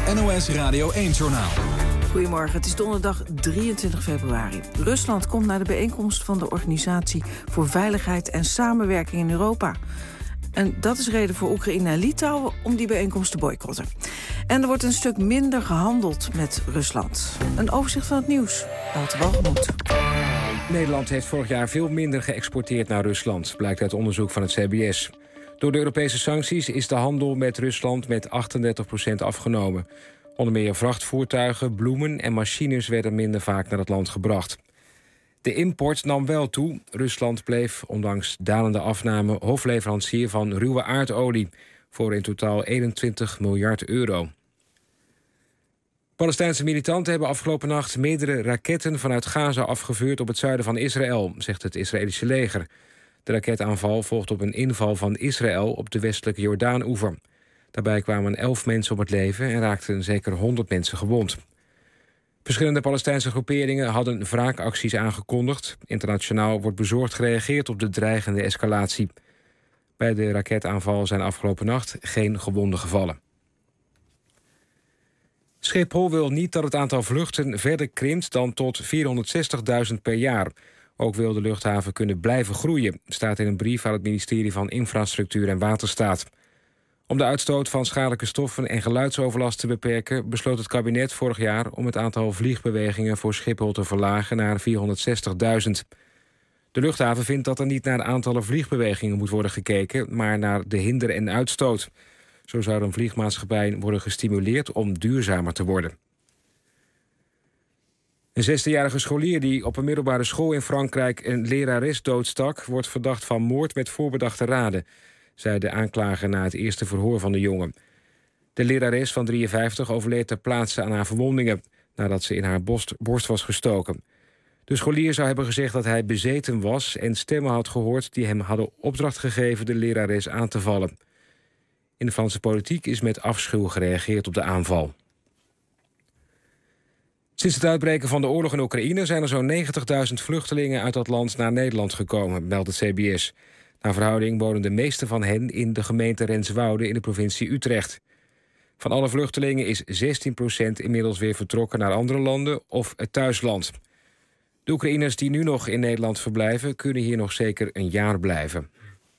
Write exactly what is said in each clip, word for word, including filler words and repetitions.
N O S Radio één-journaal. Goedemorgen, het is donderdag drieëntwintig februari. Rusland komt naar de bijeenkomst van de Organisatie voor Veiligheid en Samenwerking in Europa. En dat is reden voor Oekraïne en Litouwen om die bijeenkomst te boycotten. En er wordt een stuk minder gehandeld met Rusland. Een overzicht van het nieuws. Wouter Walgemoed. Nederland heeft vorig jaar veel minder geëxporteerd naar Rusland, blijkt uit onderzoek van het C B S. Door de Europese sancties is de handel met Rusland met achtendertig procent afgenomen. Onder meer vrachtvoertuigen, bloemen en machines werden minder vaak naar het land gebracht. De import nam wel toe. Rusland bleef, ondanks dalende afname, hoofdleverancier van ruwe aardolie voor in totaal eenentwintig miljard euro. Palestijnse militanten hebben afgelopen nacht meerdere raketten vanuit Gaza afgevuurd op het zuiden van Israël, zegt het Israëlische leger. De raketaanval volgt op een inval van Israël op de westelijke Jordaan-oever. Daarbij kwamen elf mensen om het leven en raakten zeker honderd mensen gewond. Verschillende Palestijnse groeperingen hadden wraakacties aangekondigd. Internationaal wordt bezorgd gereageerd op de dreigende escalatie. Bij de raketaanval zijn afgelopen nacht geen gewonden gevallen. Schiphol wil niet dat het aantal vluchten verder krimpt dan tot vierhonderdzestigduizend per jaar. Ook wil de luchthaven kunnen blijven groeien, staat in een brief aan het ministerie van Infrastructuur en Waterstaat. Om de uitstoot van schadelijke stoffen en geluidsoverlast te beperken, besloot het kabinet vorig jaar om het aantal vliegbewegingen voor Schiphol te verlagen naar vierhonderdzestigduizend. De luchthaven vindt dat er niet naar aantallen vliegbewegingen moet worden gekeken, maar naar de hinder en uitstoot. Zo zou een vliegmaatschappij worden gestimuleerd om duurzamer te worden. Een zestienjarige scholier die op een middelbare school in Frankrijk een lerares doodstak, wordt verdacht van moord met voorbedachte raden, zei de aanklager na het eerste verhoor van de jongen. De lerares van drieënvijftig overleed ter plaatse aan haar verwondingen nadat ze in haar borst, borst was gestoken. De scholier zou hebben gezegd dat hij bezeten was en stemmen had gehoord die hem hadden opdracht gegeven de lerares aan te vallen. In de Franse politiek is met afschuw gereageerd op de aanval. Sinds het uitbreken van de oorlog in Oekraïne zijn er zo'n negentigduizend vluchtelingen uit dat land naar Nederland gekomen, meldt het C B S. Naar verhouding wonen de meeste van hen in de gemeente Renswoude in de provincie Utrecht. Van alle vluchtelingen is zestien procent inmiddels weer vertrokken naar andere landen of het thuisland. De Oekraïners die nu nog in Nederland verblijven kunnen hier nog zeker een jaar blijven.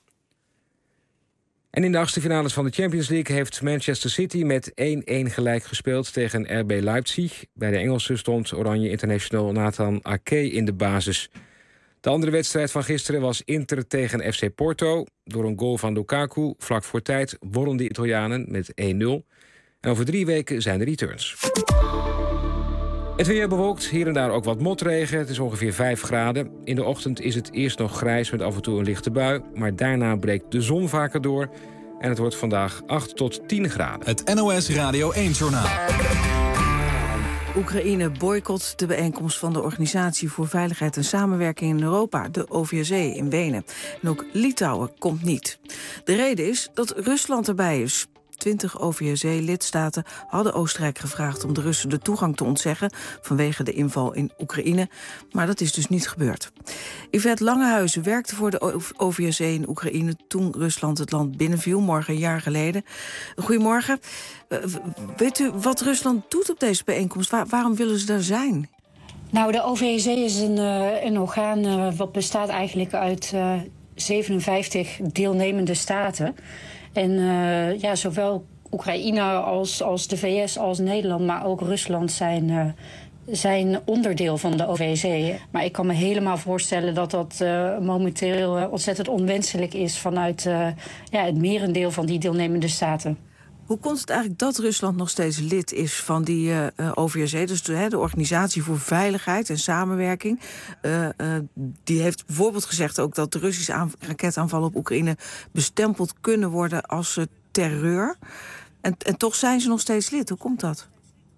En in de achtste finales van de Champions League heeft Manchester City met één-één gelijk gespeeld tegen R B Leipzig. Bij de Engelsen stond Oranje International Nathan Ake in de basis. De andere wedstrijd van gisteren was Inter tegen F C Porto. Door een goal van Lukaku vlak voor tijd wonnen de Italianen met één nul. En over drie weken zijn de returns. Het weer bewolkt, hier en daar ook wat motregen. Het is ongeveer vijf graden. In de ochtend is het eerst nog grijs met af en toe een lichte bui. Maar daarna breekt de zon vaker door. En het wordt vandaag acht tot tien graden. Het N O S Radio één-journaal. Oekraïne boycott de bijeenkomst van de Organisatie voor Veiligheid en Samenwerking in Europa, de O V S E in Wenen. En ook Litouwen komt niet. De reden is dat Rusland erbij is. Twintig O V S E-lidstaten hadden Oostenrijk gevraagd om de Russen de toegang te ontzeggen vanwege de inval in Oekraïne, maar dat is dus niet gebeurd. Yvette Langehuizen werkte voor de O V S E in Oekraïne toen Rusland het land binnenviel, morgen een jaar geleden. Goedemorgen. Weet u wat Rusland doet op deze bijeenkomst? Waar, waarom willen ze daar zijn? Nou, de O V S E is een, uh, een orgaan uh, wat bestaat eigenlijk uit uh, zevenenvijftig deelnemende staten. En uh, ja, zowel Oekraïne als, als de V S als Nederland, maar ook Rusland zijn, uh, zijn onderdeel van de O V S E. Maar ik kan me helemaal voorstellen dat dat uh, momenteel uh, ontzettend onwenselijk is vanuit uh, ja, het merendeel van die deelnemende staten. Hoe komt het eigenlijk dat Rusland nog steeds lid is van die uh, O V S E, dus de, de Organisatie voor Veiligheid en Samenwerking? Uh, uh, die heeft bijvoorbeeld gezegd ook dat de Russische aan, raketaanvallen op Oekraïne bestempeld kunnen worden als uh, terreur. En, en toch zijn ze nog steeds lid. Hoe komt dat?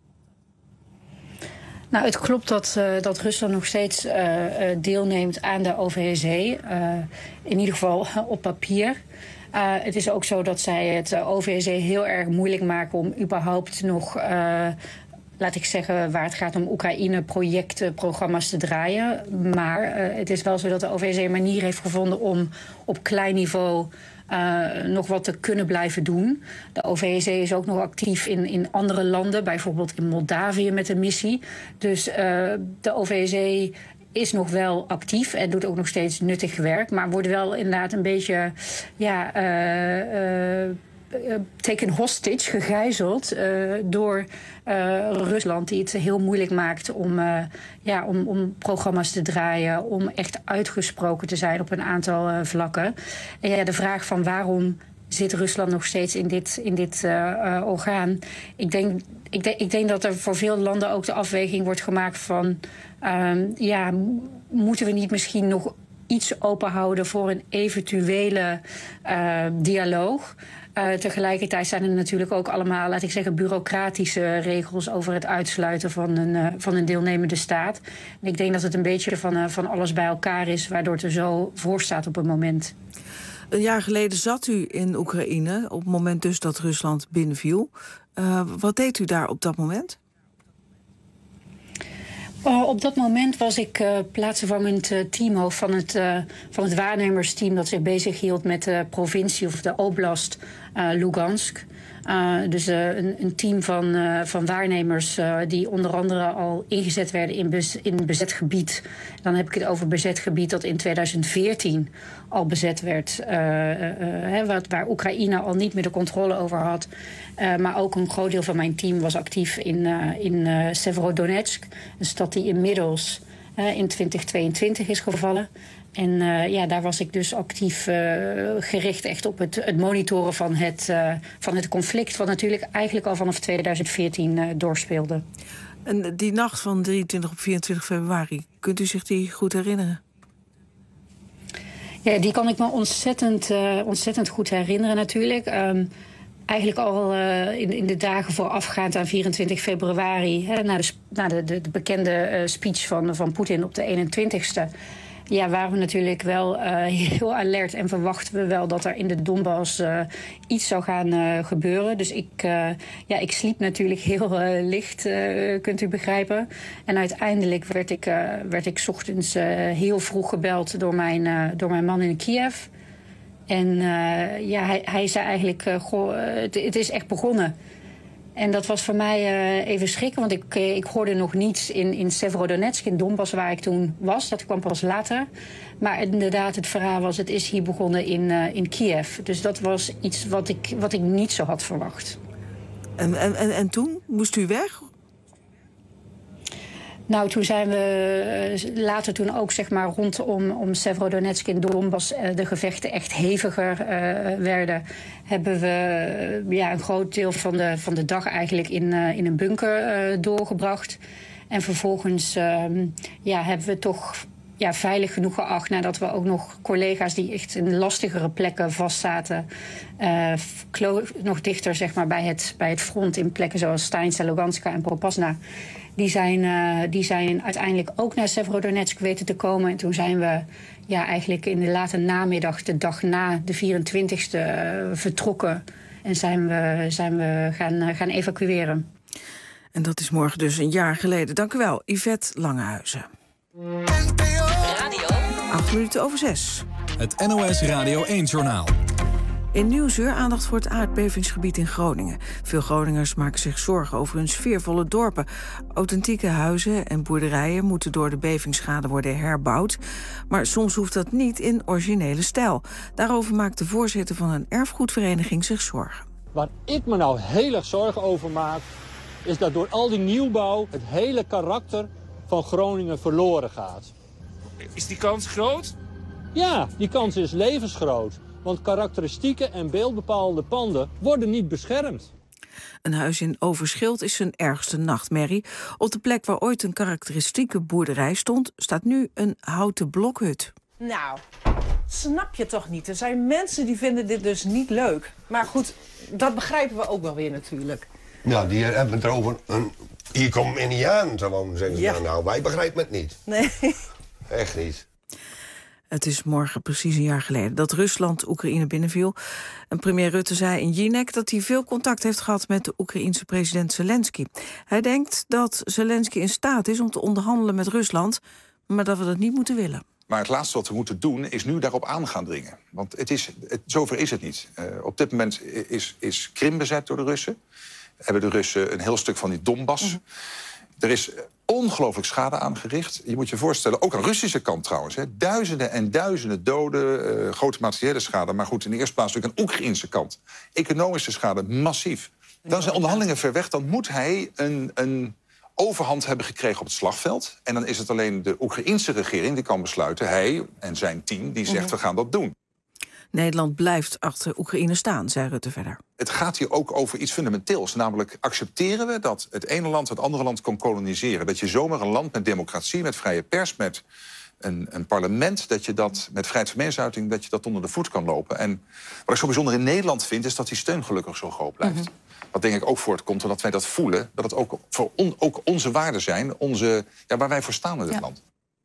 Nou, het klopt dat, uh, dat Rusland nog steeds uh, uh, deelneemt aan de O V S E. Uh, in ieder geval op papier. Uh, het is ook zo dat zij het uh, O V S E heel erg moeilijk maken om überhaupt nog, uh, laat ik zeggen, waar het gaat om Oekraïne projecten, programma's te draaien. Maar uh, het is wel zo dat de O V S E een manier heeft gevonden om op klein niveau uh, nog wat te kunnen blijven doen. De O V S E is ook nog actief in, in andere landen, bijvoorbeeld in Moldavië met een missie. Dus uh, de O V S E is nog wel actief en doet ook nog steeds nuttig werk, maar wordt wel inderdaad een beetje, ja, uh, uh, taken hostage, gegijzeld uh, door uh, Rusland, die het heel moeilijk maakt om, uh, ja, om, om programma's te draaien, om echt uitgesproken te zijn op een aantal uh, vlakken. En ja, de vraag van waarom zit Rusland nog steeds in dit, in dit uh, uh, orgaan? Ik denk, ik, de, ik denk dat er voor veel landen ook de afweging wordt gemaakt van, uh, ja, moeten we niet misschien nog iets openhouden voor een eventuele uh, dialoog? Uh, tegelijkertijd zijn er natuurlijk ook allemaal, laat ik zeggen, bureaucratische regels over het uitsluiten van een, uh, van een deelnemende staat. En ik denk dat het een beetje van, uh, van alles bij elkaar is, waardoor het er zo voor staat op het moment. Een jaar geleden zat u in Oekraïne, op het moment dus dat Rusland binnenviel. Uh, wat deed u daar op dat moment? Uh, op dat moment was ik uh, plaatsvervangend uh, teamhoofd van het, uh, van het waarnemersteam dat zich bezighield met de provincie of de oblast uh, Lugansk. Uh, dus uh, een, een team van, uh, van waarnemers uh, die onder andere al ingezet werden in, bez, in bezet gebied. Dan heb ik het over bezet gebied dat in tweeduizend veertien al bezet werd. Uh, uh, uh, waar, waar Oekraïne al niet meer de controle over had. Uh, maar ook een groot deel van mijn team was actief in, uh, in uh, Severodonetsk. Een stad die inmiddels uh, in twintig tweeëntwintig is gevallen. En uh, ja, daar was ik dus actief uh, gericht echt op het, het monitoren van het, uh, van het conflict, wat natuurlijk eigenlijk al vanaf tweeduizend veertien uh, doorspeelde. En die nacht van drieëntwintig op vierentwintig februari, kunt u zich die goed herinneren? Ja, die kan ik me ontzettend, uh, ontzettend goed herinneren natuurlijk. Um, Eigenlijk al uh, in, in de dagen voorafgaand aan vierentwintig februari... Hè, na, de, na de, de, de bekende uh, speech van, van Poetin op de eenentwintigste... Ja, waren we natuurlijk wel uh, heel alert en verwachten we wel dat er in de Donbass uh, iets zou gaan uh, gebeuren. Dus ik, uh, ja, ik sliep natuurlijk heel uh, licht, uh, kunt u begrijpen. En uiteindelijk werd ik, uh, werd ik 's ochtends uh, heel vroeg gebeld door mijn, uh, door mijn man in Kiev. En uh, ja, hij, hij zei eigenlijk, uh, goh, het, het is echt begonnen. En dat was voor mij uh, even schrikken, want ik, ik hoorde nog niets in, in Severodonetsk, in Donbass, waar ik toen was. Dat kwam pas later. Maar inderdaad, het verhaal was, het is hier begonnen in, uh, in Kiev. Dus dat was iets wat ik, wat ik niet zo had verwacht. En, en, en, en toen? Moest u weg? Nou, toen zijn we later toen ook zeg maar rondom om Severodonetsk in Donbass uh, de gevechten echt heviger uh, werden, hebben we uh, ja, een groot deel van de, van de dag eigenlijk in, uh, in een bunker uh, doorgebracht. En vervolgens uh, ja, hebben we toch ja, veilig genoeg geacht, nadat we ook nog collega's die echt in lastigere plekken vastzaten, uh, nog dichter zeg maar, bij, het, bij het front in plekken zoals Steinitsa, Luganska en Popasna. Die zijn, uh, die zijn uiteindelijk ook naar Severodonetsk weten te komen. En toen zijn we ja, eigenlijk in de late namiddag, de dag na de vierentwintigste, uh, vertrokken. En zijn we, zijn we gaan, uh, gaan evacueren. En dat is morgen dus een jaar geleden. Dank u wel, Yvette Langehuizen. Radio. Acht minuten over zes. Het N O S Radio één-journaal. In Nieuwsuur aandacht voor het aardbevingsgebied in Groningen. Veel Groningers maken zich zorgen over hun sfeervolle dorpen. Authentieke huizen en boerderijen moeten door de bevingsschade worden herbouwd. Maar soms hoeft dat niet in originele stijl. Daarover maakt de voorzitter van een erfgoedvereniging zich zorgen. Waar ik me nou heel erg zorgen over maak, is dat door al die nieuwbouw het hele karakter van Groningen verloren gaat. Is die kans groot? Ja, die kans is levensgroot. Want karakteristieke en beeldbepalende panden worden niet beschermd. Een huis in Overschild is zijn ergste nachtmerrie. Op de plek waar ooit een karakteristieke boerderij stond, staat nu een houten blokhut. Nou, snap je toch niet? Er zijn mensen die vinden dit dus niet leuk. Maar goed, dat begrijpen we ook wel weer natuurlijk. Nou, die hebben het erover. Een, hier komt een Indiaan te wonen, zeggen ze. Ja. Nou, nou, wij begrijpen het niet. Nee. Echt niet. Het is morgen precies een jaar geleden dat Rusland Oekraïne binnenviel. En premier Rutte zei in Jinek dat hij veel contact heeft gehad met de Oekraïense president Zelensky. Hij denkt dat Zelensky in staat is om te onderhandelen met Rusland, maar dat we dat niet moeten willen. Maar het laatste wat we moeten doen is nu daarop aan gaan dringen. Want het is, het, zover is het niet. Uh, op dit moment is, is Krim bezet door de Russen. Hebben de Russen een heel stuk van die Donbass. Mm-hmm. Er is ongelooflijk schade aangericht. Je moet je voorstellen, ook aan de Russische kant trouwens. Hè, duizenden en duizenden doden, uh, grote materiële schade. Maar goed, in de eerste plaats natuurlijk aan de Oekraïnse kant. Economische schade, massief. Dan zijn onderhandelingen ver weg. Dan moet hij een, een overhand hebben gekregen op het slagveld. En dan is het alleen de Oekraïnse regering die kan besluiten. Hij en zijn team die zegt, mm-hmm. we gaan dat doen. Nederland blijft achter Oekraïne staan, zei Rutte verder. Het gaat hier ook over iets fundamenteels. Namelijk, accepteren we dat het ene land het andere land kan koloniseren? Dat je zomaar een land met democratie, met vrije pers, met een, een parlement, dat je dat met vrijheid van meningsuiting, dat je dat onder de voet kan lopen. En wat ik zo bijzonder in Nederland vind, is dat die steun gelukkig zo groot blijft. Mm-hmm. Wat denk ik ook voortkomt, omdat wij dat voelen, dat het ook, voor on, ook onze waarden zijn, onze, ja, waar wij voor staan in dit ja. land.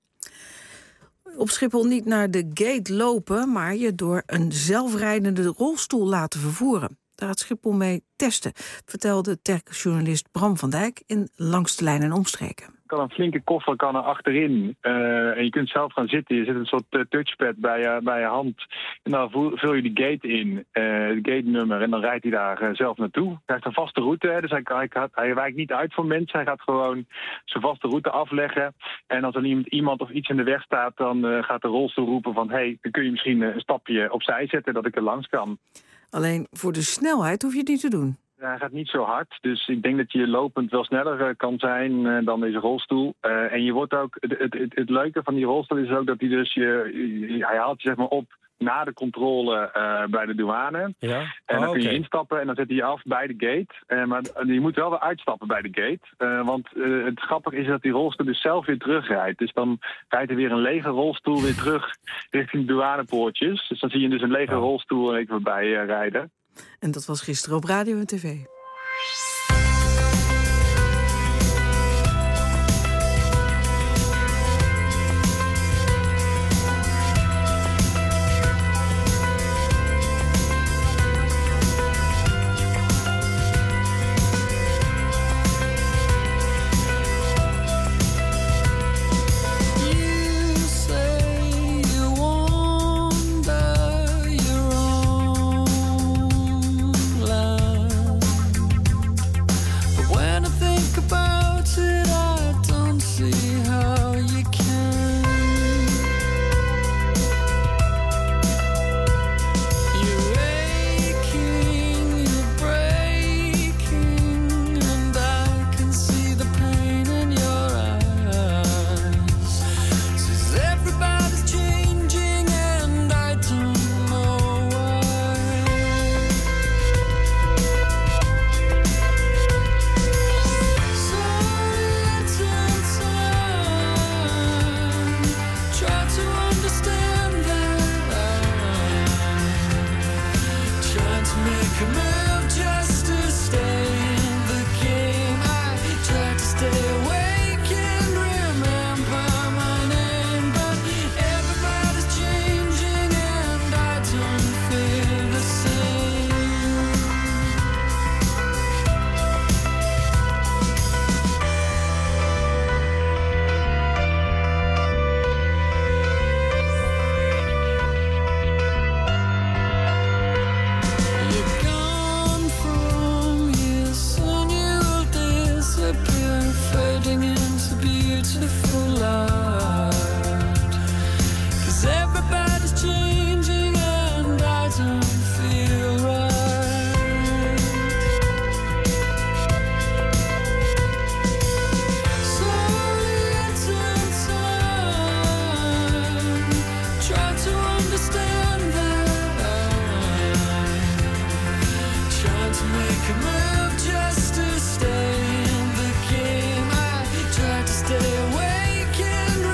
Op Schiphol niet naar de gate lopen, maar je door een zelfrijdende rolstoel laten vervoeren. Daar gaat Schiphol mee testen, vertelde tech-journalist Bram van Dijk in Langs de Lijn en Omstreken. Kan een flinke koffer kan er achterin. Uh, en je kunt zelf gaan zitten. Je zet een soort uh, touchpad bij je, bij je hand. En dan vul, vul je die gate in, uh, het gate-nummer. En dan rijdt hij daar uh, zelf naartoe. Hij heeft een vaste route. Hè, dus hij, hij, hij wijkt niet uit voor mensen. Hij gaat gewoon zijn vaste route afleggen. En als er iemand, iemand of iets in de weg staat, dan uh, gaat de rolstoel roepen van, hé, hey, dan kun je misschien een stapje opzij zetten dat ik er langs kan. Alleen voor de snelheid hoef je het niet te doen. Hij gaat niet zo hard, dus ik denk dat je lopend wel sneller uh, kan zijn uh, dan deze rolstoel. Uh, en je wordt ook, het, het, het, het leuke van die rolstoel is ook dat hij dus je, je hij haalt je zeg maar op na de controle uh, bij de douane. Ja? Oh, en dan kun je okay. instappen en dan zet hij je af bij de gate. Uh, maar je moet wel weer uitstappen bij de gate. Uh, want uh, het grappige is dat die rolstoel dus zelf weer terugrijdt. Dus dan rijdt er weer een lege rolstoel weer terug richting de douanepoortjes. Dus dan zie je dus een lege oh. rolstoel even voorbij uh, rijden. En dat was gisteren op radio en tv. Just to stay in the game, I tried to stay awake and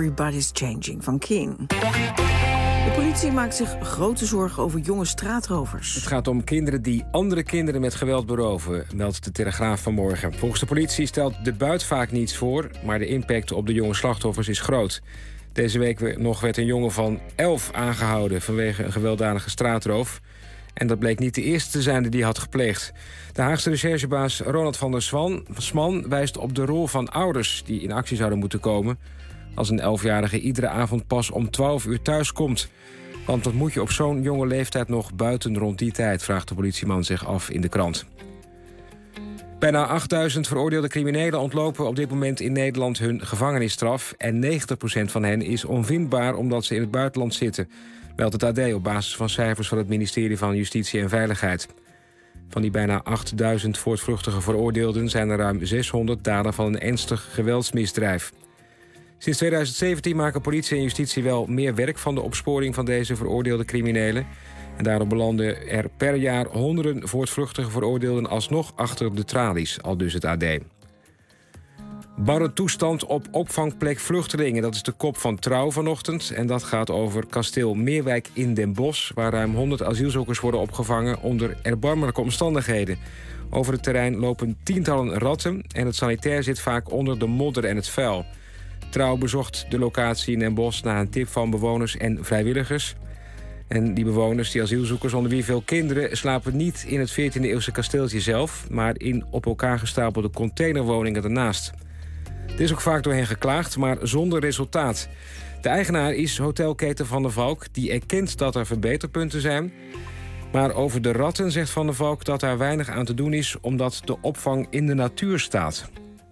Everybody's Changing van King. De politie maakt zich grote zorgen over jonge straatrovers. Het gaat om kinderen die andere kinderen met geweld beroven, meldt de Telegraaf vanmorgen. Volgens de politie stelt de buit vaak niets voor, maar de impact op de jonge slachtoffers is groot. Deze week nog werd een jongen van elf aangehouden vanwege een gewelddadige straatroof. En dat bleek niet de eerste te zijn die die had gepleegd. De Haagse recherchebaas Ronald van der Swan, Sman wijst op de rol van ouders die in actie zouden moeten komen als een elfjarige iedere avond pas om twaalf uur thuis komt. Want wat moet je op zo'n jonge leeftijd nog buiten rond die tijd, vraagt de politieman zich af in de krant. Bijna achtduizend veroordeelde criminelen ontlopen op dit moment in Nederland hun gevangenisstraf. En negentig procent van hen is onvindbaar omdat ze in het buitenland zitten, meldt het A D op basis van cijfers van het ministerie van Justitie en Veiligheid. Van die bijna achtduizend voortvluchtige veroordeelden zijn er ruim zeshonderd daden van een ernstig geweldsmisdrijf. Sinds tweeduizend zeventien maken politie en justitie wel meer werk van de opsporing van deze veroordeelde criminelen. En daarom belanden er per jaar honderden voortvluchtige veroordeelden alsnog achter de tralies, aldus het A D. Barre toestand op opvangplek vluchtelingen, dat is de kop van Trouw vanochtend. En dat gaat over kasteel Meerwijk in Den Bosch, waar ruim honderd asielzoekers worden opgevangen onder erbarmelijke omstandigheden. Over het terrein lopen tientallen ratten en het sanitair zit vaak onder de modder en het vuil. Trouw bezocht de locatie in Den Bosch na een tip van bewoners en vrijwilligers. En die bewoners, die asielzoekers onder wie veel kinderen, slapen niet in het veertiende eeuwse kasteeltje zelf, maar in op elkaar gestapelde containerwoningen ernaast. Er is ook vaak door hen geklaagd, maar zonder resultaat. De eigenaar is hotelketen Van der Valk, die erkent dat er verbeterpunten zijn. Maar over de ratten zegt Van der Valk dat daar weinig aan te doen is, omdat de opvang in de natuur staat.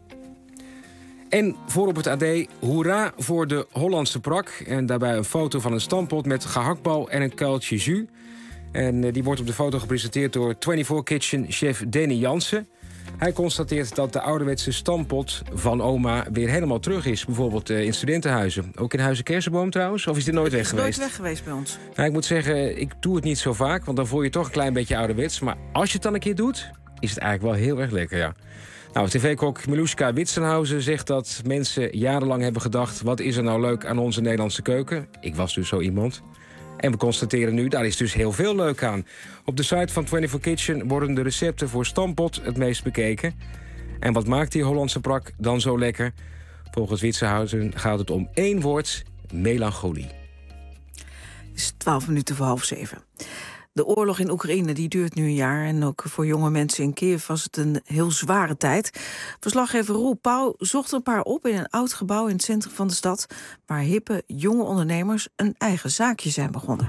En voor op het A D, hoera voor de Hollandse prak. En daarbij een foto van een stampot met gehaktbal en een kuiltje jus. En die wordt op de foto gepresenteerd door vierentwintig Kitchen-chef Danny Jansen. Hij constateert dat de ouderwetse stampot van oma weer helemaal terug is. Bijvoorbeeld in studentenhuizen. Ook in Huizen Kersenboom trouwens? Of is dit nooit weg geweest? Het is nooit weg geweest bij ons. Nou, ik moet zeggen, ik doe het niet zo vaak, want dan voel je toch een klein beetje ouderwets. Maar als je het dan een keer doet, is het eigenlijk wel heel erg lekker, ja. Nou, tv-kok Miluska Witsenhausen zegt dat mensen jarenlang hebben gedacht, wat is er nou leuk aan onze Nederlandse keuken? Ik was dus zo iemand. En we constateren nu, daar is dus heel veel leuk aan. Op de site van vierentwintig Kitchen worden de recepten voor stampot het meest bekeken. En wat maakt die Hollandse prak dan zo lekker? Volgens Witsenhausen gaat het om één woord: melancholie. Het is twaalf minuten voor half zeven. De oorlog in Oekraïne die duurt nu een jaar en ook voor jonge mensen in Kiev was het een heel zware tijd. Verslaggever Roel Pauw zocht een paar op in een oud gebouw in het centrum van de stad, waar hippe jonge ondernemers een eigen zaakje zijn begonnen.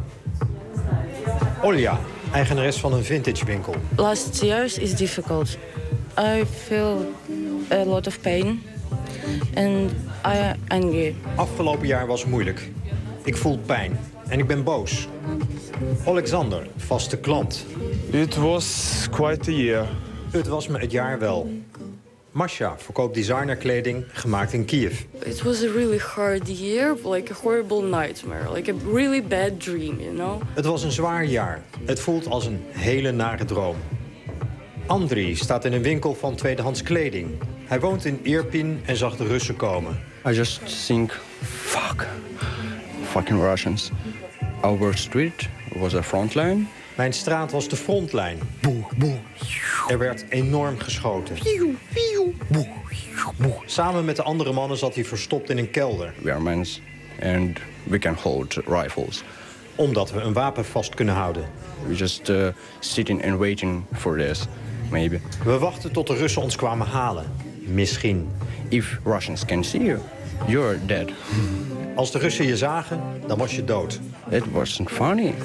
Olja, eigenares van een vintagewinkel. Last years is difficult. I feel a lot of pain and I angry. Afgelopen jaar was moeilijk. Ik voel pijn en ik ben boos. Alexander, vaste klant. It was quite a year. Het was me het jaar wel. Masha verkoopt designerkleding gemaakt in Kiev. It was a really hard year, like a horrible nightmare, like a really bad dream, you know. Het was een zwaar jaar. Het voelt als een hele nare droom. Andriy staat in een winkel van tweedehands kleding. Hij woont in Irpin en zag de Russen komen. I just think, fuck, fucking Russians. Our street was a frontline. Mijn straat was de frontlijn. Boe, boe. Er werd enorm geschoten. Boe, boe. Samen met de andere mannen zat hij verstopt in een kelder. We are men and we can hold rifles. Omdat we een wapen vast kunnen houden. We just uh, sitting and waiting for this, maybe. We wachten tot de Russen ons kwamen halen. Misschien. If Russians can see you, you're dead. Als de Russen je zagen, dan was je dood. It wasn't funny.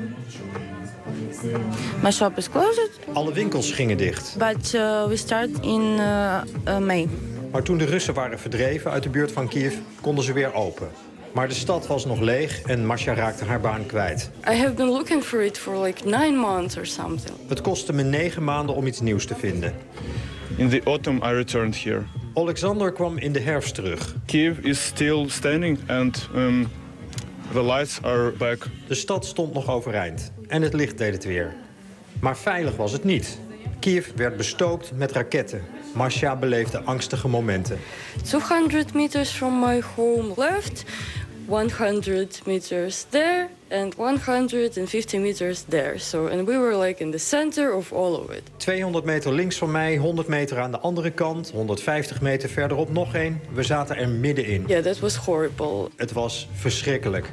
My shop is closed. Alle winkels gingen dicht. But uh, we start in uh, uh, May. Maar toen de Russen waren verdreven uit de buurt van Kiev, konden ze weer open. Maar de stad was nog leeg en Masha raakte haar baan kwijt. I have been looking for it for like nine months or something. Het kostte me negen maanden om iets nieuws te vinden. In the autumn I returned here. Alexander kwam in de herfst terug. Kiev is still standing and um, the lights are back. De stad stond nog overeind en het licht deed het weer. Maar veilig was het niet. Kiev werd bestookt met raketten. Masha beleefde angstige momenten. tweehonderd meters from my home left, honderd meters there, and honderdvijftig meters there. So, and we were like in the center of all of it. tweehonderd meter links van mij, honderd meter aan de andere kant, honderdvijftig meter verderop nog één. We zaten er middenin. Yeah, that was horrible. Het was verschrikkelijk.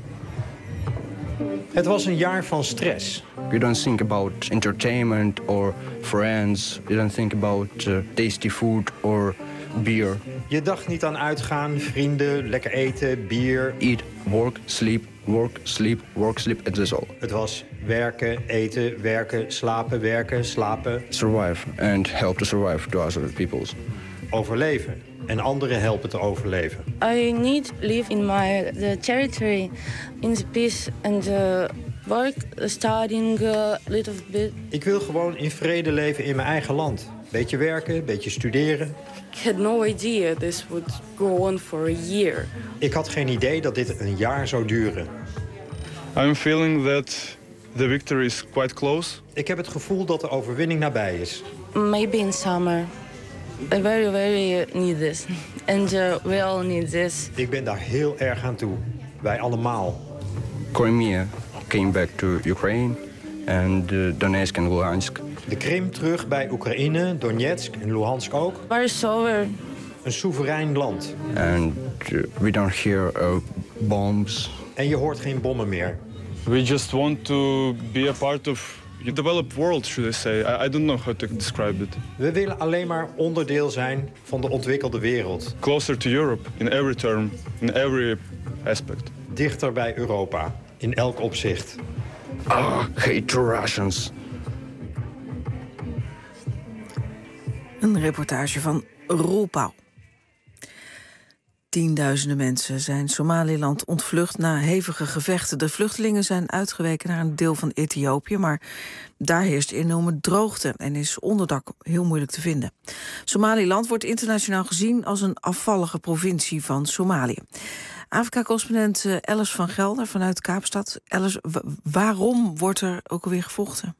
Het was een jaar van stress. You don't think about entertainment or friends. You don't think about uh, tasty food or beer. Je dacht niet aan uitgaan, vrienden, lekker eten, bier. Eat, work, sleep, work, sleep, work, sleep. It is all. Het was werken, eten, werken, slapen, werken, slapen. Survive and help to survive to other peoples. Overleven en anderen helpen te overleven. I need live in my the territory, in the peace and uh, work, studying a little bit. Ik wil gewoon in vrede leven in mijn eigen land. Beetje werken, beetje studeren. I had no idea this would go on for a year. Ik had geen idee dat dit een jaar zou duren. I'm feeling that the victory is quite close. Ik heb het gevoel dat de overwinning nabij is. Maybe in summer. I very, very need this. And uh, we all need this. Ik ben daar heel erg aan toe. Wij allemaal. Crimea came back to Ukraine and uh, Donetsk and Luhansk. De Krim terug bij Oekraïne, Donetsk en Luhansk ook. Waar is over? Een soeverein land. And uh, we don't hear uh, bombs. En je hoort geen bommen meer. We just want to be a part of the developed world, should I say. I, I don't know how to describe it. We willen alleen maar onderdeel zijn van de ontwikkelde wereld. Closer to Europe, in every term, in every aspect. Dichter bij Europa, in elk opzicht. Ah, hate the Russians. Een reportage van Roel Pauw. Tienduizenden mensen zijn Somaliland ontvlucht na hevige gevechten. De vluchtelingen zijn uitgeweken naar een deel van Ethiopië, maar daar heerst enorme droogte en is onderdak heel moeilijk te vinden. Somaliland wordt internationaal gezien als een afvallige provincie van Somalië. Afrika-correspondent Alice van Gelder vanuit Kaapstad. Alice, waarom wordt er ook alweer gevochten?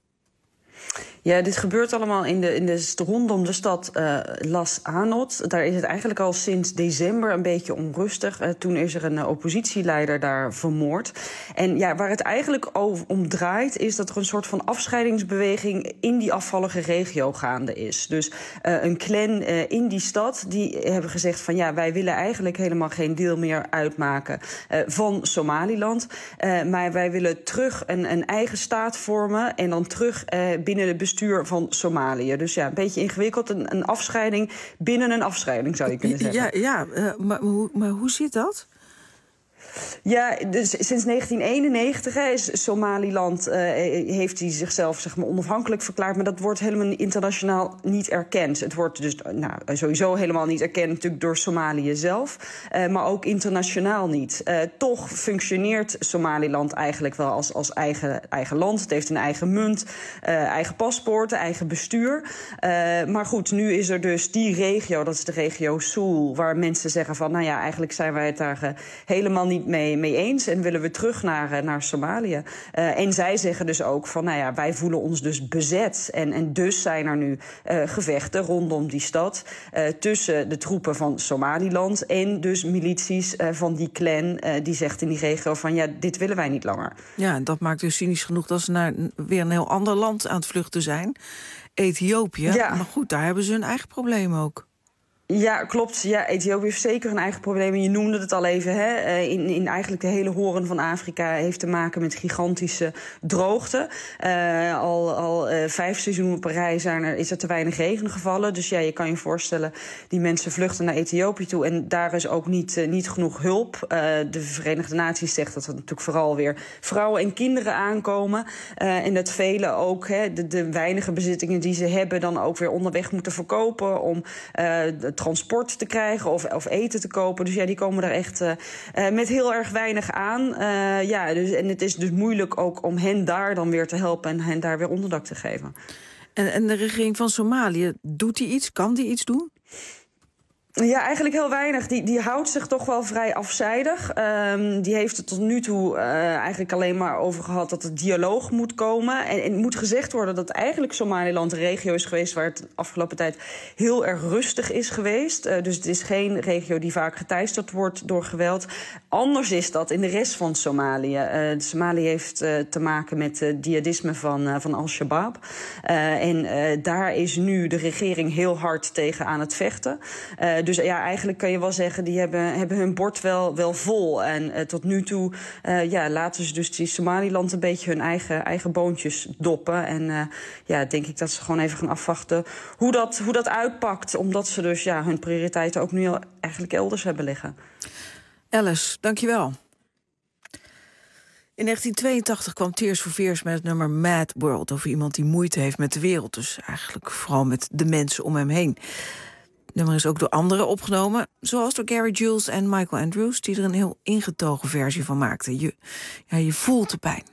Ja, dit gebeurt allemaal in de, in de, rondom de stad uh, Las Anod. Daar is het eigenlijk al sinds december een beetje onrustig. Uh, toen is er een uh, oppositieleider daar vermoord. En ja, waar het eigenlijk over, om draait, is dat er een soort van afscheidingsbeweging in die afvallige regio gaande is. Dus uh, een clan uh, in die stad, die hebben gezegd van ja, wij willen eigenlijk helemaal geen deel meer uitmaken uh, van Somaliland. Uh, maar wij willen terug een, een eigen staat vormen en dan terug uh, binnen de bestuur van Somalië. Dus ja, een beetje ingewikkeld. Een, een afscheiding binnen een afscheiding, zou je kunnen zeggen. Ja, ja uh, maar, maar hoe zit dat? Ja, dus sinds negentien eenennegentig hè, is Somaliland, uh, heeft hij zichzelf zeg maar, onafhankelijk verklaard. Maar dat wordt helemaal internationaal niet erkend. Het wordt dus nou, sowieso helemaal niet erkend natuurlijk door Somalië zelf. Uh, maar ook internationaal niet. Uh, toch functioneert Somaliland eigenlijk wel als, als eigen, eigen land. Het heeft een eigen munt, uh, eigen paspoort, eigen bestuur. Uh, maar goed, nu is er dus die regio, dat is de regio Sool, waar mensen zeggen van, nou ja, eigenlijk zijn wij het daar uh, helemaal niet Mee, mee eens en willen we terug naar, naar Somalië. Uh, en zij zeggen dus ook van, nou ja, wij voelen ons dus bezet. En, en dus zijn er nu uh, gevechten rondom die stad uh, tussen de troepen van Somaliland en dus milities uh, van die clan uh, die zegt in die regio van, ja, dit willen wij niet langer. Ja, dat maakt dus cynisch genoeg dat ze naar weer een heel ander land aan het vluchten zijn. Ethiopië. Ja. Maar goed, daar hebben ze hun eigen probleem ook. Ja, klopt. Ja, Ethiopië heeft zeker een eigen probleem. Je noemde het al even, hè. In, in eigenlijk de hele hoorn van Afrika heeft te maken met gigantische droogte. Uh, al al uh, vijf seizoenen per rij zijn er, is er te weinig regen gevallen. Dus ja, je kan je voorstellen, die mensen vluchten naar Ethiopië toe. En daar is ook niet, uh, niet genoeg hulp. Uh, de Verenigde Naties zegt dat er natuurlijk vooral weer vrouwen en kinderen aankomen. Uh, en dat velen ook hè, de, de weinige bezittingen die ze hebben dan ook weer onderweg moeten verkopen om uh, transport te krijgen of, of eten te kopen. Dus ja, die komen er echt uh, uh, met heel erg weinig aan. Uh, ja, dus, en het is dus moeilijk ook om hen daar dan weer te helpen en hen daar weer onderdak te geven. En, en de regering van Somalië, doet die iets? Kan die iets doen? Ja, eigenlijk heel weinig. Die, die houdt zich toch wel vrij afzijdig. Um, die heeft het tot nu toe uh, eigenlijk alleen maar over gehad dat er dialoog moet komen. En, en het moet gezegd worden dat eigenlijk Somaliland een regio is geweest waar het de afgelopen tijd heel erg rustig is geweest. Uh, dus het is geen regio die vaak geteisterd wordt door geweld. Anders is dat in de rest van Somalië. Uh, Somalië heeft uh, te maken met het jihadisme van, uh, van Al-Shabaab. Uh, en uh, daar is nu de regering heel hard tegen aan het vechten. Uh, Dus ja, eigenlijk kan je wel zeggen, die hebben, hebben hun bord wel, wel vol. En uh, tot nu toe uh, ja, laten ze dus die Somaliland een beetje hun eigen, eigen boontjes doppen. En uh, ja, denk ik dat ze gewoon even gaan afwachten hoe dat, hoe dat uitpakt. Omdat ze dus ja, hun prioriteiten ook nu al eigenlijk elders hebben liggen. Alice, dankjewel. In negentien tweeëntachtig kwam Tears for Fears met het nummer Mad World. Over iemand die moeite heeft met de wereld. Dus eigenlijk vooral met de mensen om hem heen. Het nummer is ook door anderen opgenomen, zoals door Gary Jules en Michael Andrews, die er een heel ingetogen versie van maakten. Je, ja, je voelt de pijn.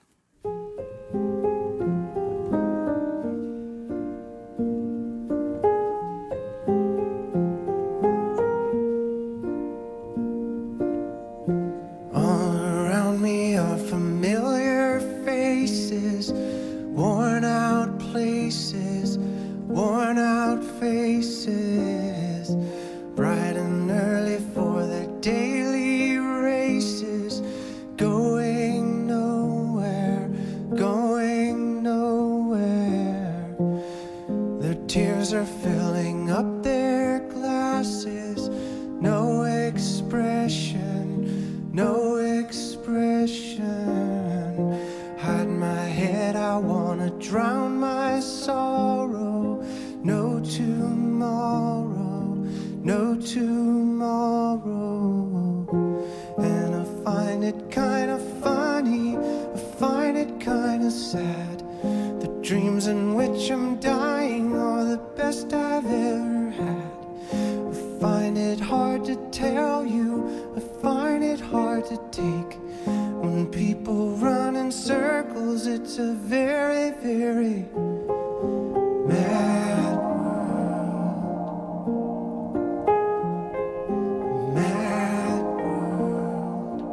All around me are familiar faces, worn out places, worn out faces. Bright and early for their daily races, going nowhere, going nowhere. Their tears are filling up their glasses, no expression, no expression. Hide my head, I wanna drown my sorrow. No tomorrow, no tomorrow. And I find it kind of funny, I find it kind of sad. The dreams in which I'm dying are the best I've ever had. I find it hard to tell you, I find it hard to take. When people run in circles, it's a very, very mad world. Mad world.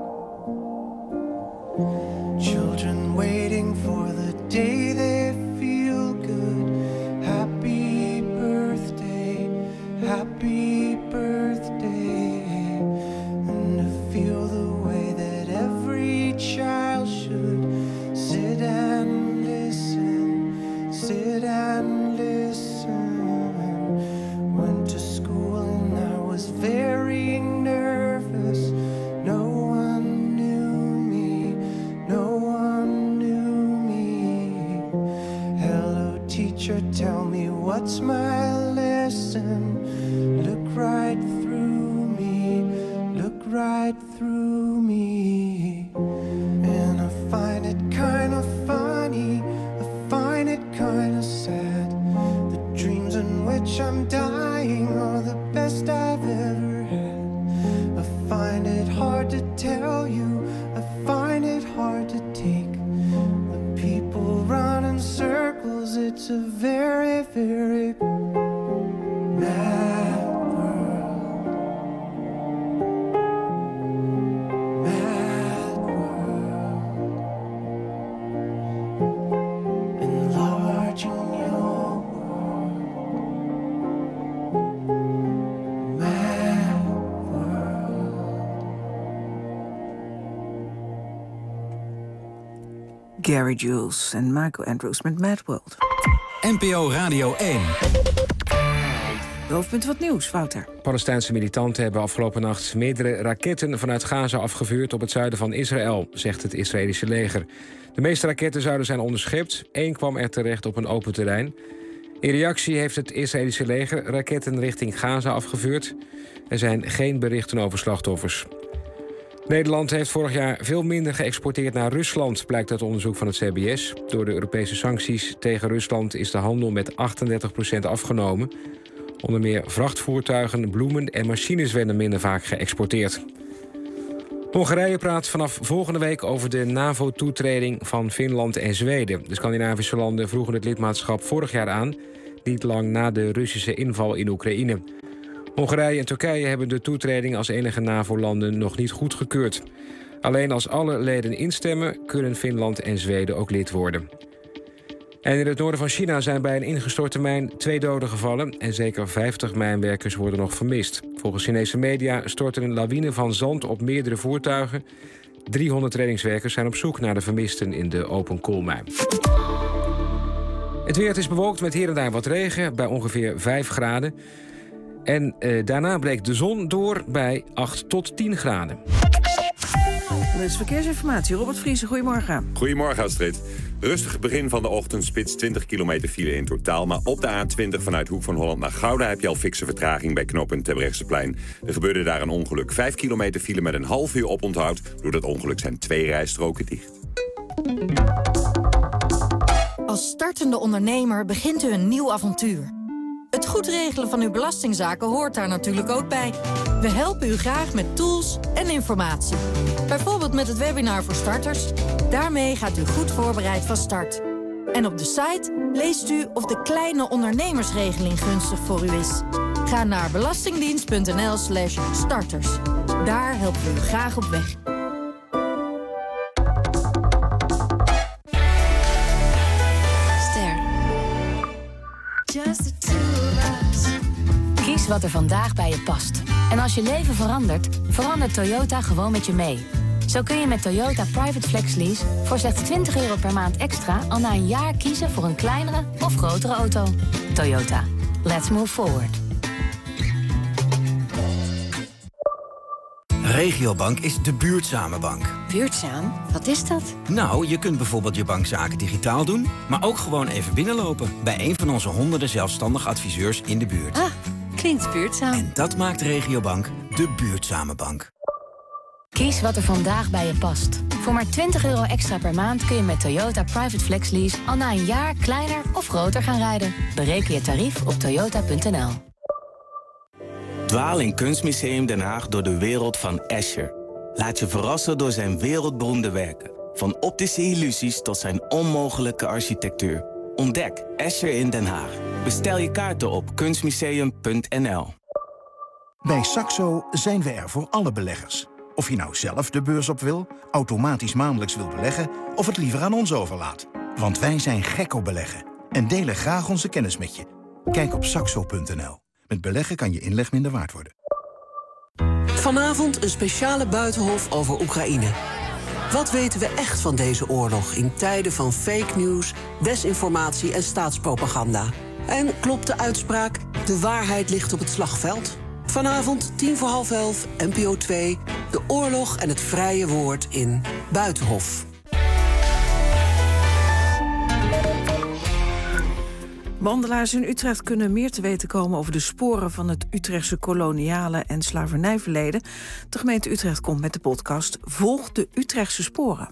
Children waiting for the day they feel good. Happy birthday, happy birthday. And to feel the way that every child should sit and listen, sit and listen. Went to school and I was very nervous. No one knew me, no one knew me. Hello teacher, tell me what's my lesson. Look right through me, look right through me. And I find it kind of funny, I find it kind of sad. The dreams in which I'm dying are the best I've ever had. I find it hard to tell you, I find it hard to take. The people run in circles, it's a very, very mad world. Mad world. Enlarging your world. Mad world. Gary Jules en Michael Andrews met Mad World. N P O Radio één. De hoofdpunt wat nieuws, Wouter. Palestijnse militanten hebben afgelopen nacht meerdere raketten vanuit Gaza afgevuurd op het zuiden van Israël, zegt het Israëlische leger. De meeste raketten zouden zijn onderschept. Eén kwam er terecht op een open terrein. In reactie heeft het Israëlische leger raketten richting Gaza afgevuurd. Er zijn geen berichten over slachtoffers. Nederland heeft vorig jaar veel minder geëxporteerd naar Rusland, blijkt uit onderzoek van het C B S. Door de Europese sancties tegen Rusland is de handel met achtendertig procent afgenomen. Onder meer vrachtvoertuigen, bloemen en machines werden minder vaak geëxporteerd. Hongarije praat vanaf volgende week over de NAVO-toetreding van Finland en Zweden. De Scandinavische landen vroegen het lidmaatschap vorig jaar aan, niet lang na de Russische inval in Oekraïne. Hongarije en Turkije hebben de toetreding als enige NAVO-landen nog niet goedgekeurd. Alleen als alle leden instemmen kunnen Finland en Zweden ook lid worden. En in het noorden van China zijn bij een ingestorte mijn twee doden gevallen en zeker vijftig mijnwerkers worden nog vermist. Volgens Chinese media stortte een lawine van zand op meerdere voertuigen. driehonderd reddingswerkers zijn op zoek naar de vermisten in de open koolmijn. Het weer is bewolkt met hier en daar wat regen bij ongeveer vijf graden. En eh, daarna breekt de zon door bij acht tot tien graden. Dit is verkeersinformatie. Robert Vriesen, goedemorgen. Goedemorgen, Astrid. Rustig begin van de ochtendspits, twintig kilometer file in totaal. Maar op de A twintig vanuit Hoek van Holland naar Gouda heb je al fikse vertraging bij knooppunt Terbrechtseplein. Er gebeurde daar een ongeluk. Vijf kilometer file met een half uur oponthoud. Door dat ongeluk zijn twee rijstroken dicht. Als startende ondernemer begint u een nieuw avontuur. Het goed regelen van uw belastingzaken hoort daar natuurlijk ook bij. We helpen u graag met tools en informatie. Bijvoorbeeld met het webinar voor starters. Daarmee gaat u goed voorbereid van start. En op de site leest u of de kleine ondernemersregeling gunstig voor u is. Ga naar belastingdienst.nl slash starters. Daar helpen we u graag op weg. Kies wat er vandaag bij je past. En als je leven verandert, verandert Toyota gewoon met je mee. Zo kun je met Toyota Private Flex Lease voor slechts twintig euro per maand extra al na een jaar kiezen voor een kleinere of grotere auto. Toyota. Let's move forward. Regiobank is de buurtzame bank. Buurtzaam? Wat is dat? Nou, je kunt bijvoorbeeld je bankzaken digitaal doen, maar ook gewoon even binnenlopen bij een van onze honderden zelfstandig adviseurs in de buurt. Ah, klinkt buurtzaam. En dat maakt Regiobank de buurtzame bank. Kies wat er vandaag bij je past. Voor maar twintig euro extra per maand kun je met Toyota Private Flex Lease al na een jaar kleiner of groter gaan rijden. Bereken je tarief op toyota punt n l. Dwaal in Kunstmuseum Den Haag door de wereld van Escher. Laat je verrassen door zijn wereldberoemde werken. Van optische illusies tot zijn onmogelijke architectuur. Ontdek Escher in Den Haag. Bestel je kaarten op kunstmuseum punt n l. Bij Saxo zijn we er voor alle beleggers. Of je nou zelf de beurs op wil, automatisch maandelijks wil beleggen of het liever aan ons overlaat. Want wij zijn gek op beleggen en delen graag onze kennis met je. Kijk op saxo punt n l. Met beleggen kan je inleg minder waard worden. Vanavond een speciale buitenhof over Oekraïne. Wat weten we echt van deze oorlog in tijden van fake news, desinformatie en staatspropaganda? En klopt de uitspraak, de waarheid ligt op het slagveld? Vanavond tien voor half elf, N P O twee, de oorlog en het vrije woord in Buitenhof. Wandelaars in Utrecht kunnen meer te weten komen over de sporen van het Utrechtse koloniale en slavernijverleden. De gemeente Utrecht komt met de podcast Volg de Utrechtse sporen.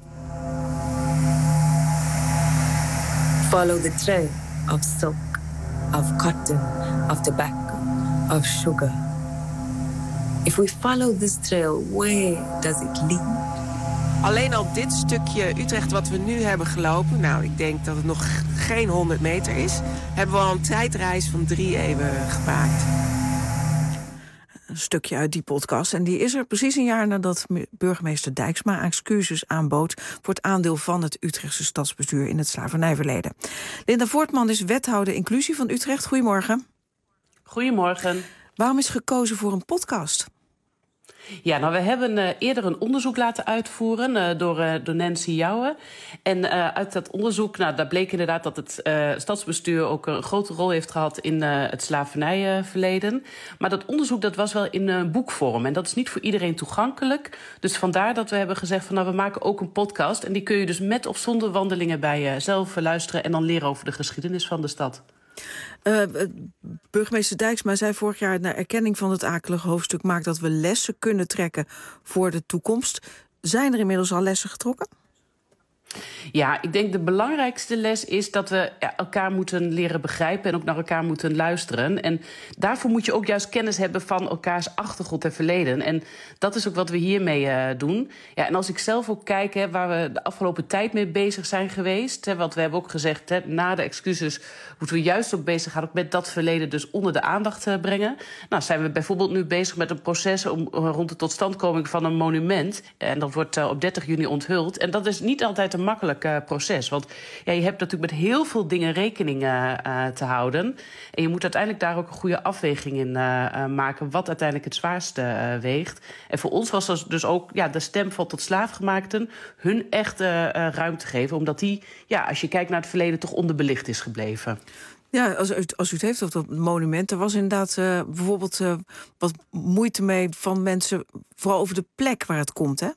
Follow the trail of silk, of cotton, of tobacco, of sugar. If we follow this trail, where does it lead? Alleen al dit stukje Utrecht wat we nu hebben gelopen, nou, ik denk dat het nog geen honderd meter is, hebben we al een tijdreis van drie eeuwen gemaakt. Een stukje uit die podcast. En die is er precies een jaar nadat burgemeester Dijksma excuses aanbood voor het aandeel van het Utrechtse stadsbestuur in het slavernijverleden. Linda Voortman is wethouder inclusie van Utrecht. Goedemorgen. Goedemorgen. Waarom is gekozen voor een podcast? Ja, nou, we hebben uh, eerder een onderzoek laten uitvoeren uh, door, uh, door Nancy Jouwen. En uh, uit dat onderzoek, nou, daar bleek inderdaad dat het uh, stadsbestuur ook een grote rol heeft gehad in uh, het slavernijverleden. Maar dat onderzoek dat was wel in uh, boekvorm en dat is niet voor iedereen toegankelijk. Dus vandaar dat we hebben gezegd van nou, we maken ook een podcast. En die kun je dus met of zonder wandelingen bij jezelf uh, luisteren en dan leren over de geschiedenis van de stad. Uh, burgemeester Dijksma zei vorig jaar naar erkenning van het akelige hoofdstuk maakt dat we lessen kunnen trekken voor de toekomst. Zijn er inmiddels al lessen getrokken? Ja, ik denk de belangrijkste les is dat we elkaar moeten leren begrijpen en ook naar elkaar moeten luisteren. En daarvoor moet je ook juist kennis hebben van elkaars achtergrond en verleden. En dat is ook wat we hiermee uh, doen. Ja, en als ik zelf ook kijk hè, waar we de afgelopen tijd mee bezig zijn geweest. Hè, want we hebben ook gezegd, hè, na de excuses moeten we juist ook bezig gaan ook met dat verleden dus onder de aandacht uh, brengen. Nou, zijn we bijvoorbeeld nu bezig met een proces om, uh, rond de totstandkoming van een monument. En dat wordt uh, op dertig juni onthuld. En dat is niet altijd een makkelijk uh, proces. Want ja, je hebt natuurlijk met heel veel dingen rekening uh, uh, te houden. En je moet uiteindelijk daar ook een goede afweging in uh, uh, maken wat uiteindelijk het zwaarste uh, weegt. En voor ons was dat dus ook ja, de stem van tot slaafgemaakten hun echt uh, uh, ruimte geven. Omdat die, ja, als je kijkt naar het verleden, toch onderbelicht is gebleven. Ja, als u, als u het heeft over dat monument, er was inderdaad uh, bijvoorbeeld uh, wat moeite mee van mensen, vooral over de plek waar het komt, hè?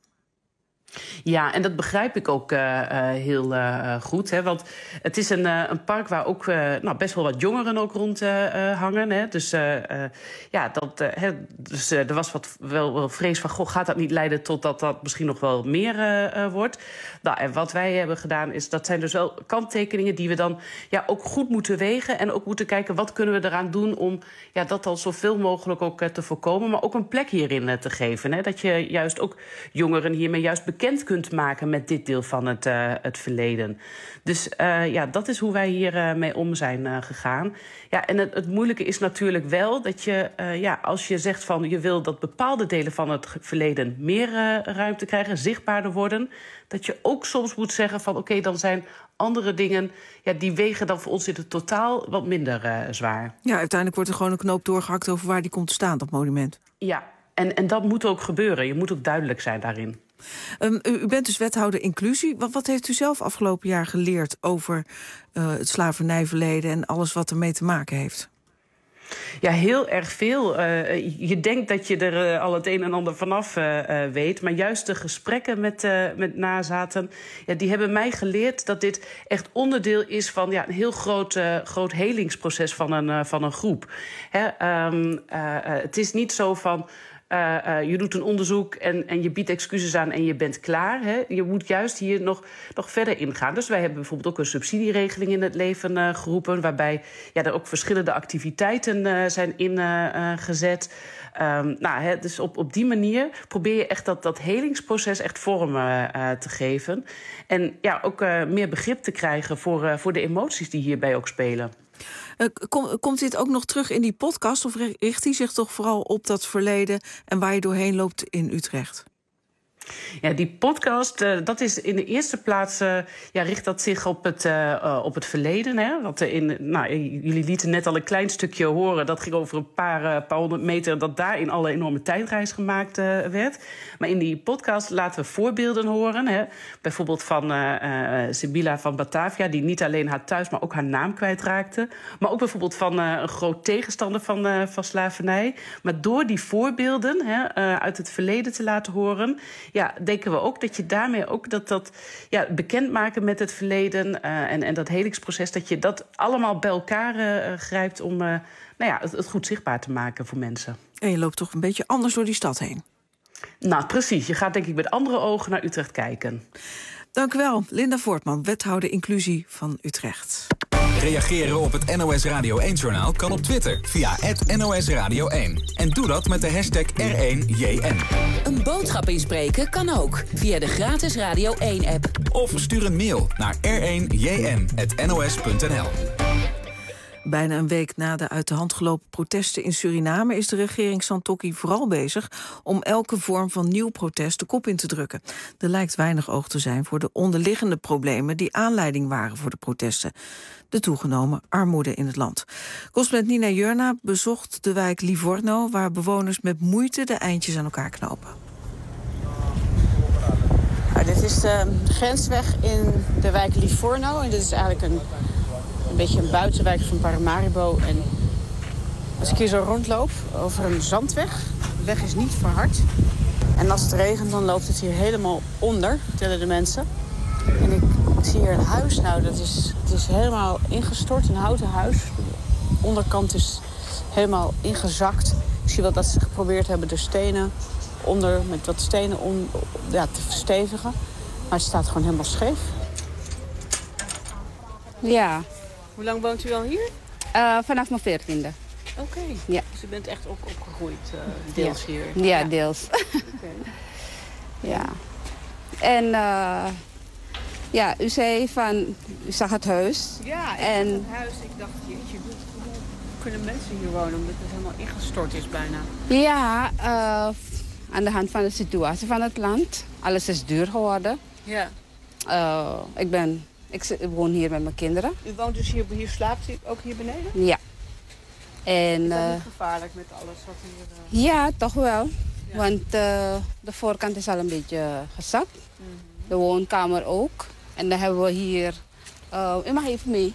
Ja, en dat begrijp ik ook uh, uh, heel uh, goed. Hè, want het is een, uh, een park waar ook uh, nou, best wel wat jongeren ook rond uh, uh, hangen. Hè. Dus, uh, uh, ja, dat, uh, hè, dus uh, er was wat, wel, wel vrees van, goh, gaat dat niet leiden tot dat dat misschien nog wel meer uh, uh, wordt? Nou, en wat wij hebben gedaan is, dat zijn dus wel kanttekeningen die we dan ja, ook goed moeten wegen. En ook moeten kijken, wat kunnen we eraan doen om ja, dat dan zoveel mogelijk ook uh, te voorkomen. Maar ook een plek hierin uh, te geven. Hè. Dat je juist ook jongeren hiermee juist bekend kunt maken met dit deel van het, uh, het verleden. Dus uh, ja, dat is hoe wij hier uh, mee om zijn uh, gegaan. Ja, en het, het moeilijke is natuurlijk wel dat je, uh, ja, als je zegt van je wil dat bepaalde delen van het verleden meer uh, ruimte krijgen, zichtbaarder worden, dat je ook soms moet zeggen van oké, okay, dan zijn andere dingen, ja, die wegen dan voor ons in het totaal wat minder uh, zwaar. Ja, uiteindelijk wordt er gewoon een knoop doorgehakt over waar die komt te staan, dat monument. Ja, en, en dat moet ook gebeuren. Je moet ook duidelijk zijn daarin. Um, u, u bent dus wethouder inclusie. Wat, wat heeft u zelf afgelopen jaar geleerd over uh, het slavernijverleden en alles wat ermee te maken heeft? Ja, heel erg veel. Uh, je denkt dat je er uh, al het een en ander vanaf uh, uh, weet. Maar juist de gesprekken met, uh, met nazaten, ja, die hebben mij geleerd dat dit echt onderdeel is van ja, een heel groot, uh, groot helingsproces van een, uh, van een groep. Hè, um, uh, uh, het is niet zo van Uh, uh, je doet een onderzoek en, en je biedt excuses aan en je bent klaar. Hè? Je moet juist hier nog, nog verder ingaan. Dus wij hebben bijvoorbeeld ook een subsidieregeling in het leven uh, geroepen, waarbij ja, er ook verschillende activiteiten uh, zijn ingezet. Uh, um, nou, hè, dus op, op die manier probeer je echt dat, dat helingsproces echt vorm uh, uh, te geven. En ja, ook uh, meer begrip te krijgen voor, uh, voor de emoties die hierbij ook spelen. Uh, kom, komt dit ook nog terug in die podcast? Of richt hij zich toch vooral op dat verleden en waar je doorheen loopt in Utrecht? Ja, die podcast, uh, dat is in de eerste plaats, uh, ja, richt dat zich op het, uh, uh, op het verleden. Hè? Want in, nou, jullie lieten net al een klein stukje horen. Dat ging over een paar, uh, paar honderd meter, dat daarin al een enorme tijdreis gemaakt uh, werd. Maar in die podcast laten we voorbeelden horen. Hè? Bijvoorbeeld van uh, uh, Sibila van Batavia, die niet alleen haar thuis, maar ook haar naam kwijtraakte. Maar ook bijvoorbeeld van uh, een groot tegenstander van, uh, van slavernij. Maar door die voorbeelden hè, uh, uit het verleden te laten horen, ja, denken we ook dat je daarmee ook dat, dat ja, bekendmaken met het verleden uh, en, en dat helingsproces, dat je dat allemaal bij elkaar uh, grijpt om uh, nou ja, het, het goed zichtbaar te maken voor mensen. En je loopt toch een beetje anders door die stad heen? Nou, precies. Je gaat denk ik met andere ogen naar Utrecht kijken. Dank u wel, Linda Voortman, wethouder inclusie van Utrecht. Reageren op het N O S Radio één-journaal kan op Twitter via het N O S Radio één. En doe dat met de hashtag R één J N. Een boodschap inspreken kan ook via de gratis Radio één-app. Of stuur een mail naar r één j n at n o s punt n l. Bijna een week na de uit de hand gelopen protesten in Suriname is de regering Santokki vooral bezig om elke vorm van nieuw protest de kop in te drukken. Er lijkt weinig oog te zijn voor de onderliggende problemen die aanleiding waren voor de protesten. De toegenomen armoede in het land. Correspondent Nina Jurna bezocht de wijk Livorno, waar bewoners met moeite de eindjes aan elkaar knopen. Nou, dit is de grensweg in de wijk Livorno en dit is eigenlijk een Een beetje een buitenwijk van Paramaribo. En als ik hier zo rondloop over een zandweg, de weg is niet verhard. En als het regent, dan loopt het hier helemaal onder, vertellen de mensen. En ik, ik zie hier een huis, nou dat is, het is helemaal ingestort, een houten huis. De onderkant is helemaal ingezakt. Ik zie wel dat ze geprobeerd hebben de stenen onder, met wat stenen om, ja, te verstevigen. Maar het staat gewoon helemaal scheef. Ja. Hoe lang woont u al hier? Uh, vanaf mijn veertiende. Oké. Okay. Ja. Dus u bent echt ook opgegroeid, uh, deels ja. hier? Ja, ja. deels. Okay. Ja. En uh, ja, u zei van, u zag het huis. Ja, ik en... zag het huis. Ik dacht, jeetje, hoe kunnen mensen hier wonen? Omdat het helemaal ingestort is bijna. Ja, uh, aan de hand van de situatie van het land. Alles is duur geworden. Ja. Uh, ik, ben, ik, ik woon hier met mijn kinderen. U woont dus hier, hier slaapt u ook hier beneden? Ja. En, is dat uh, niet gevaarlijk met alles wat hier... Uh... Ja, toch wel. Ja. Want uh, de voorkant is al een beetje gezakt. Mm-hmm. De woonkamer ook. En dan hebben we hier... Uh, u mag even mee.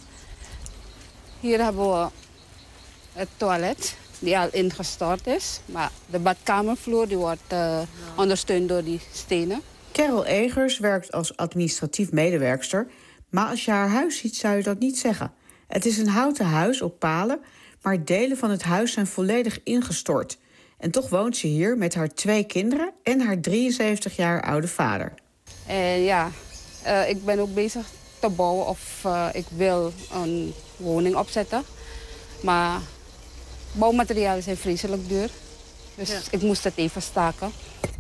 Hier hebben we het toilet, die al ingestort is. Maar de badkamervloer die wordt uh, ja. ondersteund door die stenen. Carol Egers werkt als administratief medewerkster. Maar als je haar huis ziet, zou je dat niet zeggen. Het is een houten huis op palen, maar delen van het huis zijn volledig ingestort. En toch woont ze hier met haar twee kinderen en haar drieënzeventig jaar oude vader. En ja, uh, ik ben ook bezig te bouwen of uh, ik wil een woning opzetten. Maar bouwmaterialen zijn vreselijk duur. Dus ja. ik moest het even staken.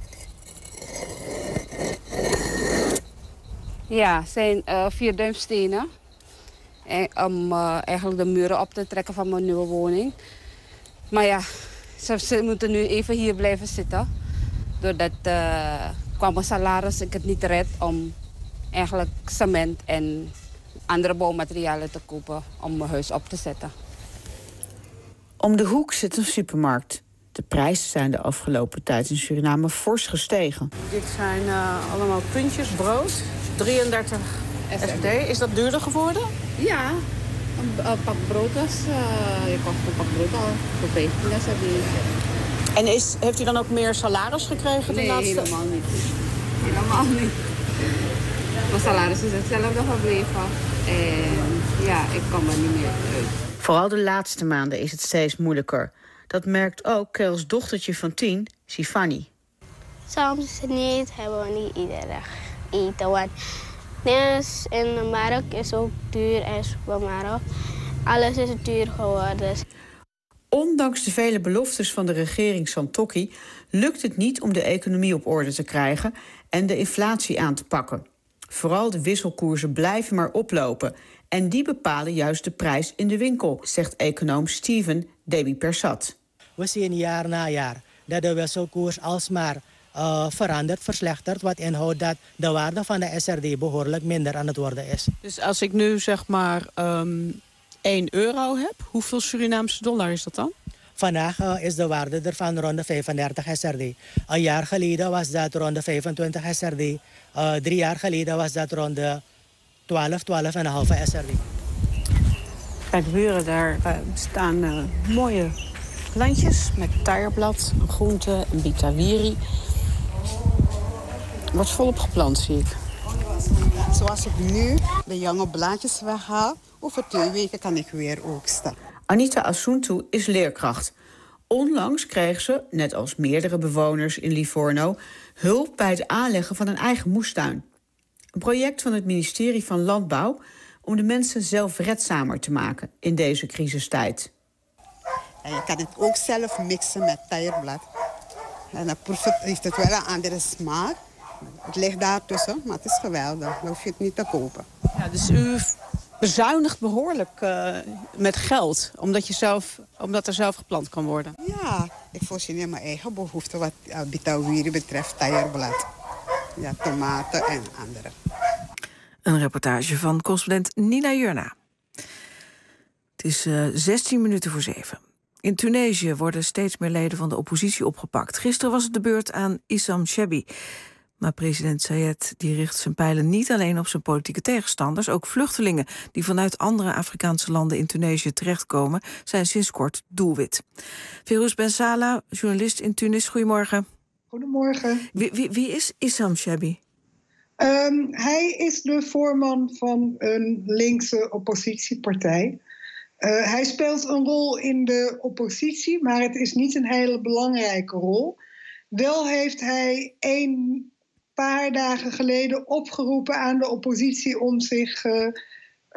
Ja, het zijn uh, vier duimstenen. En, om uh, eigenlijk de muren op te trekken van mijn nieuwe woning. Maar ja, ze, ze moeten nu even hier blijven zitten. Doordat uh, qua mijn salaris ik het niet red om eigenlijk cement en andere bouwmaterialen te kopen om mijn huis op te zetten. Om de hoek zit een supermarkt. De prijzen zijn de afgelopen tijd in Suriname fors gestegen. Dit zijn uh, allemaal puntjes brood. drieëndertig S R D. Is dat duurder geworden? Ja. Een, een pak brood is... Uh, je kocht een pak brood al voor vijftien S R D. En is, heeft u dan ook meer salaris gekregen de nee, laatste? Nee, helemaal niet. Helemaal niet. Mijn salaris is hetzelfde gebleven. En ja, ik kom er niet meer uit. Vooral de laatste maanden is het steeds moeilijker. Dat merkt ook Kerels dochtertje van tien, Sifani. Soms niet, hebben we niet iedere dag eten. Want dingen in de markt is ook duur en supermarkt. Alles is duur geworden. Ondanks de vele beloftes van de regering Santokki lukt het niet om de economie op orde te krijgen en de inflatie aan te pakken. Vooral de wisselkoersen blijven maar oplopen. En die bepalen juist de prijs in de winkel, zegt econoom Steven Debi Persat. We zien jaar na jaar dat de wisselkoers alsmaar uh, verandert, verslechtert. Wat inhoudt dat de waarde van de S R D behoorlijk minder aan het worden is. Dus als ik nu zeg maar um, één euro heb, hoeveel Surinaamse dollar is dat dan? Vandaag uh, is de waarde ervan rond de vijfendertig S R D. Een jaar geleden was dat rond de vijfentwintig S R D. Uh, drie jaar geleden was dat rond de twaalf, twaalf komma vijf S R D. Bij de buren daar uh, staan uh, mooie plantjes met taierblad, groente en bitawiri. Wordt volop geplant, zie ik. Zoals ik nu de jonge blaadjes weghaal, over twee weken kan ik weer oogsten. Anita Assuntu is leerkracht. Onlangs kreeg ze, net als meerdere bewoners in Livorno, hulp bij het aanleggen van een eigen moestuin. Een project van het ministerie van Landbouw om de mensen zelfredzamer te maken in deze crisistijd. En je kan het ook zelf mixen met taierblad. En dan proeft het, heeft het wel een andere smaak. Het ligt daartussen, maar het is geweldig. Dan hoef je het niet te kopen. Ja, dus u bezuinigt behoorlijk uh, met geld, omdat, je zelf, omdat er zelf geplant kan worden. Ja, ik voorzien in mijn eigen behoeften wat uh, bitawiri betreft, taierblad. Ja, tomaten en andere. Een reportage van correspondent Nina Jurna. Het is uh, zestien minuten voor zeven. In Tunesië worden steeds meer leden van de oppositie opgepakt. Gisteren was het de beurt aan Issam Chebbi. Maar president Sayed die richt zijn pijlen niet alleen op zijn politieke tegenstanders. Ook vluchtelingen die vanuit andere Afrikaanse landen in Tunesië terechtkomen zijn sinds kort doelwit. Firouz Ben Salah, journalist in Tunis. Goedemorgen. Goedemorgen. Wie, wie, wie is Issam Chebbi? Um, hij is de voorman van een linkse oppositiepartij. Uh, hij speelt een rol in de oppositie, maar het is niet een hele belangrijke rol. Wel heeft hij een paar dagen geleden opgeroepen aan de oppositie om zich uh,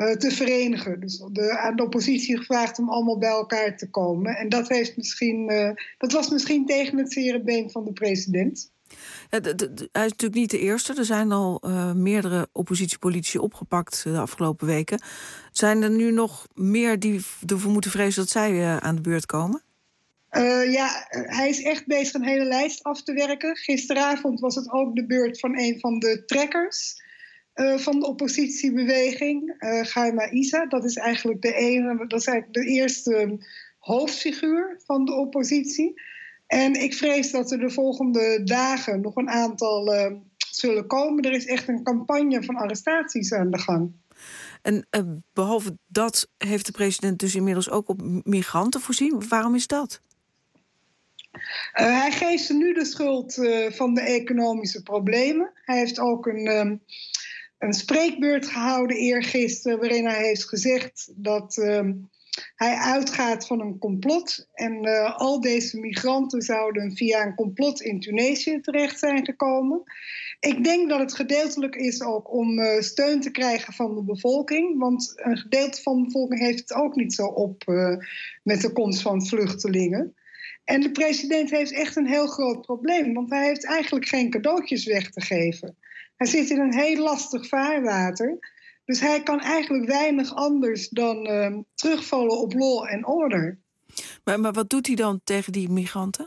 uh, te verenigen. Dus de, aan de oppositie gevraagd om allemaal bij elkaar te komen. En dat, heeft misschien, uh, dat was misschien tegen het zere been van de president. Ja, de, de, de, hij is natuurlijk niet de eerste. Er zijn al uh, meerdere oppositiepolitici opgepakt de afgelopen weken. Zijn er nu nog meer die ervoor moeten vrezen dat zij uh, aan de beurt komen? Uh, ja, hij is echt bezig een hele lijst af te werken. Gisteravond was het ook de beurt van een van de trekkers uh, van de oppositiebeweging, uh, Gaima Isa. Dat is eigenlijk de ene, dat is eigenlijk de eerste hoofdfiguur van de oppositie. En ik vrees dat er de volgende dagen nog een aantal uh, zullen komen. Er is echt een campagne van arrestaties aan de gang. En uh, behalve dat heeft de president dus inmiddels ook op migranten voorzien. Waarom is dat? Uh, hij geeft ze nu de schuld uh, van de economische problemen. Hij heeft ook een, um, een spreekbeurt gehouden eergisteren, waarin hij heeft gezegd dat um, hij uitgaat van een complot. En uh, al deze migranten zouden via een complot in Tunesië terecht zijn gekomen. Ik denk dat het gedeeltelijk is ook om uh, steun te krijgen van de bevolking. Want een gedeelte van de bevolking heeft het ook niet zo op uh, met de komst van vluchtelingen. En de president heeft echt een heel groot probleem. Want hij heeft eigenlijk geen cadeautjes weg te geven. Hij zit in een heel lastig vaarwater. Dus hij kan eigenlijk weinig anders dan uh, terugvallen op law en order. Maar, maar wat doet hij dan tegen die migranten?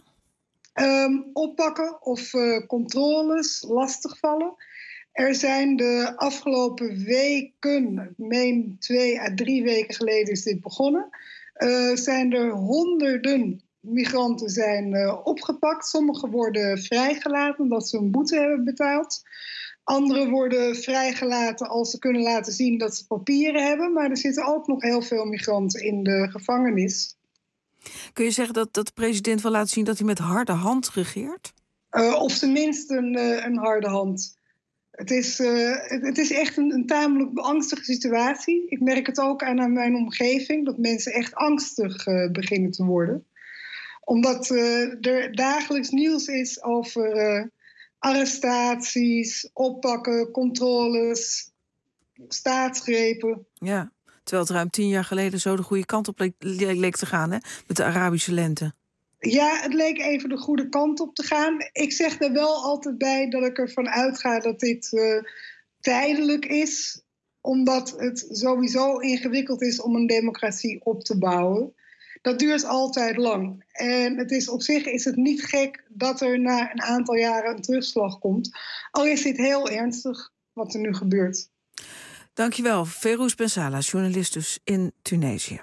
Um, oppakken of uh, controles, lastigvallen. Er zijn de afgelopen weken, ik meen twee à drie weken geleden is dit begonnen, uh, zijn er honderden migranten zijn uh, opgepakt. Sommigen worden vrijgelaten omdat ze een boete hebben betaald. Anderen worden vrijgelaten als ze kunnen laten zien dat ze papieren hebben. Maar er zitten ook nog heel veel migranten in de gevangenis. Kun je zeggen dat, dat de president wil laten zien dat hij met harde hand regeert? Uh, of tenminste een, uh, een harde hand. Het is, uh, het, het is echt een, een tamelijk beangstige situatie. Ik merk het ook aan, aan mijn omgeving, dat mensen echt angstig uh, beginnen te worden. Omdat uh, er dagelijks nieuws is over uh, arrestaties, oppakken, controles, staatsgrepen. Ja. Terwijl het ruim tien jaar geleden zo de goede kant op leek, leek te gaan, hè? Met de Arabische lente. Ja, het leek even de goede kant op te gaan. Ik zeg er wel altijd bij dat ik ervan uitga dat dit uh, tijdelijk is. Omdat het sowieso ingewikkeld is om een democratie op te bouwen. Dat duurt altijd lang. En het is op zich is het niet gek dat er na een aantal jaren een terugslag komt. Al is dit heel ernstig wat er nu gebeurt. Dankjewel, Ferouz Bensala, journalist dus in Tunesië.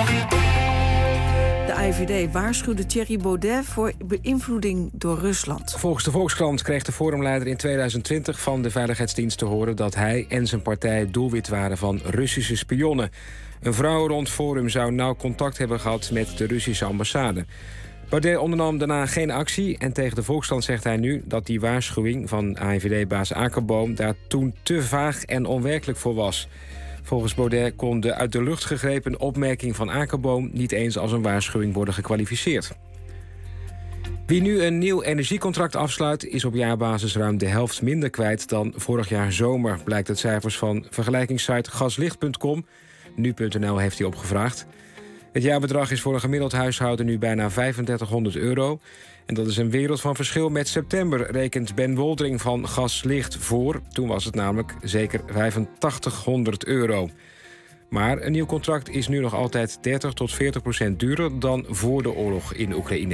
De I V D waarschuwde Thierry Baudet voor beïnvloeding door Rusland. Volgens de Volkskrant kreeg de forumleider in tweeduizend twintig van de Veiligheidsdienst te horen dat hij en zijn partij doelwit waren van Russische spionnen. Een vrouw rond Forum zou nauw contact hebben gehad met de Russische ambassade. Baudet ondernam daarna geen actie en tegen de Volkskrant zegt hij nu dat die waarschuwing van I V D-baas Akerboom daar toen te vaag en onwerkelijk voor was. Volgens Baudet kon de uit de lucht gegrepen opmerking van Akerboom niet eens als een waarschuwing worden gekwalificeerd. Wie nu een nieuw energiecontract afsluit is op jaarbasis ruim de helft minder kwijt dan vorig jaar zomer, blijkt uit cijfers van vergelijkingssite gaslicht punt com. nu punt n l heeft hij opgevraagd. Het jaarbedrag is voor een gemiddeld huishouden nu bijna vijfendertighonderd euro. En dat is een wereld van verschil met september, rekent Ben Woldering van Gaslicht voor. Toen was het namelijk zeker vijfentachtighonderd euro. Maar een nieuw contract is nu nog altijd dertig tot veertig procent duurder dan voor de oorlog in Oekraïne.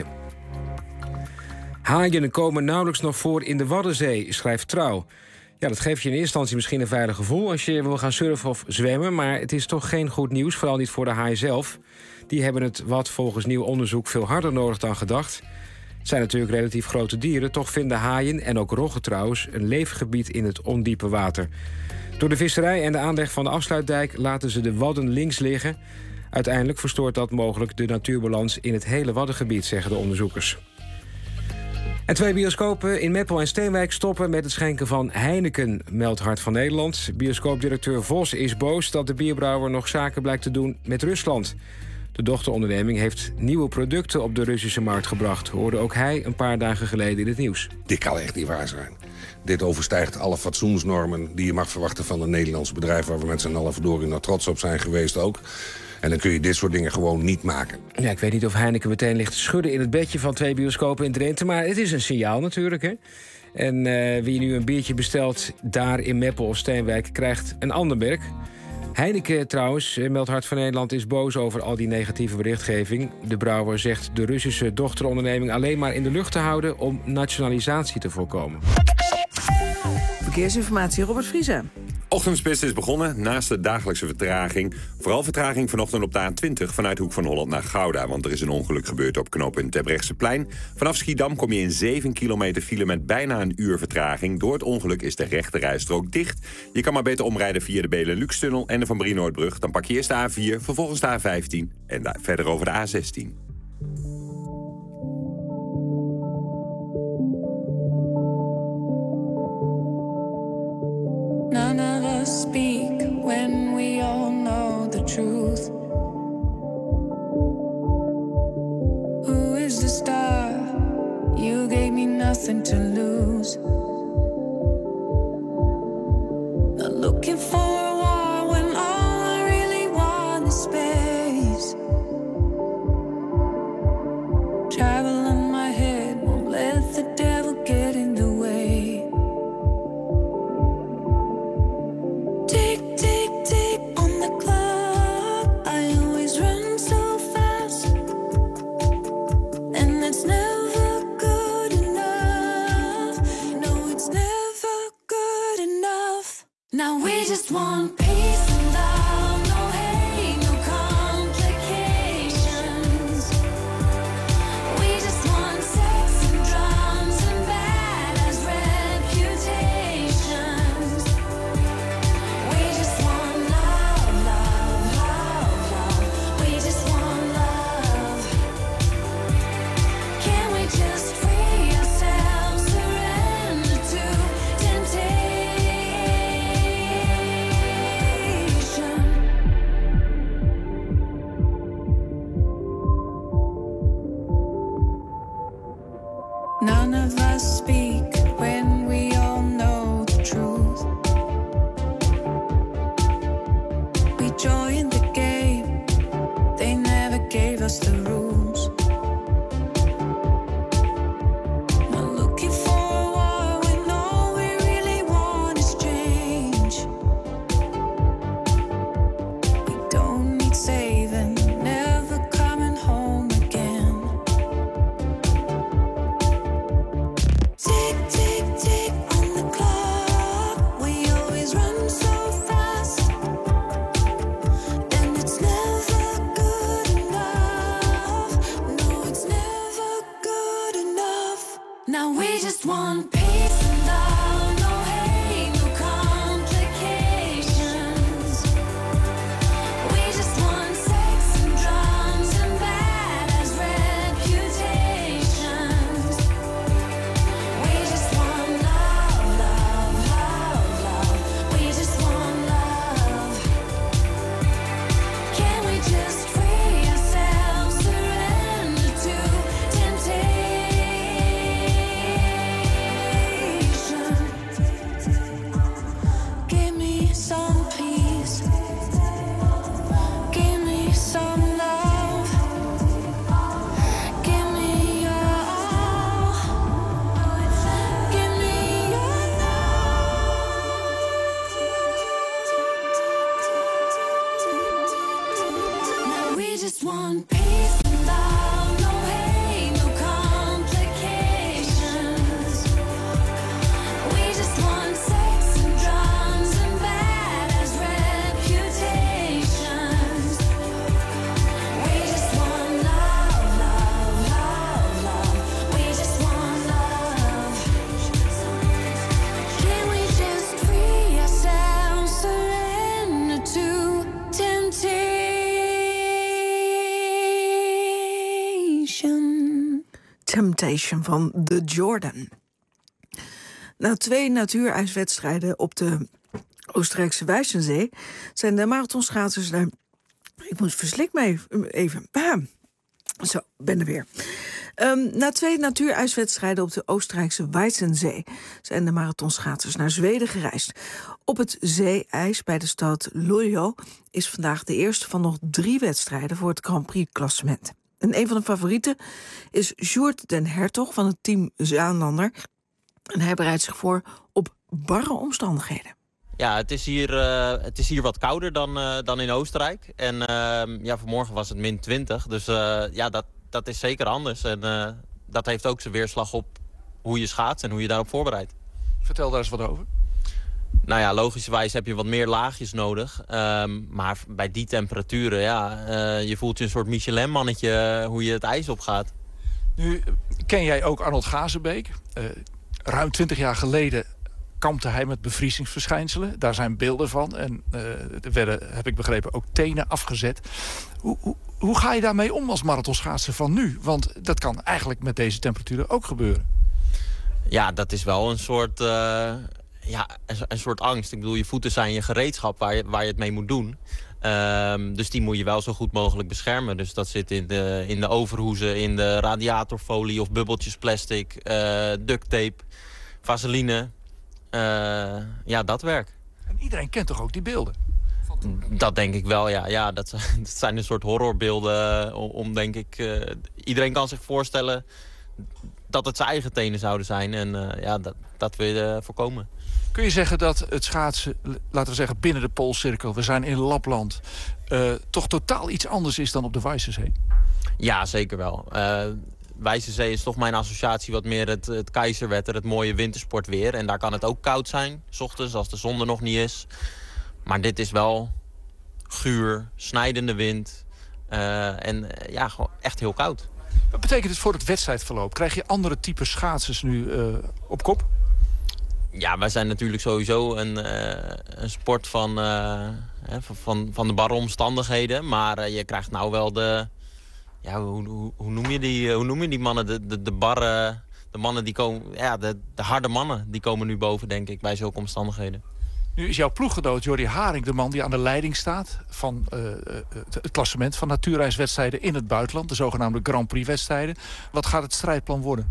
Haaien komen nauwelijks nog voor in de Waddenzee, schrijft Trouw. Ja, dat geeft je in eerste instantie misschien een veilig gevoel als je wil gaan surfen of zwemmen, maar het is toch geen goed nieuws, vooral niet voor de haai zelf. Die hebben het wat volgens nieuw onderzoek veel harder nodig dan gedacht. Het zijn natuurlijk relatief grote dieren, toch vinden haaien, en ook roggen trouwens, een leefgebied in het ondiepe water. Door de visserij en de aanleg van de afsluitdijk laten ze de wadden links liggen. Uiteindelijk verstoort dat mogelijk de natuurbalans in het hele waddengebied, zeggen de onderzoekers. En twee bioscopen in Meppel en Steenwijk stoppen met het schenken van Heineken, meldt Hart van Nederland. Bioscoopdirecteur Vos is boos dat de bierbrouwer nog zaken blijkt te doen met Rusland. De dochteronderneming heeft nieuwe producten op de Russische markt gebracht. Hoorde ook hij een paar dagen geleden in het nieuws. Dit kan echt niet waar zijn. Dit overstijgt alle fatsoensnormen die je mag verwachten van een Nederlands bedrijf... waar we met z'n allen verdorie nog trots op zijn geweest ook. En dan kun je dit soort dingen gewoon niet maken. Ja, ik weet niet of Heineken meteen ligt te schudden in het bedje van twee bioscopen in Drenthe... maar het is een signaal natuurlijk, hè. En uh, wie nu een biertje bestelt daar in Meppel of Steenwijk... krijgt een ander merk. Heineken trouwens, meldt Hart van Nederland, is boos over al die negatieve berichtgeving. De brouwer zegt de Russische dochteronderneming alleen maar in de lucht te houden... om nationalisatie te voorkomen. Verkeersinformatie, Robert Vriese. Ochtendspits is begonnen, naast de dagelijkse vertraging. Vooral vertraging vanochtend op de A twintig vanuit Hoek van Holland naar Gouda... want er is een ongeluk gebeurd op knooppunt Terbrechtseplein. Vanaf Schiedam kom je in zeven kilometer file met bijna een uur vertraging. Door het ongeluk is de rechte rijstrook dicht. Je kan maar beter omrijden via de Benelux-tunnel en de Van Brienoordbrug. Dan pak je eerst de A vier, vervolgens de A vijftien en da- verder over de A zestien. None of us speak when we all know the truth. Who is the star? You gave me nothing to lose. Not looking for a war when all I really want is space. Travel in my head, won't let the devil get in the way. Tick, tick, tick on the clock. I always run so fast, and it's never good enough. No, it's never good enough. Now we just want peace and love, no hate, no complications. We just want sex and drums and badass reputations. We just want love, love, love, love. We just want love. Can we just free ourselves, surrender to temptation? None of us speak when we all know the truth. We joined the game, they never gave us the rules. Not looking for a war when all we really want is change. We don't need saving, never coming home again. Tick, tick, tick on the clock. We always run so fast, and it's never good enough. No, it's never good enough. Now we just want peace and love, no hate, no complications. We just want sex and drums and badass reputations. We just want love, love, love, love. We just want love. Can we just free ourselves, surrender to temptation? Give me some peace. Give me some love. Give me your all. Give me your love. Now we just want peace and love, no hate, no complications. We just want sex and drums and badass reputations. We just want love, love, love, love. We just want love. Can we just free ourselves, surrender to temptation? Temptation van The Jordan. Na twee natuurijswedstrijden op de Oostenrijkse Wijzenzee zijn de marathonschaatsers naar Ik moet verslik me even. Bam. Zo, ben er weer. Um, na twee natuurijswedstrijden op de Oostenrijkse Weizenzee zijn de marathonschaatsers naar Zweden gereisd. Op het zeeijs bij de stad Luleå is vandaag de eerste van nog drie wedstrijden voor het Grand Prix-klassement. En een van de favorieten is Sjoerd den Hertog van het team Zaanlander. En hij bereidt zich voor op barre omstandigheden. Ja, het is hier, uh, het is hier wat kouder dan, uh, dan in Oostenrijk. En uh, ja, vanmorgen was het min twintig. Dus uh, ja, dat, dat is zeker anders. En uh, dat heeft ook zijn weerslag op hoe je schaatst en hoe je daarop voorbereidt. Vertel daar eens wat over. Nou ja, logischerwijs heb je wat meer laagjes nodig. Um, maar bij die temperaturen, ja, uh, je voelt je een soort Michelin-mannetje uh, hoe je het ijs opgaat. Nu ken jij ook Arnold Gazenbeek. Uh, ruim twintig jaar geleden kampte hij met bevriezingsverschijnselen. Daar zijn beelden van. En uh, er werden, heb ik begrepen, ook tenen afgezet. Hoe, hoe, hoe ga je daarmee om als marathonschaatser van nu? Want dat kan eigenlijk met deze temperaturen ook gebeuren. Ja, dat is wel een soort, uh, ja, een, een soort angst. Ik bedoel, je voeten zijn je gereedschap waar je, waar je het mee moet doen. Um, dus die moet je wel zo goed mogelijk beschermen. Dus dat zit in de, in de overhoezen, in de radiatorfolie of bubbeltjes plastic, uh, duct tape, vaseline. Uh, ja, dat werk. En iedereen kent toch ook die beelden? Dat denk ik wel, ja. ja dat, dat zijn een soort horrorbeelden. Om, om denk ik... Uh, iedereen kan zich voorstellen dat het zijn eigen tenen zouden zijn. En uh, ja, dat, dat wil je uh, voorkomen. Kun je zeggen dat het schaatsen, laten we zeggen binnen de Poolcirkel, we zijn in Lapland, uh, toch totaal iets anders is dan op de Weizenzee? Ja, zeker wel. Uh, Weizenzee is toch mijn associatie wat meer het, het keizerwetter, het mooie wintersportweer. En daar kan het ook koud zijn, 's ochtends als de zon er nog niet is. Maar dit is wel guur, snijdende wind uh, en uh, ja, gewoon echt heel koud. Wat betekent het voor het wedstrijdverloop? Krijg je andere type schaatsers nu uh, op kop? Ja, wij zijn natuurlijk sowieso een, uh, een sport van, uh, van, van de barre omstandigheden. Maar uh, je krijgt nou wel de... Ja, hoe, hoe, hoe, noem je die, hoe noem je die mannen? De, de, de barre... De mannen die komen... Ja, de, de harde mannen die komen nu boven, denk ik, bij zulke omstandigheden. Nu is jouw ploeggenoot Jordi Haring de man die aan de leiding staat van uh, het, het klassement van natuurreiswedstrijden in het buitenland. De zogenaamde Grand Prix-wedstrijden. Wat gaat het strijdplan worden?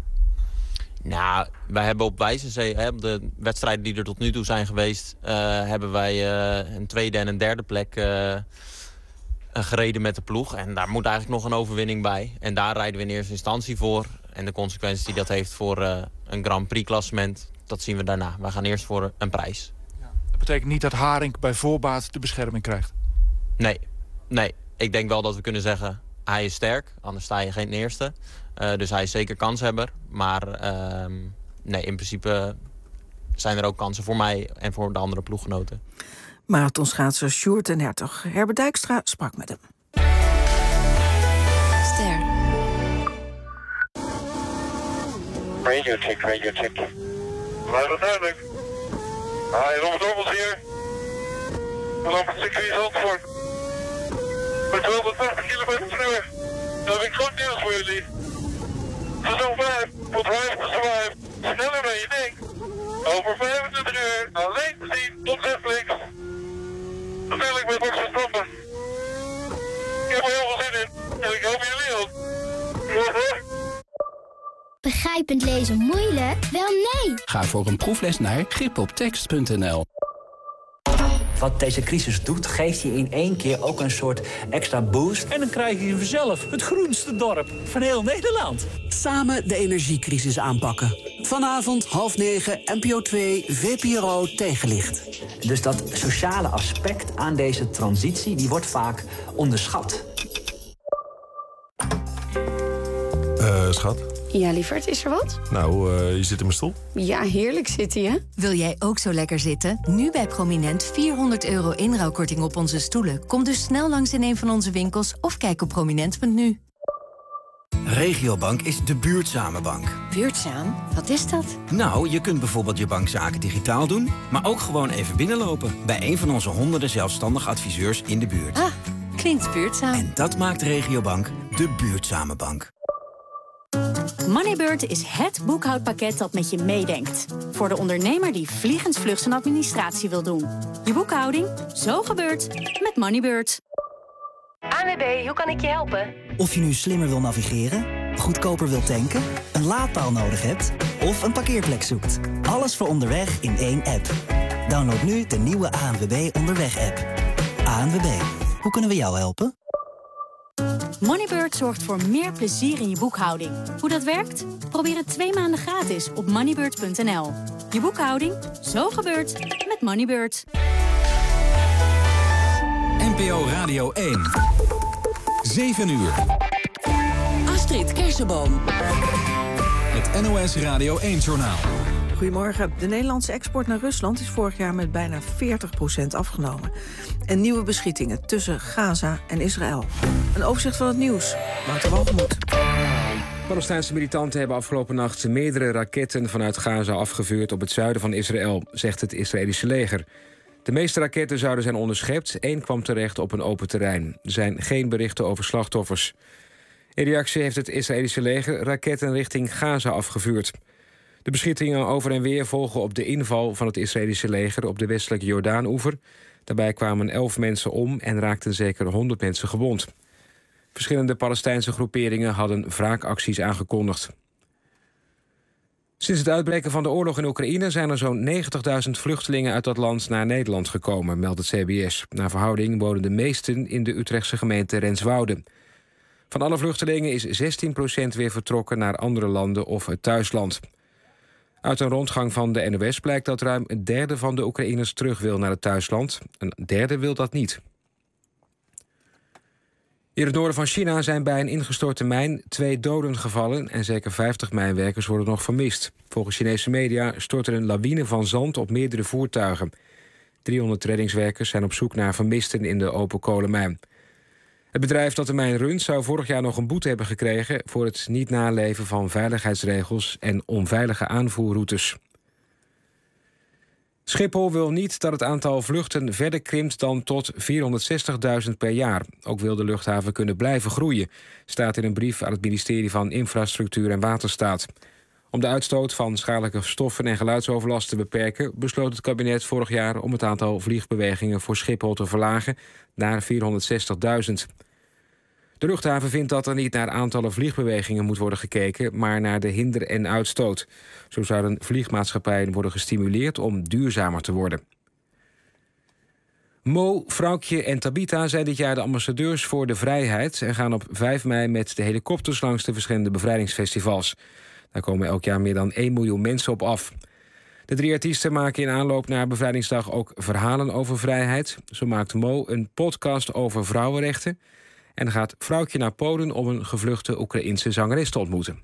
Nou, wij hebben op Weizenzee, hè, op de wedstrijden die er tot nu toe zijn geweest, uh, hebben wij uh, een tweede en een derde plek uh, gereden met de ploeg. En daar moet eigenlijk nog een overwinning bij. En daar rijden we in eerste instantie voor. En de consequenties die dat heeft voor uh, een Grand Prix-klassement, dat zien we daarna. We gaan eerst voor een prijs. Ja, dat betekent niet dat Haring bij voorbaat de bescherming krijgt? Nee, nee. Ik denk wel dat we kunnen zeggen, hij is sterk, anders sta je geen eerste. Uh, dus hij is zeker kanshebber. Maar uh, nee, in principe zijn er ook kansen voor mij en voor de andere ploeggenoten. Marathonschaatser Sjoerd den Hertog. Herbert Dijkstra sprak met hem. Ster. Radio check, radio check. Luid duidelijk. Hi, Robert Orbels hier. Vanaf het circuit Zandvoort. Met tweehonderdtachtig kilometer per uur. Dan heb ik goed nieuws voor jullie. Seizoen vijf wordt vijf to survive. Sneller dan je denkt. Over vijfentwintig uur alleen te zien op Netflix. Natuurlijk met Max Verstappen. Ik heb er heel veel zin in. En ik hoop jullie ook. Begrijpend lezen moeilijk? Wel nee! Ga voor een proefles naar grip op tekst punt n l. Wat deze crisis doet, geeft je in één keer ook een soort extra boost. En dan krijg je vanzelf het groenste dorp van heel Nederland. Samen de energiecrisis aanpakken. Vanavond half negen, N P O twee, V P R O Tegenlicht. Dus dat sociale aspect aan deze transitie, die wordt vaak onderschat. Uh, schat? Ja, lieverd, is er wat? Nou, uh, je zit in mijn stoel. Ja, heerlijk zitten, hè? Wil jij ook zo lekker zitten? Nu bij Prominent vierhonderd euro inruilkorting op onze stoelen. Kom dus snel langs in een van onze winkels of kijk op prominent punt n u. Regiobank is de buurtzame bank. Buurtzaam? Wat is dat? Nou, je kunt bijvoorbeeld je bankzaken digitaal doen, maar ook gewoon even binnenlopen bij een van onze honderden zelfstandig adviseurs in de buurt. Ah, klinkt buurtzaam. En dat maakt Regiobank de buurtzame bank. Moneybird is het boekhoudpakket dat met je meedenkt. Voor de ondernemer die vliegensvlug zijn administratie wil doen. Je boekhouding, zo gebeurt met Moneybird. A N W B, hoe kan ik je helpen? Of je nu slimmer wil navigeren, goedkoper wil tanken, een laadpaal nodig hebt of een parkeerplek zoekt. Alles voor onderweg in één app. Download nu de nieuwe A N W B Onderweg-app. A N W B, hoe kunnen we jou helpen? Moneybird zorgt voor meer plezier in je boekhouding. Hoe dat werkt? Probeer het twee maanden gratis op moneybird punt n l. Je boekhouding, zo gebeurt met Moneybird. N P O Radio één. zeven uur. Astrid Kersenboom. Het N O S Radio één-journaal. Goedemorgen. De Nederlandse export naar Rusland is vorig jaar met bijna veertig procent afgenomen. En nieuwe beschietingen tussen Gaza en Israël. Een overzicht van het nieuws. Wouter Walgemoed. Palestijnse militanten hebben afgelopen nacht meerdere raketten vanuit Gaza afgevuurd op het zuiden van Israël, zegt het Israëlische leger. De meeste raketten zouden zijn onderschept. Eén kwam terecht op een open terrein. Er zijn geen berichten over slachtoffers. In reactie heeft het Israëlische leger raketten richting Gaza afgevuurd. De beschietingen over en weer volgen op de inval van het Israëlische leger op de westelijke Jordaan-oever. Daarbij kwamen elf mensen om en raakten zeker honderd mensen gewond. Verschillende Palestijnse groeperingen hadden wraakacties aangekondigd. Sinds het uitbreken van de oorlog in Oekraïne zijn er zo'n negentigduizend vluchtelingen uit dat land naar Nederland gekomen, meldt het C B S. Naar verhouding wonen de meesten in de Utrechtse gemeente Renswoude. Van alle vluchtelingen is zestien procent weer vertrokken naar andere landen of het thuisland. Uit een rondgang van de N O S blijkt dat ruim een derde van de Oekraïners terug wil naar het thuisland. Een derde wil dat niet. In het noorden van China zijn bij een ingestorte mijn twee doden gevallen en zeker vijftig mijnwerkers worden nog vermist. Volgens Chinese media stort er een lawine van zand op meerdere voertuigen. driehonderd reddingswerkers zijn op zoek naar vermisten in de open kolenmijn. Het bedrijf dat de mijn runt zou vorig jaar nog een boete hebben gekregen voor het niet naleven van veiligheidsregels en onveilige aanvoerroutes. Schiphol wil niet dat het aantal vluchten verder krimpt dan tot vierhonderdzestigduizend per jaar. Ook wil de luchthaven kunnen blijven groeien, staat in een brief aan het ministerie van Infrastructuur en Waterstaat. Om de uitstoot van schadelijke stoffen en geluidsoverlast te beperken, besloot het kabinet vorig jaar om het aantal vliegbewegingen voor Schiphol te verlagen naar vierhonderdzestigduizend. De luchthaven vindt dat er niet naar aantallen vliegbewegingen moet worden gekeken, maar naar de hinder- en uitstoot. Zo zouden vliegmaatschappijen worden gestimuleerd om duurzamer te worden. Mo, Vrouwtje en Tabita zijn dit jaar de ambassadeurs voor de vrijheid en gaan op vijf mei met de helikopters langs de verschillende bevrijdingsfestivals. Daar komen elk jaar meer dan één miljoen mensen op af. De drie artiesten maken in aanloop naar Bevrijdingsdag ook verhalen over vrijheid. Zo maakt Mo een podcast over vrouwenrechten en gaat Vrouwtje naar Polen om een gevluchte Oekraïense zangeres te ontmoeten.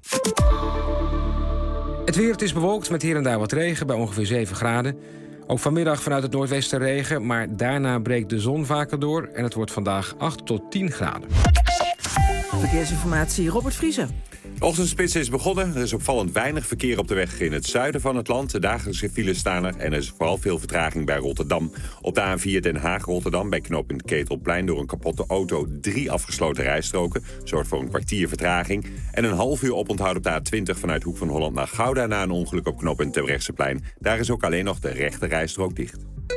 Het weer, het is bewolkt met hier en daar wat regen bij ongeveer zeven graden. Ook vanmiddag vanuit het noordwesten regen, maar daarna breekt de zon vaker door en het wordt vandaag acht tot tien graden. Verkeersinformatie, Robert Vriezen. De ochtendspits is begonnen. Er is opvallend weinig verkeer op de weg in het zuiden van het land. De dagelijkse files staan er en er is vooral veel vertraging bij Rotterdam. Op de A vier Den Haag-Rotterdam bij knooppunt Ketelplein door een kapotte auto drie afgesloten rijstroken. Zorgt voor een kwartier vertraging. En een half uur oponthoud op de A twintig vanuit Hoek van Holland naar Gouda na een ongeluk op knooppunt Terbrechtseplein. Daar is ook alleen nog de rechte rijstrook dicht.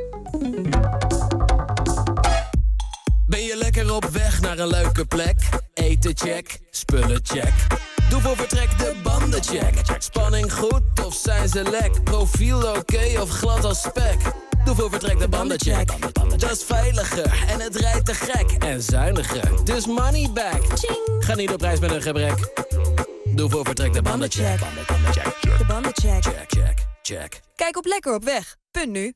Ben je lekker op weg naar een leuke plek? Eten check, spullen check. Doe voor vertrek de banden check. Spanning goed of zijn ze lek? Profiel oké okay of glad als spek? Doe voor vertrek de banden check. Dat is veiliger en het rijdt te gek. En zuiniger, dus money back. Ga niet op reis met een gebrek. Doe voor vertrek de banden check. De banden check. Check, check, check. Kijk op lekker op weg. Punt nu.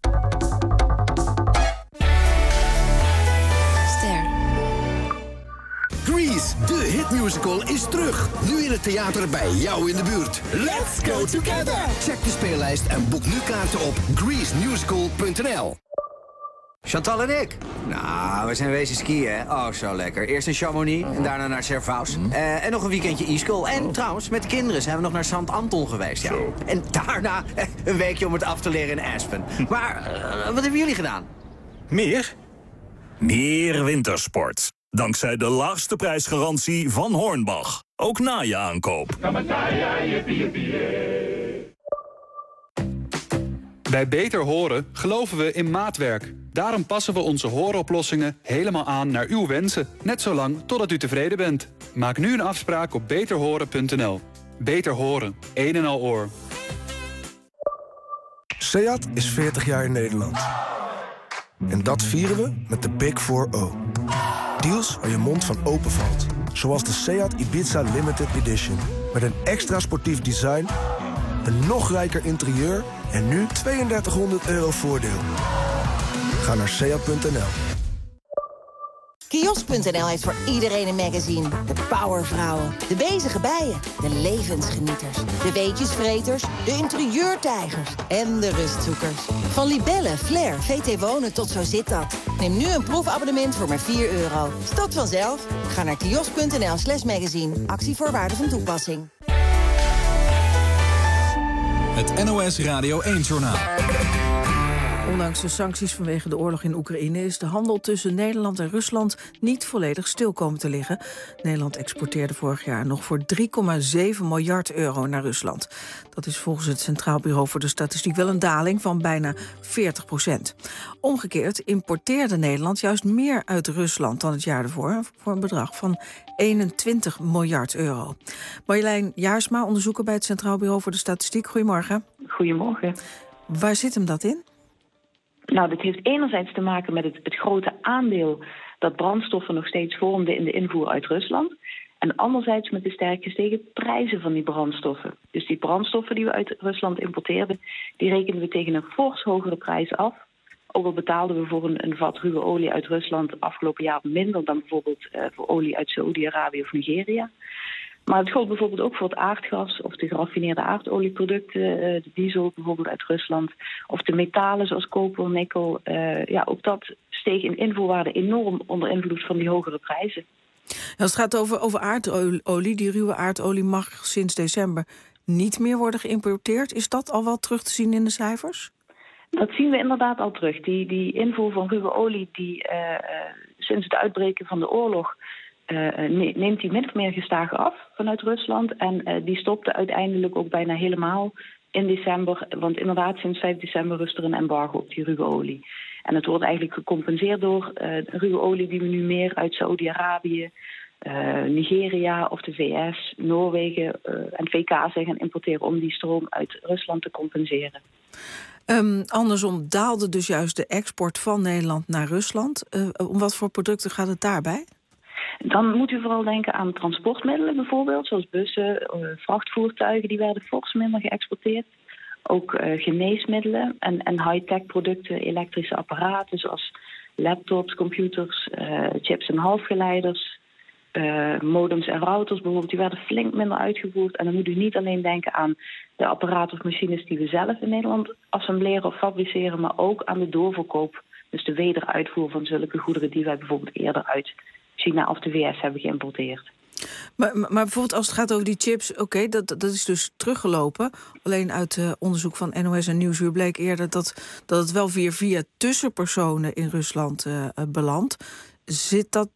Grease, de hitmusical, is terug. Nu in het theater bij jou in de buurt. Let's go together! Check de speellijst en boek nu kaarten op grease musical punt n l. Chantal en ik? Nou, we zijn wezen skiën, hè? Oh, zo lekker. Eerst in Chamonix en daarna naar Servaus. Mm. Uh, en nog een weekendje e-school. En oh. trouwens, met de kinderen zijn we nog naar Sant Anton geweest. Ja. En daarna uh, een weekje om het af te leren in Aspen. Maar uh, wat hebben jullie gedaan? Meer? Meer wintersport. Dankzij de laagste prijsgarantie van Hornbach. Ook na je aankoop. Bij Beter Horen geloven we in maatwerk. Daarom passen we onze hooroplossingen helemaal aan naar uw wensen. Net zo lang totdat u tevreden bent. Maak nu een afspraak op beter horen punt n l. Beter Horen, een en al oor. Seat is veertig jaar in Nederland. En dat vieren we met de Big four O. Deals waar je mond van open valt. Zoals de Seat Ibiza Limited Edition. Met een extra sportief design, een nog rijker interieur en nu tweeëndertighonderd euro voordeel. Ga naar seat punt n l. Kiosk punt n l heeft voor iedereen een magazine. De powervrouwen, de bezige bijen, de levensgenieters, de weetjesvreters, de interieurtijgers en de rustzoekers. Van Libelle, Flair, V T Wonen tot Zo zit dat. Neem nu een proefabonnement voor maar vier euro. Stopt vanzelf. Ga naar kiosk punt n l slash magazine. Actievoorwaarden van toepassing. Het N O S Radio één-journaal. Ondanks de sancties vanwege de oorlog in Oekraïne is de handel tussen Nederland en Rusland niet volledig stil komen te liggen. Nederland exporteerde vorig jaar nog voor drie komma zeven miljard euro naar Rusland. Dat is volgens het Centraal Bureau voor de Statistiek wel een daling van bijna veertig procent. Omgekeerd importeerde Nederland juist meer uit Rusland dan het jaar ervoor, voor een bedrag van eenentwintig miljard euro. Marjolein Jaarsma, onderzoeker bij het Centraal Bureau voor de Statistiek. Goedemorgen. Goedemorgen. Waar zit hem dat in? Nou, dat heeft enerzijds te maken met het, het grote aandeel dat brandstoffen nog steeds vormden in de invoer uit Rusland. En anderzijds met de sterk gestegen prijzen van die brandstoffen. Dus die brandstoffen die we uit Rusland importeerden, die rekenden we tegen een fors hogere prijs af. Ook al betaalden we voor een, een vat ruwe olie uit Rusland afgelopen jaar minder dan bijvoorbeeld uh, voor olie uit Saoedi-Arabië of Nigeria. Maar het gold bijvoorbeeld ook voor het aardgas of de geraffineerde aardolieproducten, de diesel bijvoorbeeld uit Rusland, of de metalen zoals koper, nikkel. Uh, ja, ook dat steeg in invoerwaarde enorm onder invloed van die hogere prijzen. Als het gaat over, over aardolie, die ruwe aardolie mag sinds december niet meer worden geïmporteerd. Is dat al wel terug te zien in de cijfers? Dat zien we inderdaad al terug. Die, die invoer van ruwe olie die uh, uh, sinds het uitbreken van de oorlog Uh, neemt die min of meer gestaag af vanuit Rusland. En uh, die stopte uiteindelijk ook bijna helemaal in december. Want inderdaad, sinds vijf december rust er een embargo op die ruwe olie. En het wordt eigenlijk gecompenseerd door uh, ruwe olie die we nu meer uit Saoedi-Arabië, uh, Nigeria of de V S, Noorwegen uh, en V K zijn gaan importeren om die stroom uit Rusland te compenseren. Um, andersom daalde dus juist de export van Nederland naar Rusland. Uh, om wat voor producten gaat het daarbij? Dan moet u vooral denken aan transportmiddelen bijvoorbeeld, zoals bussen, uh, vrachtvoertuigen, die werden fors minder geëxporteerd. Ook uh, geneesmiddelen en, en high-tech producten, elektrische apparaten zoals laptops, computers, uh, chips en halfgeleiders, uh, modems en routers bijvoorbeeld, die werden flink minder uitgevoerd. En dan moet u niet alleen denken aan de apparaten of machines die we zelf in Nederland assembleren of fabriceren, maar ook aan de doorverkoop, dus de wederuitvoer van zulke goederen die wij bijvoorbeeld eerder uit China of de V S hebben geïmporteerd. Maar, maar bijvoorbeeld als het gaat over die chips, oké, okay, dat, dat is dus teruggelopen. Alleen uit uh, onderzoek van N O S en Nieuwsuur bleek eerder dat, dat het wel via, via tussenpersonen in Rusland uh, belandt. Zit dat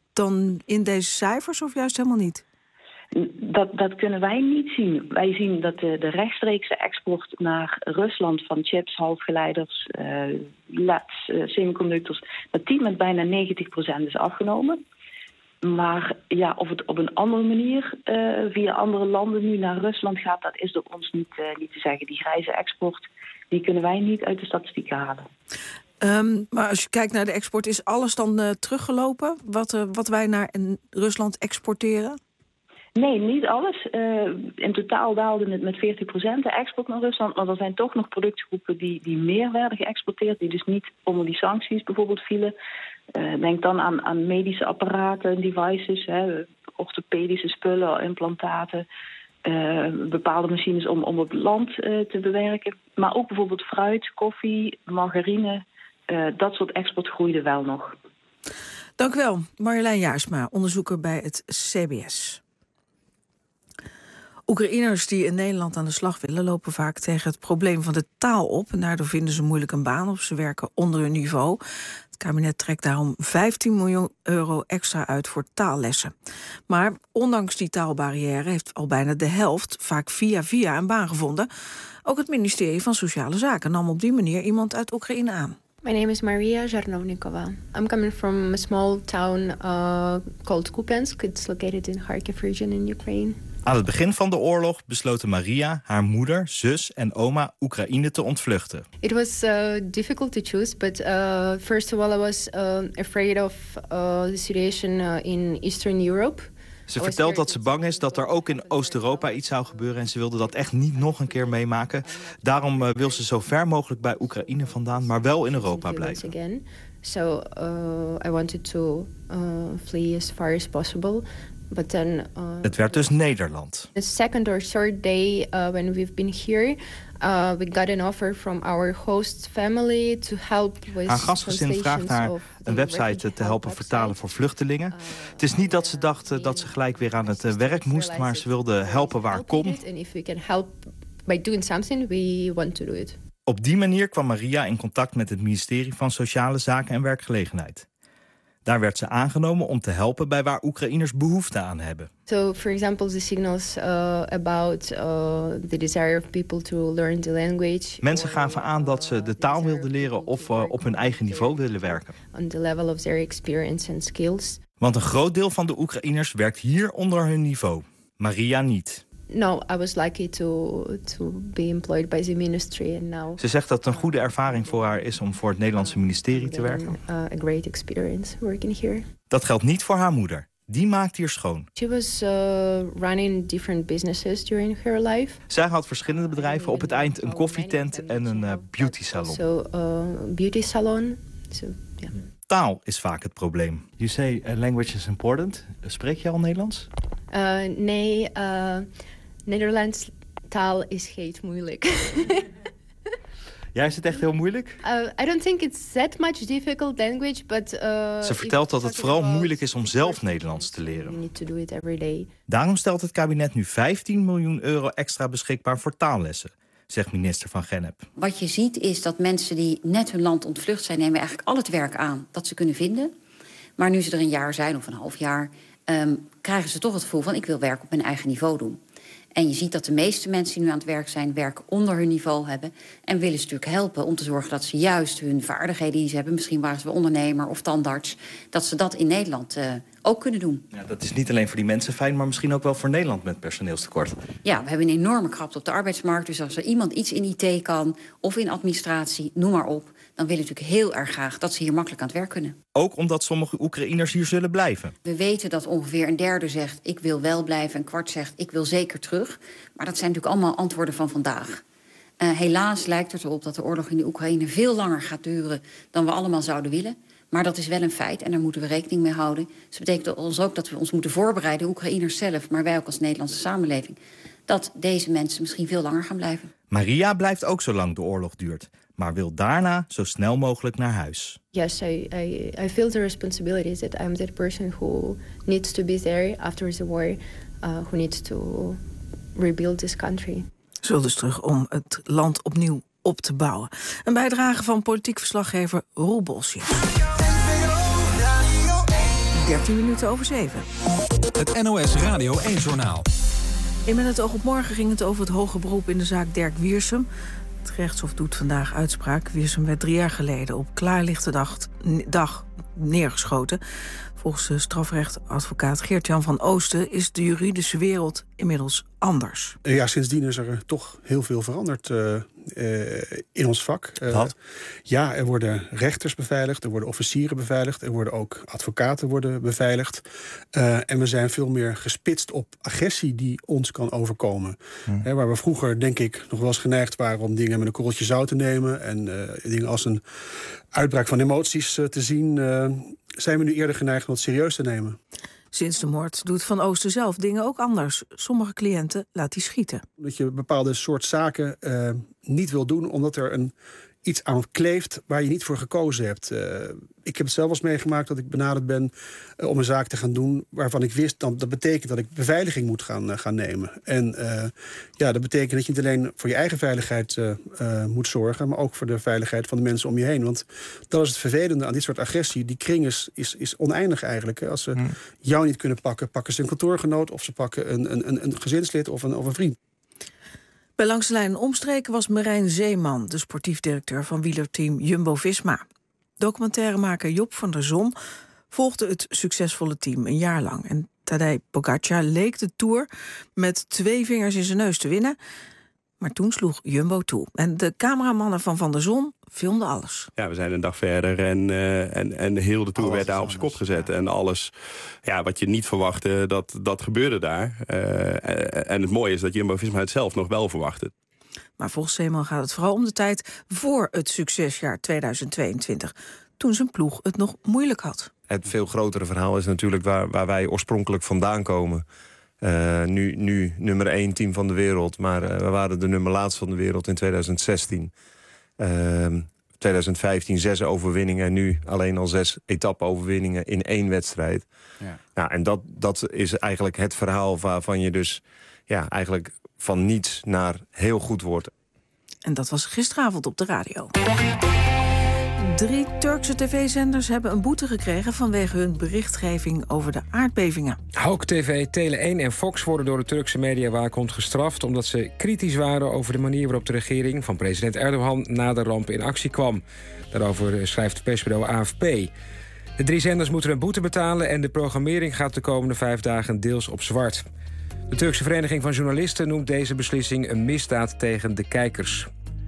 dan in deze cijfers of juist helemaal niet? Dat, dat kunnen wij niet zien. Wij zien dat de, de rechtstreekse export naar Rusland van chips, halfgeleiders, uh, L E D's, uh, semiconductors, dat die met bijna negentig procent is afgenomen. Maar ja, of het op een andere manier uh, via andere landen nu naar Rusland gaat, dat is door ons niet, uh, niet te zeggen. Die grijze export, die kunnen wij niet uit de statistieken halen. Um, maar als je kijkt naar de export, is alles dan uh, teruggelopen wat, uh, wat wij naar Rusland exporteren? Nee, niet alles. Uh, in totaal daalde het met veertig procent de export naar Rusland. Maar er zijn toch nog productgroepen die, die meer werden geëxporteerd, die dus niet onder die sancties bijvoorbeeld vielen. Uh, denk dan aan, aan medische apparaten, devices, hè, orthopedische spullen, implantaten, uh, bepaalde machines om, om op land uh, te bewerken. Maar ook bijvoorbeeld fruit, koffie, margarine, uh, dat soort export groeide wel nog. Dank u wel, Marjolein Jaarsma, onderzoeker bij het C B S. Oekraïners die in Nederland aan de slag willen lopen vaak tegen het probleem van de taal op. En daardoor vinden ze moeilijk een baan of ze werken onder hun niveau. Het kabinet trekt daarom vijftien miljoen euro extra uit voor taallessen. Maar ondanks die taalbarrière heeft al bijna de helft vaak via via een baan gevonden. Ook het ministerie van Sociale Zaken nam op die manier iemand uit Oekraïne aan. My name is Maria Zharnovnikova. I'm coming from a small town uh, called Kupiansk. It's located in Kharkiv region in Ukraine. Aan het begin van de oorlog besloten Maria, haar moeder, zus en oma Oekraïne te ontvluchten. It was uh, difficult to choose, but uh, first of all I was uh, afraid of uh, the situation uh, in Eastern Europe. Ze vertelt dat ze bang is dat er ook in Oost-Europa iets zou gebeuren en ze wilde dat echt niet nog een keer meemaken. Daarom uh, wil ze zo ver mogelijk bij Oekraïne vandaan, maar wel in Europa blijven. So uh, I wanted to uh, flee as far as possible. But then, uh, het werd dus Nederland. The second or third day uh, when we've been here, uh, we got an offer from our host family to help with. Haar gastgezin vraagt haar een website te helpen vertalen voor vluchtelingen. Uh, het is niet dat ze dacht dat ze gelijk weer aan het werk moest, maar ze wilde helpen waar kon. And if we can help by doing something, we want to do it. Op die manier kwam Maria in contact met het ministerie van Sociale Zaken en Werkgelegenheid. Daar werd ze aangenomen om te helpen bij waar Oekraïners behoefte aan hebben. So, for example, the signals uh, about uh, the desire of people to learn the language. Mensen gaven aan dat ze de taal wilden leren of uh, op hun eigen niveau willen werken. On the level of their experience and skills. Want een groot deel van de Oekraïners werkt hier onder hun niveau. Maria niet. No, I was lucky to to be employed by the ministry and now. Ze zegt dat het een goede ervaring voor haar is om voor het Nederlandse ministerie te werken. Uh, a great experience working here. Dat geldt niet voor haar moeder. Die maakt hier schoon. She was uh, running different businesses during her life. Zij had verschillende bedrijven, op het eind een koffietent en een uh, beauty salon. So, uh, beauty salon. So, yeah. Taal is vaak het probleem. You say uh, language is important. Spreek je al Nederlands? Uh, nee, uh, Nederlands taal is heet moeilijk. Ja, is het echt heel moeilijk? Uh, I don't think it's that much difficult language, but uh, ze vertelt dat het vooral moeilijk is om zelf Nederlands te leren. You need to do it every day. Daarom stelt het kabinet nu vijftien miljoen euro extra beschikbaar voor taallessen, zegt minister Van Gennep. Wat je ziet is dat mensen die net hun land ontvlucht zijn, nemen eigenlijk al het werk aan dat ze kunnen vinden. Maar nu ze er een jaar zijn of een half jaar, um, krijgen ze toch het gevoel van ik wil werk op mijn eigen niveau doen. En je ziet dat de meeste mensen die nu aan het werk zijn, werk onder hun niveau hebben. En willen ze natuurlijk helpen om te zorgen dat ze juist hun vaardigheden die ze hebben, misschien waren ze wel ondernemer of tandarts, dat ze dat in Nederland uh, ook kunnen doen. Ja, dat is niet alleen voor die mensen fijn, maar misschien ook wel voor Nederland met personeelstekort. Ja, we hebben een enorme krapte op de arbeidsmarkt. Dus als er iemand iets in I T kan of in administratie, noem maar op, dan willen we natuurlijk heel erg graag dat ze hier makkelijk aan het werk kunnen. Ook omdat sommige Oekraïners hier zullen blijven. We weten dat ongeveer een derde zegt ik wil wel blijven, een kwart zegt ik wil zeker terug. Maar dat zijn natuurlijk allemaal antwoorden van vandaag. Uh, helaas lijkt het erop dat de oorlog in de Oekraïne veel langer gaat duren dan we allemaal zouden willen. Maar dat is wel een feit en daar moeten we rekening mee houden. Dus dat betekent ons ook dat we ons moeten voorbereiden, Oekraïners zelf, maar wij ook als Nederlandse samenleving, dat deze mensen misschien veel langer gaan blijven. Maria blijft ook zolang de oorlog duurt, maar wil daarna zo snel mogelijk naar huis. Yes, I, I, I feel the responsibility that I'm that person who needs to be there after the war, uh, who needs to rebuild this country. Ze wil dus terug om het land opnieuw op te bouwen. Een bijdrage van politiek verslaggever Roel Bosje. dertien minuten over zeven. Het N O S Radio één-journaal. In Met het oog op morgen ging het over het hoge beroep in de zaak Dirk Wiersum. Het gerechtshof doet vandaag uitspraak. Wiersum werd drie jaar geleden op klaarlichte dag, dag neergeschoten. Volgens de strafrechtadvocaat Geert-Jan van Oosten is de juridische wereld inmiddels anders. Ja, sindsdien is er toch heel veel veranderd uh, uh, in ons vak. Uh, Wat? Ja, er worden rechters beveiligd, er worden officieren beveiligd, er worden ook advocaten worden beveiligd. Uh, en we zijn veel meer gespitst op agressie die ons kan overkomen. Hmm. He, waar we vroeger, denk ik, nog wel eens geneigd waren om dingen met een korreltje zout te nemen en uh, dingen als een uitbraak van emoties uh, te zien, uh, zijn we nu eerder geneigd om het serieus te nemen. Sinds de moord doet Van Oosten zelf dingen ook anders. Sommige cliënten laat hij schieten. Dat je bepaalde soort zaken uh, niet wil doen omdat er een iets aan kleeft waar je niet voor gekozen hebt. Uh, ik heb het zelf eens meegemaakt dat ik benaderd ben uh, om een zaak te gaan doen waarvan ik wist dat dat betekent dat ik beveiliging moet gaan, uh, gaan nemen. En uh, ja, dat betekent dat je niet alleen voor je eigen veiligheid uh, uh, moet zorgen, maar ook voor de veiligheid van de mensen om je heen. Want dat is het vervelende aan dit soort agressie. Die kring is, is, is oneindig eigenlijk. Als ze hmm. jou niet kunnen pakken, pakken ze een kantoorgenoot of ze pakken een, een, een gezinslid of een, of een vriend. Bij Langs de Lijn en Omstreken was Marijn Zeeman, de sportief directeur van wielerteam Jumbo-Visma. Documentairemaker Job van der Zon volgde het succesvolle team een jaar lang. En Tadej Pogacar leek de Tour met twee vingers in zijn neus te winnen. Maar toen sloeg Jumbo toe. En de cameramannen van Van der Zon filmden alles. Ja, we zijn een dag verder en, uh, en, en heel de Tour alles werd daar op zijn kop gezet. Ja. En alles ja, wat je niet verwachtte, dat, dat gebeurde daar. Uh, en het mooie is dat Jumbo-Visma het zelf nog wel verwachtte. Maar volgens Zeeman gaat het vooral om de tijd voor het succesjaar tweeduizend tweeëntwintig. Toen zijn ploeg het nog moeilijk had. Het veel grotere verhaal is natuurlijk waar, waar wij oorspronkelijk vandaan komen. Uh, nu, nu nummer één team van de wereld, maar uh, we waren de nummer laatst van de wereld in tweeduizend zestien. Uh, tweeduizend vijftien zes overwinningen en nu alleen al zes etappe-overwinningen in één wedstrijd. Ja. Nou, en dat, dat is eigenlijk het verhaal waarvan je dus ja, eigenlijk van niets naar heel goed wordt. En dat was gisteravond op de radio. Drie Turkse tv-zenders hebben een boete gekregen vanwege hun berichtgeving over de aardbevingen. Halk T V, Tele één en Fox worden door de Turkse mediawaakhond gestraft omdat ze kritisch waren over de manier waarop de regering van president Erdogan na de ramp in actie kwam. Daarover schrijft persbureau A F P. De drie zenders moeten een boete betalen en de programmering gaat de komende vijf dagen deels op zwart. De Turkse Vereniging van Journalisten noemt deze beslissing een misdaad tegen de kijkers.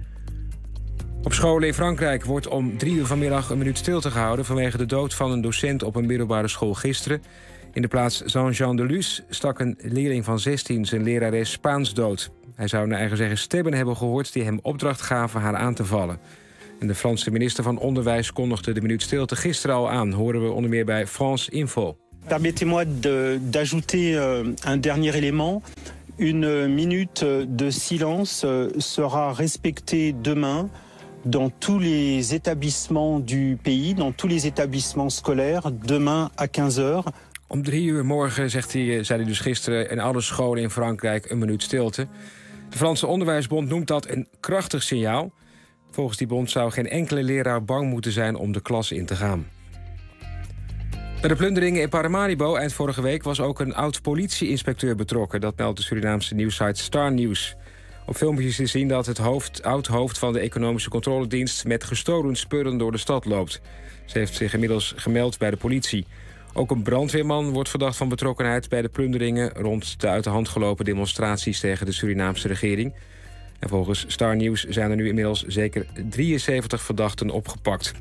Op scholen in Frankrijk wordt om drie uur vanmiddag een minuut stilte gehouden vanwege de dood van een docent op een middelbare school gisteren. In de plaats Saint-Jean-de-Luz stak een leerling van zestien zijn lerares Spaans dood. Hij zou naar eigen zeggen stemmen hebben gehoord die hem opdracht gaven haar aan te vallen. En de Franse minister van Onderwijs kondigde de minuut stilte gisteren al aan, horen we onder meer bij France Info. Permettez-moi de, d'ajouter uh, un dernier élément. Une minute de silence uh, sera respectée demain dans tous les établissements du pays, dans tous les établissements scolaires, demain à quinze heures. Om drie uur morgen, zegt hij, zei hij dus gisteren, in alle scholen in Frankrijk een minuut stilte. De Franse Onderwijsbond noemt dat een krachtig signaal. Volgens die bond zou geen enkele leraar bang moeten zijn om de klas in te gaan. Bij de plunderingen in Paramaribo eind vorige week was ook een oud-politie-inspecteur betrokken. Dat meldt de Surinaamse nieuwssite Star News. Op filmpjes is te zien dat het hoofd, oud-hoofd van de economische controledienst met gestolen spullen door de stad loopt. Ze heeft zich inmiddels gemeld bij de politie. Ook een brandweerman wordt verdacht van betrokkenheid bij de plunderingen rond de uit de hand gelopen demonstraties tegen de Surinaamse regering. En volgens Star News zijn er nu inmiddels zeker drieënzeventig verdachten opgepakt.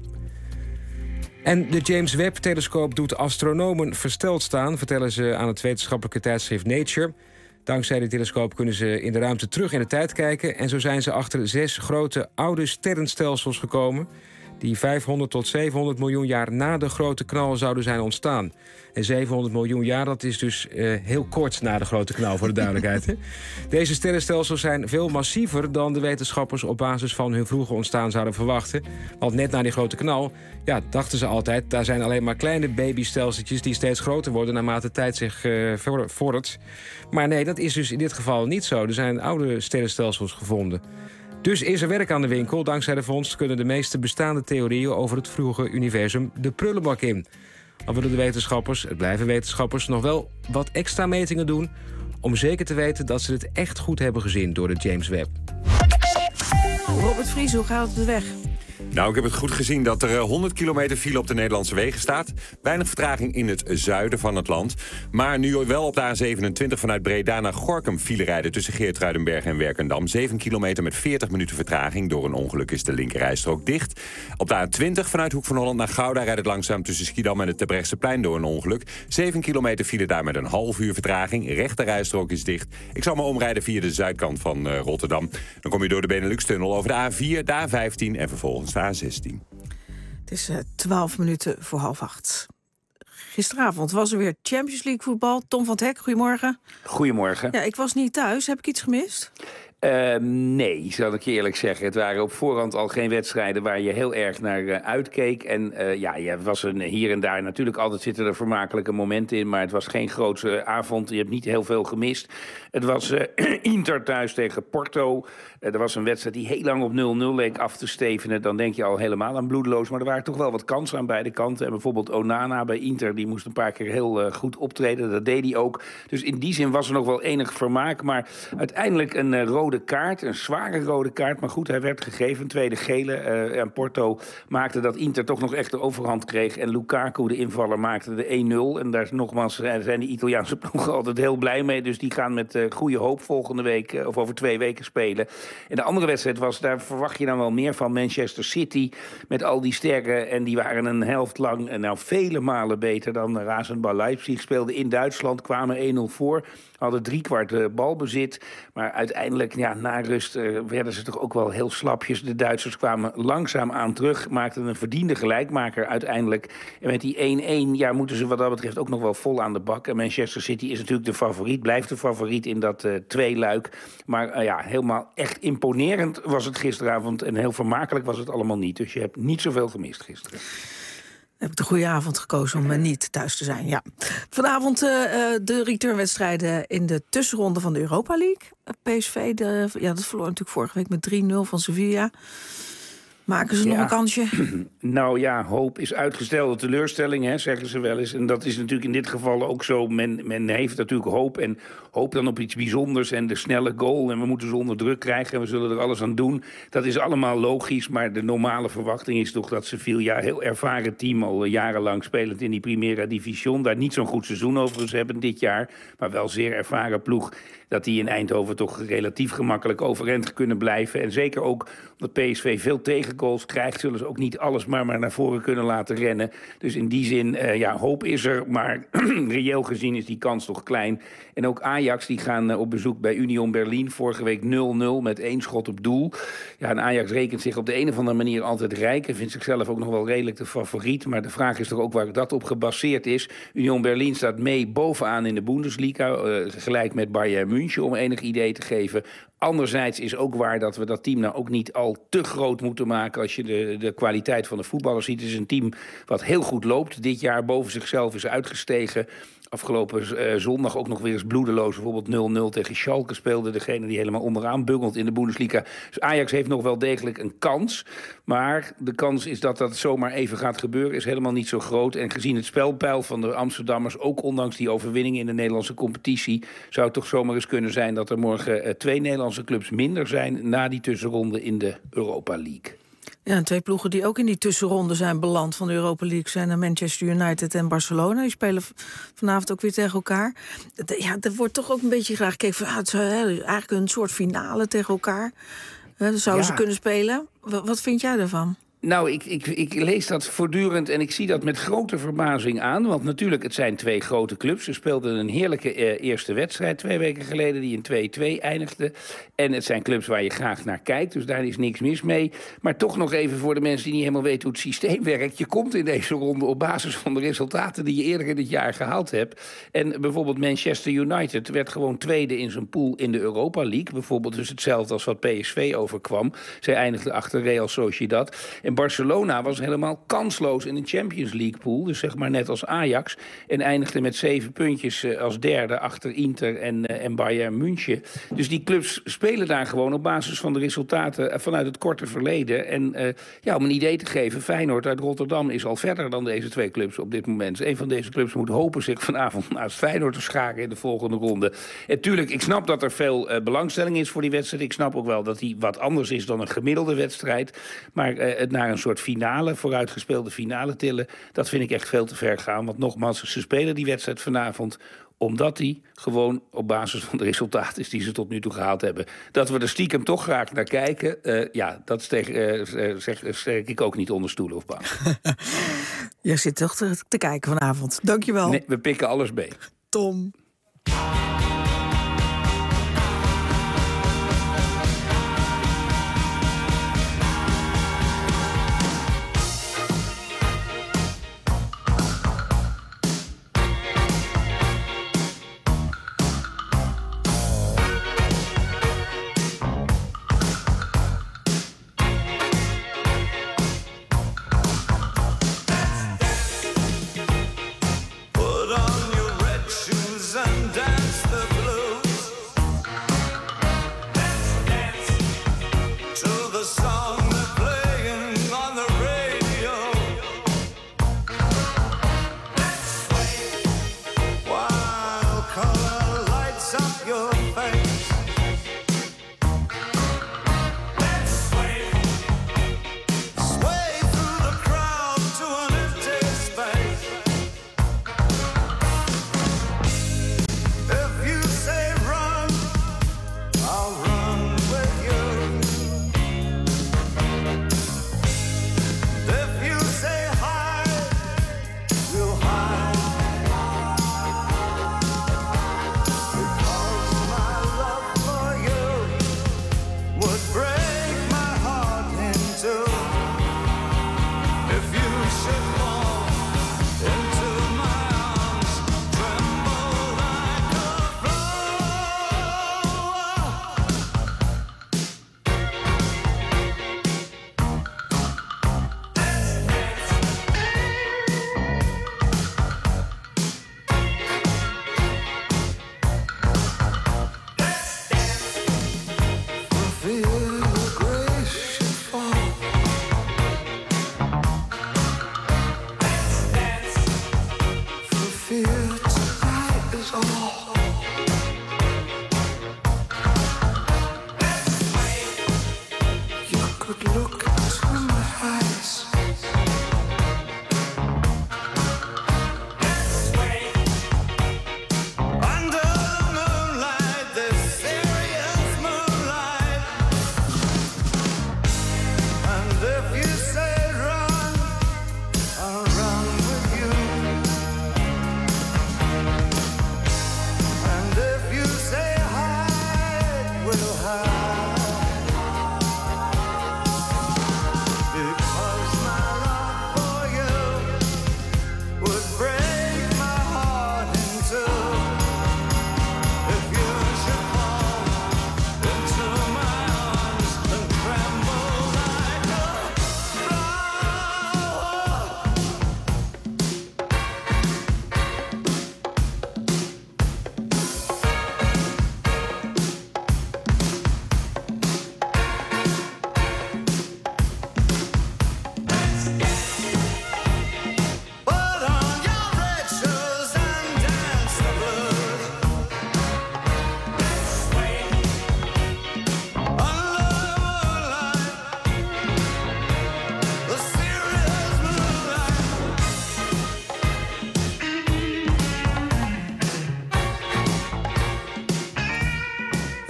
En de James Webb-telescoop doet astronomen versteld staan, vertellen ze aan het wetenschappelijke tijdschrift Nature. Dankzij de telescoop kunnen ze in de ruimte terug in de tijd kijken. En zo zijn ze achter zes grote oude sterrenstelsels gekomen die vijfhonderd tot zevenhonderd miljoen jaar na de grote knal zouden zijn ontstaan. En zevenhonderd miljoen jaar, dat is dus uh, heel kort na de grote knal, voor de duidelijkheid. Hè? Deze sterrenstelsels zijn veel massiever dan de wetenschappers op basis van hun vroege ontstaan zouden verwachten. Want net na die grote knal, ja, dachten ze altijd, daar zijn alleen maar kleine babystelseltjes die steeds groter worden naarmate tijd zich uh, vordert. Maar nee, dat is dus in dit geval niet zo. Er zijn oude sterrenstelsels gevonden. Dus is er werk aan de winkel. Dankzij de vondst kunnen de meeste bestaande theorieën over het vroege universum de prullenbak in. Al willen de wetenschappers, het blijven wetenschappers, nog wel wat extra metingen doen om zeker te weten dat ze het echt goed hebben gezien door de James Webb. Robert Vries, hoe gaat het op de weg? Nou, ik heb het goed gezien dat er honderd kilometer file op de Nederlandse wegen staat. Weinig vertraging in het zuiden van het land. Maar nu wel op de A zevenentwintig vanuit Breda naar Gorinchem file rijden tussen Geertruidenberg en Werkendam. zeven kilometer met veertig minuten vertraging. Door een ongeluk is de linkerrijstrook dicht. Op de A twintig vanuit Hoek van Holland naar Gouda rijdt het langzaam tussen Schiedam en het Terbrechtseplein door een ongeluk. zeven kilometer file daar met een half uur vertraging. Rechterrijstrook is dicht. Ik zal me omrijden via de zuidkant van uh, Rotterdam. Dan kom je door de Benelux-tunnel over de A vier, de A vijftien en vervolgens de A zestien. Het is uh, twaalf minuten voor half acht. Gisteravond was er weer Champions League voetbal. Tom van het Hek, goedemorgen. Goedemorgen. Ja, ik was niet thuis. Heb ik iets gemist? Uh, nee, zal ik je eerlijk zeggen. Het waren op voorhand al geen wedstrijden waar je heel erg naar uh, uitkeek. En uh, ja, je was een, hier en daar natuurlijk altijd zitten er vermakelijke momenten in. Maar het was geen grootse avond. Je hebt niet heel veel gemist. Het was uh, Inter thuis tegen Porto. Uh, er was een wedstrijd die heel lang op nul nul leek af te stevenen. Dan denk je al helemaal aan bloedeloos. Maar er waren toch wel wat kansen aan beide kanten. En bijvoorbeeld Onana bij Inter, die moest een paar keer heel uh, goed optreden. Dat deed hij ook. Dus in die zin was er nog wel enig vermaak. Maar uiteindelijk een uh, rode kaart, een zware rode kaart. Maar goed, hij werd gegeven, tweede gele. Uh, en Porto maakte dat Inter toch nog echt de overhand kreeg. En Lukaku, de invaller, maakte de één nul. En daar is nogmaals zijn de Italiaanse ploegen altijd heel blij mee. Dus die gaan met uh, goede hoop volgende week, uh, of over twee weken spelen. En de andere wedstrijd was, daar verwacht je dan wel meer van, Manchester City. Met al die sterren. En die waren een helft lang, en nou vele malen beter dan uh, Rasenball Leipzig. Speelden in Duitsland, kwamen één nul voor. Hadden driekwart uh, balbezit. Maar uiteindelijk, ja, na rust uh, werden ze toch ook wel heel slapjes. De Duitsers kwamen langzaam aan terug. Maakten een verdiende gelijkmaker uiteindelijk. En met die één één, ja, moeten ze wat dat betreft ook nog wel vol aan de bak. En Manchester City is natuurlijk de favoriet. Blijft de favoriet in dat uh, tweeluik. Maar uh, ja, helemaal echt imponerend was het gisteravond. En heel vermakelijk was het allemaal niet. Dus je hebt niet zoveel gemist gisteren. Heb ik de goede avond gekozen om uh, niet thuis te zijn, ja. Vanavond uh, de returnwedstrijden in de tussenronde van de Europa League. P S V, de, ja, dat verloor natuurlijk vorige week met drie nul van Sevilla. Maken ze ja. nog een kansje? Nou ja, hoop is uitgestelde teleurstelling, hè, zeggen ze wel eens. En dat is natuurlijk in dit geval ook zo. Men, men heeft natuurlijk hoop en hoop dan op iets bijzonders. En de snelle goal en we moeten ze onder druk krijgen. En we zullen er alles aan doen. Dat is allemaal logisch, maar de normale verwachting is toch dat Sevilla, heel ervaren team, al jarenlang spelend in die Primera División, daar niet zo'n goed seizoen overigens hebben dit jaar, maar wel zeer ervaren ploeg, dat die in Eindhoven toch relatief gemakkelijk overeind kunnen blijven. En zeker ook omdat P S V veel tegengoals krijgt, zullen ze ook niet alles maar, maar naar voren kunnen laten rennen. Dus in die zin, uh, ja, hoop is er, maar reëel gezien is die kans toch klein. En ook Ajax, die gaan uh, op bezoek bij Union Berlin. Vorige week nul nul met één schot op doel. Ja, en Ajax rekent zich op de een of andere manier altijd rijk en vindt zichzelf ook nog wel redelijk de favoriet. Maar de vraag is toch ook waar dat op gebaseerd is. Union Berlin staat mee bovenaan in de Bundesliga, uh, gelijk met Bayern München, om enig idee te geven. Anderzijds is ook waar dat we dat team nou ook niet al te groot moeten maken als je de, de kwaliteit van de voetballers ziet. Het is een team wat heel goed loopt. Dit jaar boven zichzelf is uitgestegen. Afgelopen uh, zondag ook nog weer eens bloedeloos. Bijvoorbeeld nul nul tegen Schalke speelde. Degene die helemaal onderaan bungelt in de Bundesliga. Dus Ajax heeft nog wel degelijk een kans. Maar de kans is dat dat zomaar even gaat gebeuren is helemaal niet zo groot. En gezien het spelpeil van de Amsterdammers, ook ondanks die overwinning in de Nederlandse competitie, zou het toch zomaar eens kunnen zijn dat er morgen uh, twee Nederlandse clubs minder zijn na die tussenronde in de Europa League. Ja, en twee ploegen die ook in die tussenronde zijn beland van de Europa League zijn Manchester United en Barcelona. Die spelen vanavond ook weer tegen elkaar. Ja, er wordt toch ook een beetje graag gekeken van, ah, het is eigenlijk een soort finale tegen elkaar. Dat zouden ja. ze kunnen spelen. Wat vind jij daarvan? Nou, ik, ik, ik lees dat voortdurend en ik zie dat met grote verbazing aan. Want natuurlijk, het zijn twee grote clubs. Ze speelden een heerlijke eh, eerste wedstrijd twee weken geleden die in twee twee eindigde. En het zijn clubs waar je graag naar kijkt, dus daar is niks mis mee. Maar toch nog even voor de mensen die niet helemaal weten hoe het systeem werkt. Je komt in deze ronde op basis van de resultaten die je eerder in het jaar gehaald hebt. En bijvoorbeeld Manchester United werd gewoon tweede in zijn pool in de Europa League. Bijvoorbeeld dus hetzelfde als wat P S V overkwam. Zij eindigde achter Real Sociedad. En Barcelona was helemaal kansloos in de Champions League pool. Dus zeg maar net als Ajax. En eindigde met zeven puntjes als derde achter Inter en, en Bayern München. Dus die clubs spelen daar gewoon op basis van de resultaten vanuit het korte verleden. En uh, ja, om een idee te geven, Feyenoord uit Rotterdam is al verder dan deze twee clubs op dit moment. Een van deze clubs moet hopen zich vanavond naast Feyenoord te scharen in de volgende ronde. En tuurlijk, ik snap dat er veel uh, belangstelling is voor die wedstrijd. Ik snap ook wel dat die wat anders is dan een gemiddelde wedstrijd. Maar uh, het naar een soort finale, vooruitgespeelde finale tillen, dat vind ik echt veel te ver gaan. Want nogmaals, ze spelen die wedstrijd vanavond omdat die gewoon op basis van de resultaten is die ze tot nu toe gehaald hebben. Dat we er stiekem toch graag naar kijken, uh, ja, dat steek, uh, zeg, steek ik ook niet onder stoelen of bank. Jij zit toch te, te kijken vanavond. Dankjewel. Nee, we pikken alles mee. Tom.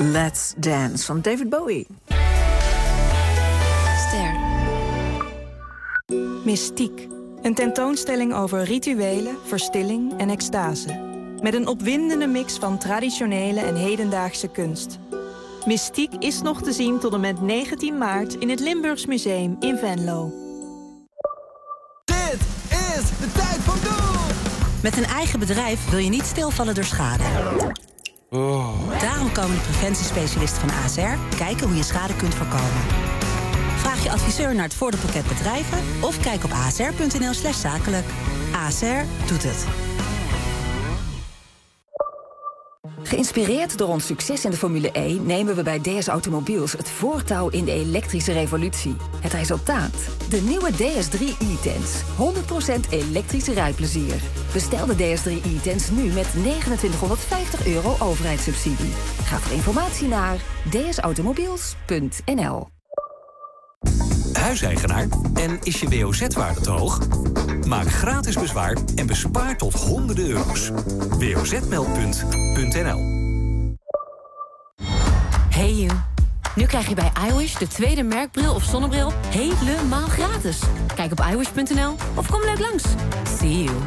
Let's Dance van David Bowie. Ster. Mystiek. Een tentoonstelling over rituelen, verstilling en extase. Met een opwindende mix van traditionele en hedendaagse kunst. Mystiek is nog te zien tot en met negentien maart in het Limburgs Museum in Venlo. Dit is de tijd van doen! Met een eigen bedrijf wil je niet stilvallen door schade. Oh. Daarom komen de preventiespecialisten van A S R kijken hoe je schade kunt voorkomen. Vraag je adviseur naar het voordeelpakket bedrijven of kijk op asr.nl slash zakelijk. A S R doet het. Geïnspireerd door ons succes in de Formule E nemen we bij D S Automobiels het voortouw in de elektrische revolutie. Het resultaat? De nieuwe D S drie e-Tense. honderd procent elektrische rijplezier. Bestel de D S drie e-Tense nu met negenentwintighonderdvijftig euro overheidssubsidie. Ga voor informatie naar d s automobiels punt n l. Huiseigenaar en is je W O Z-waarde te hoog? Maak gratis bezwaar en bespaar tot honderden euro's. w o z meldpunt punt n l. Hey you. Nu krijg je bij iWish de tweede merkbril of zonnebril helemaal gratis. Kijk op i wish punt n l of kom leuk langs. See you.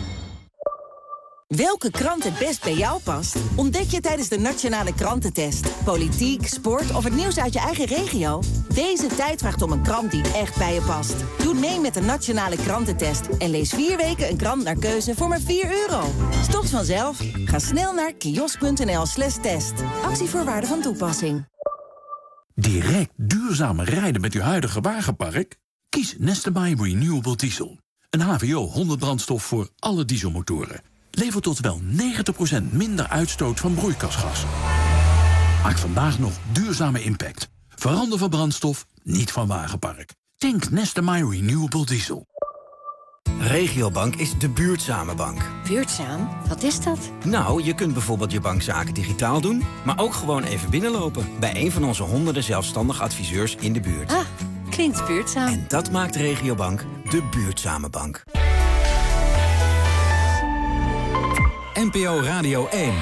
Welke krant het best bij jou past? Ontdek je tijdens de Nationale Krantentest. Politiek, sport of het nieuws uit je eigen regio? Deze tijd vraagt om een krant die echt bij je past. Doe mee met de Nationale Krantentest en lees vier weken een krant naar keuze voor maar vier euro. Stopt vanzelf. Ga snel naar kiosk punt n l slash test. Actievoorwaarden van toepassing. Direct duurzamer rijden met uw huidige wagenpark? Kies Nestebai Renewable Diesel. Een H V O honderd brandstof voor alle dieselmotoren. Levert tot wel negentig procent minder uitstoot van broeikasgassen. Maak vandaag nog duurzame impact. Verander van brandstof, niet van wagenpark. Tank Nestebai Renewable Diesel. Regiobank is de buurtzame bank. Buurtzaam? Wat is dat? Nou, je kunt bijvoorbeeld je bankzaken digitaal doen, maar ook gewoon even binnenlopen bij een van onze honderden zelfstandige adviseurs in de buurt. Ah, klinkt buurtzaam. En dat maakt Regiobank de buurtzame bank. N P O Radio één.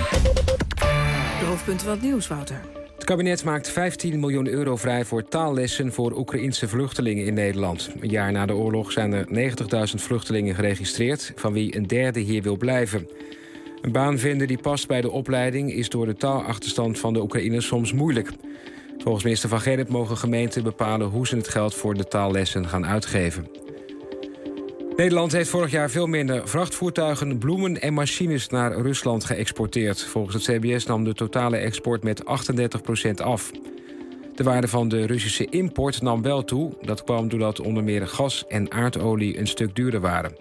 De hoofdpunten van het nieuws, Wouter. Het kabinet maakt vijftien miljoen euro vrij voor taallessen voor Oekraïense vluchtelingen in Nederland. Een jaar na de oorlog zijn er negentigduizend vluchtelingen geregistreerd, van wie een derde hier wil blijven. Een baan vinden die past bij de opleiding is door de taalachterstand van de Oekraïners soms moeilijk. Volgens minister Van Gerrit mogen gemeenten bepalen hoe ze het geld voor de taallessen gaan uitgeven. Nederland heeft vorig jaar veel minder vrachtvoertuigen, bloemen en machines naar Rusland geëxporteerd. Volgens het C B S nam de totale export met achtendertig procent af. De waarde van de Russische import nam wel toe. Dat kwam doordat onder meer gas en aardolie een stuk duurder waren.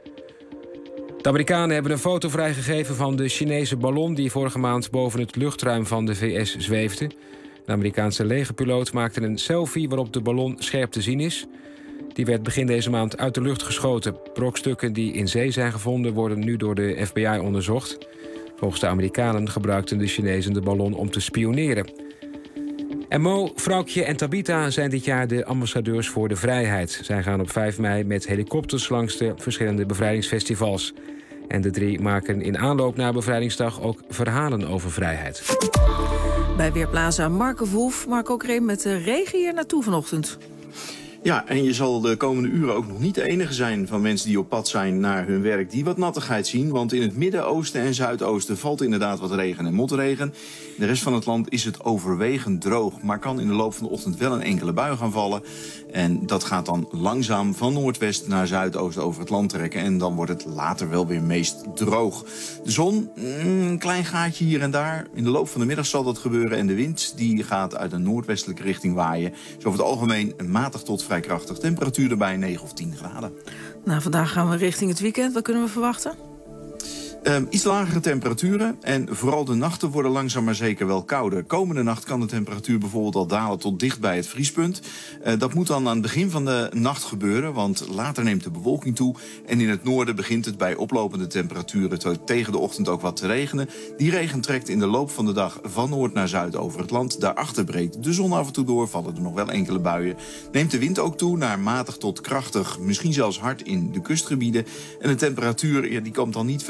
De Amerikanen hebben een foto vrijgegeven van de Chinese ballon die vorige maand boven het luchtruim van de V S zweefde. De Amerikaanse legerpiloot maakte een selfie waarop de ballon scherp te zien is. Die werd begin deze maand uit de lucht geschoten. Brokstukken die in zee zijn gevonden worden nu door de F B I onderzocht. Volgens de Amerikanen gebruikten de Chinezen de ballon om te spioneren. En Mo, Vrouwtje en Tabita zijn dit jaar de ambassadeurs voor de vrijheid. Zij gaan op vijf mei met helikopters langs de verschillende bevrijdingsfestivals. En de drie maken in aanloop naar Bevrijdingsdag ook verhalen over vrijheid. Bij Weerplaza Marco Wolf, Marco Kreem met de regen hier naartoe vanochtend. Ja, en je zal de komende uren ook nog niet de enige zijn van mensen die op pad zijn naar hun werk die wat nattigheid zien. Want in het midden, oosten en zuidoosten valt inderdaad wat regen en motregen. In de rest van het land is het overwegend droog, maar kan in de loop van de ochtend wel een enkele bui gaan vallen. En dat gaat dan langzaam van noordwest naar zuidoosten over het land trekken. En dan wordt het later wel weer meest droog. De zon, een klein gaatje hier en daar. In de loop van de middag zal dat gebeuren. En de wind die gaat uit een noordwestelijke richting waaien. Dus over het algemeen een matig tot vrij krachtig. Temperatuur erbij negen of tien graden. Nou, vandaag gaan we richting het weekend. Wat kunnen we verwachten? Um, iets lagere temperaturen en vooral de nachten worden langzaam maar zeker wel kouder. Komende nacht kan de temperatuur bijvoorbeeld al dalen tot dicht bij het vriespunt. Uh, dat moet dan aan het begin van de nacht gebeuren, want later neemt de bewolking toe. En in het noorden begint het bij oplopende temperaturen tot tegen de ochtend ook wat te regenen. Die regen trekt in de loop van de dag van noord naar zuid over het land. Daarachter breekt de zon af en toe door, vallen er nog wel enkele buien. Neemt de wind ook toe naar matig tot krachtig, misschien zelfs hard in de kustgebieden. En de temperatuur ja, die komt dan niet veel verder dan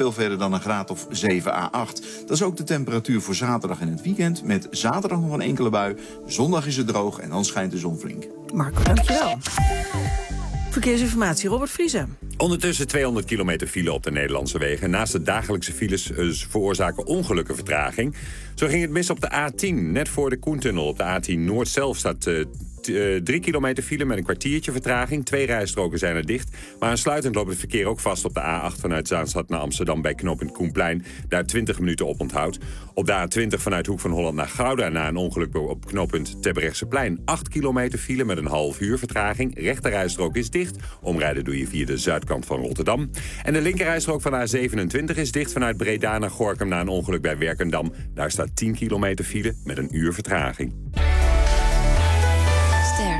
dan een graad of zeven à acht. Dat is ook de temperatuur voor zaterdag en het weekend. Met zaterdag nog een enkele bui. Zondag is het droog en dan schijnt de zon flink. Marco, dankjewel. Verkeersinformatie, Robert Vriezen. Ondertussen tweehonderd kilometer file op de Nederlandse wegen. Naast de dagelijkse files uh, veroorzaken ongelukken vertraging. Zo ging het mis op de A tien. Net voor de Koentunnel op de A tien Noord zelf staat uh, uh, drie kilometer file met een kwartiertje vertraging. Twee rijstroken zijn er dicht. Maar aansluitend loopt het verkeer ook vast op de A acht vanuit Zaanstad naar Amsterdam bij knooppunt Koenplein. Daar twintig minuten op onthoud. Op de A twintig vanuit Hoek van Holland naar Gouda na een ongeluk op knooppunt Terbrechtseplein. acht kilometer file met een half uur vertraging. Rechterrijstrook is dicht. Omrijden doe je via de zuidkant van Rotterdam. En de linkerrijstrook van A zevenentwintig is dicht vanuit Breda naar Gorinchem na een ongeluk bij Werkendam. Daar staat tien kilometer file met een uur vertraging. Ster.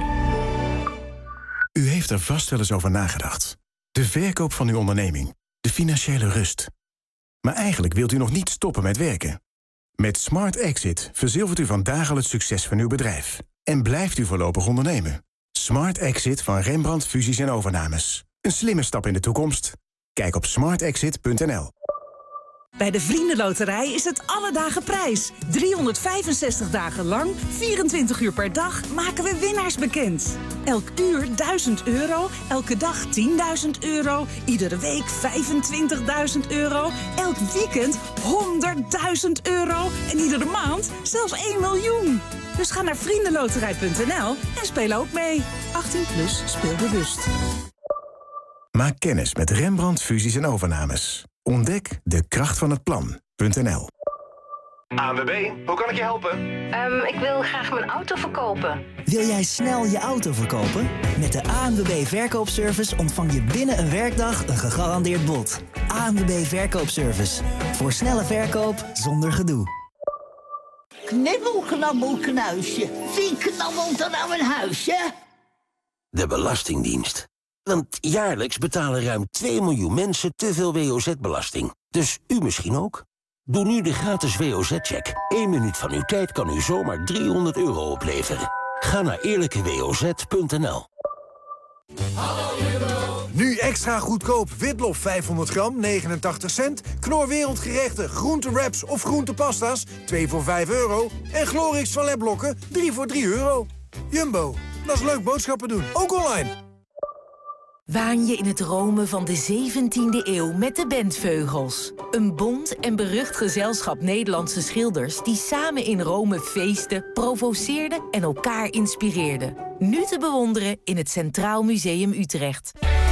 U heeft er vast wel eens over nagedacht. De verkoop van uw onderneming. De financiële rust. Maar eigenlijk wilt u nog niet stoppen met werken. Met Smart Exit verzilvert u vandaag al het succes van uw bedrijf. En blijft u voorlopig ondernemen. Smart Exit van Rembrandt Fusies en Overnames. Een slimme stap in de toekomst. Kijk op smart exit punt n l. Bij de Vriendenloterij is het alle dagen prijs. driehonderdvijfenzestig dagen lang, vierentwintig uur per dag, maken we winnaars bekend. Elk uur duizend euro, elke dag tienduizend euro, iedere week vijfentwintigduizend euro, elk weekend honderdduizend euro en iedere maand zelfs één miljoen. Dus ga naar vriendenloterij punt n l en speel ook mee. achttien plus, speel bewust. Maak kennis met Rembrandt Fusies en Overnames. Ontdek de kracht van het plan.nl. A N W B, hoe kan ik je helpen? Um, ik wil graag mijn auto verkopen. Wil jij snel je auto verkopen? Met de A N W B Verkoopservice ontvang je binnen een werkdag een gegarandeerd bod. A N W B Verkoopservice. Voor snelle verkoop zonder gedoe. Knibbel, knabbel, knuisje. Wie knabbelt er nou een huisje? De Belastingdienst. Want jaarlijks betalen ruim twee miljoen mensen te veel W O Z-belasting. Dus u misschien ook? Doe nu de gratis W O Z-check. Eén minuut van uw tijd kan u zomaar driehonderd euro opleveren. Ga naar eerlijke w o z punt n l. Nu extra goedkoop witlof vijfhonderd gram, negenentachtig cent. Knor Wereldgerechten, groentewraps of groentepasta's, twee voor vijf euro. En Glorix valetblokken, drie voor drie euro. Jumbo, dat is leuk boodschappen doen, ook online. Waan je in het Rome van de zeventiende eeuw met de Bentveugels. Een bond en berucht gezelschap Nederlandse schilders die samen in Rome feesten, provoceerden en elkaar inspireerden. Nu te bewonderen in het Centraal Museum Utrecht.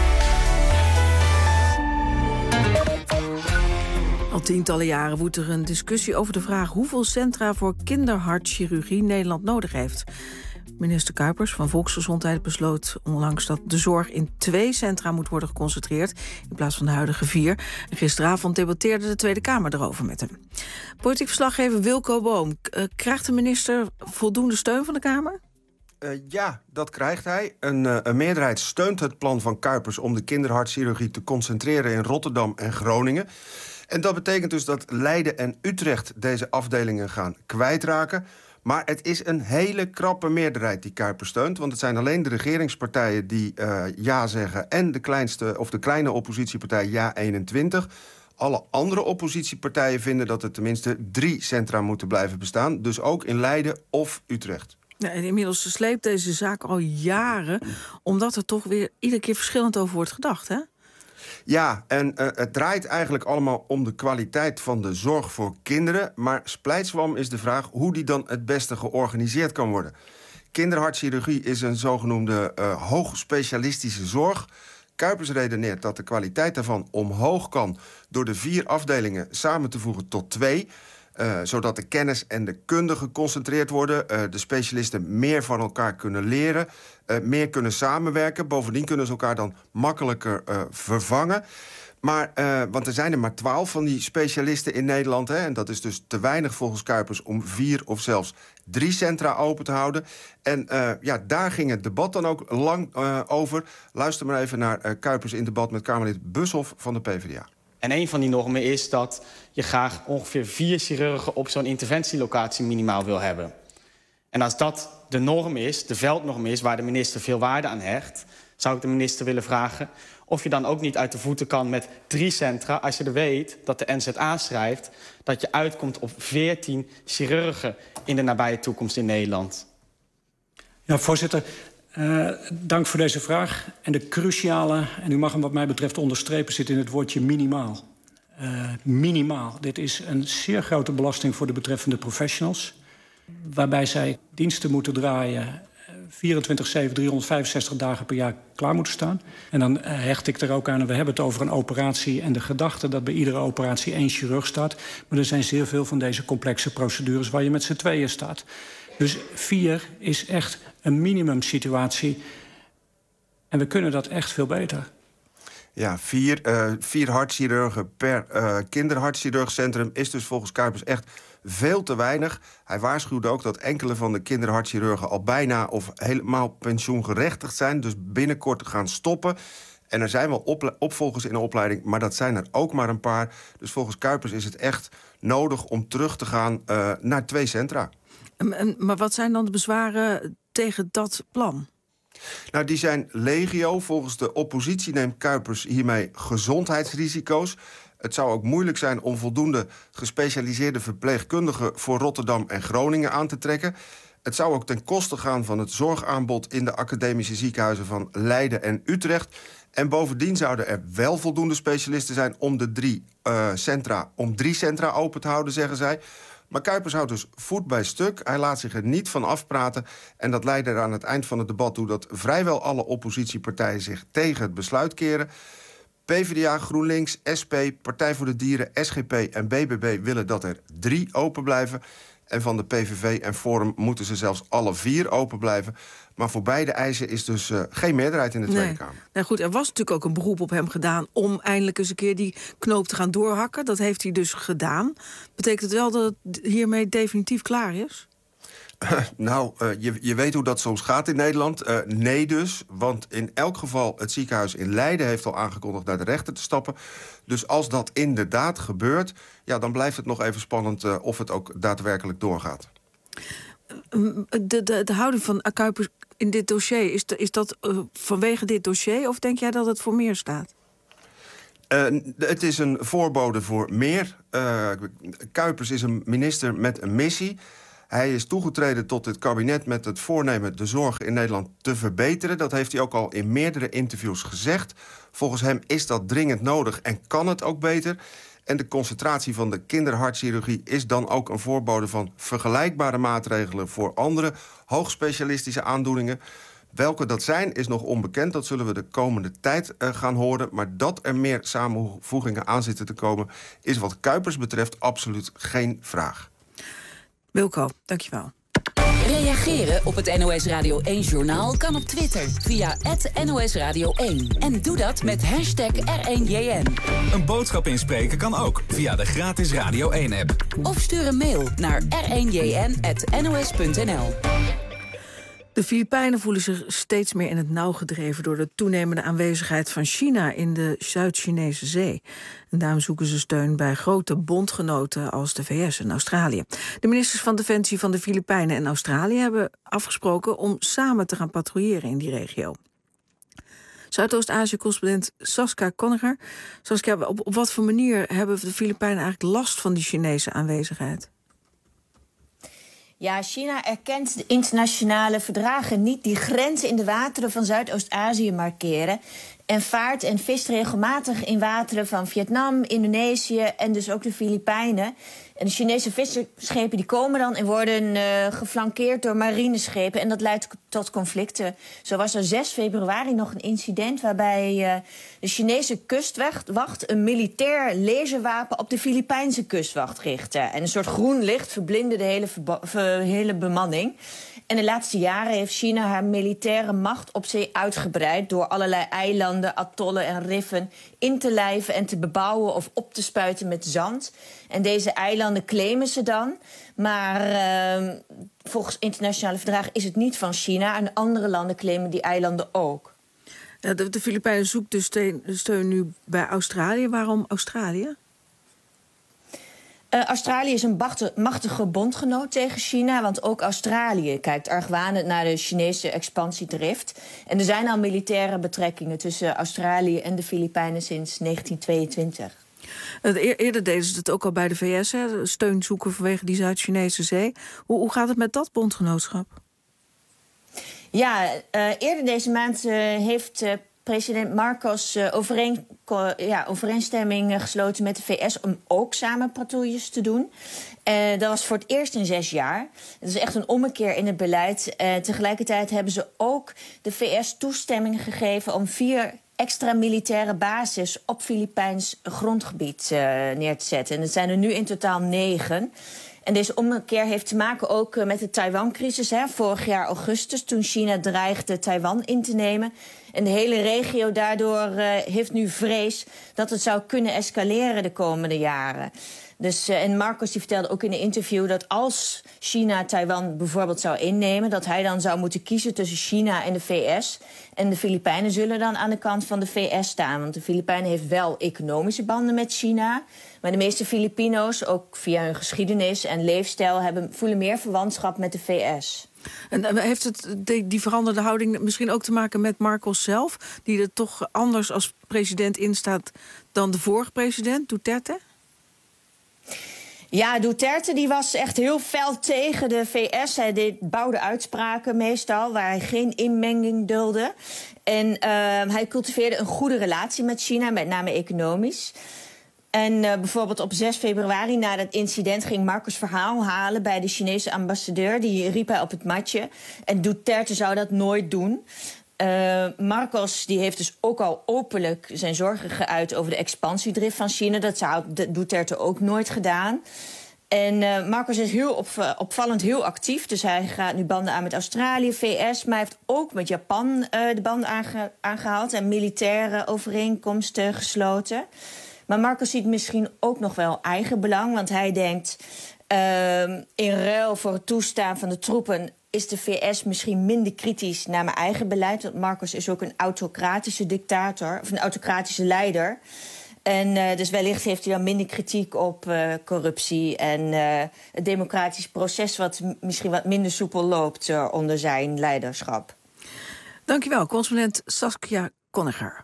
Al tientallen jaren woedt er een discussie over de vraag hoeveel centra voor kinderhartchirurgie Nederland nodig heeft. Minister Kuipers van Volksgezondheid besloot onlangs dat de zorg in twee centra moet worden geconcentreerd in plaats van de huidige vier. En gisteravond debatteerde de Tweede Kamer erover met hem. Politiek verslaggever Wilco Boom. Krijgt de minister voldoende steun van de Kamer? Uh, ja, dat krijgt hij. Een, uh, een meerderheid steunt het plan van Kuipers om de kinderhartchirurgie te concentreren in Rotterdam en Groningen. En dat betekent dus dat Leiden en Utrecht deze afdelingen gaan kwijtraken. Maar het is een hele krappe meerderheid die Kuipers steunt. Want het zijn alleen de regeringspartijen die uh, ja zeggen en de kleinste of de kleine oppositiepartij Ja eenentwintig. Alle andere oppositiepartijen vinden dat er tenminste drie centra moeten blijven bestaan. Dus ook in Leiden of Utrecht. Ja, en inmiddels sleept deze zaak al jaren, omdat er toch weer iedere keer verschillend over wordt gedacht, hè? Ja, en uh, het draait eigenlijk allemaal om de kwaliteit van de zorg voor kinderen. Maar splijtswam is de vraag hoe die dan het beste georganiseerd kan worden. Kinderhartchirurgie is een zogenoemde uh, hoogspecialistische zorg. Kuipers redeneert dat de kwaliteit daarvan omhoog kan door de vier afdelingen samen te voegen tot twee. Uh, zodat de kennis en de kunde geconcentreerd worden. Uh, de specialisten meer van elkaar kunnen leren. Uh, meer kunnen samenwerken. Bovendien kunnen ze elkaar dan makkelijker uh, vervangen. Maar, uh, want er zijn er maar twaalf van die specialisten in Nederland. Hè, en dat is dus te weinig volgens Kuipers om vier of zelfs drie centra open te houden. En uh, ja, daar ging het debat dan ook lang uh, over. Luister maar even naar uh, Kuipers in debat met Kamerlid Bushoff van de P v d A. En een van die normen is dat je graag ongeveer vier chirurgen op zo'n interventielocatie minimaal wil hebben. En als dat de norm is, de veldnorm is, waar de minister veel waarde aan hecht, zou ik de minister willen vragen of je dan ook niet uit de voeten kan met drie centra, als je er weet dat de N Z A schrijft dat je uitkomt op veertien chirurgen in de nabije toekomst in Nederland. Ja, voorzitter, uh, dank voor deze vraag. En de cruciale, en u mag hem wat mij betreft onderstrepen, zit in het woordje minimaal. Uh, minimaal. Dit is een zeer grote belasting voor de betreffende professionals, waarbij zij diensten moeten draaien vierentwintig zeven, driehonderdvijfenzestig dagen per jaar klaar moeten staan. En dan hecht ik er ook aan, en we hebben het over een operatie en de gedachte dat bij iedere operatie één chirurg staat. Maar er zijn zeer veel van deze complexe procedures waar je met z'n tweeën staat. Dus vier is echt een minimumsituatie. En we kunnen dat echt veel beter. Ja, vier, uh, vier hartchirurgen per uh, kinderhartchirurgcentrum is dus volgens Kuipers echt veel te weinig. Hij waarschuwde ook dat enkele van de kinderhartchirurgen al bijna of helemaal pensioengerechtigd zijn, dus binnenkort gaan stoppen. En er zijn wel op, opvolgers in de opleiding, maar dat zijn er ook maar een paar. Dus volgens Kuipers is het echt nodig om terug te gaan uh, naar twee centra. Maar wat zijn dan de bezwaren tegen dat plan? Nou, die zijn legio. Volgens de oppositie neemt Kuipers hiermee gezondheidsrisico's. Het zou ook moeilijk zijn om voldoende gespecialiseerde verpleegkundigen voor Rotterdam en Groningen aan te trekken. Het zou ook ten koste gaan van het zorgaanbod in de academische ziekenhuizen van Leiden en Utrecht. En bovendien zouden er wel voldoende specialisten zijn om de drie uh, centra, om drie centra open te houden, zeggen zij. Maar Kuipers houdt dus voet bij stuk. Hij laat zich er niet van afpraten. En dat leidde er aan het eind van het debat toe dat vrijwel alle oppositiepartijen zich tegen het besluit keren. PvdA, GroenLinks, S P, Partij voor de Dieren, S G P en B B B willen dat er drie open blijven. En van de P V V en Forum moeten ze zelfs alle vier open blijven. Maar voor beide eisen is dus uh, geen meerderheid in de Tweede nee. Kamer. Nou goed, er was natuurlijk ook een beroep op hem gedaan om eindelijk eens een keer die knoop te gaan doorhakken. Dat heeft hij dus gedaan. Betekent het wel dat het hiermee definitief klaar is? Uh, nou, uh, je, je weet hoe dat soms gaat in Nederland. Uh, nee dus, want in elk geval het ziekenhuis in Leiden heeft al aangekondigd naar de rechter te stappen. Dus als dat inderdaad gebeurt, ja, dan blijft het nog even spannend uh, of het ook daadwerkelijk doorgaat. De, de, de houding van Kuipers in dit dossier, is, de, is dat uh, vanwege dit dossier of denk jij dat het voor meer staat? Uh, het is een voorbode voor meer. Uh, Kuipers is een minister met een missie. Hij is toegetreden tot dit kabinet met het voornemen de zorg in Nederland te verbeteren. Dat heeft hij ook al in meerdere interviews gezegd. Volgens hem is dat dringend nodig en kan het ook beter. En de concentratie van de kinderhartchirurgie is dan ook een voorbode van vergelijkbare maatregelen voor andere hoogspecialistische aandoeningen. Welke dat zijn is nog onbekend. Dat zullen we de komende tijd uh, gaan horen. Maar dat er meer samenvoegingen aan zitten te komen is wat Kuipers betreft absoluut geen vraag. Wilco, dankjewel. Reageren op het N O S Radio één-journaal kan op Twitter via at N O S Radio één. En doe dat met hashtag R één J N. Een boodschap inspreken kan ook via de gratis Radio één-app. Of stuur een mail naar r één j n at n o s punt n l. De Filipijnen voelen zich steeds meer in het nauw gedreven door de toenemende aanwezigheid van China in de Zuid-Chinese Zee. En daarom zoeken ze steun bij grote bondgenoten als de V S en Australië. De ministers van Defensie van de Filipijnen en Australië hebben afgesproken om samen te gaan patrouilleren in die regio. Zuidoost-Azië-correspondent Saskia Konniger. Saskia, op, op wat voor manier hebben de Filipijnen eigenlijk last van die Chinese aanwezigheid? Ja, China erkent de internationale verdragen niet die grenzen in de wateren van Zuidoost-Azië markeren. En vaart en vist regelmatig in wateren van Vietnam, Indonesië en dus ook de Filipijnen. En de Chinese visserschepen die komen dan en worden uh, geflankeerd door marineschepen. En dat leidt tot conflicten. Zo was er zes februari nog een incident waarbij uh, de Chinese kustwacht een militair laserwapen op de Filipijnse kustwacht richtte. En een soort groen licht verblindde de hele, ver hele bemanning. En de laatste jaren heeft China haar militaire macht op zee uitgebreid door allerlei eilanden, atollen en riffen in te lijven en te bebouwen of op te spuiten met zand. En deze eilanden claimen ze dan. Maar uh, volgens internationale verdragen is het niet van China. En andere landen claimen die eilanden ook. De, de Filipijnen zoekt dus steun, steun nu bij Australië. Waarom Australië? Uh, Australië is een machtige bondgenoot tegen China, want ook Australië kijkt argwanend naar de Chinese expansiedrift. En er zijn al militaire betrekkingen tussen Australië en de Filipijnen sinds negentien tweeëntwintig. Eerder deden ze het ook al bij de V S, hè? Steun zoeken vanwege die Zuid-Chinese zee. Hoe, hoe gaat het met dat bondgenootschap? Ja, uh, eerder deze maand uh, heeft uh, president Marcos uh, overeen, ja, overeenstemming gesloten met de V S om ook samen patrouilles te doen. Uh, dat was voor het eerst in zes jaar. Het is echt een ommekeer in het beleid. Uh, tegelijkertijd hebben ze ook de V S toestemming gegeven om vier extra militaire bases op Filipijns grondgebied uh, neer te zetten. En het zijn er nu in totaal negen. En deze ommekeer heeft te maken ook met de Taiwan-crisis. Hè. Vorig jaar augustus, toen China dreigde Taiwan in te nemen. En de hele regio daardoor uh, heeft nu vrees dat het zou kunnen escaleren de komende jaren. Dus, uh, en Marcos die vertelde ook in een interview dat als China Taiwan bijvoorbeeld zou innemen, dat hij dan zou moeten kiezen tussen China en de V S. En de Filipijnen zullen dan aan de kant van de V S staan. Want de Filipijnen heeft wel economische banden met China. Maar de meeste Filipino's, ook via hun geschiedenis en leefstijl, hebben, voelen meer verwantschap met de V S. En heeft het, die, die veranderde houding misschien ook te maken met Marcos zelf, die er toch anders als president instaat dan de vorige president, Duterte? Ja, Duterte die was echt heel fel tegen de V S. Hij deed bouwde uitspraken meestal, waar hij geen inmenging duldde. En uh, hij cultiveerde een goede relatie met China, met name economisch. En uh, bijvoorbeeld op zes februari na dat incident ging Marcos verhaal halen bij de Chinese ambassadeur. Die riep hij op het matje. En Duterte zou dat nooit doen. Uh, Marcos die heeft dus ook al openlijk zijn zorgen geuit over de expansiedrift van China. Dat zou Duterte ook nooit gedaan. En uh, Marcos is heel op, opvallend heel actief. Dus hij gaat nu banden aan met Australië, V S. Maar hij heeft ook met Japan uh, de banden aange, aangehaald en militaire overeenkomsten gesloten. Maar Marcos ziet misschien ook nog wel eigen belang. Want hij denkt, uh, in ruil voor het toestaan van de troepen is de V S misschien minder kritisch naar mijn eigen beleid. Want Marcos is ook een autocratische dictator, of een autocratische leider. En uh, dus wellicht heeft hij dan minder kritiek op uh, corruptie en uh, het democratisch proces wat m- misschien wat minder soepel loopt uh, onder zijn leiderschap. Dankjewel, correspondent Saskia Konniger.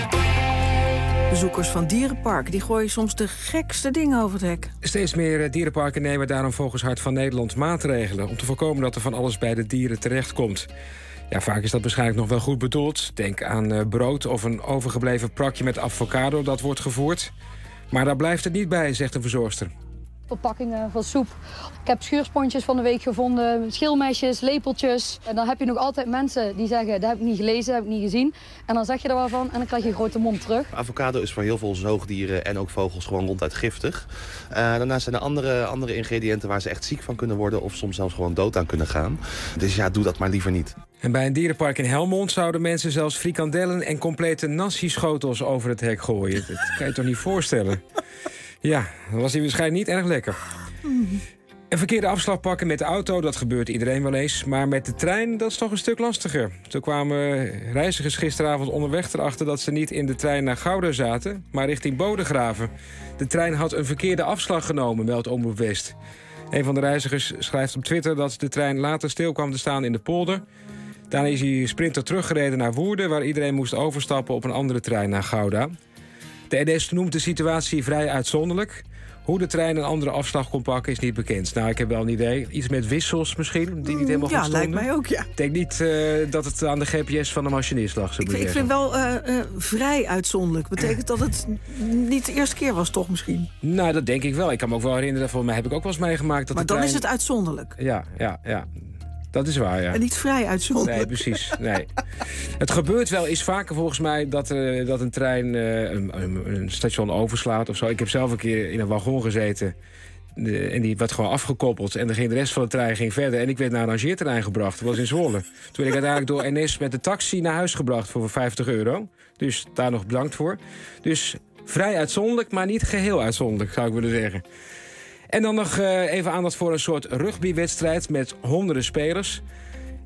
Bezoekers van dierenparken die gooien soms de gekste dingen over het hek. Steeds meer dierenparken nemen daarom volgens Hart van Nederland maatregelen om te voorkomen dat er van alles bij de dieren terechtkomt. Ja, vaak is dat waarschijnlijk nog wel goed bedoeld. Denk aan uh, brood of een overgebleven prakje met avocado dat wordt gevoerd. Maar daar blijft het niet bij, zegt de verzorgster. Verpakkingen van soep. Ik heb schuursponsjes van de week gevonden, schilmesjes, lepeltjes. En dan heb je nog altijd mensen die zeggen, dat heb ik niet gelezen, dat heb ik niet gezien. En dan zeg je er wel van en dan krijg je een grote mond terug. Avocado is voor heel veel zoogdieren en ook vogels gewoon ronduit giftig. Uh, daarnaast zijn er andere, andere ingrediënten waar ze echt ziek van kunnen worden of soms zelfs gewoon dood aan kunnen gaan. Dus ja, doe dat maar liever niet. En bij een dierenpark in Helmond zouden mensen zelfs frikandellen en complete nasi-schotels over het hek gooien. Dat kan je toch niet voorstellen? Ja, dan was hij waarschijnlijk niet erg lekker. Een verkeerde afslag pakken met de auto, dat gebeurt iedereen wel eens. Maar met de trein, dat is toch een stuk lastiger. Toen kwamen reizigers gisteravond onderweg erachter dat ze niet in de trein naar Gouda zaten, maar richting Bodegraven. De trein had een verkeerde afslag genomen, meldt Omroep West. Een van de reizigers schrijft op Twitter dat de trein later stil kwam te staan in de polder. Daarna is hij sprinter teruggereden naar Woerden, waar iedereen moest overstappen op een andere trein naar Gouda. De N S noemt de situatie vrij uitzonderlijk. Hoe de trein een andere afslag kon pakken is niet bekend. Nou, ik heb wel een idee. Iets met wissels misschien, die niet helemaal goed ja, stonden. lijkt mij ook, ja. Ik denk niet uh, dat het aan de G P S van de machinist lag, zou ik Ik, ik vind wel uh, uh, vrij uitzonderlijk. Betekent dat het niet de eerste keer was, toch misschien? Nou, dat denk ik wel. Ik kan me ook wel herinneren, voor mij heb ik ook wel eens meegemaakt dat maar de dan trein... is het uitzonderlijk. Ja, ja, ja. Dat is waar, ja. En niet vrij uitzonderlijk. Nee, precies. Nee. Het gebeurt wel eens vaker volgens mij dat, uh, dat een trein uh, een, een, een station overslaat of zo. Ik heb zelf een keer in een wagon gezeten. De, en die werd gewoon afgekoppeld. En dan ging de rest van de trein ging verder. En ik werd naar een rangeerterrein gebracht. Dat was in Zwolle. Toen werd ik uiteindelijk door N S met de taxi naar huis gebracht voor vijftig euro. Dus daar nog bedankt voor. Dus vrij uitzonderlijk, maar niet geheel uitzonderlijk, zou ik willen zeggen. En dan nog uh, even aandacht voor een soort rugbywedstrijd met honderden spelers.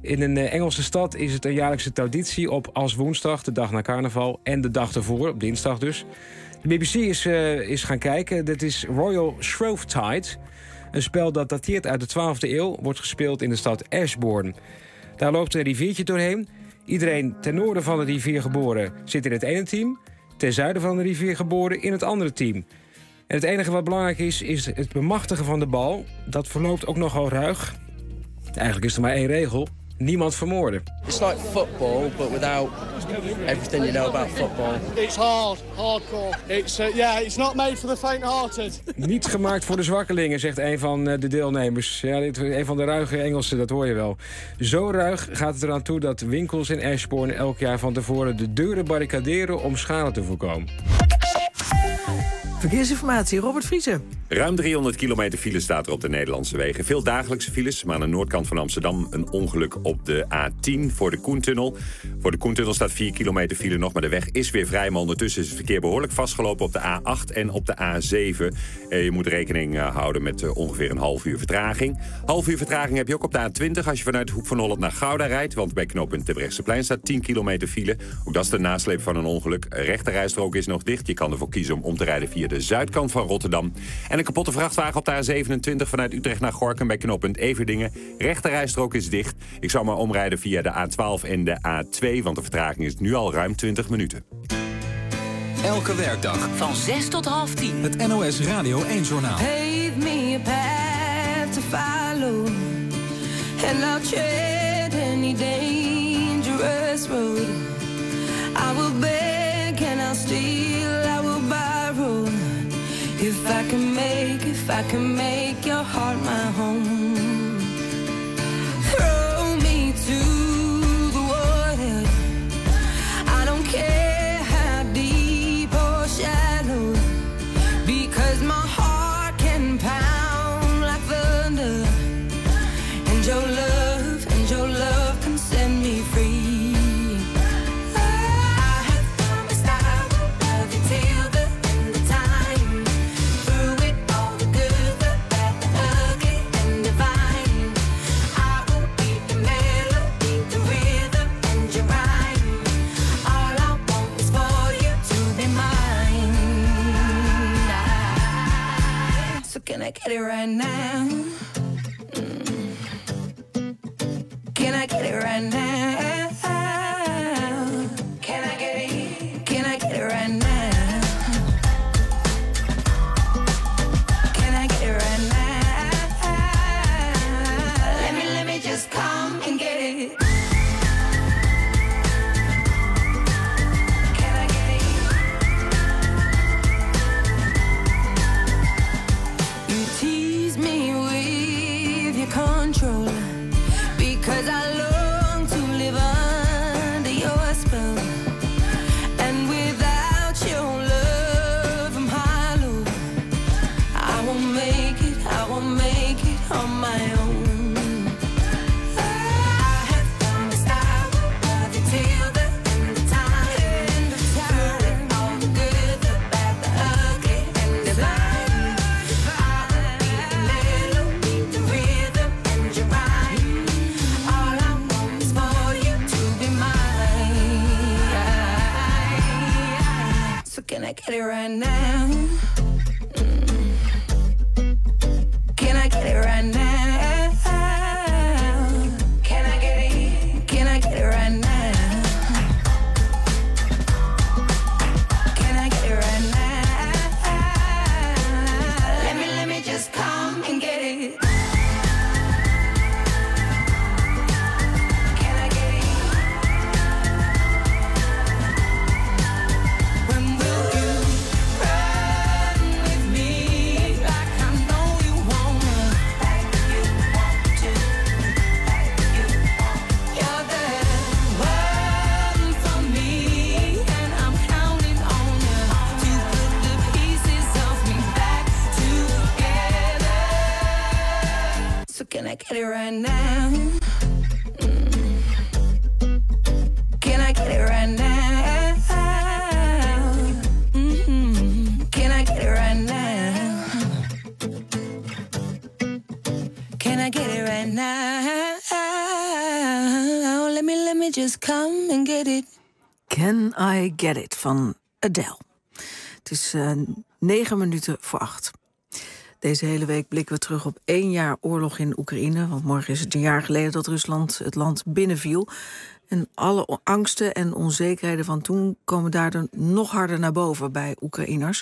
In een Engelse stad is het een jaarlijkse traditie op Als Woensdag, de dag na carnaval, en de dag ervoor, op dinsdag dus. De B B C is, uh, is gaan kijken. Dit is Royal Shrovetide. Een spel dat dateert uit de twaalfde eeuw, wordt gespeeld in de stad Ashbourne. Daar loopt een riviertje doorheen. Iedereen ten noorden van de rivier geboren zit in het ene team. Ten zuiden van de rivier geboren in het andere team. En het enige wat belangrijk is, is het bemachtigen van de bal. Dat verloopt ook nogal ruig. Eigenlijk is er maar één regel. Niemand vermoorden. It's like football, but without everything you know about football. It's hard, hardcore. It's uh, yeah, it's not made for the faint-hearted. Niet gemaakt voor de zwakkelingen, zegt een van de deelnemers. Ja, dit is een van de ruige Engelsen, dat hoor je wel. Zo ruig gaat het eraan toe dat winkels in Ashbourne elk jaar van tevoren de deuren barricaderen om schade te voorkomen. Verkeersinformatie, Robert Vriesen. Ruim driehonderd kilometer file staat er op de Nederlandse wegen. Veel dagelijkse files, maar aan de noordkant van Amsterdam een ongeluk op de A tien voor de Koentunnel. Voor de Koentunnel staat vier kilometer file nog, maar de weg is weer vrij. Maar ondertussen is het verkeer behoorlijk vastgelopen op de A acht en op de A zeven. Je moet rekening houden met ongeveer een half uur vertraging. Half uur vertraging heb je ook op de A twintig als je vanuit Hoek van Holland naar Gouda rijdt. Want bij knooppunt Terbrechtseplein staat tien kilometer file. Ook dat is de nasleep van een ongeluk. Rechterrijstrook is nog dicht. Je kan ervoor kiezen om om te rijden via de zuidkant van Rotterdam. En een kapotte vrachtwagen op de A zevenentwintig vanuit Utrecht naar Gorinchem bij knooppunt Everdingen. Rechterrijstrook is dicht. Ik zou maar omrijden via de A twaalf en de A twee, want de vertraging is nu al ruim twintig minuten. Elke werkdag van zes tot half tien. Het N O S Radio één Journaal. Pave me a path to follow, and I'll tread any dangerous road. I will beg and I'll steal, I will borrow. If I can make, if I can make your heart my home. Throw me to the water, I don't care how deep or shallow, because my heart can pound like thunder, and your love, and your love can set me free. Can I get it right now? Mm. Can I get it right now? Can I get it? Can I get it right now? Can I get it right now? Let me, let me just come and get it. Control, because I long to live under your spell, and without your love I'm hollow. I won't make it, I won't make it on my own. I have promised I will love you till the end of time, through all the good, the bad, the ugly, and the blind. I will be the melody, the rhythm. All I want is for you to be mine. So can I get it right now? Mm. Can I get it right now? Can I get it? Can I get it right now? Can I get it right now? Let me, let me just come and get it. Can I get it right now? Mm. Can I get it right now? Mm-hmm. Can I get it right now? Can I get it right now? just come and get it? Can I Get It van Adele. Het is uh, negen minuten voor acht. Deze hele week blikken we terug op één jaar oorlog in Oekraïne. Want morgen is het een jaar geleden dat Rusland het land binnenviel. En alle angsten en onzekerheden van toen komen daardoor nog harder naar boven bij Oekraïners.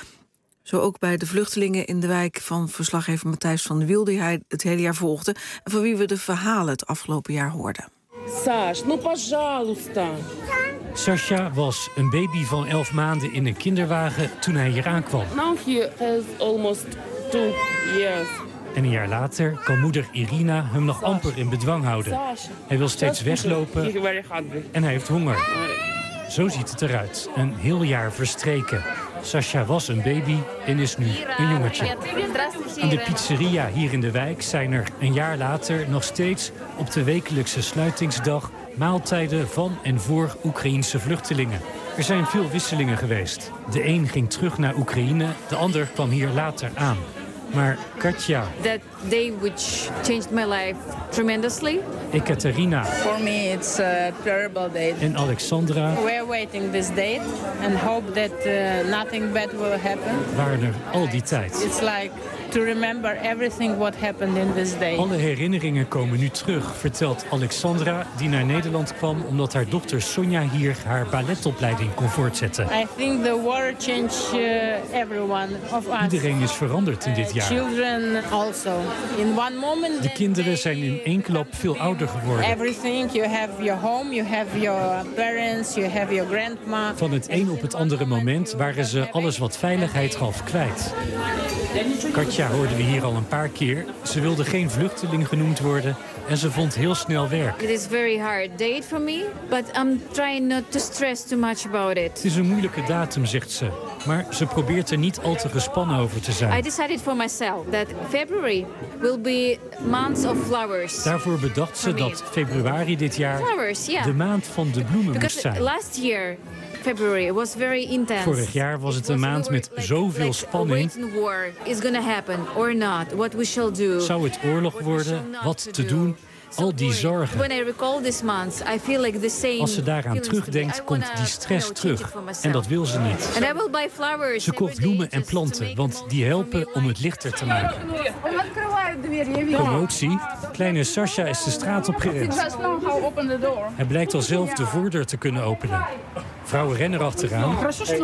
Zo ook bij de vluchtelingen in de wijk van verslaggever Matthijs van der Wiel, die hij het hele jaar volgde en van wie we de verhalen het afgelopen jaar hoorden. Sash, ну пожалуйста. Sasha was een baby van elf maanden in een kinderwagen toen hij hier aankwam. Now he has almost two years. En een jaar later kan moeder Irina hem nog amper in bedwang houden. Hij wil steeds weglopen en hij heeft honger. Zo ziet het eruit. Een heel jaar verstreken. Sasha was een baby en is nu een jongetje. In de pizzeria hier in de wijk zijn er een jaar later nog steeds op de wekelijkse sluitingsdag maaltijden van en voor Oekraïense vluchtelingen. Er zijn veel wisselingen geweest. De een ging terug naar Oekraïne, de ander kwam hier later aan. Maar Katja, that day which changed my life tremendously. Ekaterina For me it's a terrible day. En Alexandra We're waiting this date and hope that uh, nothing bad will happen. waren er al die tijd. It's like to remember everything what happened in this day. Alle herinneringen komen nu terug, vertelt Alexandra, die naar Nederland kwam omdat haar dochter Sonja hier haar balletopleiding kon voortzetten. I think the war changed uh, everyone of us. Iedereen is veranderd in dit jaar. Children also. In one moment De kinderen zijn in één klap veel ouder geworden. everything you have your home, you have your parents, you have your grandma. Van het een op het andere moment waren ze alles wat veiligheid gaf kwijt. Katja hoorden we hier al een paar keer. Ze wilde geen vluchteling genoemd worden en ze vond heel snel werk. It is very hard date for me, but I'm trying not to stress too much about it. Het is een moeilijke datum, zegt ze. Maar ze probeert er niet al te gespannen over te I zijn. decided for myself that February will be months of flowers. Daarvoor bedacht ze dat februari dit jaar Flowers, yeah. de maand van de bloemen moest Because zijn. last year February was very intense. Vorig jaar was het een maand met zoveel spanning. Wait and war is going to happen or not. What we shall do. Zou het oorlog worden? Wat te doen? Al die zorgen. When I recall this month, I feel like the same. Als ze daaraan terugdenkt, komt die stress terug. En dat wil ze niet. And I will buy flowers. Ze kocht bloemen en planten, want die helpen om het lichter te maken. Promotie. Kleine Sasha is de straat opgerend. Hij blijkt al zelf de voordeur te kunnen openen. Vrouwen rennen achteraan.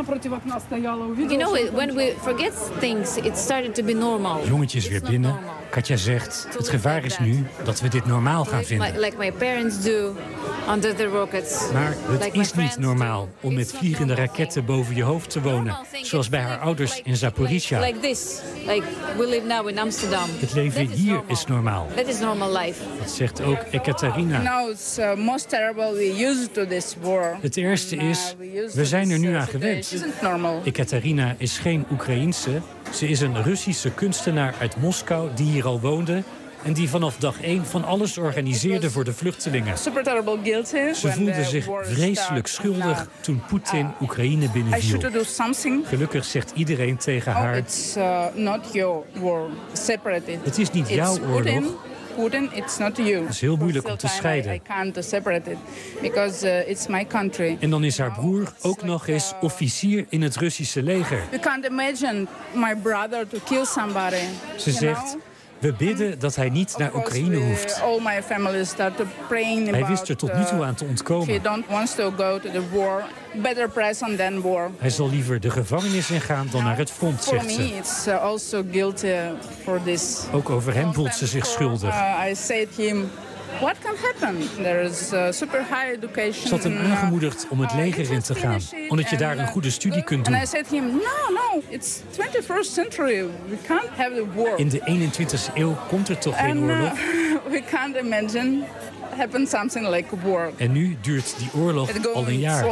You know, when we forget things, it started to be normal. Jongetje is weer binnen. Katja zegt, het gevaar is nu dat we dit normaal gaan vinden. Like, like my parents do under the rockets. Maar het Like my is niet friends normaal om met vliegende raketten boven je hoofd te wonen. Zoals bij haar ouders in Zaporizhia. Like this. Like we live now in Amsterdam. Het leven hier is normaal. That is normal life. Dat zegt ook Ekaterina. Now it's uh, most terrible. We used to this war. Het eerste is, we zijn er nu aan gewend. Ekaterina is geen Oekraïense. Ze is een Russische kunstenaar uit Moskou die hier al woonde en die vanaf dag één van alles organiseerde voor de vluchtelingen. Super terrible guilty. Ze voelde zich vreselijk schuldig toen Poetin Oekraïne binnenviel. Gelukkig zegt iedereen tegen haar, It's uh, not your war. Separated. het is niet jouw oorlog. Putin, it's not you. Het is heel moeilijk om te scheiden. I can't separate it because uh, it's my country. En dan is haar broer ook nog eens officier in het Russische leger. You can't imagine my brother to kill somebody. Ze zegt, we bidden dat hij niet naar Oekraïne hoeft. All my family started praying Hij wist er tot nu toe aan te ontkomen. He don't want to go to the war. Better present than war. Hij zal liever de gevangenis ingaan dan naar het front, For zegt ze. me, it's uh, also guilty for this. Ook over hem voelt ze zich schuldig. Uh, I said him, what can happen? There is uh, super high education. Ze had hem aangemoedigd om het leger in te gaan, omdat je daar een goede studie kunt doen. And I said to him, no, no, it's twenty-first century. We can't have the war. In de eenentwintigste eeuw komt er toch geen And, uh, oorlog? we can't imagine happen something like a war. En nu duurt die oorlog al een jaar.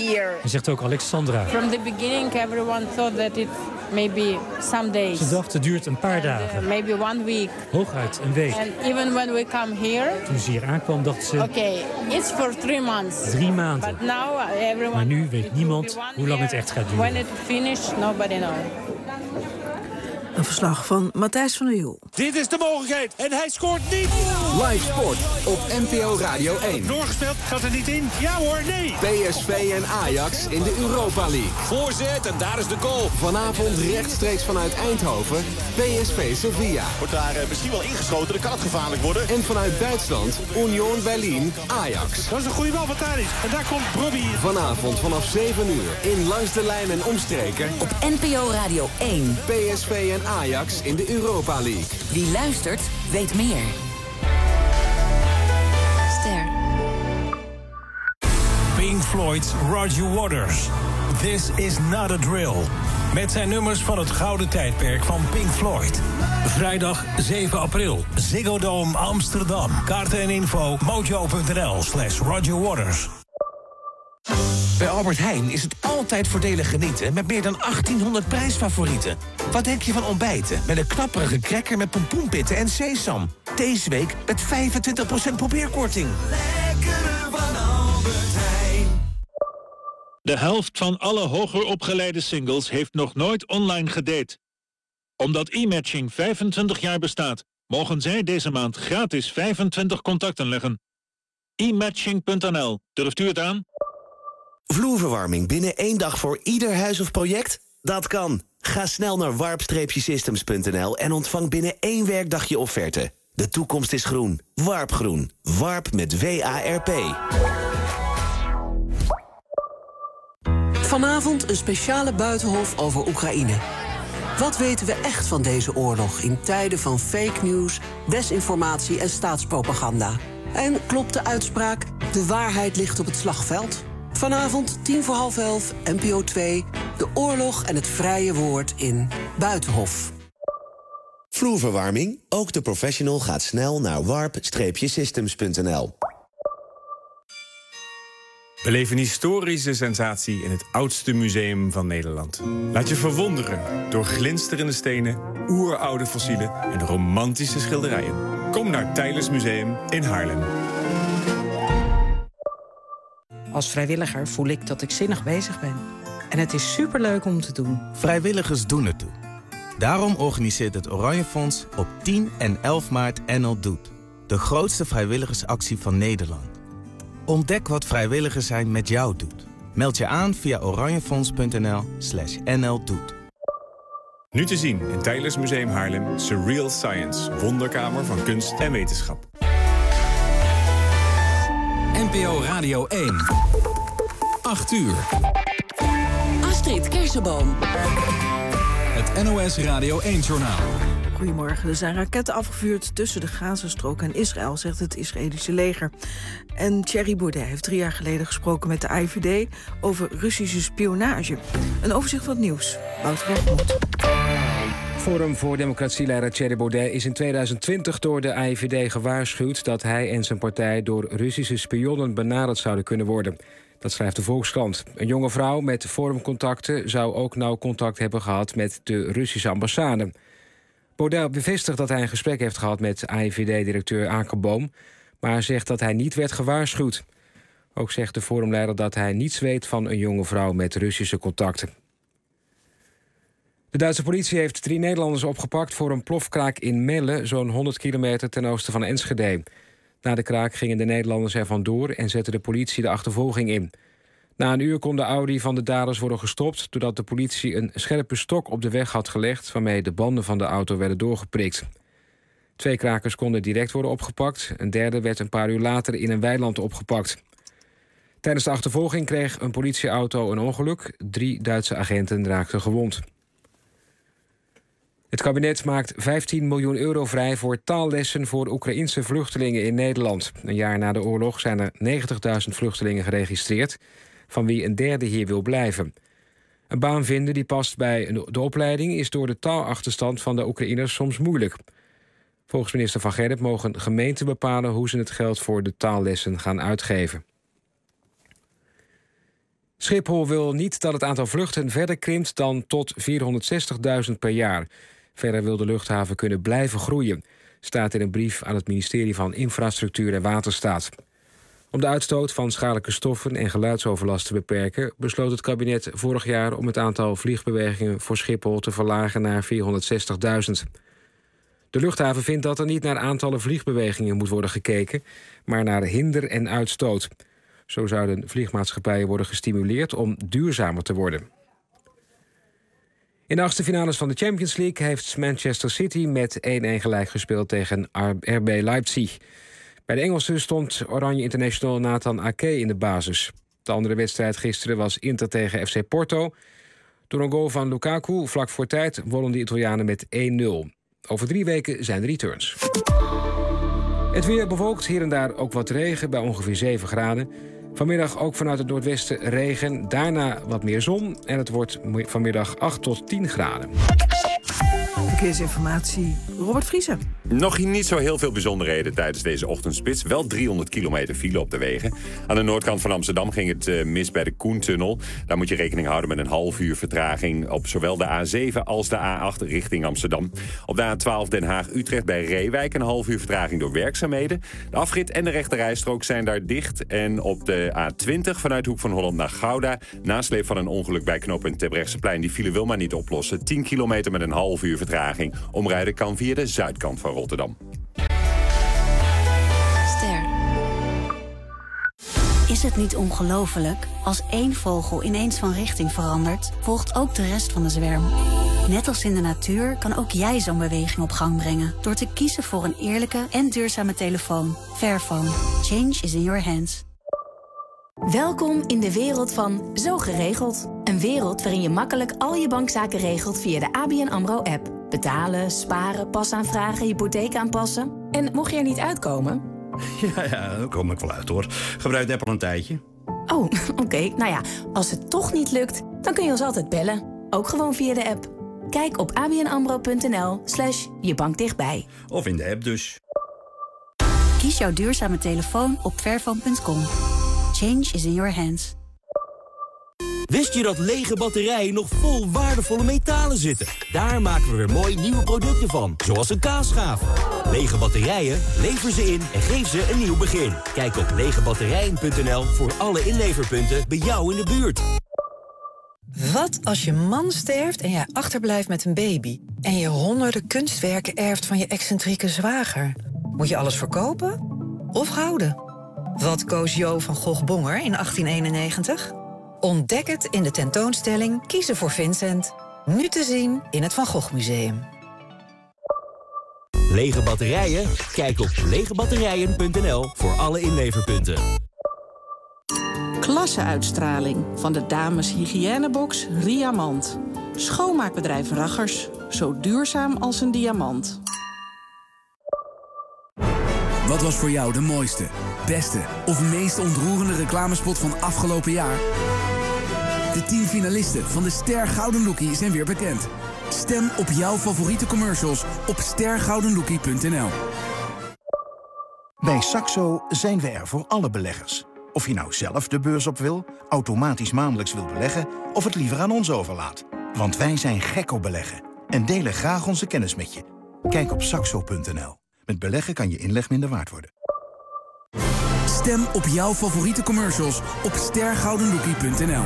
En zegt ook Alexandra. From the beginning, everyone thought that it maybe some days. Ze dacht het duurt een paar Uh, dagen, maybe one week. hooguit een week. And even when we come here, Toen ze hier aankwam dacht ze, okay, it's for three months. drie maanden. But now uh, everyone. Maar nu weet niemand hoe lang het echt gaat When duren. it finished, nobody knows. Een verslag van Matthijs van der Wiel. Dit is de mogelijkheid en hij scoort niet. Live sport op N P O Radio één. Doorgespeeld, gaat er niet in? Ja hoor, nee! P S V en Ajax in de Europa League. Voorzet en daar is de goal. Vanavond rechtstreeks vanuit Eindhoven, P S V Sevilla. Wordt daar uh, misschien wel ingeschoten, dan kan het gevaarlijk worden. En vanuit Duitsland, Union Berlin, Ajax. Dat is een goede bal van Tadic. En daar komt Robbie. Vanavond vanaf zeven uur in Langs de Lijn en Omstreken. Op N P O Radio één. P S V en Ajax in de Europa League. Wie luistert, weet meer. Ster. Pink Floyd's Roger Waters. This is not a drill. Met zijn nummers van het gouden tijdperk van Pink Floyd. Vrijdag zeven april, Ziggo Dome Amsterdam. Kaarten en info mojo punt n l slash Roger Waters. Bij Albert Heijn is het altijd voordelig genieten met meer dan achttienhonderd prijsfavorieten. Wat denk je van ontbijten met een knapperige cracker met pompoenpitten en sesam? Deze week met vijfentwintig procent probeerkorting. Lekkere van Albert Heijn. De helft van alle hoger opgeleide singles heeft nog nooit online gedate. Omdat e-matching vijfentwintig jaar bestaat, mogen zij deze maand gratis vijfentwintig contacten leggen. e matching punt n l. Durft u het aan? Vloerverwarming binnen één dag voor ieder huis of project? Dat kan. Ga snel naar warp systems punt n l en ontvang binnen één werkdag je offerte. De toekomst is groen. Warp Groen. Warp met W A R P. Vanavond een speciale buitenhof over Oekraïne. Wat weten we echt van deze oorlog in tijden van fake news, desinformatie en staatspropaganda? En klopt de uitspraak, de waarheid ligt op het slagveld? Vanavond, tien voor half elf, N P O twee, de oorlog en het vrije woord in Buitenhof. Vloerverwarming? Ook de professional gaat snel naar warp systems punt n l. Beleef een historische sensatie in het oudste museum van Nederland. Laat je verwonderen door glinsterende stenen, oeroude fossielen en romantische schilderijen. Kom naar Teylers Museum in Haarlem. Als vrijwilliger voel ik dat ik zinnig bezig ben. En het is superleuk om te doen. Vrijwilligers doen het toe. Daarom organiseert het Oranje Fonds op tien en elf maart N L Doet. De grootste vrijwilligersactie van Nederland. Ontdek wat vrijwilligers zijn met jou doet. Meld je aan via oranjefonds punt n l slash n l doet. Nu te zien in Teylers Museum Haarlem Surreal Science. Wonderkamer van kunst en wetenschap. N P O Radio één. acht uur. Astrid Kersenboom. Het N O S Radio één-journaal. Goedemorgen. Er zijn raketten afgevuurd tussen de Gazastrook en Israël, zegt het Israëlische leger. En Thierry Baudet heeft drie jaar geleden gesproken met de A I V D over Russische spionage. Een overzicht van het nieuws. Wouter van Goot. Forum voor Democratie-leider Thierry Baudet is in tweeduizend twintig door de A I V D gewaarschuwd dat hij en zijn partij door Russische spionnen benaderd zouden kunnen worden. Dat schrijft de Volkskrant. Een jonge vrouw met forumcontacten zou ook nauw contact hebben gehad met de Russische ambassade. Baudet bevestigt dat hij een gesprek heeft gehad met A I V D-directeur Akerboom, maar zegt dat hij niet werd gewaarschuwd. Ook zegt de forumleider dat hij niets weet van een jonge vrouw met Russische contacten. De Duitse politie heeft drie Nederlanders opgepakt voor een plofkraak in Melle, zo'n honderd kilometer ten oosten van Enschede. Na de kraak gingen de Nederlanders er vandoor en zette de politie de achtervolging in. Na een uur kon de Audi van de daders worden gestopt doordat de politie een scherpe stok op de weg had gelegd waarmee de banden van de auto werden doorgeprikt. Twee krakers konden direct worden opgepakt. Een derde werd een paar uur later in een weiland opgepakt. Tijdens de achtervolging kreeg een politieauto een ongeluk. Drie Duitse agenten raakten gewond. Het kabinet maakt vijftien miljoen euro vrij voor taallessen voor Oekraïense vluchtelingen in Nederland. Een jaar na de oorlog zijn er negentigduizend vluchtelingen geregistreerd, van wie een derde hier wil blijven. Een baan vinden die past bij de opleiding is door de taalachterstand van de Oekraïners soms moeilijk. Volgens minister Van Gerp mogen gemeenten bepalen hoe ze het geld voor de taallessen gaan uitgeven. Schiphol wil niet dat het aantal vluchten verder krimpt dan tot vierhonderdzestigduizend per jaar. Verder wil de luchthaven kunnen blijven groeien, staat in een brief aan het ministerie van Infrastructuur en Waterstaat. Om de uitstoot van schadelijke stoffen en geluidsoverlast te beperken, besloot het kabinet vorig jaar om het aantal vliegbewegingen voor Schiphol te verlagen naar vierhonderdzestigduizend. De luchthaven vindt dat er niet naar aantallen vliegbewegingen moet worden gekeken, maar naar hinder en uitstoot. Zo zouden vliegmaatschappijen worden gestimuleerd om duurzamer te worden. In de achtste finales van de Champions League heeft Manchester City met één-één gelijk gespeeld tegen R B Leipzig. Bij de Engelsen stond Oranje International Nathan Ake in de basis. De andere wedstrijd gisteren was Inter tegen F C Porto. Door een goal van Lukaku vlak voor tijd wonnen de Italianen met één nul. Over drie weken zijn de returns. Het weer bewolkt, hier en daar ook wat regen bij ongeveer zeven graden. Vanmiddag ook vanuit het noordwesten regen, daarna wat meer zon en het wordt vanmiddag acht tot tien graden. Verkeersinformatie, Robert Vriezen. Nog niet zo heel veel bijzonderheden tijdens deze ochtendspits. Wel driehonderd kilometer file op de wegen. Aan de noordkant van Amsterdam ging het uh, mis bij de Koentunnel. Daar moet je rekening houden met een half uur vertraging op zowel de A zeven als de A acht richting Amsterdam. Op de A twaalf Den Haag-Utrecht bij Reewijk een half uur vertraging door werkzaamheden. De afrit en de rechterrijstrook zijn daar dicht. En op de A twintig vanuit Hoek van Holland naar Gouda, nasleep van een ongeluk bij knooppunt Terbrechtseplein. Die file wil maar niet oplossen. tien kilometer met een half uur vertraging. Omrijden kan via de zuidkant van Rotterdam. Ster. Is het niet ongelooflijk? Als één vogel ineens van richting verandert, volgt ook de rest van de zwerm. Net als in de natuur kan ook jij zo'n beweging op gang brengen door te kiezen voor een eerlijke en duurzame telefoon. Fairphone. Change is in your hands. Welkom in de wereld van Zo Geregeld. Een wereld waarin je makkelijk al je bankzaken regelt via de A B N AMRO-app. Betalen, sparen, pasaanvragen, hypotheek aanpassen. En mocht je er niet uitkomen? Ja, ja, daar kom ik wel uit, hoor. Gebruik de app al een tijdje. Oh, oké. Okay. Nou ja, als het toch niet lukt, dan kun je ons altijd bellen. Ook gewoon via de app. Kijk op abnamro.nl slash je bank dichtbij. Of in de app dus. Kies jouw duurzame telefoon op fairphone punt com. Change is in your hands. Wist je dat lege batterijen nog vol waardevolle metalen zitten? Daar maken we weer mooi nieuwe producten van, zoals een kaasschaaf. Lege batterijen, lever ze in en geef ze een nieuw begin. Kijk op lege batterijen punt n l voor alle inleverpunten bij jou in de buurt. Wat als je man sterft en jij achterblijft met een baby... en je honderden kunstwerken erft van je excentrieke zwager? Moet je alles verkopen of houden? Wat koos Jo van Gogh-Bonger in achttien eenennegentig? Ontdek het in de tentoonstelling Kiezen voor Vincent. Nu te zien in het Van Gogh Museum. Lege batterijen? Kijk op lege batterijen punt n l voor alle inleverpunten. Klasse-uitstraling van de dames hygiënebox Riamant. Schoonmaakbedrijf Raggers. Zo duurzaam als een diamant. Wat was voor jou de mooiste, beste of meest ontroerende reclamespot van afgelopen jaar? De tien finalisten van de Ster Gouden Lookie zijn weer bekend. Stem op jouw favoriete commercials op ster gouden lookie punt n l. Bij Saxo zijn we er voor alle beleggers. Of je nou zelf de beurs op wil, automatisch maandelijks wil beleggen... of het liever aan ons overlaat. Want wij zijn gek op beleggen en delen graag onze kennis met je. Kijk op saxo punt n l. Met beleggen kan je inleg minder waard worden. Stem op jouw favoriete commercials op ster gouden lookie punt n l.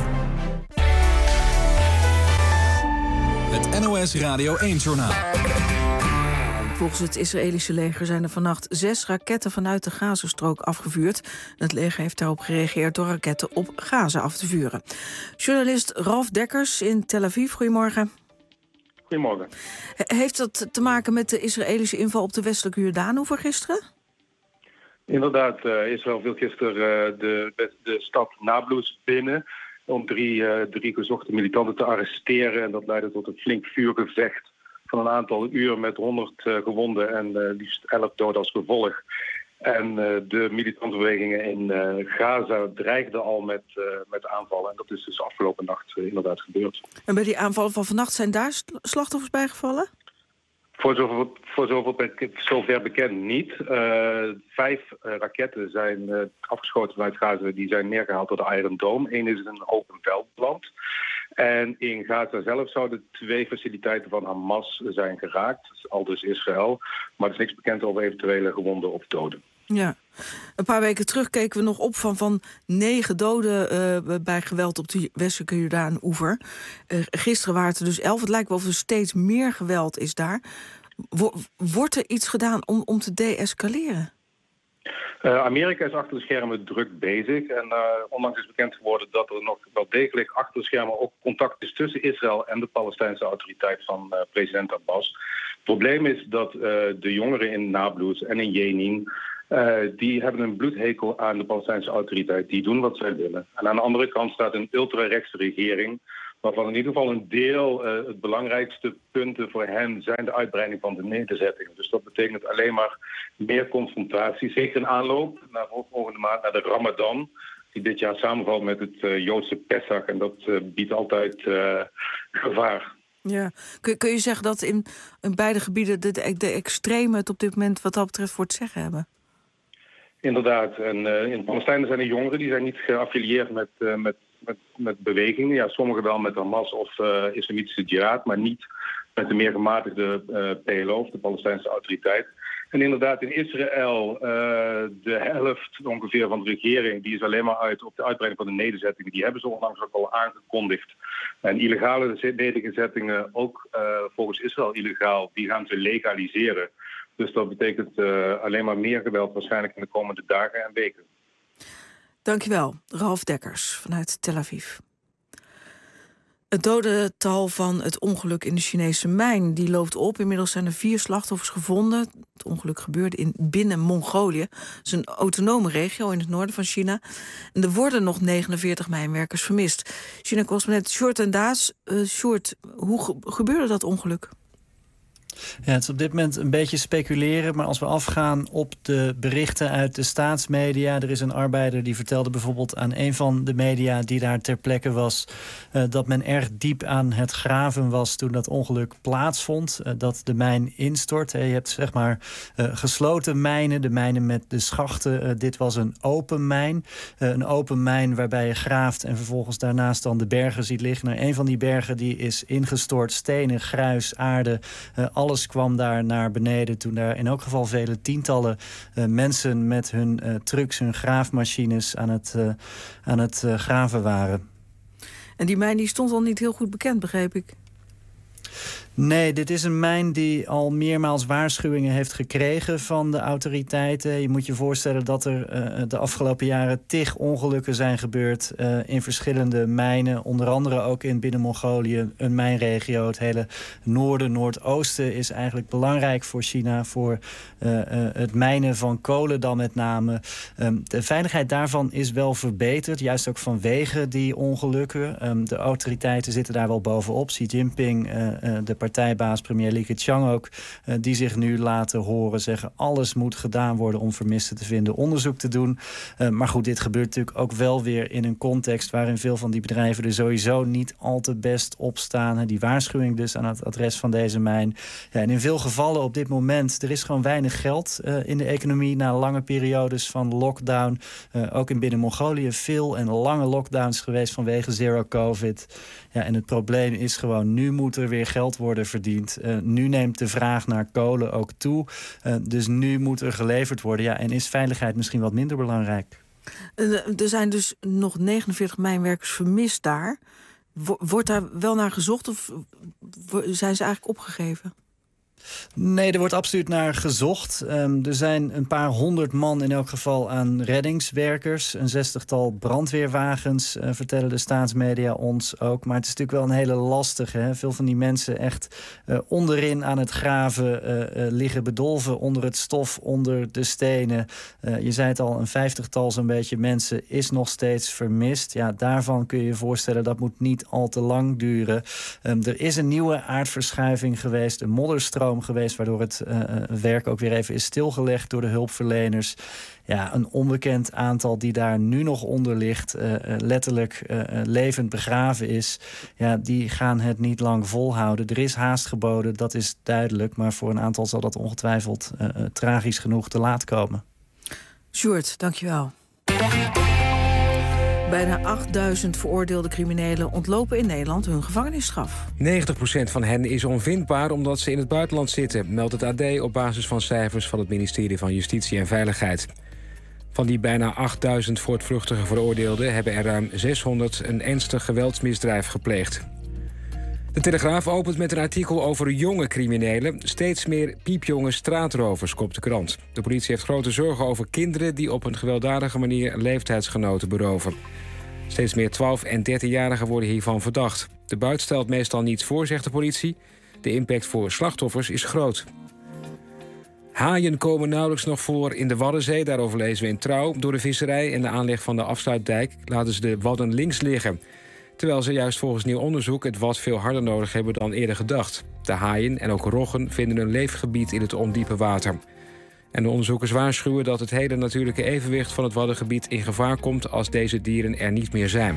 Het N O S Radio één-journaal. Volgens het Israëlische leger zijn er vannacht zes raketten vanuit de Gazastrook afgevuurd. Het leger heeft daarop gereageerd door raketten op Gaza af te vuren. Journalist Ralf Dekkers in Tel Aviv, goedemorgen. Goedemorgen. Heeft dat te maken met de Israëlische inval op de westelijke Jordaanoever gisteren? Inderdaad, uh, Israël viel gisteren uh, de, de stad Nablus binnen om drie, uh, drie gezochte militanten te arresteren. En dat leidde tot een flink vuurgevecht van een aantal uur met honderd uh, gewonden en uh, liefst elf doden als gevolg. En uh, de militante bewegingen in uh, Gaza dreigden al met, uh, met aanvallen. En dat is dus afgelopen nacht uh, inderdaad gebeurd. En bij die aanvallen van vannacht zijn daar slachtoffers bijgevallen? Voor zover, voor zover, zover bekend niet. Uh, vijf uh, raketten zijn uh, afgeschoten vanuit Gaza. Die zijn neergehaald door de Iron Dome. Eén is in een open veld beland. En in Gaza zelf zouden twee faciliteiten van Hamas zijn geraakt. Al dus Israël. Maar er is niks bekend over eventuele gewonden of doden. Ja, een paar weken terug keken we nog op van, van negen doden uh, bij geweld op de westelijke Jordaan-oever. Uh, gisteren waren het er dus elf. Het lijkt wel of er steeds meer geweld is daar. Wordt er iets gedaan om, om te de-escaleren? Uh, Amerika is achter de schermen druk bezig. En uh, onlangs is bekend geworden dat er nog wel degelijk achter de schermen ook contact is tussen Israël en de Palestijnse autoriteit van uh, president Abbas. Het probleem is dat uh, de jongeren in Nablus en in Jenin, uh, die hebben een bloedhekel aan de Palestijnse autoriteit. Die doen wat zij willen. En aan de andere kant staat een ultra-rechtse regering, waarvan in ieder geval een deel, uh, het belangrijkste punten voor hen zijn de uitbreiding van de nederzettingen. Dus dat betekent alleen maar meer confrontatie. Zeker in aanloop naar volgende maand, naar de Ramadan, die dit jaar samenvalt met het uh, Joodse Pesach. En dat uh, biedt altijd uh, gevaar. Ja. Kun, kun je zeggen dat in, in beide gebieden de, de, de extremen het op dit moment wat dat betreft voor het zeggen hebben? Inderdaad. En uh, in Palestijnen zijn er jongeren die zijn niet geaffilieerd met, uh, met Met, met bewegingen. Ja, sommigen wel met Hamas of uh, islamitische jihad, maar niet met de meer gematigde uh, P L O, of de Palestijnse autoriteit. En inderdaad, in Israël, uh, de helft ongeveer van de regering, die is alleen maar uit op de uitbreiding van de nederzettingen. Die hebben ze onlangs ook al aangekondigd. En illegale nederzettingen, ook uh, volgens Israël illegaal, die gaan ze legaliseren. Dus dat betekent uh, alleen maar meer geweld waarschijnlijk in de komende dagen en weken. Dankjewel, Ralf Dekkers vanuit Tel Aviv. Het dodental van het ongeluk in de Chinese mijn die loopt op. Inmiddels zijn er vier slachtoffers gevonden. Het ongeluk gebeurde in binnen Mongolië. Dat is een autonome regio in het noorden van China. En er worden nog negenenveertig mijnwerkers vermist. China-correspondent Sjoerd en Daas. Uh, Sjoerd, hoe ge- gebeurde dat ongeluk? Ja, het is op dit moment een beetje speculeren, maar als we afgaan op de berichten uit de staatsmedia, er is een arbeider die vertelde bijvoorbeeld aan een van de media die daar ter plekke was, uh, dat men erg diep aan het graven was toen dat ongeluk plaatsvond, uh, dat de mijn instort. Hey, je hebt zeg maar uh, gesloten mijnen, de mijnen met de schachten. Uh, dit was een open mijn. Uh, een open mijn waarbij je graaft en vervolgens daarnaast dan de bergen ziet liggen. Nou, een van die bergen die is ingestort, stenen, gruis, aarde, uh, alles kwam daar naar beneden toen daar in elk geval vele tientallen uh, mensen met hun uh, trucks, hun graafmachines aan het, uh, aan het uh, graven waren. En die mijn die stond al niet heel goed bekend, begreep ik. Nee, dit is een mijn die al meermaals waarschuwingen heeft gekregen van de autoriteiten. Je moet je voorstellen dat er uh, de afgelopen jaren tig ongelukken zijn gebeurd uh, in verschillende mijnen. Onder andere ook in binnen Mongolië, een mijnregio. Het hele noorden, noordoosten is eigenlijk belangrijk voor China, voor uh, uh, het mijnen van kolen dan met name. Um, de veiligheid daarvan is wel verbeterd, juist ook vanwege die ongelukken. Um, de autoriteiten zitten daar wel bovenop. Xi Jinping, uh, uh, de partijbaas, premier Li Keqiang ook, uh, die zich nu laten horen zeggen alles moet gedaan worden om vermisten te vinden, onderzoek te doen. Uh, maar goed, dit gebeurt natuurlijk ook wel weer in een context waarin veel van die bedrijven er sowieso niet al te best op staan. Die waarschuwing dus aan het adres van deze mijn. Ja, en in veel gevallen op dit moment, er is gewoon weinig geld uh, in de economie na lange periodes van lockdown. Uh, ook in binnen Mongolië veel en lange lockdowns geweest vanwege zero covid. Ja, en het probleem is gewoon, nu moet er weer geld worden verdiend. Uh, nu neemt de vraag naar kolen ook toe. Uh, dus nu moet er geleverd worden. Ja, en is veiligheid misschien wat minder belangrijk? Uh, er zijn dus nog negenenveertig mijnwerkers vermist daar. Wordt daar wel naar gezocht of zijn ze eigenlijk opgegeven? Nee, er wordt absoluut naar gezocht. Um, er zijn een paar honderd man in elk geval aan reddingswerkers. Een zestigtal brandweerwagens, uh, vertellen de staatsmedia ons ook. Maar het is natuurlijk wel een hele lastige. Hè? Veel van die mensen echt uh, onderin aan het graven uh, uh, liggen bedolven onder het stof, onder de stenen. Uh, je zei het al, een vijftigtal zo'n beetje mensen is nog steeds vermist. Ja, daarvan kun je je voorstellen, dat moet niet al te lang duren. Um, er is een nieuwe aardverschuiving geweest, een modderstroom geweest, waardoor het uh, werk ook weer even is stilgelegd door de hulpverleners. Ja, een onbekend aantal die daar nu nog onder ligt, uh, letterlijk uh, levend begraven is. Ja, die gaan het niet lang volhouden. Er is haast geboden, dat is duidelijk. Maar voor een aantal zal dat ongetwijfeld uh, uh, tragisch genoeg te laat komen. Sjoerd, dankjewel. Bijna achtduizend veroordeelde criminelen ontlopen in Nederland hun gevangenisstraf. negentig procent van hen is onvindbaar omdat ze in het buitenland zitten, meldt het A D op basis van cijfers van het ministerie van Justitie en Veiligheid. Van die bijna achtduizend voortvluchtige veroordeelden hebben er ruim zeshonderd een ernstig geweldsmisdrijf gepleegd. De Telegraaf opent met een artikel over jonge criminelen. Steeds meer piepjonge straatrovers, kopt de krant. De politie heeft grote zorgen over kinderen die op een gewelddadige manier leeftijdsgenoten beroven. Steeds meer twaalf- en dertienjarigen worden hiervan verdacht. De buit stelt meestal niets voor, zegt de politie. De impact voor slachtoffers is groot. Haaien komen nauwelijks nog voor in de Waddenzee. Daarover lezen we in Trouw. Door de visserij en de aanleg van de afsluitdijk laten ze de wadden links liggen. Terwijl ze juist volgens nieuw onderzoek het wad veel harder nodig hebben dan eerder gedacht. De haaien en ook roggen vinden een leefgebied in het ondiepe water. En de onderzoekers waarschuwen dat het hele natuurlijke evenwicht van het waddengebied in gevaar komt als deze dieren er niet meer zijn.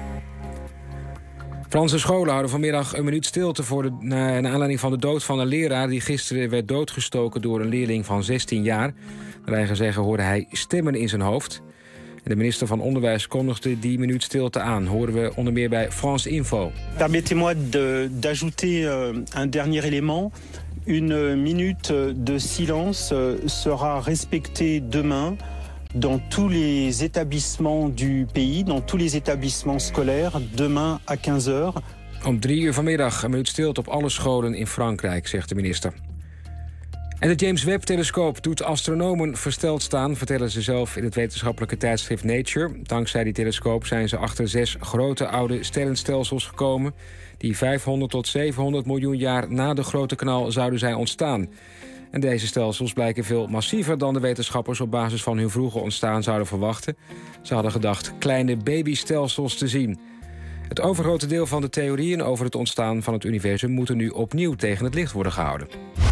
Franse scholen houden vanmiddag een minuut stilte voor de, na, naar aanleiding van de dood van een leraar die gisteren werd doodgestoken door een leerling van zestien jaar. Naar eigen zeggen hoorde hij stemmen in zijn hoofd. En de minister van Onderwijs kondigde die minuut stilte aan. Horen we onder meer bij France Info. Permettez-moi de, d'ajouter uh, un dernier élément. Une minute de silence sera respectée demain dans tous les établissements du pays, dans tous les établissements scolaires, demain à quinze heures. Om drie uur vanmiddag een minuut stilte op alle scholen in Frankrijk, zegt de minister. En de James Webb-telescoop doet astronomen versteld staan, vertellen ze zelf in het wetenschappelijke tijdschrift Nature. Dankzij die telescoop zijn ze achter zes grote oude sterrenstelsels gekomen die vijfhonderd tot zevenhonderd miljoen jaar na de grote knal zouden zijn ontstaan. En deze stelsels blijken veel massiever dan de wetenschappers op basis van hun vroege ontstaan zouden verwachten. Ze hadden gedacht kleine babystelsels te zien. Het overgrote deel van de theorieën over het ontstaan van het universum moeten nu opnieuw tegen het licht worden gehouden.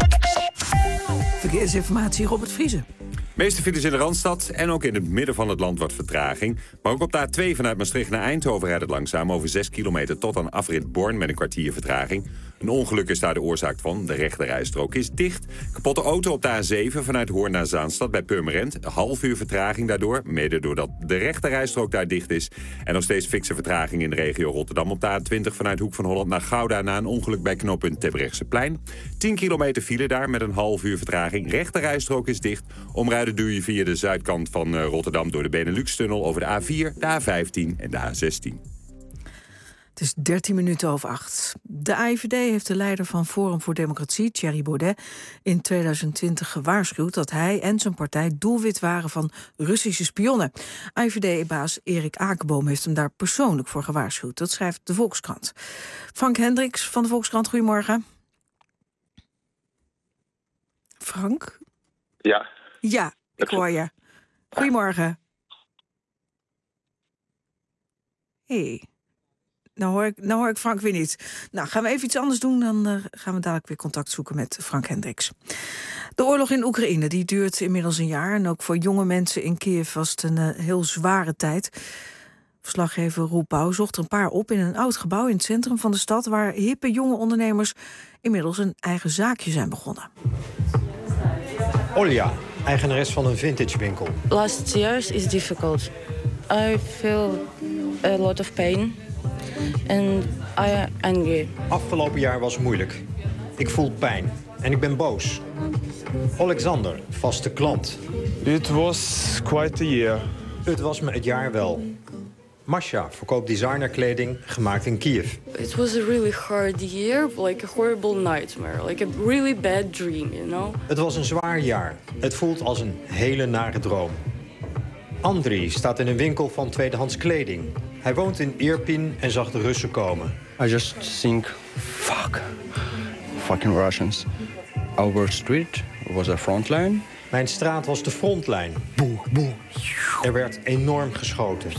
Verkeersinformatie, Robert Vriezen. De meeste files in de Randstad en ook in het midden van het land wat vertraging. Maar ook op de A twee vanuit Maastricht naar Eindhoven rijdt het langzaam over zes kilometer tot aan afrit Born met een kwartier vertraging. Een ongeluk is daar de oorzaak van. De rechte rijstrook is dicht. Kapotte auto op de A zeven vanuit Hoorn naar Zaanstad bij Purmerend. Een half uur vertraging daardoor, mede doordat de rechte rijstrook daar dicht is. En nog steeds fikse vertraging in de regio Rotterdam op de A twintig vanuit Hoek van Holland naar Gouda na een ongeluk bij knooppunt Terbrechtseplein. tien kilometer file daar met een half uur vertraging. Rechte rijstrook is dicht. Omrijden doe je via de zuidkant van Rotterdam door de Benelux-tunnel over de A vier, de A vijftien en de A zestien. Het is dertien minuten over acht. De A I V D heeft de leider van Forum voor Democratie, Thierry Baudet, in tweeduizend twintig gewaarschuwd dat hij en zijn partij doelwit waren van Russische spionnen. A I V D-baas Erik Akerboom heeft hem daar persoonlijk voor gewaarschuwd. Dat schrijft de Volkskrant. Frank Hendricks van de Volkskrant, goedemorgen. Frank? Ja. Ja, ik hoor je. Goedemorgen. Hey. Nou hoor, ik, nou hoor ik Frank weer niet. Nou, gaan we even iets anders doen, dan uh, gaan we dadelijk weer contact zoeken met Frank Hendricks. De oorlog in Oekraïne die duurt inmiddels een jaar. En ook voor jonge mensen in Kiev was het een uh, heel zware tijd. Verslaggever Roel Pauw zocht er een paar op in een oud gebouw in het centrum van de stad, waar hippe jonge ondernemers inmiddels een eigen zaakje zijn begonnen. Olja, eigenares van een vintagewinkel. Last years is difficult. I feel a lot of pain. And I am angry. Afgelopen jaar was moeilijk. Ik voel pijn en ik ben boos. Alexander, vaste klant. It was quite a year. Het was me het jaar wel. Masha verkoopt designerkleding gemaakt in Kiev. It was a really hard year, like a horrible nightmare, like a really bad dream, you know. Het was een zwaar jaar. Het voelt als een hele nare droom. Andriy staat in een winkel van tweedehands kleding. Hij woont in Irpin en zag de Russen komen. I just think, fuck, fucking Russians. Our street was a frontline. Mijn straat was de frontlijn. Boe, boe. Er werd enorm geschoten.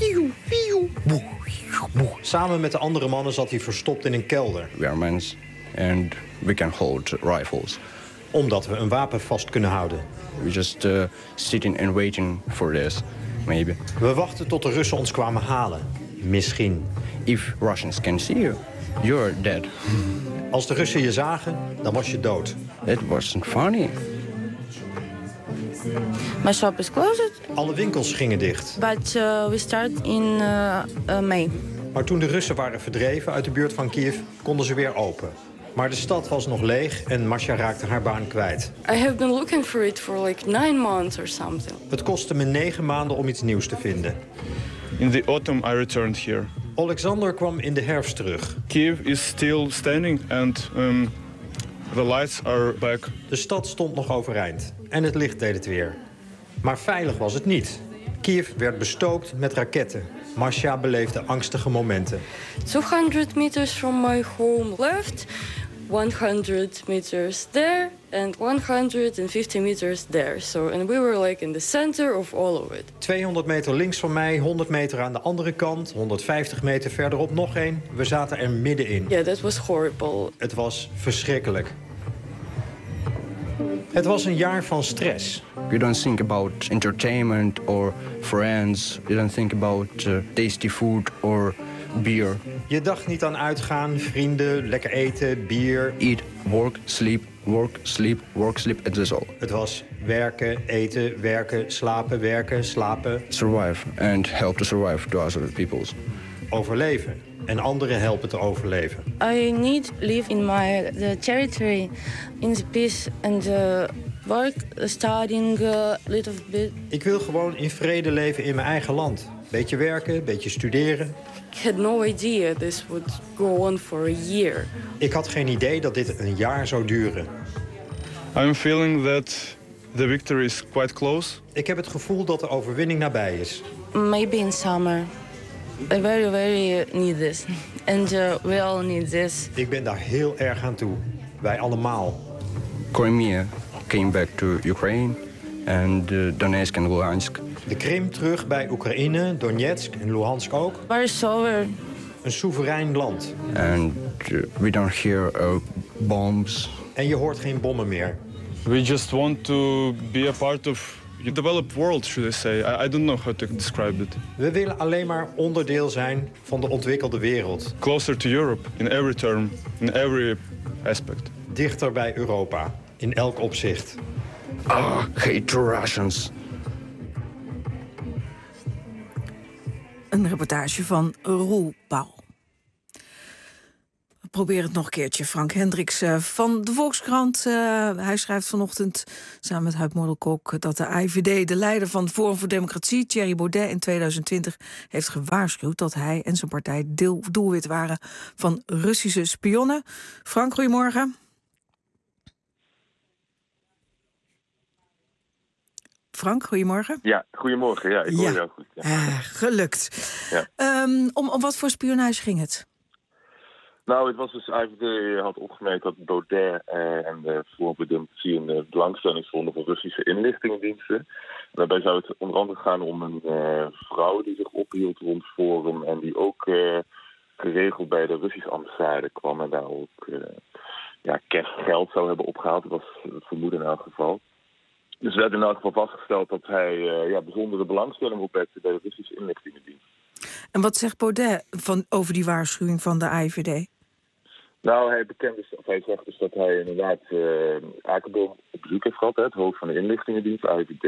Samen met de andere mannen zat hij verstopt in een kelder. We are men and we can hold rifles. Omdat we een wapen vast kunnen houden. We just uh, sitting and waiting for this, maybe. We wachten tot de Russen ons kwamen halen. Misschien. If Russians can see you, you're dead. Als de Russen je zagen, dan was je dood. It wasn't funny. My shop is closed. Alle winkels gingen dicht. But uh, we start in uh, uh, May. Maar toen de Russen waren verdreven uit de buurt van Kiev, konden ze weer open. Maar de stad was nog leeg en Masha raakte haar baan kwijt. I have been looking for it for like nine months or something. Het kostte me negen maanden om iets nieuws te vinden. In the autumn I returned here. Alexander kwam in de herfst terug. Kiev is still standing and um, the lights are back. De stad stond nog overeind en het licht deed het weer. Maar veilig was het niet. Kiev werd bestookt met raketten. Masha beleefde angstige momenten. tweehonderd meters from my home left, honderd meters there and honderdvijftig meters there. So and we were like in the center of all of it. tweehonderd meter links van mij, honderd meter aan de andere kant, honderdvijftig meter verderop nog één. We zaten er middenin. Yeah, that was horrible. Het was verschrikkelijk. Het was een jaar van stress. You don't think about entertainment or friends. You don't think about uh, tasty food or beer. Je dacht niet aan uitgaan, vrienden, lekker eten, bier. Eat, work, sleep, work, sleep, work, sleep, and that's all. Het was werken, eten, werken, slapen, werken, slapen. Survive and help to survive to other peoples. Overleven en anderen helpen te overleven. I need live in my the territory, in the peace and uh, work, studying a little bit. Ik wil gewoon in vrede leven in mijn eigen land. Beetje werken, beetje studeren. I had no idea this would go on for a year. Ik had geen idee dat dit een jaar zou duren. I'm feeling that the victory is quite close. Ik heb het gevoel dat de overwinning nabij is. Maybe in summer. I very, very need this. And uh, we all need this. Ik ben daar heel erg aan toe. Wij allemaal. Crimea came back to Ukraine and uh, Donetsk and Luhansk. De Krim terug bij Oekraïne, Donetsk en Luhansk ook. Waar is over? Een soeverein land. And uh, we don't hear uh, bombs. En je hoort geen bommen meer. We just want to be a part of the developed world, should I say. I, I don't know how to describe it. We willen alleen maar onderdeel zijn van de ontwikkelde wereld. Closer to Europe, in every term, in every aspect. Dichter bij Europa, in elk opzicht. Ah, hate the Russians. Een reportage van Roel Pauw. We proberen het nog een keertje. Frank Hendricks uh, van de Volkskrant. Uh, hij schrijft vanochtend samen met Huib Modderkok dat de A I V D, de leider van het Forum voor Democratie, Thierry Baudet, in tweeduizend twintig heeft gewaarschuwd dat hij en zijn partij deel, doelwit waren van Russische spionnen. Frank, goedemorgen. Frank, goedemorgen. Ja, goedemorgen. Ja, ik hoor ja. jou goed. Ja. Uh, gelukt. Ja. Um, om, om wat voor spionage ging het? Nou, het was dus A I V D had opgemerkt dat Baudet eh, en de Forum voor Democratie een uh, belangstelling vonden voor Russische inlichtingendiensten. Daarbij zou het onder andere gaan om een uh, vrouw die zich ophield rond Forum en die ook uh, geregeld bij de Russische ambassade kwam en daar ook uh, ja, kerstgeld zou hebben opgehaald. Dat was het vermoeden in elk geval. Dus we hebben in elk geval vastgesteld dat hij uh, ja, bijzondere belangstelling opwekte bij de Russische inlichtingendienst. En wat zegt Baudet van, over die waarschuwing van de A I V D? Nou, hij, bekend is, of hij zegt dus dat hij inderdaad uh, Akerboom op bezoek heeft gehad, hè, het hoofd van de inlichtingendienst, A I V D.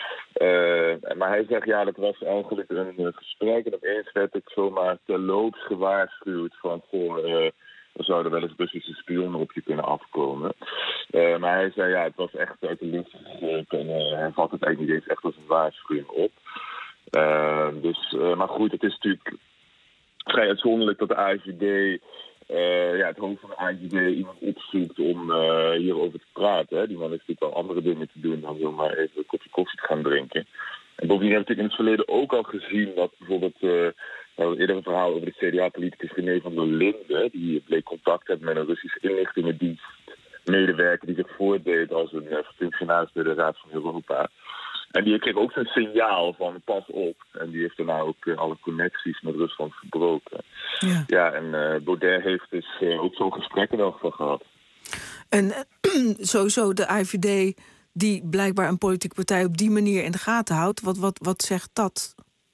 Uh, maar hij zegt, ja, dat was eigenlijk een uh, gesprek en opeens werd ik zomaar terloops gewaarschuwd van voor... Uh, er zouden wel eens Russische spionnen op je kunnen afkomen. Uh, maar hij zei, ja, het was echt uit de lucht gegrepen en uh, hij vat het eigenlijk niet eens echt als een waarschuwing op. Uh, dus, uh, maar goed, het is natuurlijk vrij uitzonderlijk dat de A I V D, uh, ja, het hoofd van de A I V D iemand opzoekt om uh, hierover te praten. Hè. Die man heeft natuurlijk wel andere dingen te doen dan zomaar even een kopje koffie te gaan drinken. En bovendien hebben we natuurlijk in het verleden ook al gezien dat bijvoorbeeld... Uh, We hadden eerder een verhaal over de C D A-politicus René van der Linden. Die bleek contact hebben met een Russische inlichtingendienstmedewerker die zich voordeed als een uh, functionaris bij de Raad van Europa. En die kreeg ook zo'n signaal van pas op. En die heeft daarna ook uh, alle connecties met Rusland verbroken. Ja, ja en uh, Baudet heeft dus uh, ook zo'n gesprek in elk geval gehad. En uh, sowieso de A I V D die blijkbaar een politieke partij op die manier in de gaten houdt. Wat, wat, wat zegt dat?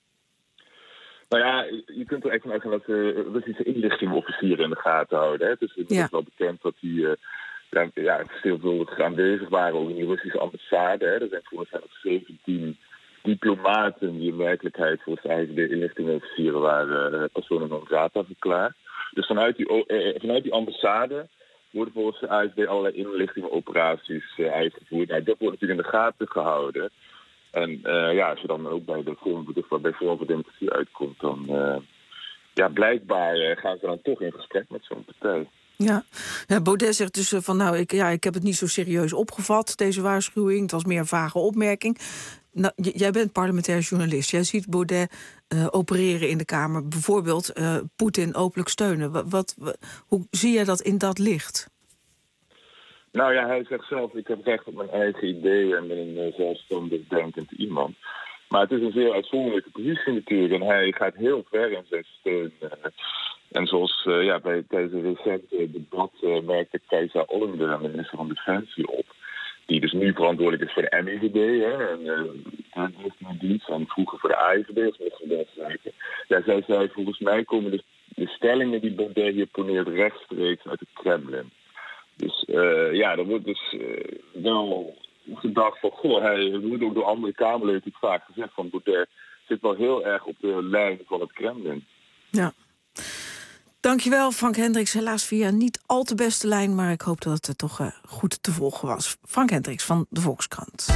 Nou ja, je kunt er echt van uitgaan dat de Russische inlichtingenofficieren in de gaten houden. Hè. Het is inmiddels ja. wel bekend dat die uh, ja, ja, veelvuldig aanwezig waren ook in die Russische ambassade. Hè. Er zijn volgens mij nog zeventien diplomaten die in werkelijkheid volgens de A I V D-inlichtingenofficieren waren uh, persona non grata verklaard. Dus vanuit die, uh, vanuit die ambassade worden volgens de A I V D allerlei inlichtingenoperaties uh, uitgevoerd. Nou, dat wordt natuurlijk in de gaten gehouden. En uh, ja, als je dan ook bij de Forum voor Democratie uitkomt, dan, uh, ja, blijkbaar uh, gaan ze dan toch in gesprek met zo'n partij. Ja. ja, Baudet zegt dus van nou, ik, ja, ik heb het niet zo serieus opgevat, deze waarschuwing. Het was meer een vage opmerking. Nou, j- jij bent parlementair journalist. Jij ziet Baudet uh, opereren in de Kamer. Bijvoorbeeld uh, Poetin openlijk steunen. Wat, wat, wat, hoe zie jij dat in dat licht? Nou ja, hij zegt zelf, ik heb recht op mijn eigen ideeën en ben een uh, zelfstandig denkend iemand. Maar het is een zeer uitzonderlijke positie natuurlijk. En hij gaat heel ver in zijn steun. Uh, en zoals uh, ja, bij tijdens een recente debat uh, merkte Kajsa Ollender, de minister van Defensie, op. Die dus nu verantwoordelijk is voor de M I V D, hè, en uh, de dienst, en vroeger voor de A I V D, als minister van Buitenlandse Zaken. Ja, zij zei, volgens mij komen de, de stellingen die Baudet hier poneert rechtstreeks uit het Kremlin. Dus uh, ja, er wordt dus uh, wel gedacht van, goh, hij wordt ook door andere Kamerleden vaak gezegd van Baudet zit wel heel erg op de lijn van het Kremlin. Ja. Dankjewel, Frank Hendricks. Helaas via niet al te beste lijn, maar ik hoop dat het toch uh, goed te volgen was. Frank Hendricks van de Volkskrant.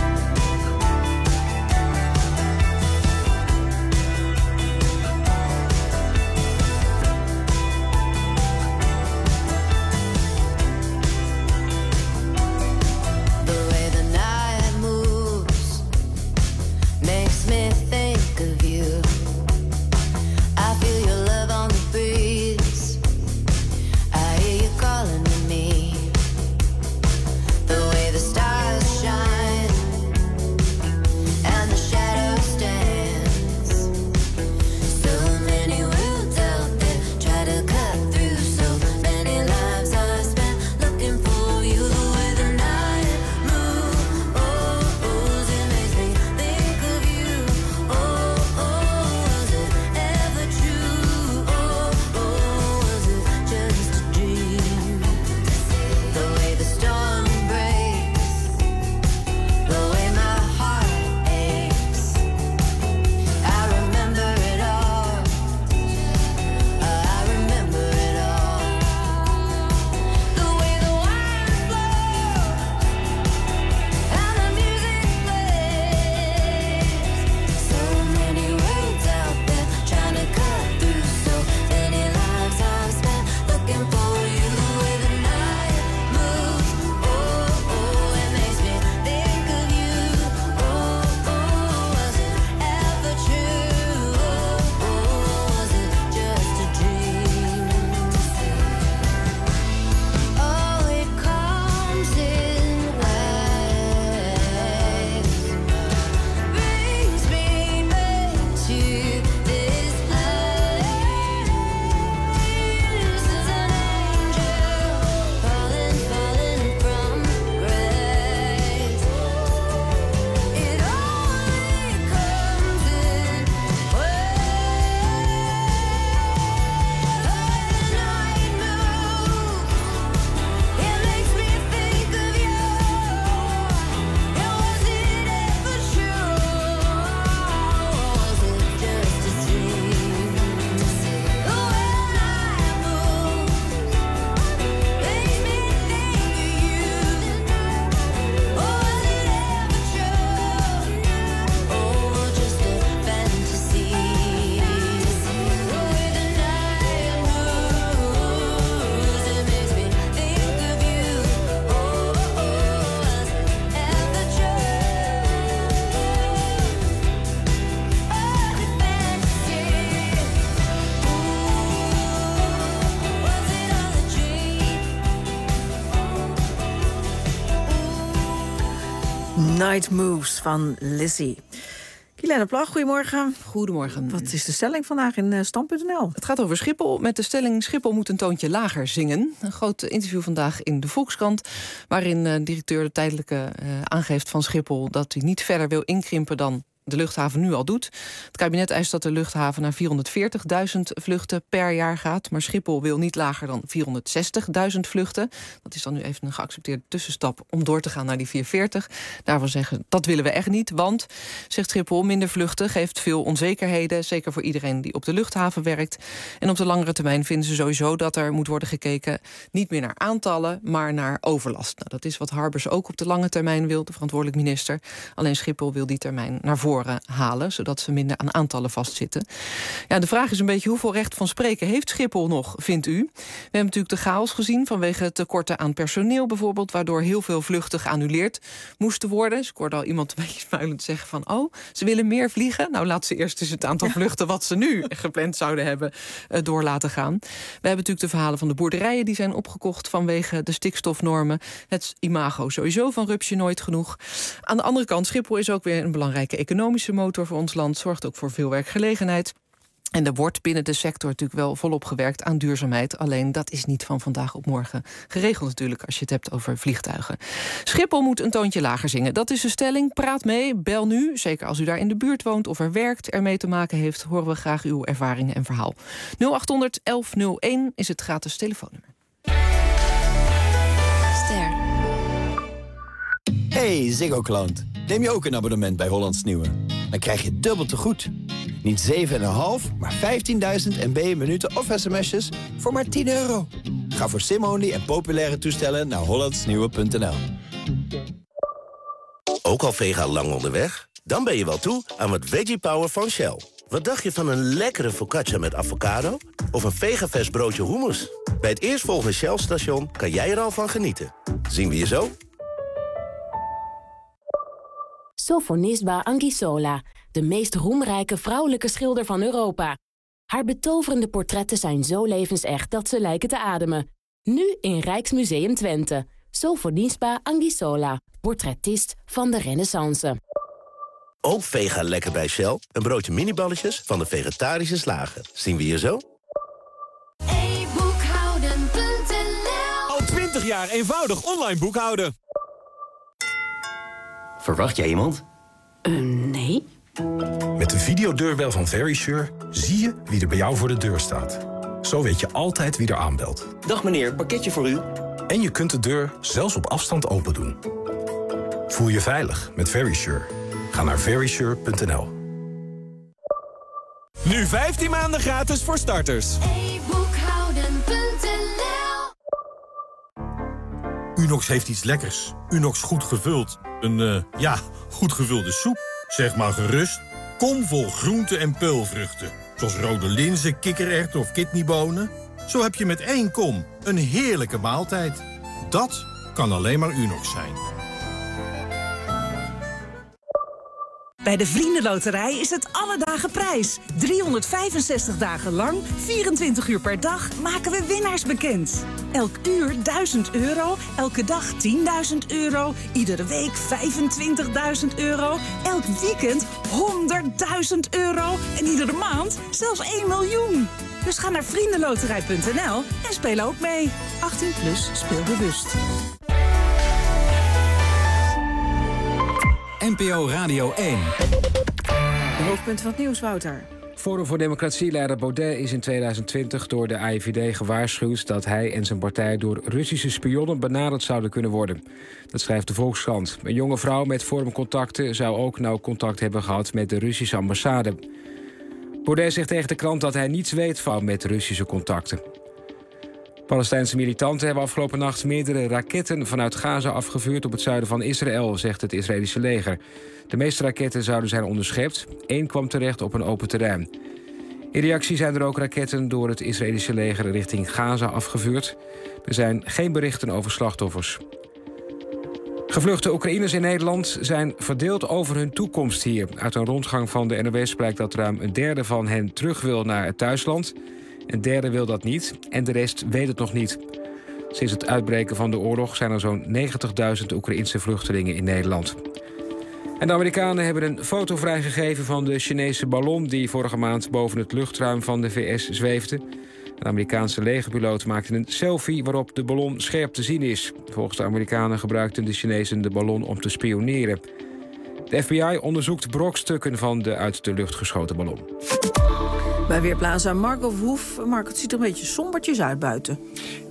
Night Moves van Lizzie. Kielijn Plag, goedemorgen. Goedemorgen. Wat is de stelling vandaag in uh, stand punt n l? Het gaat over Schiphol met de stelling Schiphol moet een toontje lager zingen. Een groot interview vandaag in de Volkskrant, waarin uh, directeur de tijdelijke uh, aangeeft van Schiphol dat hij niet verder wil inkrimpen dan de luchthaven nu al doet. Het kabinet eist dat de luchthaven naar vierhonderdveertigduizend vluchten per jaar gaat. Maar Schiphol wil niet lager dan vierhonderdzestigduizend vluchten. Dat is dan nu even een geaccepteerde tussenstap om door te gaan naar die vierhonderdveertig. Daarvan zeggen, dat willen we echt niet. Want, zegt Schiphol, minder vluchten geeft veel onzekerheden. Zeker voor iedereen die op de luchthaven werkt. En op de langere termijn vinden ze sowieso dat er moet worden gekeken niet meer naar aantallen, maar naar overlast. Nou, dat is wat Harbers ook op de lange termijn wil, de verantwoordelijk minister. Alleen Schiphol wil die termijn naar voren kantoren halen, zodat ze minder aan aantallen vastzitten. Ja, de vraag is een beetje hoeveel recht van spreken heeft Schiphol nog, vindt u? We hebben natuurlijk de chaos gezien vanwege tekorten aan personeel bijvoorbeeld, waardoor heel veel vluchten geannuleerd moesten worden. Dus ik hoorde al iemand een beetje smuilend zeggen van, oh, ze willen meer vliegen. Nou, laat ze eerst eens het aantal vluchten wat ze nu gepland zouden hebben uh, door laten gaan. We hebben natuurlijk de verhalen van de boerderijen die zijn opgekocht vanwege de stikstofnormen. Het imago sowieso van rupsje nooit genoeg. Aan de andere kant, Schiphol is ook weer een belangrijke economische motor voor ons land. Zorgt ook voor veel werkgelegenheid. En er wordt binnen de sector natuurlijk wel volop gewerkt aan duurzaamheid. Alleen dat is niet van vandaag op morgen geregeld natuurlijk, als je het hebt over vliegtuigen. Schiphol moet een toontje lager zingen. Dat is de stelling. Praat mee, bel nu. Zeker als u daar in de buurt woont of er werkt, ermee te maken heeft, horen we graag uw ervaringen en verhaal. nul acht honderd, elf nul één is het gratis telefoonnummer. Ster. Hey Ziggo-klant. Neem je ook een abonnement bij Hollands Nieuwe? Dan krijg je dubbel te goed. Niet zeven komma vijf, maar vijftienduizend M B minuten of sms'jes voor maar tien euro. Ga voor sim-only en populaire toestellen naar hollandsnieuwe punt n l. Ook al vega lang onderweg? Dan ben je wel toe aan wat Veggie Power van Shell. Wat dacht je van een lekkere focaccia met avocado? Of een vegavers broodje hummus? Bij het eerstvolgende Shell-station kan jij er al van genieten. Zien we je zo? Sofonisba Anguissola, de meest roemrijke vrouwelijke schilder van Europa. Haar betoverende portretten zijn zo levensecht dat ze lijken te ademen. Nu in Rijksmuseum Twente. Sofonisba Anguissola, portrettist van de Renaissance. Ook vega lekker bij Shell. Een broodje miniballetjes van de vegetarische slager. Zien we je zo? e boekhouden punt n l. Al twintig jaar eenvoudig online boekhouden. Verwacht jij iemand? Uh, nee. Met de videodeurbel van Verisure zie je wie er bij jou voor de deur staat. Zo weet je altijd wie er aanbelt. Dag meneer, pakketje voor u. En je kunt de deur zelfs op afstand open doen. Voel je veilig met Verisure. Ga naar verisure punt n l. Nu vijftien maanden gratis voor starters. e boekhouden punt n l. Unox heeft iets lekkers. Unox goed gevuld. Een, uh, ja, goed gevulde soep. Zeg maar gerust. Kom vol groenten en peulvruchten. Zoals rode linzen, kikkererwten of kidneybonen. Zo heb je met één kom een heerlijke maaltijd. Dat kan alleen maar Unox zijn. Bij de Vriendenloterij is het alle dagen prijs. driehonderdvijfenzestig dagen lang, vierentwintig uur per dag, maken we winnaars bekend. Elk uur duizend euro, elke dag tienduizend euro, iedere week vijfentwintigduizend euro, elk weekend honderdduizend euro en iedere maand zelfs één miljoen. Dus ga naar vriendenloterij punt n l en speel ook mee. achttien plus, speel bewust. N P O Radio één. De hoofdpunten van het nieuws, Wouter. Forum voor Democratie-leider Baudet is in tweeduizend twintig door de A I V D gewaarschuwd dat hij en zijn partij door Russische spionnen benaderd zouden kunnen worden. Dat schrijft de Volkskrant. Een jonge vrouw met Forum-contacten zou ook nauw contact hebben gehad met de Russische ambassade. Baudet zegt tegen de krant dat hij niets weet van met Russische contacten. Palestijnse militanten hebben afgelopen nacht meerdere raketten vanuit Gaza afgevuurd op het zuiden van Israël, zegt het Israëlische leger. De meeste raketten zouden zijn onderschept. Eén kwam terecht op een open terrein. In reactie zijn er ook raketten door het Israëlische leger richting Gaza afgevuurd. Er zijn geen berichten over slachtoffers. Gevluchte Oekraïners in Nederland zijn verdeeld over hun toekomst hier. Uit een rondgang van de N O S blijkt dat ruim een derde van hen terug wil naar het thuisland. Een derde wil dat niet en de rest weet het nog niet. Sinds het uitbreken van de oorlog zijn er zo'n negentigduizend Oekraïense vluchtelingen in Nederland. En de Amerikanen hebben een foto vrijgegeven van de Chinese ballon die vorige maand boven het luchtruim van de V S zweefde. Een Amerikaanse legerpiloot maakte een selfie waarop de ballon scherp te zien is. Volgens de Amerikanen gebruikten de Chinezen de ballon om te spioneren. De F B I onderzoekt brokstukken van de uit de lucht geschoten ballon. Bij Weerplaza Marco Verhoef. Marco, het ziet er een beetje sombertjes uit buiten.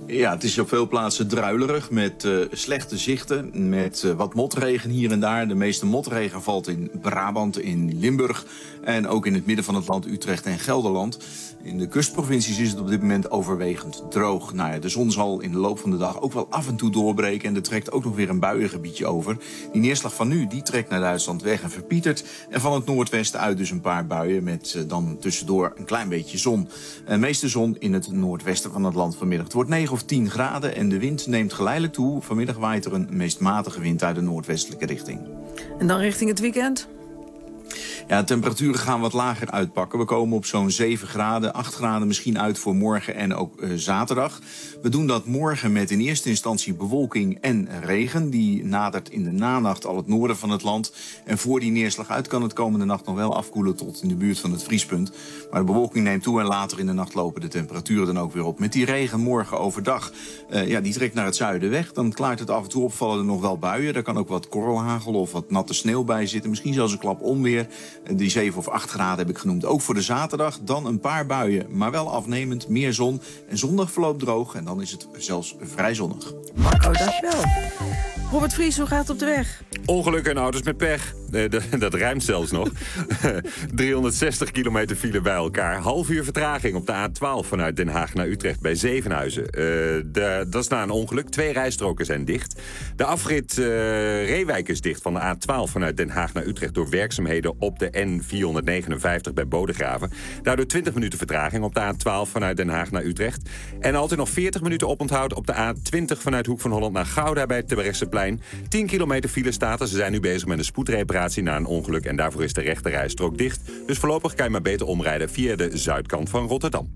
Ja, het is op veel plaatsen druilerig met uh, slechte zichten, met uh, wat motregen hier en daar. De meeste motregen valt in Brabant, in Limburg en ook in het midden van het land, Utrecht en Gelderland. In de kustprovincies is het op dit moment overwegend droog. Nou ja, de zon zal in de loop van de dag ook wel af en toe doorbreken en er trekt ook nog weer een buiengebiedje over. Die neerslag van nu, die trekt naar Duitsland weg en verpietert. En van het noordwesten uit dus een paar buien met uh, dan tussendoor een klein beetje zon. De uh, meeste zon in het noordwesten van het land vanmiddag. Het wordt negen of tien graden en de wind neemt geleidelijk toe. Vanmiddag waait er een meest matige wind uit de noordwestelijke richting. En dan richting het weekend? Ja, de temperaturen gaan wat lager uitpakken. We komen op zo'n zeven graden, acht graden misschien uit voor morgen en ook uh, zaterdag. We doen dat morgen met in eerste instantie bewolking en regen. Die nadert in de nanacht al het noorden van het land. En voor die neerslag uit kan het komende nacht nog wel afkoelen tot in de buurt van het vriespunt. Maar de bewolking neemt toe en later in de nacht lopen de temperaturen dan ook weer op. Met die regen morgen overdag, uh, ja, die trekt naar het zuiden weg. Dan klaart het af en toe op, vallen er nog wel buien. Daar kan ook wat korrelhagel of wat natte sneeuw bij zitten. Misschien zelfs een klap onweer. Die zeven of acht graden heb ik genoemd. Ook voor de zaterdag dan een paar buien, maar wel afnemend, meer zon. En zondag verloopt droog en dan is het zelfs vrij zonnig. Marco, dankjewel. Robert Vries, hoe gaat het op de weg? Ongelukken en auto's met pech. Nee, dat, dat rijmt zelfs nog. driehonderdzestig kilometer file bij elkaar. Half uur vertraging op de A twaalf vanuit Den Haag naar Utrecht bij Zevenhuizen. Uh, de, dat is na een ongeluk. Twee rijstroken zijn dicht. De afrit uh, Reewijk is dicht van de A twaalf vanuit Den Haag naar Utrecht door werkzaamheden op de N vierhonderdnegenenvijftig bij Bodegraven. Daardoor twintig minuten vertraging op de A twaalf vanuit Den Haag naar Utrecht. En altijd nog veertig minuten oponthoud op de A twintig vanuit Hoek van Holland naar Gouda bij het Terbrechtseplein. tien kilometer file staat er. Ze zijn nu bezig met een spoedreparatie na een ongeluk en daarvoor is de rechte rijstrook dicht. Dus voorlopig kan je maar beter omrijden via de zuidkant van Rotterdam.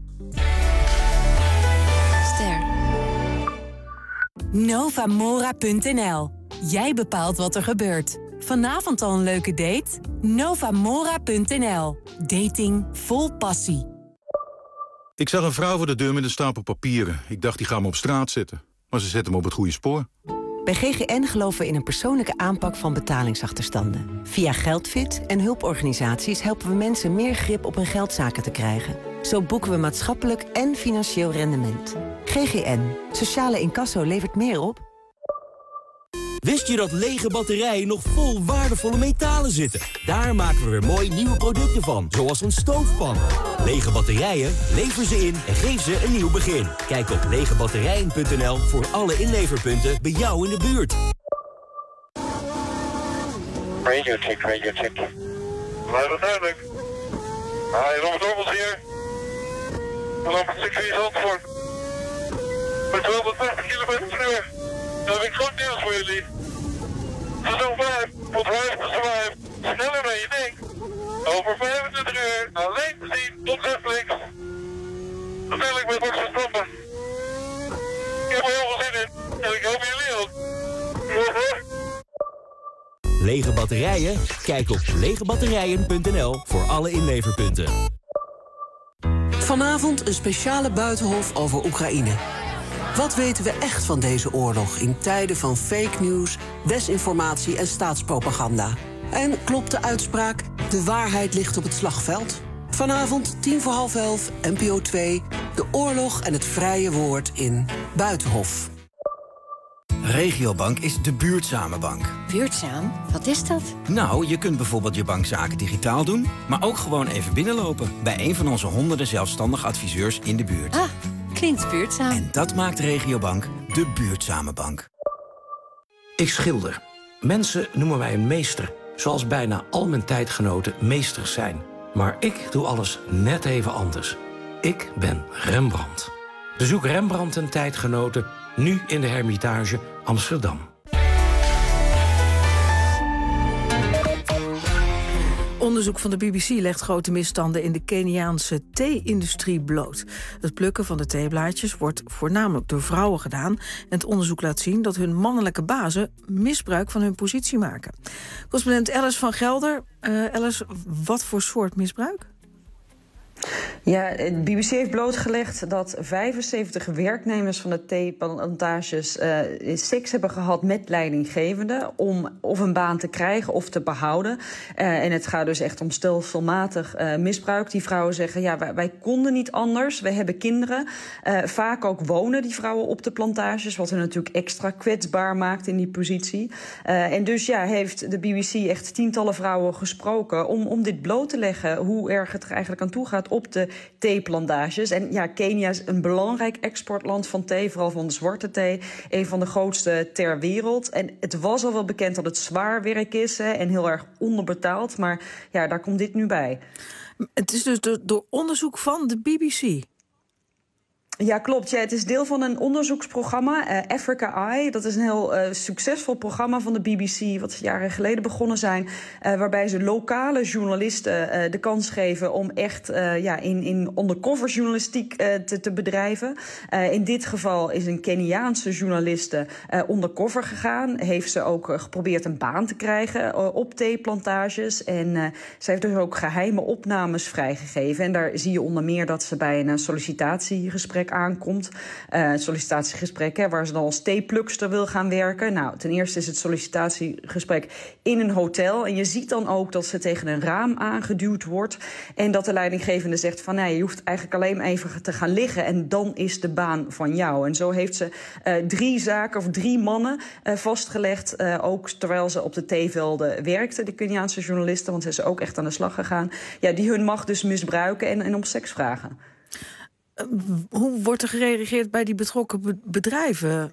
Ster. Novamora punt n l. Jij bepaalt wat er gebeurt. Vanavond al een leuke date? Novamora punt n l. Dating vol passie. Ik zag een vrouw voor de deur met een stapel papieren. Ik dacht, die gaan me op straat zetten. Maar ze zetten me op het goede spoor. Bij G G N geloven we in een persoonlijke aanpak van betalingsachterstanden. Via Geldfit en hulporganisaties helpen we mensen meer grip op hun geldzaken te krijgen. Zo boeken we maatschappelijk en financieel rendement. G G N. Sociale incasso levert meer op. Wist je dat lege batterijen nog vol waardevolle metalen zitten? Daar maken we weer mooi nieuwe producten van, zoals een stoofpan. Lege batterijen, lever ze in en geef ze een nieuw begin. Kijk op lege batterijen punt n l voor alle inleverpunten bij jou in de buurt. Radio check, radio check. Luid en duidelijk. Hij is op het oorlog hier. En op het circuit Zandvoort. Met tweehonderdtachtig kilometer per uur. Dan heb ik goed nieuws voor jullie. Seizoen vijf, tot vijf tot vijf. Sneller dan je denkt. Over vijfentwintig uur, alleen te zien op Netflix. Natuurlijk met Max Verstappen. Ik heb er heel veel zin in. En ik hoop jullie ook. Lege batterijen? Kijk op lege batterijen punt n l voor alle inleverpunten. Vanavond een speciale buitenhof over Oekraïne. Wat weten we echt van deze oorlog in tijden van fake news, desinformatie en staatspropaganda? En klopt de uitspraak, de waarheid ligt op het slagveld? Vanavond tien voor half elf, N P O twee, de oorlog en het vrije woord in Buitenhof. Regiobank is de buurtzame bank. Buurtzaam? Wat is dat? Nou, je kunt bijvoorbeeld je bankzaken digitaal doen, maar ook gewoon even binnenlopen bij een van onze honderden zelfstandige adviseurs in de buurt. Ah, klinkt buurtzaam. En dat maakt Regiobank de buurtzame bank. Ik schilder. Mensen noemen mij een meester, zoals bijna al mijn tijdgenoten meesters zijn. Maar ik doe alles net even anders. Ik ben Rembrandt. Bezoek Rembrandt en tijdgenoten nu in de Hermitage Amsterdam. Onderzoek van de B B C legt grote misstanden in de Keniaanse thee-industrie bloot. Het plukken van de theeblaadjes wordt voornamelijk door vrouwen gedaan. En het onderzoek laat zien dat hun mannelijke bazen misbruik van hun positie maken. Correspondent Alice van Gelder. Uh, Alice, wat voor soort misbruik? Ja, het B B C heeft blootgelegd dat vijfenzeventig werknemers van de theeplantages uh, seks hebben gehad met leidinggevenden om of een baan te krijgen of te behouden. Uh, en het gaat dus echt om stelselmatig uh, misbruik. Die vrouwen zeggen, ja, wij, wij konden niet anders. We hebben kinderen. Uh, vaak ook wonen die vrouwen op de plantages, wat hen natuurlijk extra kwetsbaar maakt in die positie. Uh, en dus ja, heeft de B B C echt tientallen vrouwen gesproken om, om dit bloot te leggen, hoe erg het er eigenlijk aan toe gaat op de theeplantages. En ja, Kenia is een belangrijk exportland van thee, vooral van de zwarte thee. Een van de grootste ter wereld. En het was al wel bekend dat het zwaar werk is, hè, en heel erg onderbetaald. Maar ja, daar komt dit nu bij. Het is dus door, door onderzoek van de B B C. Ja, klopt. Ja, het is deel van een onderzoeksprogramma, uh, Africa Eye. Dat is een heel uh, succesvol programma van de B B C, wat jaren geleden begonnen zijn, uh, waarbij ze lokale journalisten uh, de kans geven om echt uh, ja, in, in undercover journalistiek uh, te, te bedrijven. Uh, in dit geval is een Keniaanse journaliste uh, undercover gegaan. Heeft ze ook uh, geprobeerd een baan te krijgen uh, op theeplantages. En uh, ze heeft dus ook geheime opnames vrijgegeven. En daar zie je onder meer dat ze bij een uh, sollicitatiegesprek aankomt. Uh, een sollicitatiegesprek hè, waar ze dan als theeplukster wil gaan werken. Nou, ten eerste is het sollicitatiegesprek in een hotel. En je ziet dan ook dat ze tegen een raam aangeduwd wordt. En dat de leidinggevende zegt van, nee, je hoeft eigenlijk alleen maar even te gaan liggen en dan is de baan van jou. En zo heeft ze uh, drie zaken of drie mannen uh, vastgelegd. Uh, ook terwijl ze op de theevelden werkte, de Keniaanse journalisten. Want ze is ook echt aan de slag gegaan. Ja, die hun macht dus misbruiken en, en om seks vragen. Hoe wordt er gereageerd bij die betrokken bedrijven?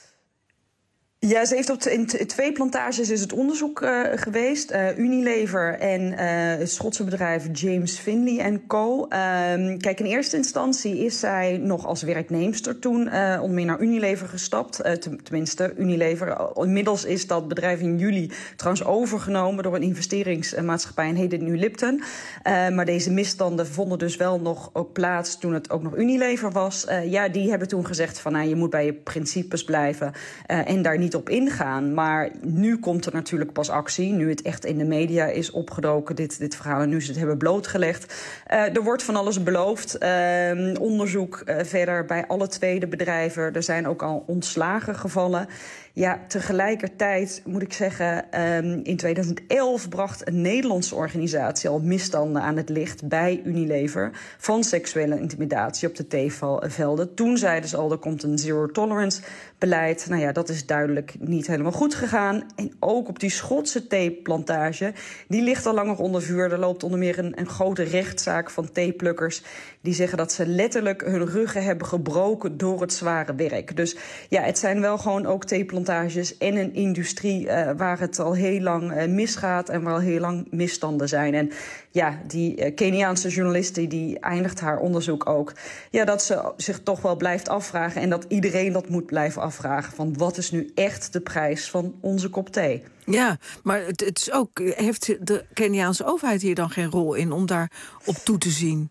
Ja, ze heeft op in twee plantages is het onderzoek uh, geweest. Uh, Unilever en uh, het Schotse bedrijf James Finley en Co. Um, kijk, in eerste instantie is zij nog als werknemster toen uh, onder meer naar Unilever gestapt. Uh, tenminste, Unilever. Inmiddels is dat bedrijf in juli trouwens overgenomen door een investeringsmaatschappij en heet het nu Lipton. Uh, maar deze misstanden vonden dus wel nog ook plaats toen het ook nog Unilever was. Uh, ja, die hebben toen gezegd van, nou, je moet bij je principes blijven uh, en daar niet op ingaan. Maar nu komt er natuurlijk pas actie. Nu het echt in de media is opgedoken, dit, dit verhaal. En nu ze het hebben blootgelegd. Uh, er wordt van alles beloofd. Uh, onderzoek uh, verder bij alle twee de bedrijven. Er zijn ook al ontslagen gevallen. Ja, tegelijkertijd moet ik zeggen, um, in tweeduizend elf bracht een Nederlandse organisatie al misstanden aan het licht bij Unilever van seksuele intimidatie op de theevelden. Toen zeiden ze al, er komt een zero tolerance beleid. Nou ja, dat is duidelijk niet helemaal goed gegaan. En ook op die Schotse theeplantage, die ligt al langer onder vuur. Er loopt onder meer een, een grote rechtszaak van theeplukkers die zeggen dat ze letterlijk hun ruggen hebben gebroken door het zware werk. Dus ja, het zijn wel gewoon ook theeplantages en een industrie uh, waar het al heel lang uh, misgaat en waar al heel lang misstanden zijn. En ja, die uh, Keniaanse journaliste die eindigt haar onderzoek ook. Ja, dat ze zich toch wel blijft afvragen en dat iedereen dat moet blijven afvragen. Van wat is nu echt de prijs van onze kop thee? Ja, maar het, het is ook, heeft de Keniaanse overheid hier dan geen rol in om daar op toe te zien?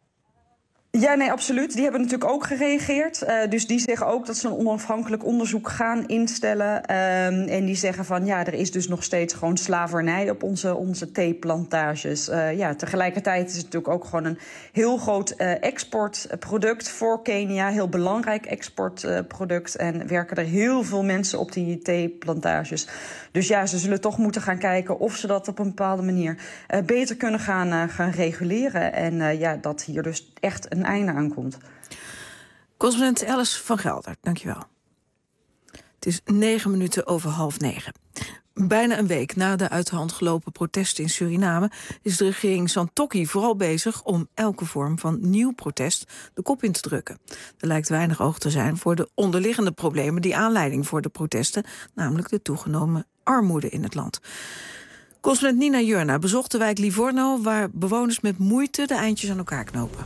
Ja, nee, absoluut. Die hebben natuurlijk ook gereageerd. Uh, dus die zeggen ook dat ze een onafhankelijk onderzoek gaan instellen. Um, en die zeggen van, ja, er is dus nog steeds gewoon slavernij op onze, onze theeplantages. Uh, ja, tegelijkertijd is het natuurlijk ook gewoon een heel groot uh, exportproduct voor Kenia. Heel belangrijk exportproduct. Uh, en werken er heel veel mensen op die theeplantages. Dus ja, ze zullen toch moeten gaan kijken of ze dat op een bepaalde manier uh, beter kunnen gaan, uh, gaan reguleren. En uh, ja, dat hier dus echt een einde aankomt. Correspondent Alice van Gelder, dankjewel. Het is negen minuten over half negen. Bijna een week na de uit de hand gelopen protesten in Suriname is de regering Santokki vooral bezig om elke vorm van nieuw protest de kop in te drukken. Er lijkt weinig oog te zijn voor de onderliggende problemen die aanleiding voor de protesten, namelijk de toegenomen armoede in het land. Correspondent Nina Jurna bezocht de wijk Livorno, waar bewoners met moeite de eindjes aan elkaar knopen.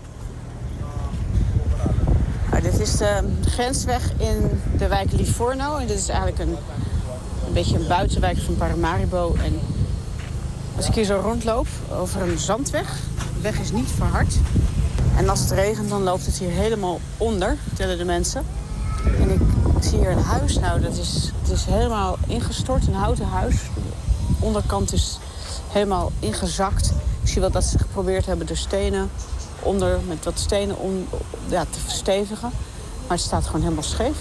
Nou, dit is de grensweg in de wijk Livorno. En dit is eigenlijk een, een beetje een buitenwijk van Paramaribo. En als ik hier zo rondloop over een zandweg, de weg is niet verhard. En als het regent, dan loopt het hier helemaal onder, vertellen de mensen. En ik zie hier een huis, nou, dat is, het is helemaal ingestort, een houten huis. De onderkant is helemaal ingezakt. Ik zie wel dat ze geprobeerd hebben de stenen onder met wat stenen om ja, te verstevigen. Maar het staat gewoon helemaal scheef.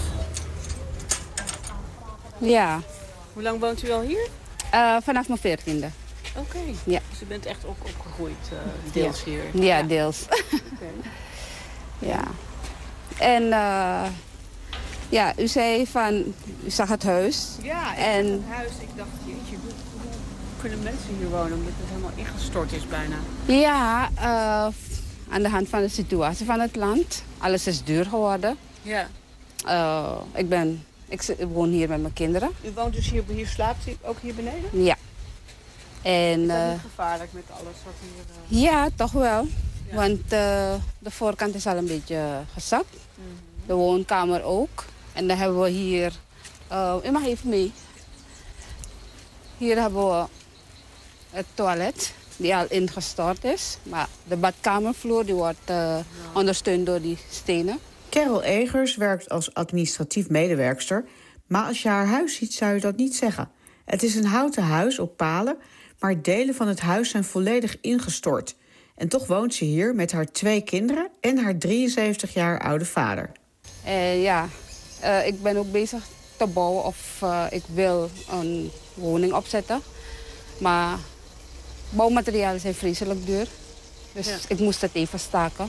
Ja. Hoe lang woont u al hier? Uh, vanaf mijn veertiende. Oké. Okay. Ja. Dus u bent echt ook opgegroeid, uh, deels ja. hier? Ja, ja. deels. Okay. Ja. En uh, ja, u zei van, u zag het huis. Ja, ik en... zag het huis. Ik dacht, jeetje, hoe kunnen mensen hier wonen? Omdat het helemaal ingestort is bijna. Ja, uh, aan de hand van de situatie van het land. Alles is duur geworden. Ja. Uh, ik ben... Ik woon hier met mijn kinderen. U woont dus hier, hier slaapt u ook hier beneden? Ja. En, is dat uh, niet gevaarlijk met alles wat hier... Uh... Ja, toch wel. Ja. Want uh, de voorkant is al een beetje gezakt. Mm-hmm. De woonkamer ook. En dan hebben we hier... Uh, u mag even mee. Hier hebben we het toilet, die al ingestort is. Maar de badkamervloer die wordt uh, ja. ondersteund door die stenen. Carol Egers werkt als administratief medewerkster. Maar als je haar huis ziet, zou je dat niet zeggen. Het is een houten huis op palen, maar delen van het huis zijn volledig ingestort. En toch woont ze hier met haar twee kinderen en haar drieënzeventig jaar oude vader. Uh, ja, uh, ik ben ook bezig te bouwen of uh, ik wil een woning opzetten. Maar bouwmaterialen zijn vreselijk duur. Dus ja. ik moest het even staken.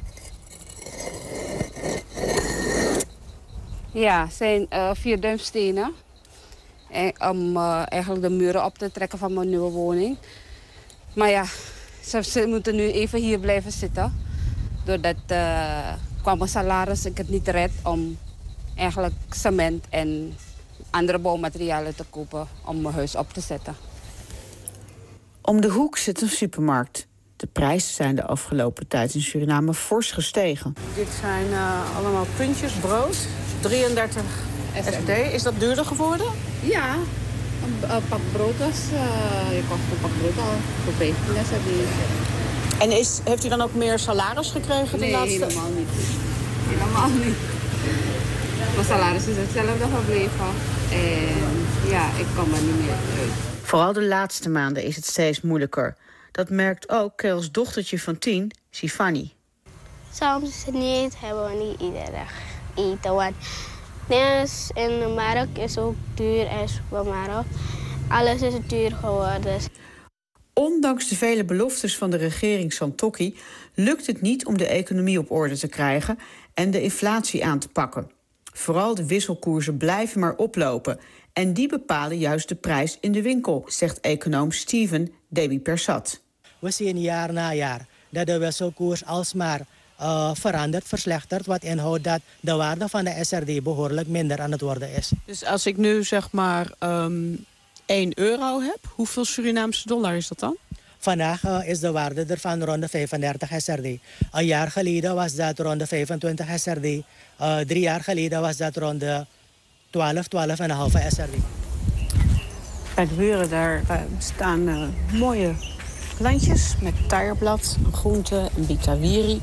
Ja, het zijn uh, vier duimstenen. En, om uh, eigenlijk de muren op te trekken van mijn nieuwe woning. Maar ja, ze, ze moeten nu even hier blijven zitten. Doordat uh, qua mijn salaris ik het niet red om eigenlijk cement en andere bouwmaterialen te kopen om mijn huis op te zetten. Om de hoek zit een supermarkt. De prijzen zijn de afgelopen tijd in Suriname fors gestegen. Dit zijn uh, allemaal puntjes brood. drieëndertig S R D. Is dat duurder geworden? Ja, een, een pak brood was... Uh, je kocht een pak brood al voor vijftien S R D. En is, heeft u dan ook meer salaris gekregen de nee, laatste? Nee, helemaal niet. Helemaal niet. Mijn salaris is hetzelfde gebleven. En ja, ik kan er niet meer uit. Vooral de laatste maanden is het steeds moeilijker. Dat merkt ook Kerels dochtertje van tien, Sifani. Soms niet, hebben we niet iedere dag eten. Want dingen in de markt is ook duur en supermarkt. Alles is duur geworden. Ondanks de vele beloftes van de regering Santokki lukt het niet om de economie op orde te krijgen en de inflatie aan te pakken. Vooral de wisselkoersen blijven maar oplopen. En die bepalen juist de prijs in de winkel, zegt econoom Steven Deby-Persat. We zien jaar na jaar dat de wisselkoers alsmaar uh, verandert, verslechtert. Wat inhoudt dat de waarde van de S R D behoorlijk minder aan het worden is. Dus als ik nu zeg maar um, één euro heb, hoeveel Surinaamse dollar is dat dan? Vandaag uh, is de waarde ervan rond de vijfendertig S R D. Een jaar geleden was dat rond de vijfentwintig S R D. Uh, drie jaar geleden was dat rond de twaalf, twaalf komma vijf S R D. Bij de buren daar uh, staan uh, mooie plantjes met taierblad, groente en bitawiri.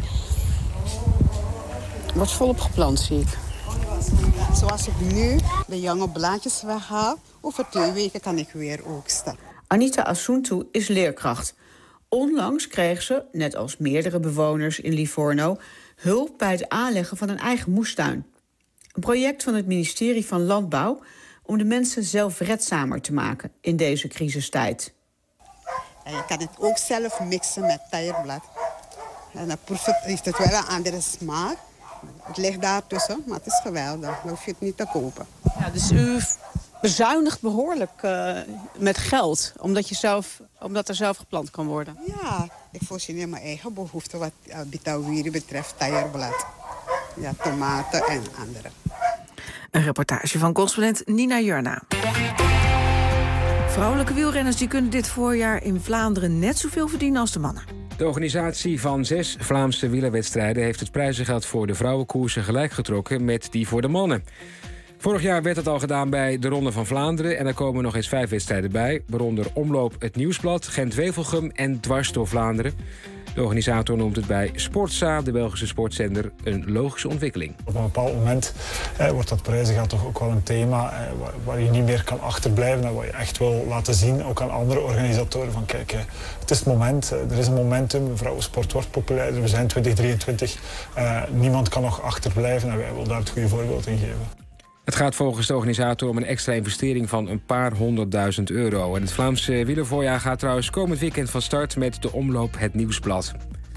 Wordt volop geplant, zie ik. Zoals ik nu de jonge blaadjes weghaal, over twee weken kan ik weer oogsten. Anita Assuntu is leerkracht. Onlangs kreeg ze, net als meerdere bewoners in Livorno, hulp bij het aanleggen van een eigen moestuin. Een project van het ministerie van Landbouw om de mensen zelfredzamer te maken in deze crisistijd. En je kan het ook zelf mixen met taierblad. En dan proeft het, heeft het wel een andere smaak. Het ligt daartussen, maar het is geweldig. Dan hoef je het niet te kopen. Ja, dus u bezuinigt behoorlijk uh, met geld, omdat, je zelf, omdat er zelf geplant kan worden? Ja, ik voorzien in mijn eigen behoeften wat uh, bitawiri betreft, taierblad. Ja, tomaten en andere. Een reportage van correspondent Nina Jurna. Vrouwelijke wielrenners die kunnen dit voorjaar in Vlaanderen net zoveel verdienen als de mannen. De organisatie van zes Vlaamse wielerwedstrijden heeft het prijzengeld voor de vrouwenkoersen gelijk getrokken met die voor de mannen. Vorig jaar werd het al gedaan bij de Ronde van Vlaanderen en er komen nog eens vijf wedstrijden bij, waaronder Omloop het Nieuwsblad, Gent-Wevelgem en Dwars door Vlaanderen. De organisator noemt het bij Sportza, de Belgische sportzender, een logische ontwikkeling. Op een bepaald moment eh, wordt dat prijzengeld toch ook wel een thema eh, waar, waar je niet meer kan achterblijven en wat je echt wil laten zien, ook aan andere organisatoren. Van kijk, eh, het is het moment, eh, er is een momentum, vrouwensport wordt populairder, we zijn twintig drieëntwintig, uh, niemand kan nog achterblijven en wij willen daar het goede voorbeeld in geven. Het gaat volgens de organisator om een extra investering van een paar honderdduizend euro. En het Vlaamse wielervoorjaar gaat trouwens komend weekend van start met de omloop Het Nieuwsblad.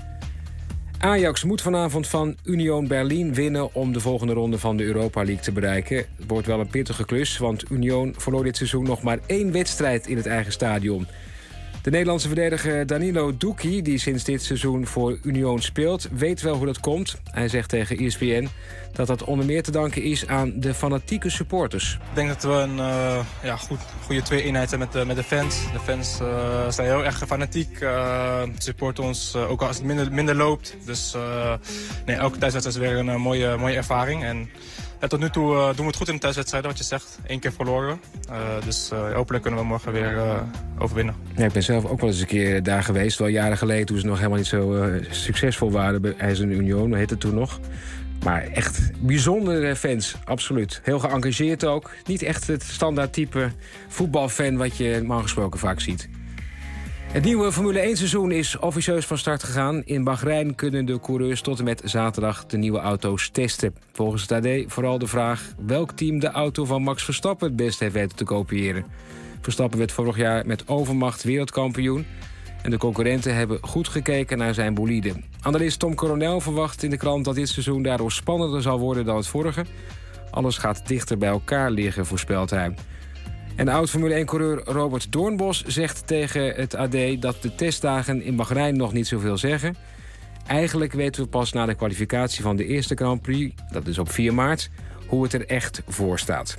Ajax moet vanavond van Union Berlin winnen om de volgende ronde van de Europa League te bereiken. Het wordt wel een pittige klus, want Union verloor dit seizoen nog maar één wedstrijd in het eigen stadion. De Nederlandse verdediger Danilo Duki, die sinds dit seizoen voor Union speelt, weet wel hoe dat komt. Hij zegt tegen E S P N dat dat onder meer te danken is aan de fanatieke supporters. Ik denk dat we een uh, ja, goed, goede twee-eenheid zijn met, uh, met de fans. De fans uh, zijn heel erg fanatiek, uh, supporten ons uh, ook als het minder, minder loopt. Dus uh, nee, elke thuiswedstrijd is weer een uh, mooie, mooie ervaring. En ja, tot nu toe uh, doen we het goed in de thuiswedstrijden, wat je zegt. Eén keer verloren. Uh, dus uh, hopelijk kunnen we morgen weer uh, overwinnen. Ja, ik ben zelf ook wel eens een keer daar geweest. Wel jaren geleden, toen ze nog helemaal niet zo uh, succesvol waren bij IJs en Union. Hoe heet het toen nog? Maar echt bijzondere fans, absoluut. Heel geëngageerd ook. Niet echt het standaard type voetbalfan wat je normaal gesproken vaak ziet. Het nieuwe Formule één seizoen is officieus van start gegaan. In Bahrein kunnen de coureurs tot en met zaterdag de nieuwe auto's testen. Volgens het A D vooral de vraag welk team de auto van Max Verstappen het best heeft weten te kopiëren. Verstappen werd vorig jaar met overmacht wereldkampioen. En de concurrenten hebben goed gekeken naar zijn bolide. Analist Tom Coronel verwacht in de krant dat dit seizoen daardoor spannender zal worden dan het vorige. Alles gaat dichter bij elkaar liggen, voorspelt hij. En de oud-Formule één-coureur Robert Doornbos zegt tegen het A D dat de testdagen in Bahrein nog niet zoveel zeggen. Eigenlijk weten we pas na de kwalificatie van de eerste Grand Prix, dat is op vier maart, hoe het er echt voor staat.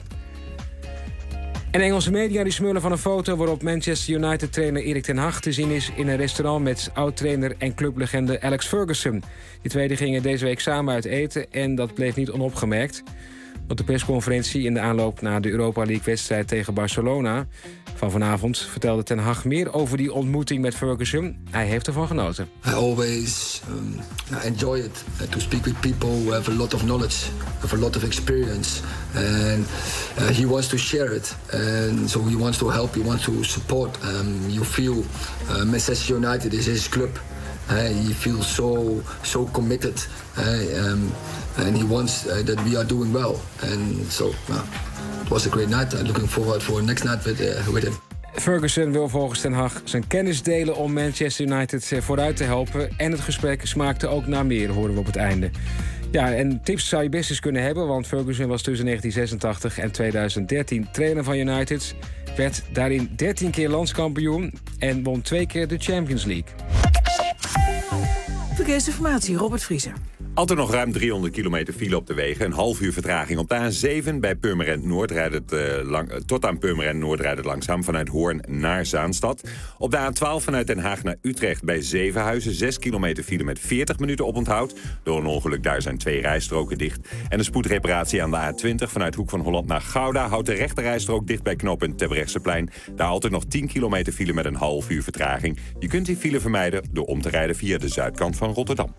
En Engelse media die smullen van een foto waarop Manchester United-trainer Erik ten Hag te zien is in een restaurant met oud-trainer en clublegende Alex Ferguson. Die twee gingen deze week samen uit eten en dat bleef niet onopgemerkt. Op de persconferentie in de aanloop naar de Europa League-wedstrijd tegen Barcelona van vanavond vertelde ten Hag meer over die ontmoeting met Ferguson. Hij heeft ervan genoten. I always um, enjoy it uh, to speak with people who have a lot of knowledge, have a lot of experience, and uh, he wants to share it, and so he wants to help, he wants to support. Um, you feel uh, Manchester United is his club. Uh, he feels so so committed, uh, um, and he wants uh, that we are doing well. And so, uh, it was a great night. I'm looking forward for next night with, uh, with him. Ferguson wil volgens ten Hag zijn kennis delen om Manchester United vooruit te helpen. En het gesprek smaakte ook naar meer, horen we op het einde. Ja, en tips zou je best eens kunnen hebben, want Ferguson was tussen negentien zesentachtig en tweeduizend dertien trainer van United. Werd daarin dertien keer landskampioen en won twee keer de Champions League. Verkeersinformatie, Robert Vriezer. Altijd nog ruim driehonderd kilometer file op de wegen. Een half uur vertraging op de A zeven. Bij Purmerend Noord rijdt het, uh, lang, uh, tot aan Purmerend Noord rijdt het langzaam vanuit Hoorn naar Zaanstad. Op de A twaalf vanuit Den Haag naar Utrecht bij Zevenhuizen. zes kilometer file met veertig minuten oponthoud. Door een ongeluk daar zijn twee rijstroken dicht. En een spoedreparatie aan de A twintig vanuit Hoek van Holland naar Gouda houdt de rechterrijstrook dicht bij knooppunt Terbrechtseplein. Daar altijd nog tien kilometer file met een half uur vertraging. Je kunt die file vermijden door om te rijden via de zuidkant van Rotterdam.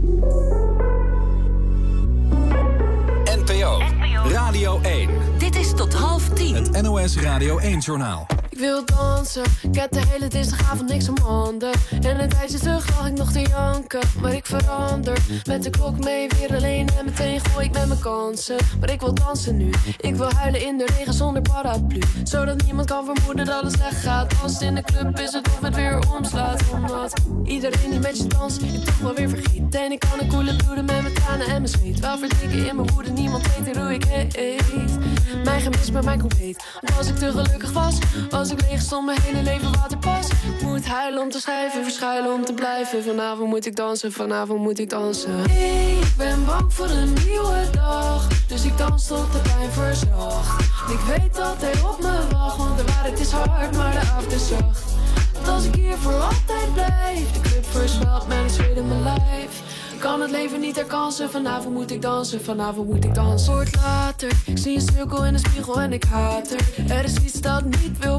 N P O Radio één. Dit is tot half tien. Het N O S Radio één-journaal. Ik wil dansen, ik heb de hele dinsdagavond niks om handen. En een tijdje terug lag ik nog te janken, maar ik verander. Met de klok mee, weer alleen en meteen gooi ik met mijn kansen. Maar ik wil dansen nu, ik wil huilen in de regen zonder paraplu. Zodat niemand kan vermoeden dat het slecht gaat. Als het in de club is het of het weer omslaat. Omdat iedereen die met je danst, ik toch wel weer vergeet. En ik kan een koele bloeden met mijn tranen en mijn zweet. Wel verdrinken in mijn woede, niemand weet er hoe ik heet. Mijn gemis bij mij compleet. Want als ik te gelukkig was, als ik leeg stond, mijn hele leven waterpas. Ik moet huilen om te schrijven, verschuilen om te blijven. Vanavond moet ik dansen, vanavond moet ik dansen. Ik ben bang voor een nieuwe dag, dus ik dans tot de pijn verzacht. Ik weet dat hij op me wacht, want de waarheid is hard, maar de avond is zacht. Want als ik hier voor altijd blijf, de club verswelt met een zweet in mijn lijf. Ik kan het leven niet herkansen, vanavond moet ik dansen, vanavond moet ik dansen. Wordt later, ik zie een cirkel in de spiegel en ik haat er. Er is iets dat niet wil praten.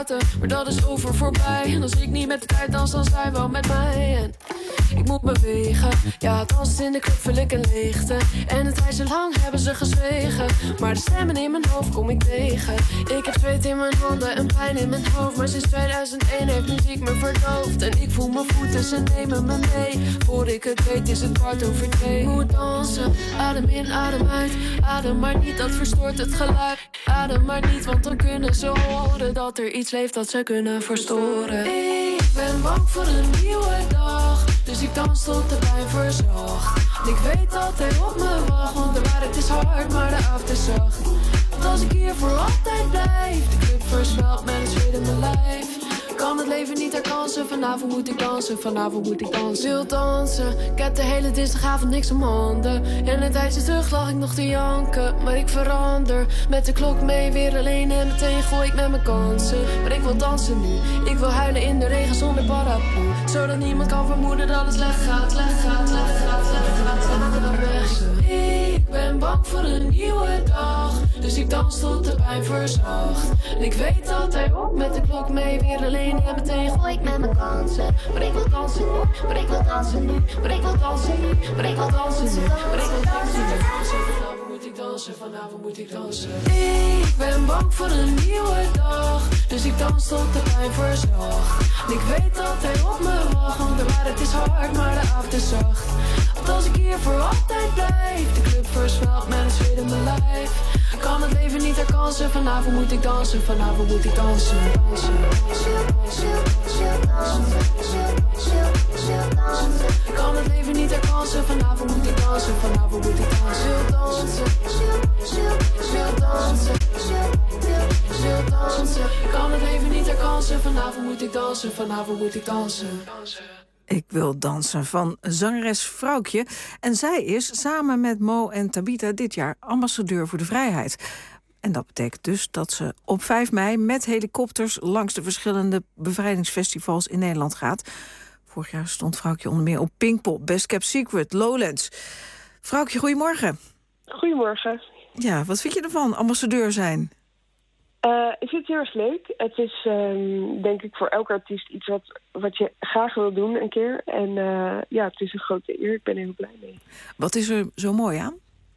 praten, maar dat is over voorbij. En als ik niet met de tijd dans, dan zij wel met mij. En ik moet bewegen, ja, dansen in de club vul ik een leegte. En het tijdje lang hebben ze gezwegen, maar de stemmen in mijn hoofd kom ik tegen. Ik heb zweet in mijn handen en pijn in mijn hoofd, maar sinds tweeduizend één heeft muziek me verdoofd. En ik voel mijn voeten, ze nemen me mee. Voor ik het weet is het kwart over twee. Ik moet dansen, adem in, adem uit. Adem maar niet, dat verstoort het geluid. Adem maar niet, want dan kunnen ze horen dat er iets leeft dat ze kunnen verstoren. Ik ben bang voor een nieuwe dag, dus ik dans tot de pijn verzacht. En ik weet dat hij op me wacht, want de waarheid is hard, maar de avond is zacht. Want als ik hier voor altijd blijf, de club versmelt met het zweet in mijn lijf. Kan het leven niet herkansen, vanavond moet ik dansen, vanavond moet ik dansen. Wil dansen, ik heb de hele dinsdagavond niks om handen. En een tijdje terug lag ik nog te janken, maar ik verander. Met de klok mee, weer alleen en meteen gooi ik met mijn kansen. Maar ik wil dansen nu, ik wil huilen in de regen zonder paraplu. Zodat niemand kan vermoeden dat het slecht gaat, slecht gaat, slecht gaat, slecht gaat. En weg. Ik ben bang voor een nieuwe dag, dus ik dans tot de pijn verzacht. En ik weet dat hij op met de klok mee, weer alleen. En meteen gooi ik met mijn kansen. Maar ik wil dansen nu, maar ik wil dansen nu, maar ik wil dansen nu, maar ik wil dansen nu, maar ik wil dansen nu. Vanavond moet ik dansen, vanavond moet ik dansen. Ik ben bang voor een nieuwe dag, dus ik dans tot de pijn verzacht. En ik weet dat hij op me wacht, want de waarheid is hard, maar de avond is zacht. Want als ik hier voor altijd blijf, de club versmelt met een zweet in mijn lijf. Ik kan het leven niet herkansen, vanavond moet ik dansen, vanavond moet ik dansen, dansen, dansen, dansen. Ik kan het leven niet herkansen, vanavond moet ik dansen, vanavond moet ik dansen, dansen, dansen, dansen. Ik kan het leven niet herkansen, vanavond moet ik dansen, vanavond moet ik dansen. Ik wil dansen van zangeres Vrouwtje. En zij is samen met Mo en Tabita dit jaar ambassadeur voor de vrijheid. En dat betekent dus dat ze op vijf mei met helikopters langs de verschillende bevrijdingsfestivals in Nederland gaat. Vorig jaar stond Vrouwtje onder meer op Pinkpop, Best Kept Secret, Lowlands. Vrouwtje, goedemorgen. Goedemorgen. Ja, wat vind je ervan, ambassadeur zijn? Uh, ik vind het heel erg leuk. Het is um, denk ik voor elke artiest iets wat, wat je graag wil doen een keer. En uh, ja, het is een grote eer. Ik ben er heel blij mee. Wat is er zo mooi aan?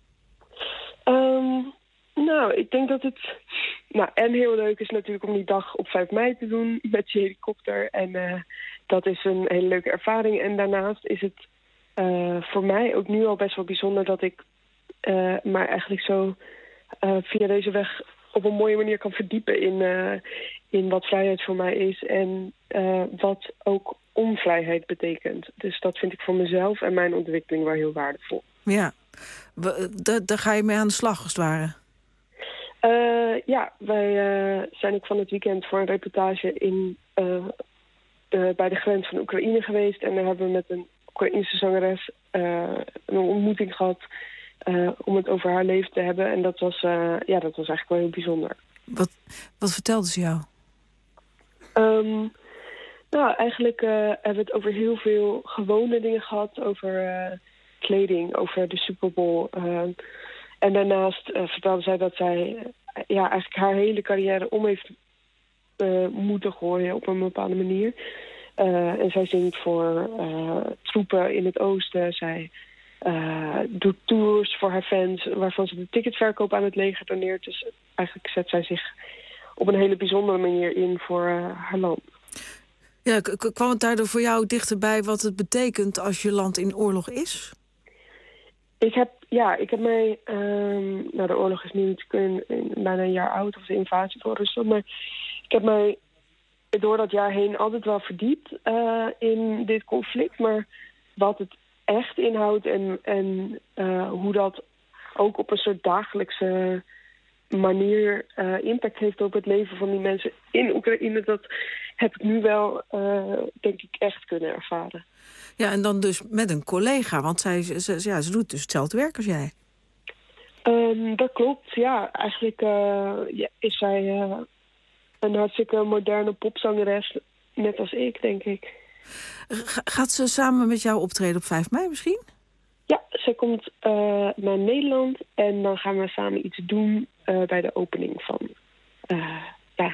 Um, nou, ik denk dat het... Nou, en heel leuk is natuurlijk om die dag op vijf mei te doen met je helikopter. En uh, dat is een hele leuke ervaring. En daarnaast is het uh, voor mij ook nu al best wel bijzonder dat ik uh, maar eigenlijk zo uh, via deze weg op een mooie manier kan verdiepen in, uh, in wat vrijheid voor mij is en uh, wat ook onvrijheid betekent. Dus dat vind ik voor mezelf en mijn ontwikkeling wel heel waardevol. Ja, daar ga je mee aan de slag als het ware. Uh, ja, wij uh, zijn ook van het weekend voor een reportage in, uh, uh, bij de grens van Oekraïne geweest. En daar hebben we met een Oekraïnse zangeres uh, een ontmoeting gehad Uh, om het over haar leven te hebben. En dat was, uh, ja, dat was eigenlijk wel heel bijzonder. Wat, wat vertelde ze jou? Um, nou, eigenlijk uh, hebben we het over heel veel gewone dingen gehad. Over uh, kleding, over de Super Bowl. Uh, en daarnaast uh, vertelde zij dat zij uh, ja, eigenlijk haar hele carrière om heeft uh, moeten gooien op een bepaalde manier. Uh, en zij zingt voor uh, troepen in het oosten. Zij Uh, doet tours voor haar fans, waarvan ze de ticketverkoop aan het leger doneert. Dus eigenlijk zet zij zich op een hele bijzondere manier in voor uh, haar land. Ja, k- kwam het daardoor voor jou dichterbij wat het betekent als je land in oorlog is? Ik heb, ja, ik heb mij... Um, nou, de oorlog is nu natuurlijk in, in bijna een jaar oud, of de invasie van Rusland. Maar ik heb mij door dat jaar heen altijd wel verdiept uh, in dit conflict. Maar wat het echt inhoudt en, en uh, hoe dat ook op een soort dagelijkse manier uh, impact heeft op het leven van die mensen in Oekraïne, dat heb ik nu wel, uh, denk ik, echt kunnen ervaren. Ja, en dan dus met een collega, want zij, ze, ja, ze doet dus hetzelfde werk als jij. Um, dat klopt, ja. Eigenlijk uh, ja, is zij uh, een hartstikke moderne popzangeres, net als ik, denk ik. Gaat ze samen met jou optreden op vijf mei misschien? Ja, zij komt uh, naar Nederland en dan gaan we samen iets doen uh, bij de opening van uh, ja, alle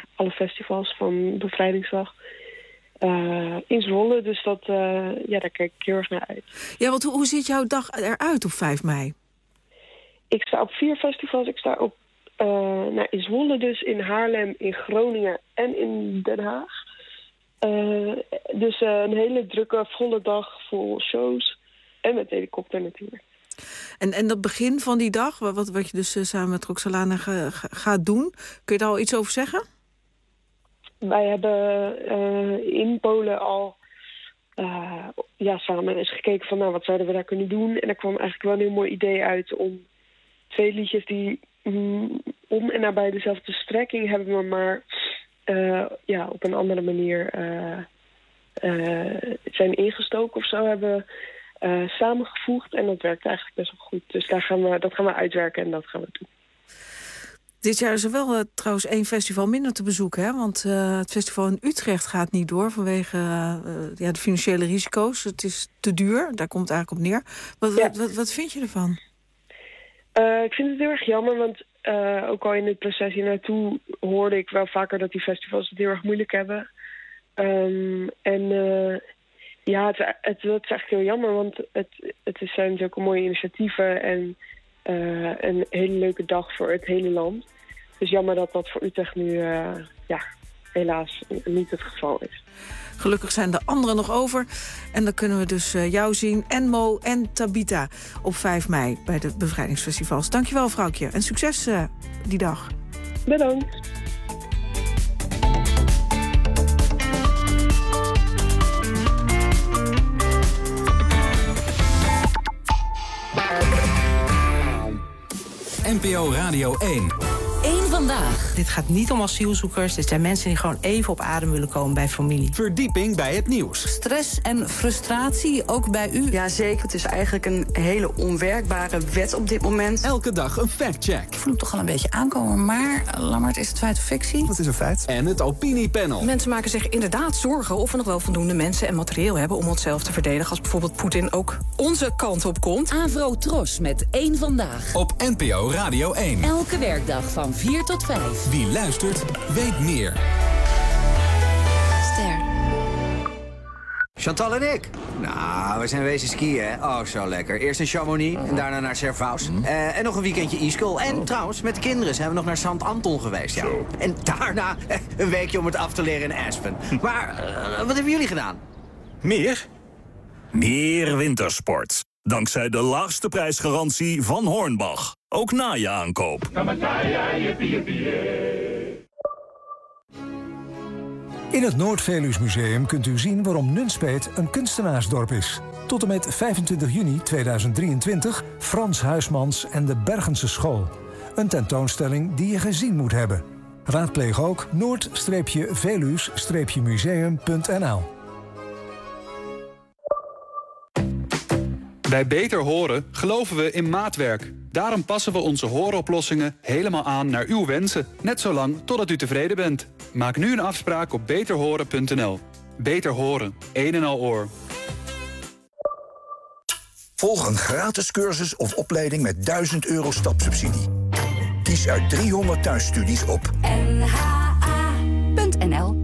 festivals van Bevrijdingsdag uh, in Zwolle. Dus dat, uh, ja, daar kijk ik heel erg naar uit. Ja, want hoe, hoe ziet jouw dag eruit op vijf mei? Ik sta op vier festivals. Ik sta op uh, nou, in Zwolle dus, in Haarlem, in Groningen en in Den Haag. Uh, dus uh, een hele drukke, volle dag vol shows. En met helikopter natuurlijk. En, en dat begin van die dag, wat, wat je dus uh, samen met Roxalana ga, ga, gaat doen... kun je daar al iets over zeggen? Wij hebben uh, in Polen al uh, ja, samen eens gekeken van... nou, wat zouden we daar kunnen doen? En er kwam eigenlijk wel een heel mooi idee uit om twee liedjes die mm, om en nabij dezelfde strekking hebben... maar, maar uh, ja, op een andere manier uh, uh, zijn ingestoken of zo hebben... Uh, samengevoegd en dat werkt eigenlijk best wel goed. Dus daar gaan we, dat gaan we uitwerken en dat gaan we doen. Dit jaar is er wel uh, trouwens één festival minder te bezoeken, hè? Want uh, het festival in Utrecht gaat niet door vanwege uh, ja, de financiële risico's. Het is te duur, daar komt het eigenlijk op neer. Wat, ja. wat, wat, wat vind je ervan? Uh, ik vind het heel erg jammer, want uh, ook al in het proces hier naartoe hoorde ik wel vaker dat die festivals het heel erg moeilijk hebben. Um, en... Uh, Ja, het, het, het is eigenlijk heel jammer, want het, het zijn zulke mooie initiatieven en uh, een hele leuke dag voor het hele land. Dus jammer dat dat voor Utrecht nu uh, ja, helaas niet het geval is. Gelukkig zijn de anderen nog over. En dan kunnen we dus uh, jou zien, en Mo en Tabita, op vijf mei bij de bevrijdingsfestivals. Dankjewel, vrouwtje. En succes uh, die dag. Bedankt. N P O Radio één. Eén vandaag. Dit gaat niet om asielzoekers. Dit zijn mensen die gewoon even op adem willen komen bij familie. Verdieping bij het nieuws. Stress en frustratie, ook bij u? Ja, zeker. Het is eigenlijk een hele onwerkbare wet op dit moment. Elke dag een factcheck. Ik voel hem toch al een beetje aankomen, maar Lammert, is het feit of fictie? Wat is een feit? En het opiniepanel. Mensen maken zich inderdaad zorgen of we nog wel voldoende mensen en materieel hebben om onszelf te verdedigen als bijvoorbeeld Poetin ook onze kant op komt. Avro Tros met één vandaag. Op N P O Radio één. Elke werkdag van vier tot vijf. Wie luistert, weet meer. Ster. Chantal en ik? Nou, we zijn wezen skiën, hè? Oh, zo lekker. Eerst in Chamonix en daarna naar Servaus. Mm. Uh, en nog een weekendje Ischel. En oh. trouwens, met de kinderen zijn we nog naar Sant Anton geweest. Ja. En daarna een weekje om het af te leren in Aspen. Maar uh, wat hebben jullie gedaan? Meer? Meer wintersport. Dankzij de laagste prijsgarantie van Hornbach. Ook na je aankoop. In het Noord-Veluws-museum kunt u zien waarom Nunspeet een kunstenaarsdorp is. Tot en met vijfentwintig juni tweeduizend drieëntwintig Frans Huismans en de Bergense School. Een tentoonstelling die je gezien moet hebben. Raadpleeg ook noord-veluws museum punt n l. Bij Beter Horen geloven we in maatwerk. Daarom passen we onze hooroplossingen helemaal aan naar uw wensen. Net zolang totdat u tevreden bent. Maak nu een afspraak op beter horen punt n l. Beter Horen, een en al oor. Volg een gratis cursus of opleiding met duizend euro stapsubsidie. Kies uit driehonderd thuisstudies op n h a punt n l.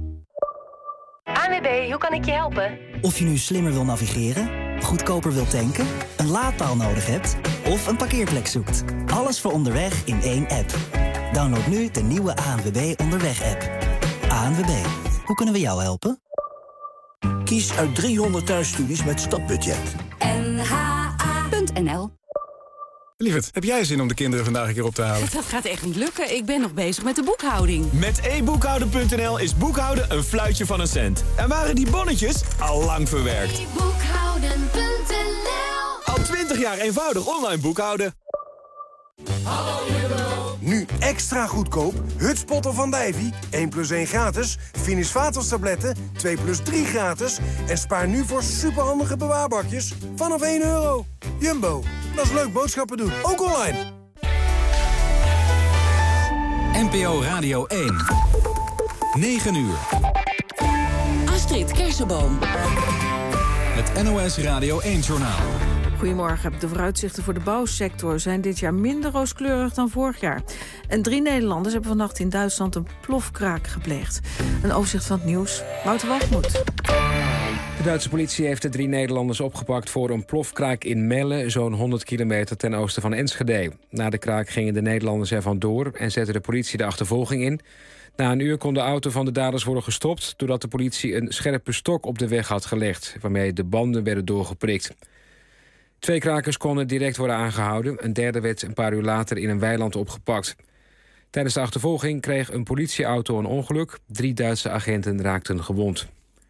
A N W B, hoe kan ik je helpen? Of je nu slimmer wil navigeren, goedkoper wilt tanken, een laadpaal nodig hebt of een parkeerplek zoekt. Alles voor onderweg in één app. Download nu de nieuwe A N W B Onderweg-app. A N W B, hoe kunnen we jou helpen? Kies uit driehonderd thuisstudies met stapbudget. n h a punt n l. Lieverd, heb jij zin om de kinderen vandaag een keer op te halen? Dat gaat echt niet lukken. Ik ben nog bezig met de boekhouding. Met e boekhouden punt n l is boekhouden een fluitje van een cent. En waren die bonnetjes al lang verwerkt. e boekhouden punt n l. Al twintig jaar eenvoudig online boekhouden. Nu extra goedkoop. Hutspotter van Dijvie. één plus één gratis. Finis Vatos tabletten. twee plus drie gratis. En spaar nu voor superhandige bewaarbakjes vanaf één euro. Jumbo. Dat is leuk boodschappen doen. Ook online. N P O Radio één. negen uur. Astrid Kersenboom. Het N O S Radio één-journaal. Goedemorgen. De vooruitzichten voor de bouwsector zijn dit jaar minder rooskleurig dan vorig jaar. En drie Nederlanders hebben vannacht in Duitsland een plofkraak gepleegd. Een overzicht van het nieuws. Wouter Walgemoed. De Duitse politie heeft de drie Nederlanders opgepakt voor een plofkraak in Melle, zo'n honderd kilometer ten oosten van Enschede. Na de kraak gingen de Nederlanders er vandoor en zette de politie de achtervolging in. Na een uur kon de auto van de daders worden gestopt doordat de politie een scherpe stok op de weg had gelegd, waarmee de banden werden doorgeprikt. Twee krakers konden direct worden aangehouden. Een derde werd een paar uur later in een weiland opgepakt. Tijdens de achtervolging kreeg een politieauto een ongeluk. Drie Duitse agenten raakten gewond.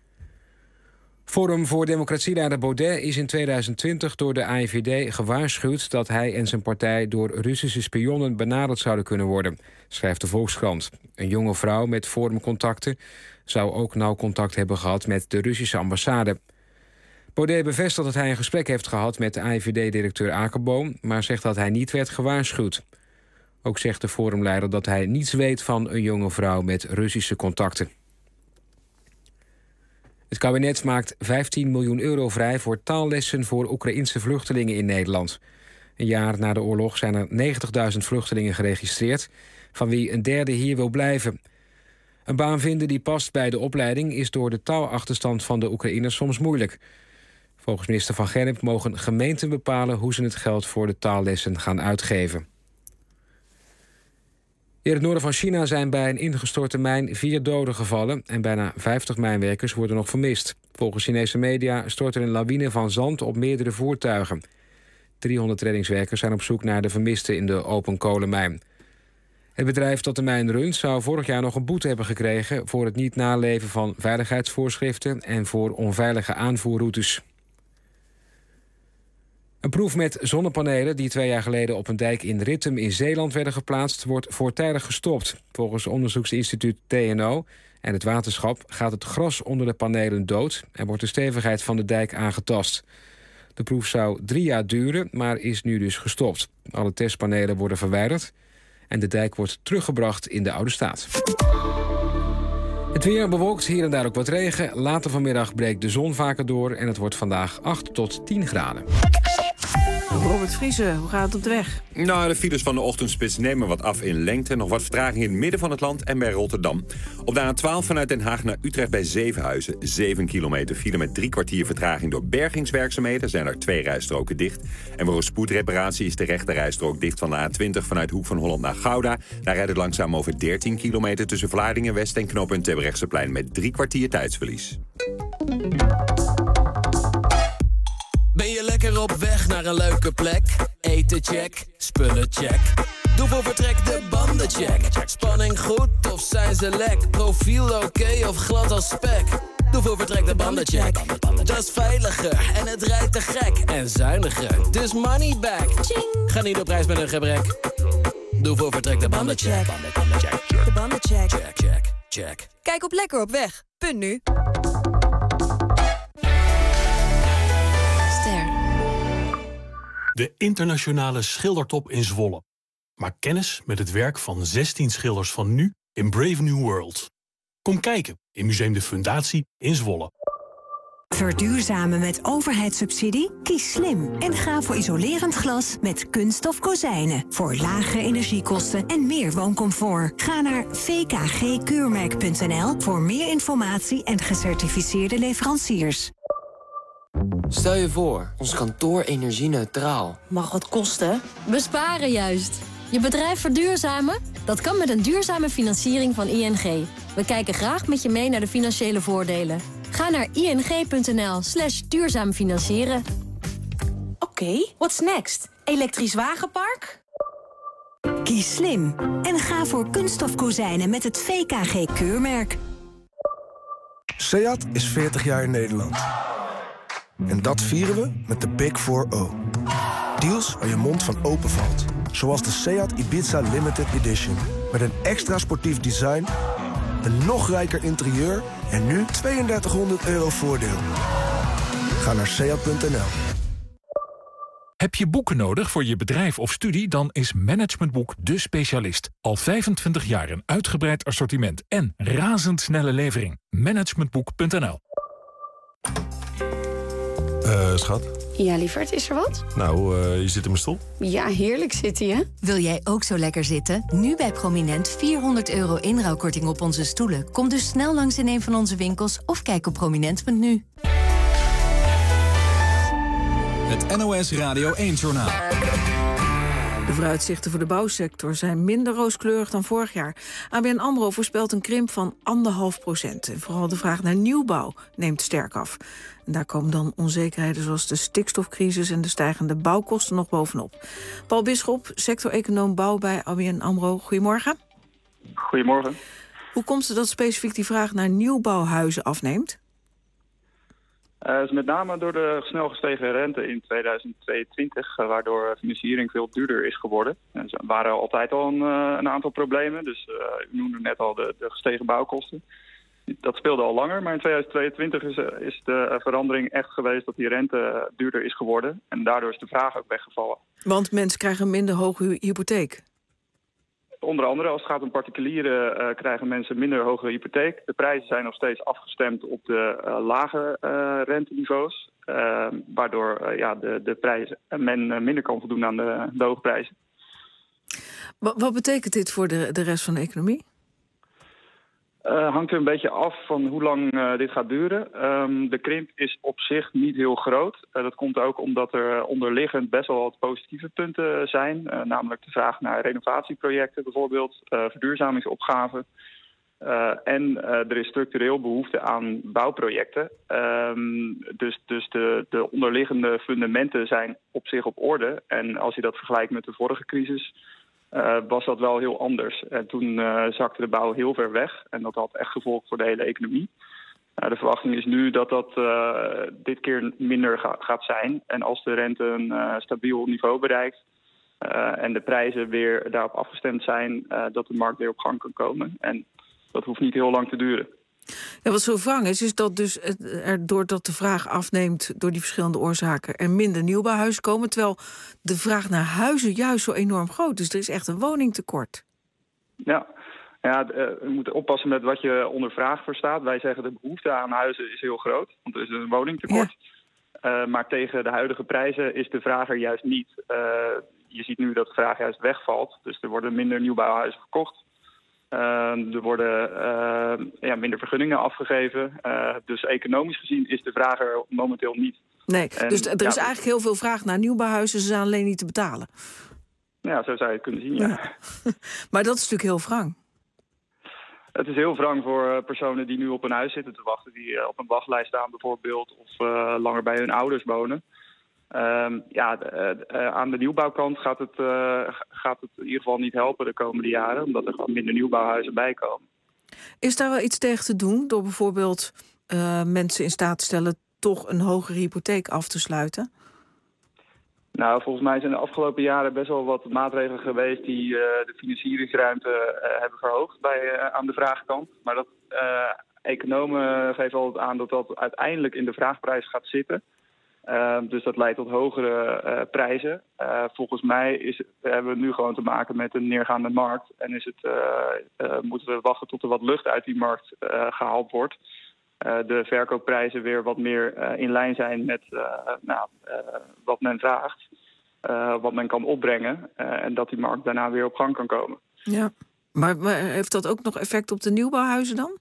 Forum voor Democratieleider Baudet is in tweeduizend twintig door de A I V D gewaarschuwd dat hij en zijn partij door Russische spionnen benaderd zouden kunnen worden, schrijft de Volkskrant. Een jonge vrouw met Forumcontacten zou ook nauw contact hebben gehad met de Russische ambassade. Baudet bevestigt dat hij een gesprek heeft gehad met de A I V D-directeur Akerboom, maar zegt dat hij niet werd gewaarschuwd. Ook zegt de forumleider dat hij niets weet van een jonge vrouw met Russische contacten. Het kabinet maakt vijftien miljoen euro vrij voor taallessen voor Oekraïense vluchtelingen in Nederland. Een jaar na de oorlog zijn er negentigduizend vluchtelingen geregistreerd, van wie een derde hier wil blijven. Een baan vinden die past bij de opleiding is door de taalachterstand van de Oekraïners soms moeilijk. Volgens minister Van Gennep mogen gemeenten bepalen hoe ze het geld voor de taallessen gaan uitgeven. In het noorden van China zijn bij een ingestorte mijn vier doden gevallen en bijna vijftig mijnwerkers worden nog vermist. Volgens Chinese media stort er een lawine van zand op meerdere voertuigen. driehonderd reddingswerkers zijn op zoek naar de vermisten in de open kolenmijn. Het bedrijf dat de mijn runt zou vorig jaar nog een boete hebben gekregen voor het niet naleven van veiligheidsvoorschriften en voor onveilige aanvoerroutes. Een proef met zonnepanelen die twee jaar geleden op een dijk in Rittem in Zeeland werden geplaatst, wordt voortijdig gestopt. Volgens onderzoeksinstituut T N O en het waterschap gaat het gras onder de panelen dood en wordt de stevigheid van de dijk aangetast. De proef zou drie jaar duren, maar is nu dus gestopt. Alle testpanelen worden verwijderd en de dijk wordt teruggebracht in de oude staat. Het weer bewolkt, hier en daar ook wat regen. Later vanmiddag breekt de zon vaker door en het wordt vandaag acht tot tien graden. Robert Vriese, hoe gaat het op de weg? Nou, de files van de ochtendspits nemen wat af in lengte. Nog wat vertraging in het midden van het land en bij Rotterdam. Op de A twaalf vanuit Den Haag naar Utrecht bij Zevenhuizen. zeven kilometer file met drie kwartier vertraging door bergingswerkzaamheden. Zijn er twee rijstroken dicht. En voor een spoedreparatie is de rechterrijstrook dicht van de A twintig vanuit Hoek van Holland naar Gouda. Daar rijdt het langzaam over dertien kilometer tussen Vlaardingen West en knooppunt Terbrechtseplein met drie kwartier tijdsverlies. Ben je lekker op weg naar een leuke plek? Eten check, spullen check. Doe voor vertrek de banden check. Spanning goed of zijn ze lek? Profiel oké okay of glad als spek? Doe voor vertrek de banden check. Dat is veiliger en het rijdt te gek. En zuiniger, dus money back. Ga niet op reis met een gebrek. Doe voor vertrek de banden check. De banden check. Check, check, check. Kijk op lekker op weg. Punt nu. De internationale schildertop in Zwolle. Maak kennis met het werk van zestien schilders van nu in Brave New World. Kom kijken in Museum de Fundatie in Zwolle. Verduurzamen met overheidssubsidie? Kies slim en ga voor isolerend glas met kunststof kozijnen. Voor lage energiekosten en meer wooncomfort. Ga naar v k g keurmerk punt n l voor meer informatie en gecertificeerde leveranciers. Stel je voor, ons kantoor energie-neutraal. Mag wat kosten? Besparen juist. Je bedrijf verduurzamen? Dat kan met een duurzame financiering van I N G. We kijken graag met je mee naar de financiële voordelen. Ga naar ing punt n l slash duurzaam financieren. Oké, okay, what's next? Elektrisch wagenpark? Kies slim en ga voor kunststof kozijnen met het V K G-keurmerk. SEAT is veertig jaar in Nederland. En dat vieren we met de Big four O. Deals waar je mond van open valt. Zoals de SEAT Ibiza Limited Edition. Met een extra sportief design, een nog rijker interieur en nu tweeëndertighonderd euro voordeel. Ga naar seat punt n l. Heb je boeken nodig voor je bedrijf of studie? Dan is Managementboek de specialist. Al vijfentwintig jaar een uitgebreid assortiment en razendsnelle levering. Managementboek punt n l. Uh, schat, Ja, lieverd, is er wat? Nou, uh, je zit in mijn stoel. Ja, heerlijk zit hij, hè? Wil jij ook zo lekker zitten? Nu bij Prominent vierhonderd euro inruilkorting op onze stoelen. Kom dus snel langs in een van onze winkels of kijk op prominent punt n u. Het N O S Radio één-journaal. De vooruitzichten voor de bouwsector zijn minder rooskleurig dan vorig jaar. A B N AMRO voorspelt een krimp van anderhalf procent. En vooral de vraag naar nieuwbouw neemt sterk af. En daar komen dan onzekerheden zoals de stikstofcrisis en de stijgende bouwkosten nog bovenop. Paul Bisschop, sector-econoom bouw bij A B N AMRO. Goedemorgen. Goedemorgen. Hoe komt het dat specifiek die vraag naar nieuwbouwhuizen afneemt? Uh, is met name door de snel gestegen rente in tweeduizend tweeëntwintig... Uh, waardoor financiering veel duurder is geworden. Er waren altijd al een, uh, een aantal problemen. Dus uh, u noemde net al de, de gestegen bouwkosten. Dat speelde al langer, maar in tweeduizend tweeëntwintig is, uh, is de uh, verandering echt geweest... dat die rente uh, duurder is geworden. En daardoor is de vraag ook weggevallen. Want mensen krijgen een minder hoge hypotheek? Onder andere als het gaat om particulieren uh, krijgen mensen minder hoge hypotheek. De prijzen zijn nog steeds afgestemd op de uh, lage uh, renteniveaus. Uh, waardoor uh, ja, de, de prijs, men uh, minder kan voldoen aan de, de hoge prijzen. Wat, wat betekent dit voor de, de rest van de economie? Uh, hangt er een beetje af van hoe lang uh, dit gaat duren. Um, de krimp is op zich niet heel groot. Uh, dat komt ook omdat er onderliggend best wel wat positieve punten zijn. Uh, namelijk de vraag naar renovatieprojecten bijvoorbeeld, uh, verduurzamingsopgaven. Uh, en uh, er is structureel behoefte aan bouwprojecten. Um, dus dus de, de onderliggende fundamenten zijn op zich op orde. En als je dat vergelijkt met de vorige crisis... Uh, was dat wel heel anders. En toen uh, zakte de bouw heel ver weg. En dat had echt gevolg voor de hele economie. Uh, de verwachting is nu dat dat uh, dit keer minder ga- gaat zijn. En als de rente een uh, stabiel niveau bereikt... Uh, en de prijzen weer daarop afgestemd zijn... Uh, dat de markt weer op gang kan komen. En dat hoeft niet heel lang te duren. Ja, wat zo wrang is, is dat dus er doordat de vraag afneemt... door die verschillende oorzaken er minder nieuwbouwhuizen komen... terwijl de vraag naar huizen juist zo enorm groot is. Er is echt een woningtekort. Ja, ja uh, we moeten oppassen met wat je onder vraag verstaat. Wij zeggen de behoefte aan huizen is heel groot, want er is een woningtekort. Ja. Uh, maar tegen de huidige prijzen is de vraag er juist niet. Uh, je ziet nu dat de vraag juist wegvalt, dus er worden minder nieuwbouwhuizen verkocht. Uh, er worden uh, ja, minder vergunningen afgegeven. Uh, dus economisch gezien is de vraag er momenteel niet. Nee, en, dus er ja, is eigenlijk heel veel vraag naar nieuwbouwhuizen. Ze zijn alleen niet te betalen. Ja, zo zou je het kunnen zien, ja. ja. Maar dat is natuurlijk heel wrang. Het is heel wrang voor personen die nu op een huis zitten te wachten. Die uh, op een wachtlijst staan bijvoorbeeld. Of uh, langer bij hun ouders wonen. Um, ja, uh, uh, aan de nieuwbouwkant gaat het, uh, gaat het in ieder geval niet helpen de komende jaren. Omdat er gewoon minder nieuwbouwhuizen bij komen. Is daar wel iets tegen te doen door bijvoorbeeld uh, mensen in staat te stellen... toch een hogere hypotheek af te sluiten? Nou, volgens mij zijn de afgelopen jaren best wel wat maatregelen geweest... die uh, de financieringsruimte uh, hebben verhoogd bij, uh, aan de vraagkant. Maar dat uh, economen geven altijd aan dat dat uiteindelijk in de vraagprijs gaat zitten... Uh, dus dat leidt tot hogere uh, prijzen. Uh, volgens mij is, hebben we nu gewoon te maken met een neergaande markt. En is het, uh, uh, moeten we wachten tot er wat lucht uit die markt uh, gehaald wordt. Uh, de verkoopprijzen weer wat meer uh, in lijn zijn met uh, nou, uh, wat men vraagt. Uh, wat men kan opbrengen. Uh, en dat die markt daarna weer op gang kan komen. Ja, maar, maar heeft dat ook nog effect op de nieuwbouwhuizen dan?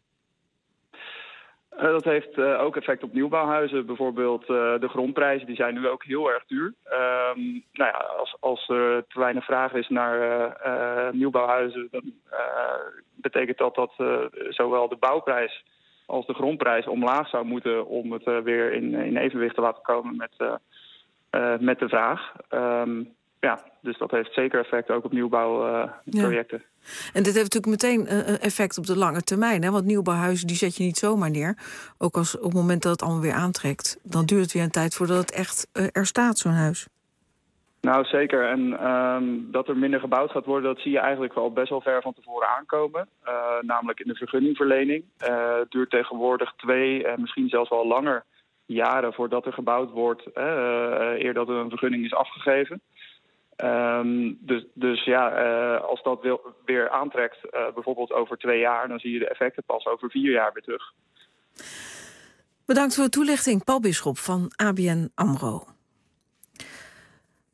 Uh, dat heeft uh, ook effect op nieuwbouwhuizen. Bijvoorbeeld uh, de grondprijzen, die zijn nu ook heel erg duur. Um, nou ja, als, als er te weinig vraag is naar uh, uh, nieuwbouwhuizen... dan uh, betekent dat dat uh, zowel de bouwprijs als de grondprijs omlaag zou moeten... om het uh, weer in, in evenwicht te laten komen met, uh, uh, met de vraag. Um, ja, dus dat heeft zeker effect ook op nieuwbouwprojecten. Uh, ja. En dit heeft natuurlijk meteen uh, effect op de lange termijn. Hè? Want nieuwbouwhuizen die zet je niet zomaar neer. Ook als op het moment dat het allemaal weer aantrekt... dan duurt het weer een tijd voordat het echt uh, er staat, zo'n huis. Nou, zeker. En um, dat er minder gebouwd gaat worden... dat zie je eigenlijk wel best wel ver van tevoren aankomen. Uh, namelijk in de vergunningverlening. Uh, het duurt tegenwoordig twee en misschien zelfs wel langer jaren... voordat er gebouwd wordt, uh, eer dat er een vergunning is afgegeven. Um, dus, dus ja, uh, als dat wil, weer aantrekt, uh, bijvoorbeeld over twee jaar... dan zie je de effecten pas over vier jaar weer terug. Bedankt voor de toelichting, Paul Bisschop van A B N AMRO.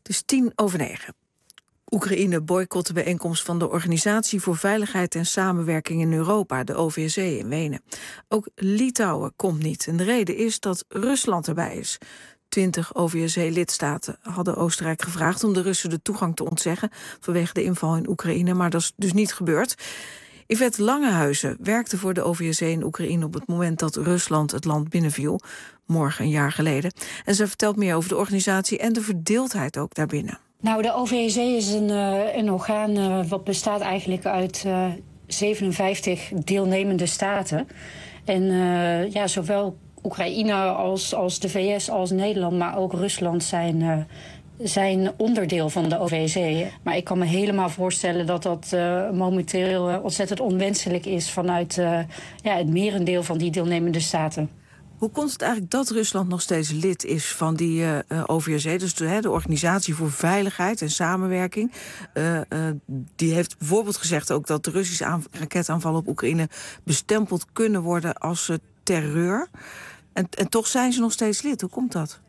is tien over negen. Oekraïne boycott de bijeenkomst van de Organisatie voor Veiligheid en Samenwerking in Europa, de O V S E in Wenen. Ook Litouwen komt niet. En de reden is dat Rusland erbij is. Twintig O V S E-lidstaten hadden Oostenrijk gevraagd om de Russen de toegang te ontzeggen vanwege de inval in Oekraïne, maar dat is dus niet gebeurd. Yvette Langehuizen werkte voor de O V S E in Oekraïne op het moment dat Rusland het land binnenviel, morgen een jaar geleden. En ze vertelt meer over de organisatie en de verdeeldheid ook daarbinnen. Nou, de O V S E is een, uh, een orgaan uh, wat bestaat eigenlijk uit uh, zevenenvijftig deelnemende staten. En uh, ja, zowel Oekraïne als, als de V S als Nederland, maar ook Rusland zijn, uh, zijn onderdeel van de O V S E. Maar ik kan me helemaal voorstellen dat dat uh, momenteel uh, ontzettend onwenselijk is vanuit uh, ja, het merendeel van die deelnemende staten. Hoe komt het eigenlijk dat Rusland nog steeds lid is van die uh, O V S E, dus de, de Organisatie voor Veiligheid en Samenwerking? Uh, uh, die heeft bijvoorbeeld gezegd ook dat de Russische aan, raketaanvallen op Oekraïne bestempeld kunnen worden als uh, terreur. En, en toch zijn ze nog steeds lid. Hoe komt dat?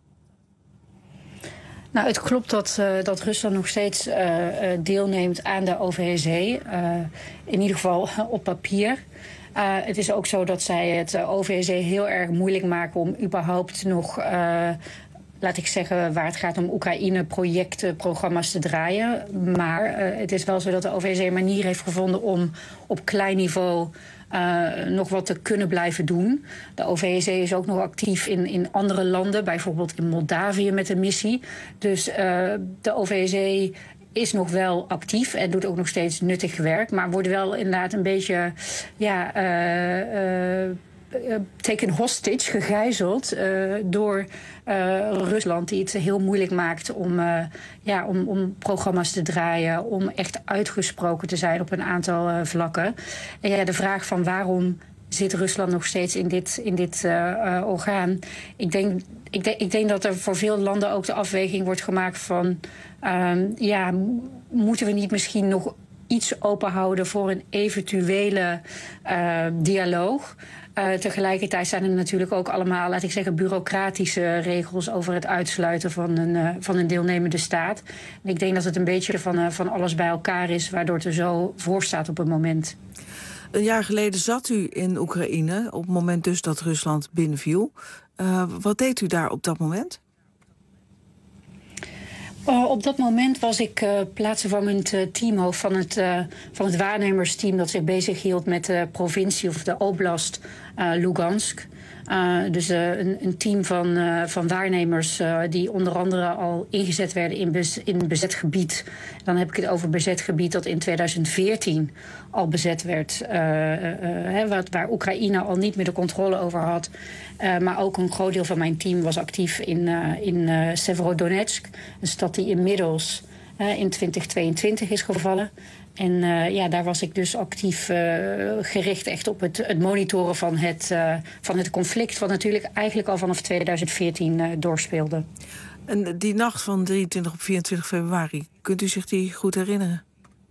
Nou, het klopt dat, uh, dat Rusland nog steeds uh, deelneemt aan de O V S E. Uh, in ieder geval op papier. Uh, het is ook zo dat zij het uh, O V S E heel erg moeilijk maken om überhaupt nog, uh, laat ik zeggen, waar het gaat om Oekraïne, projecten, programma's te draaien. Maar uh, het is wel zo dat de O V S E een manier heeft gevonden om op klein niveau Uh, nog wat te kunnen blijven doen. De O V S E is ook nog actief in, in andere landen, bijvoorbeeld in Moldavië met een missie. Dus uh, de O V S E is nog wel actief en doet ook nog steeds nuttig werk, maar wordt wel inderdaad een beetje ja, uh, uh, taken hostage, gegijzeld uh, door uh, Rusland, die het heel moeilijk maakt om, uh, ja, om, om programma's te draaien, om echt uitgesproken te zijn op een aantal uh, vlakken. En ja, de vraag van waarom zit Rusland nog steeds in dit, in dit uh, uh, orgaan? Ik denk, ik, denk, ik denk dat er voor veel landen ook de afweging wordt gemaakt van Uh, ja, moeten we niet misschien nog iets openhouden voor een eventuele uh, dialoog? Uh, tegelijkertijd zijn er natuurlijk ook allemaal, laat ik zeggen, bureaucratische regels over het uitsluiten van een, uh, van een deelnemende staat. En ik denk dat het een beetje van, uh, van alles bij elkaar is, waardoor het er zo voor staat op het moment. Een jaar geleden zat u in Oekraïne, op het moment dus dat Rusland binnenviel. Uh, wat deed u daar op dat moment? Uh, op dat moment was ik uh, plaatsvervangend uh, teamhoofd van het, uh, van het waarnemersteam dat zich bezighield met de provincie of de oblast uh, Lugansk. Uh, dus uh, een, een team van, uh, van waarnemers uh, die onder andere al ingezet werden in, bez, in bezet gebied. Dan heb ik het over bezet gebied dat in tweeduizend veertien al bezet werd. Uh, uh, uh, waar, waar Oekraïne al niet meer de controle over had. Uh, maar ook een groot deel van mijn team was actief in, uh, in uh, Severodonetsk. Een stad die inmiddels uh, in twintig tweeëntwintig is gevallen. En uh, ja, daar was ik dus actief uh, gericht echt op het, het monitoren van het, uh, van het conflict, wat natuurlijk eigenlijk al vanaf tweeduizend veertien uh, doorspeelde. En die nacht van drieëntwintig op vierentwintig februari, kunt u zich die goed herinneren?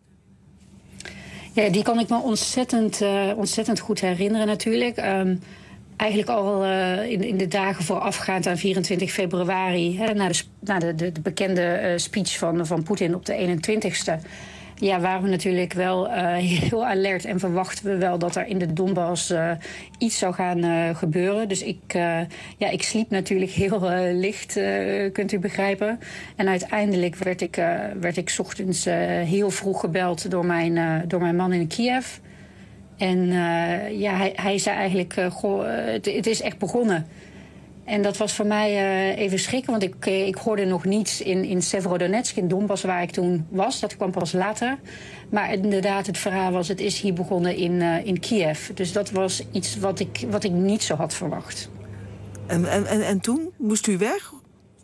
Ja, die kan ik me ontzettend, uh, ontzettend goed herinneren natuurlijk. Um, Eigenlijk al uh, in, in de dagen voorafgaand aan vierentwintig februari... Hè, na, de, na de, de, de bekende uh, speech van, van Poetin op de eenentwintigste... Ja, waren we natuurlijk wel uh, heel alert en verwachten we wel dat er in de Donbass uh, iets zou gaan uh, gebeuren. Dus ik, uh, ja, ik sliep natuurlijk heel uh, licht, uh, kunt u begrijpen. En uiteindelijk werd ik, uh, werd ik 's ochtends uh, heel vroeg gebeld door mijn, uh, door mijn man in Kiev. En uh, ja, hij, hij zei eigenlijk, uh, goh, het, het is echt begonnen. En dat was voor mij uh, even schrikken, want ik, ik hoorde nog niets in, in Severodonetsk, in Donbass, waar ik toen was. Dat kwam pas later. Maar inderdaad, het verhaal was, het is hier begonnen in, uh, in Kiev. Dus dat was iets wat ik, wat ik niet zo had verwacht. En, en, en, en toen? Moest u weg?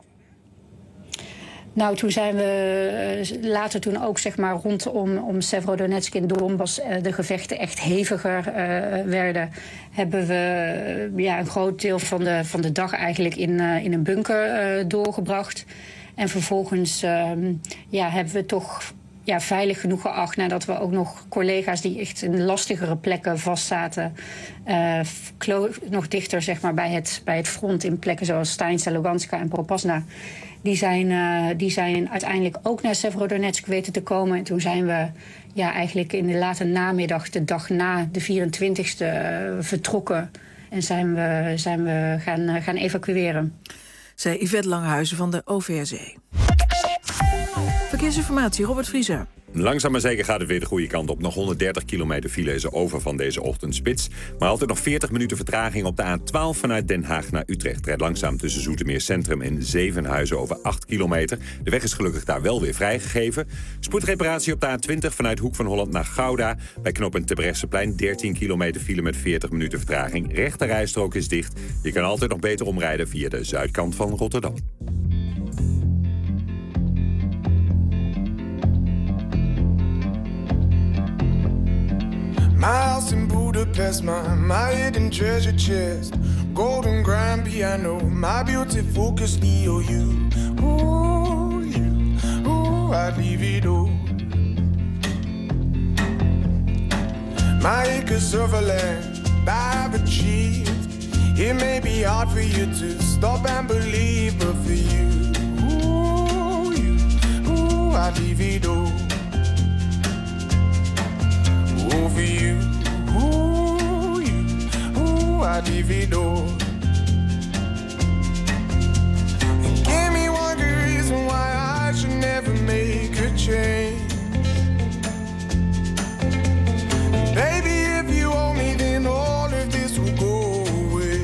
Nou, toen zijn we later toen ook zeg maar rondom om Severodonetsk in Donbass uh, de gevechten echt heviger uh, werden, hebben we uh, ja, een groot deel van de, van de dag eigenlijk in, uh, in een bunker uh, doorgebracht. En vervolgens uh, ja, hebben we toch ja, veilig genoeg geacht. Nadat we ook nog collega's die echt in lastigere plekken vastzaten. Uh, klo- nog dichter zeg maar, bij, het, bij het front in plekken zoals Steinitsa, Luganska en Popasna. Die zijn, uh, die zijn uiteindelijk ook naar Severodonetsk weten te komen. En toen zijn we ja, eigenlijk in de late namiddag, de dag na de vierentwintigste, uh, vertrokken. En zijn we, zijn we gaan, uh, gaan evacueren. Zei Yvette Langhuizen van de O V S E. Verkeersinformatie, Robert Vriezer. Langzaam maar zeker gaat het weer de goede kant op. Nog honderddertig kilometer file is er over van deze ochtendspits. Maar altijd nog veertig minuten vertraging op de A twaalf vanuit Den Haag naar Utrecht. Rijdt langzaam tussen Zoetermeer Centrum en Zevenhuizen over acht kilometer. De weg is gelukkig daar wel weer vrijgegeven. Spoedreparatie op de A twintig vanuit Hoek van Holland naar Gouda. Bij knooppunt Terbrechtseplein dertien kilometer file met veertig minuten vertraging. Rechterrijstrook is dicht. Je kan altijd nog beter omrijden via de zuidkant van Rotterdam. My house in Budapest, my, my hidden treasure chest, golden grand piano, my beauty focus E O U. Ooh, you, ooh, I'd leave it all. My acres of land I've achieved. It may be hard for you to stop and believe, but for you, ooh, you, ooh, I'd leave it all. Over you, ooh, you, ooh, I'd leave it all. And give me one good reason why I should never make a change. Baby, if you owe me, then all of this will go away.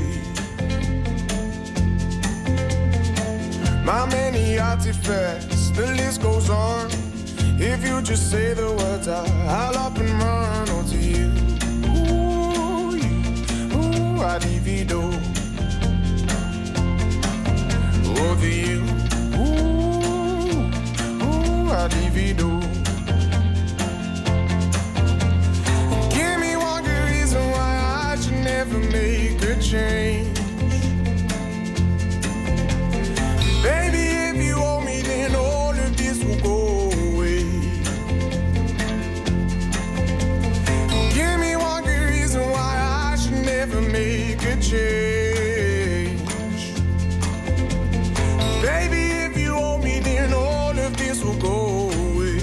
My many artifacts, the list goes on. If you just say the words, I, I'll up and run onto you. Ooh, you, ooh, I'd leave it all. Over you, ooh, ooh, I'd leave it all. Give me one good reason why I should never make a change. Baby, if you owe me, then all of this will go. Make a change. Baby, if you owe me, then all of this will go away.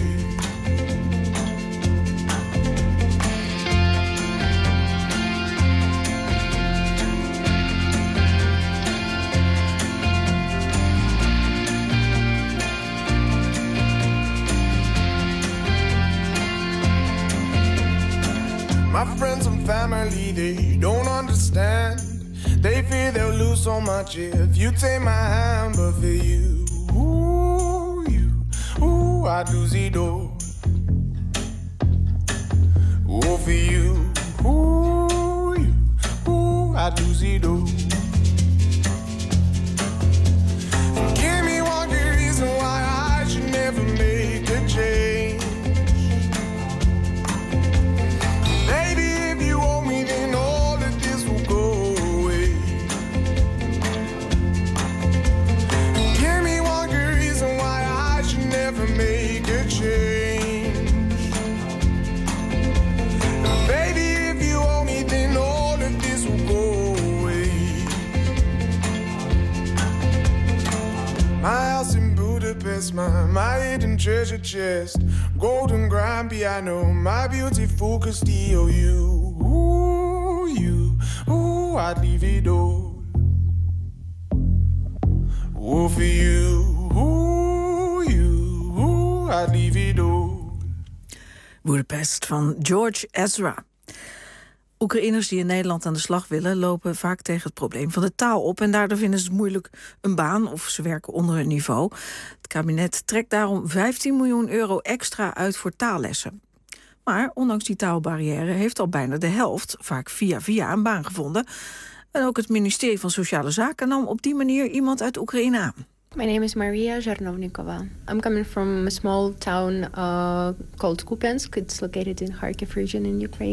My friends and family, they don't understand. They fear they'll lose so much if you take my hand. But for you, ooh, you, ooh, I'd lose it all. Ooh, for you, ooh, you, ooh, I'd lose it all. Give me one good reason why I should never make a change. My, my hidden treasure chest, golden grand piano, my beauty focused E O U. Ooh, you, ooh, I'd leave it all. Ooh, for you, ooh, you, ooh, I'd leave it all. Budapest van George Ezra. Oekraïners die in Nederland aan de slag willen lopen vaak tegen het probleem van de taal op. En daardoor vinden ze het moeilijk een baan of ze werken onder hun niveau. Het kabinet trekt daarom vijftien miljoen euro extra uit voor taallessen. Maar ondanks die taalbarrière heeft al bijna de helft, vaak via via, een baan gevonden. En ook het ministerie van Sociale Zaken nam op die manier iemand uit Oekraïne aan. My name is Maria Zharnovnikova. I'm coming from a small town uh, called Kupiansk. It's located in Kharkiv region in Ukraine.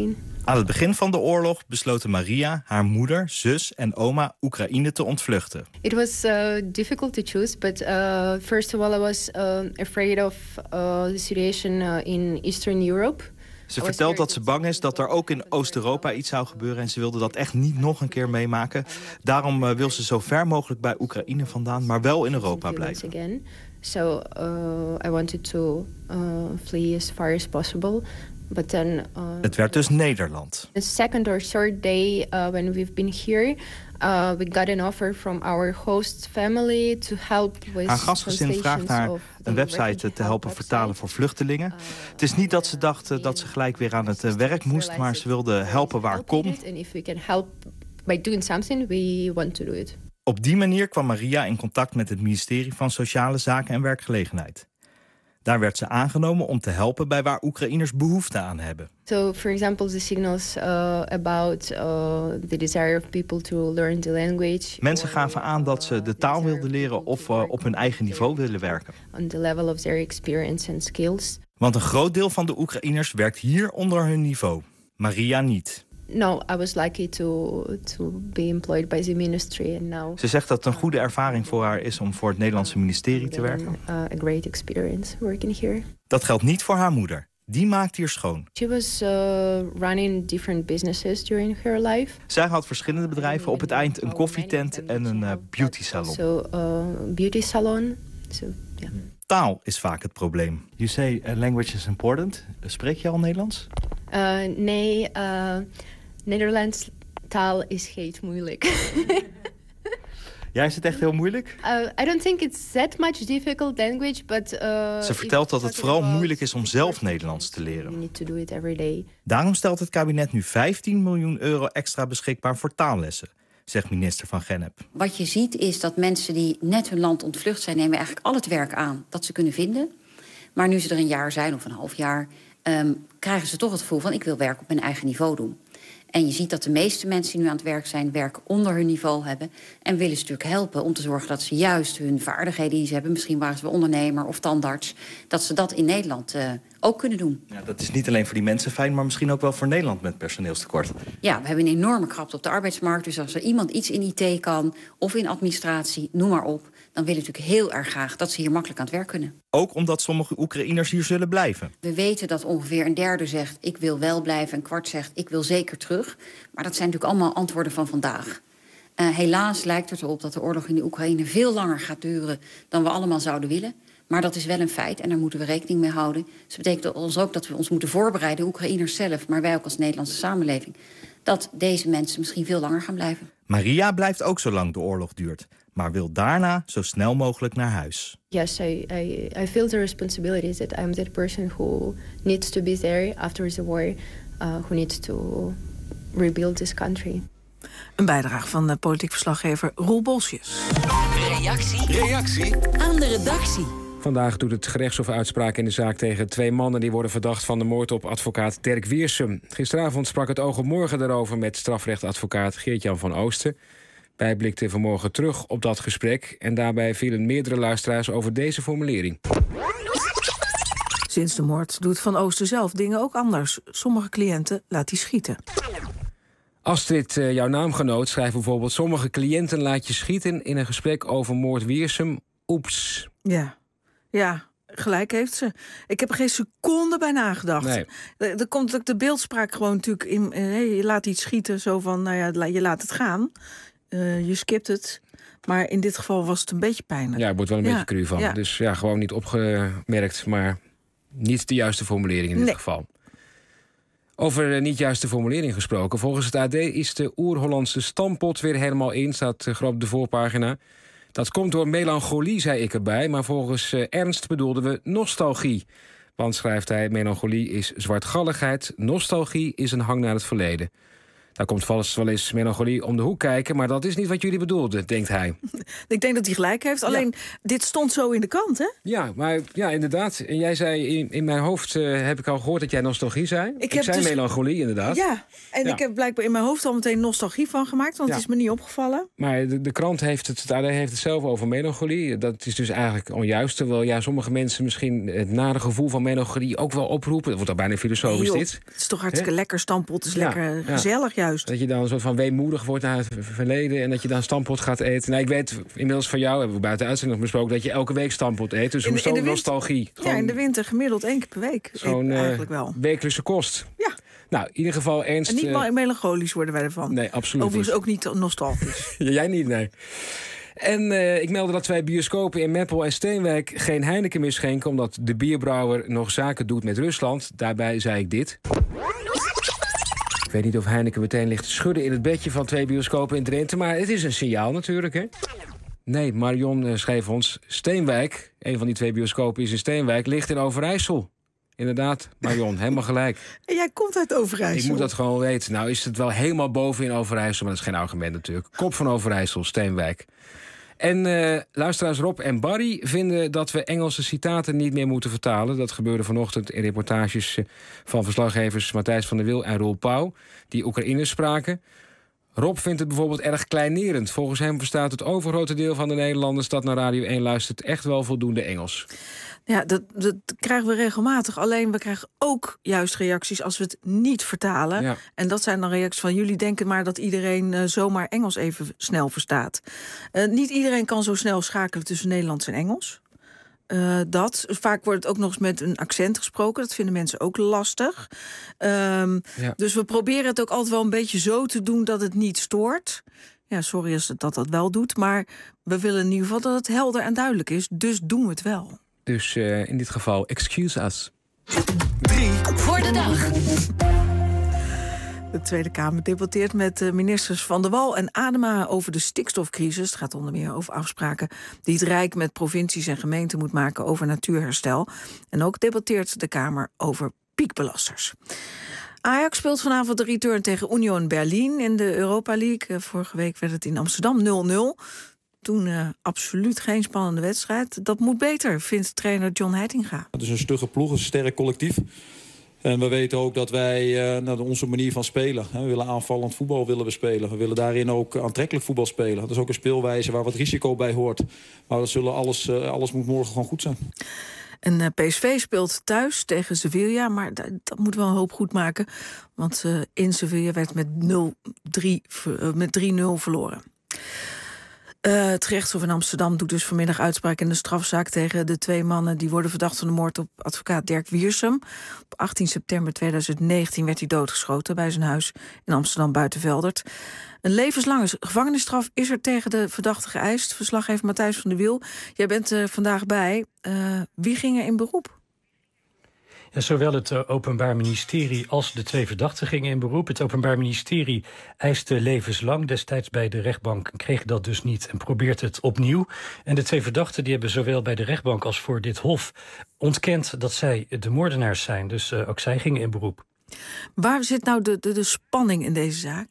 Aan het begin van de oorlog besloten Maria, haar moeder, zus en oma Oekraïne te ontvluchten. It was uh, difficult to choose, but uh, first of all I was uh, afraid of uh, the situation uh, in Eastern Europe. Ze vertelt dat ze bang is dat er ook in Oost-Europa iets zou gebeuren en ze wilde dat echt niet nog een keer meemaken. Daarom uh, wil ze zo ver mogelijk bij Oekraïne vandaan, maar wel in Europa blijven. So uh, I wanted to uh, flee as far as possible. But then, uh, het werd dus Nederland. The second or third day uh, when we've been here, uh, we got an offer from our host family to help with. Haar gastgezin vraagt haar een website te helpen vertalen voor vluchtelingen. Uh, het is niet dat ze dachten dat ze gelijk weer aan het uh, werk moest, maar ze wilde helpen waar kon. And if we can help by doing something, we want to do it. Op die manier kwam Maria in contact met het ministerie van Sociale Zaken en Werkgelegenheid. Daar werd ze aangenomen om te helpen bij waar Oekraïners behoefte aan hebben. So, for example, the signals uh, about uh, the desire of people to learn the language. Mensen gaven aan dat ze de taal wilden leren of uh, op hun eigen niveau willen werken. On the level of their experience and skills. Want een groot deel van de Oekraïners werkt hier onder hun niveau. Maria niet. No, I was lucky to to be employed by the ministry and now. Ze zegt dat het een goede ervaring voor haar is om voor het Nederlandse ministerie te werken. Uh, a great experience working here. Dat geldt niet voor haar moeder. Die maakt hier schoon. She was uh, running different businesses during her life. Zij had verschillende bedrijven, op het eind een koffietent en een uh, beauty salon. So, uh, beauty salon. So, yeah. Taal is vaak het probleem. You say uh, language is important. Spreek je al Nederlands? Uh, nee, uh, Nederlands taal is heet moeilijk. Ja, is het echt heel moeilijk? Uh, I don't think it's that much difficult language, but uh, ze vertelt dat het vooral moeilijk is om zelf Nederlands te leren. You need to do it every day. Daarom stelt het kabinet nu vijftien miljoen euro extra beschikbaar voor taallessen, zegt minister Van Gennep. Wat je ziet is dat mensen die net hun land ontvlucht zijn, nemen eigenlijk al het werk aan dat ze kunnen vinden. Maar nu ze er een jaar zijn of een half jaar, um, krijgen ze toch het gevoel van ik wil werk op mijn eigen niveau doen. En je ziet dat de meeste mensen die nu aan het werk zijn, werk onder hun niveau hebben. En willen ze natuurlijk helpen om te zorgen dat ze juist hun vaardigheden die ze hebben, misschien waren ze wel ondernemer of tandarts, dat ze dat in Nederland uh, ook kunnen doen. Ja, dat is niet alleen voor die mensen fijn, maar misschien ook wel voor Nederland met personeelstekort. Ja, we hebben een enorme krapte op de arbeidsmarkt. Dus als er iemand iets in I T kan of in administratie, noem maar op, dan willen we natuurlijk heel erg graag dat ze hier makkelijk aan het werk kunnen. Ook omdat sommige Oekraïners hier zullen blijven. We weten dat ongeveer een derde zegt ik wil wel blijven, een kwart zegt ik wil zeker terug. Maar dat zijn natuurlijk allemaal antwoorden van vandaag. Uh, helaas lijkt het erop dat de oorlog in de Oekraïne veel langer gaat duren dan we allemaal zouden willen. Maar dat is wel een feit en daar moeten we rekening mee houden. Dus dat betekent ons ook dat we ons moeten voorbereiden, Oekraïners zelf, maar wij ook als Nederlandse samenleving, dat deze mensen misschien veel langer gaan blijven. Maria blijft ook zolang de oorlog duurt, maar wil daarna zo snel mogelijk naar huis. Yes, I, I, I feel the responsibility that I'm that person who needs to be there after the war, uh, who needs to rebuild this country. Een bijdrage van de politiek verslaggever Roel Bosjes. Reactie. Reactie aan de redactie. Vandaag doet het gerechtshof uitspraak in de zaak tegen twee mannen die worden verdacht van de moord op advocaat Dirk Wiersum. Gisteravond sprak het Oog op Morgen daarover met strafrechtadvocaat Geert-Jan van Oosten. Wij blikten vanmorgen terug op dat gesprek en daarbij vielen meerdere luisteraars over deze formulering. Sinds de moord doet Van Oosten zelf dingen ook anders. Sommige cliënten laat hij schieten. Astrid, jouw naamgenoot, schrijft bijvoorbeeld: sommige cliënten laat je schieten in een gesprek over moord Wiersum. Oeps. Ja, ja, gelijk heeft ze. Ik heb er geen seconde bij nagedacht. Nee. Er, er komt ook de beeldspraak gewoon natuurlijk in. Hey, je laat iets schieten, zo van, nou ja, je laat het gaan. Uh, je skipt het. Maar in dit geval was het een beetje pijnlijk. Ja, ik word wel een ja. beetje cru van. Ja. Dus ja, gewoon niet opgemerkt, maar niet de juiste formulering in dit nee. geval. Over de niet juiste formulering gesproken. Volgens het A D is de Oer-Hollandse stampot weer helemaal in. Staat groot op de voorpagina. Dat komt door melancholie, zei ik erbij. Maar volgens uh, Ernst bedoelden we nostalgie. Want, schrijft hij, melancholie is zwartgalligheid. Nostalgie is een hang naar het verleden. Daar komt vast wel eens melancholie om de hoek kijken, maar dat is niet wat jullie bedoelden, denkt hij. Ik denk dat hij gelijk heeft, alleen ja. dit stond zo in de krant, hè? Ja, maar ja, inderdaad. En jij zei, in, in mijn hoofd uh, heb ik al gehoord dat jij nostalgie zei. Ik, ik heb zei dus... melancholie, inderdaad. Ja, en ja. ik heb blijkbaar in mijn hoofd al meteen nostalgie van gemaakt, want ja. het is me niet opgevallen. Maar de, de krant heeft het, daar heeft het zelf over melancholie. Dat is dus eigenlijk onjuist, terwijl ja, sommige mensen misschien het nare gevoel van melancholie ook wel oproepen. Dat wordt al bijna filosofisch, nee, dit. Het is toch hartstikke He? lekker, stamppot is ja, lekker ja. gezellig juist. Dat je dan een soort van weemoedig wordt naar het verleden en dat je dan stamppot gaat eten. Nou, ik weet inmiddels van jou, hebben we buiten uitzending nog besproken, dat je elke week stamppot eet. Dus in, zo'n nostalgie. Ja, in de winter gemiddeld één keer per week. Zo'n eigenlijk wel. wekelijkse kost. Ja. Nou, in ieder geval Ernst... En niet uh, melancholisch worden wij ervan. Nee, absoluut Overigens niet. ook niet nostalgisch. ja, jij niet, nee. En uh, ik meldde dat twee bioscopen in Meppel en Steenwijk geen Heineken meer schenken, omdat de bierbrouwer nog zaken doet met Rusland. Daarbij zei ik dit. Ik weet niet of Heineken meteen ligt te schudden in het bedje van twee bioscopen in Drenthe, maar het is een signaal natuurlijk, hè? Nee, Marion uh, schreef ons, Steenwijk, een van die twee bioscopen is in Steenwijk, ligt in Overijssel. Inderdaad, Marion, helemaal gelijk. En jij komt uit Overijssel. Ik moet dat gewoon weten. Nou is het wel helemaal boven in Overijssel, maar dat is geen argument natuurlijk. Kop van Overijssel, Steenwijk. En uh, luisteraars Rob en Barry vinden dat we Engelse citaten niet meer moeten vertalen. Dat gebeurde vanochtend in reportages van verslaggevers Matthijs van der Wiel en Roel Pauw, die Oekraïners spraken. Rob vindt het bijvoorbeeld erg kleinerend. Volgens hem verstaat het overgrote deel van de Nederlanders dat naar Radio één luistert echt wel voldoende Engels. Ja, dat, dat krijgen we regelmatig. Alleen we krijgen ook juist reacties als we het niet vertalen. Ja. En dat zijn dan reacties van jullie denken maar dat iedereen uh, zomaar Engels even snel verstaat. Uh, niet iedereen kan zo snel schakelen tussen Nederlands en Engels. Uh, dat. Vaak wordt het ook nog eens met een accent gesproken. Dat vinden mensen ook lastig. Um, ja. Dus we proberen het ook altijd wel een beetje zo te doen dat het niet stoort. Ja, sorry als het dat dat wel doet. Maar we willen in ieder geval dat het helder en duidelijk is. Dus doen we het wel. Dus uh, in dit geval, excuse us. Drie voor de dag. De Tweede Kamer debatteert met de ministers Van der Wal en Adema over de stikstofcrisis. Het gaat onder meer over afspraken die het Rijk met provincies en gemeenten moet maken over natuurherstel. En ook debatteert de Kamer over piekbelasters. Ajax speelt vanavond de return tegen Union Berlin in de Europa League. Vorige week werd het in Amsterdam nul nul. Toen uh, absoluut geen spannende wedstrijd. Dat moet beter, vindt trainer John Heitinga. Het is een stugge ploeg, een sterk collectief. En we weten ook dat wij uh, naar onze manier van spelen. Hè, we willen aanvallend voetbal willen we spelen. We willen daarin ook aantrekkelijk voetbal spelen. Dat is ook een speelwijze waar wat risico bij hoort. Maar dat zullen alles, uh, alles moet morgen gewoon goed zijn. En uh, P S V speelt thuis tegen Sevilla, maar dat, dat moet wel een hoop goed maken. Want uh, in Sevilla werd met drie nul verloren. Uh, het gerechtshof in Amsterdam doet dus vanmiddag uitspraak in de strafzaak tegen de twee mannen die worden verdacht van de moord op advocaat Dirk Wiersum. Op achttien september tweeduizend negentien werd hij doodgeschoten bij zijn huis in Amsterdam Buitenveldert. Een levenslange gevangenisstraf is er tegen de verdachte geëist. Verslaggever Matthijs van der Wiel, jij bent er vandaag bij. Uh, wie ging er in beroep? Ja, zowel het uh, Openbaar Ministerie als de twee verdachten gingen in beroep. Het Openbaar Ministerie eiste levenslang. Destijds bij de rechtbank kreeg dat dus niet en probeert het opnieuw. En de twee verdachten die hebben zowel bij de rechtbank als voor dit hof ontkend dat zij de moordenaars zijn. Dus uh, ook zij gingen in beroep. Waar zit nou de, de, de spanning in deze zaak?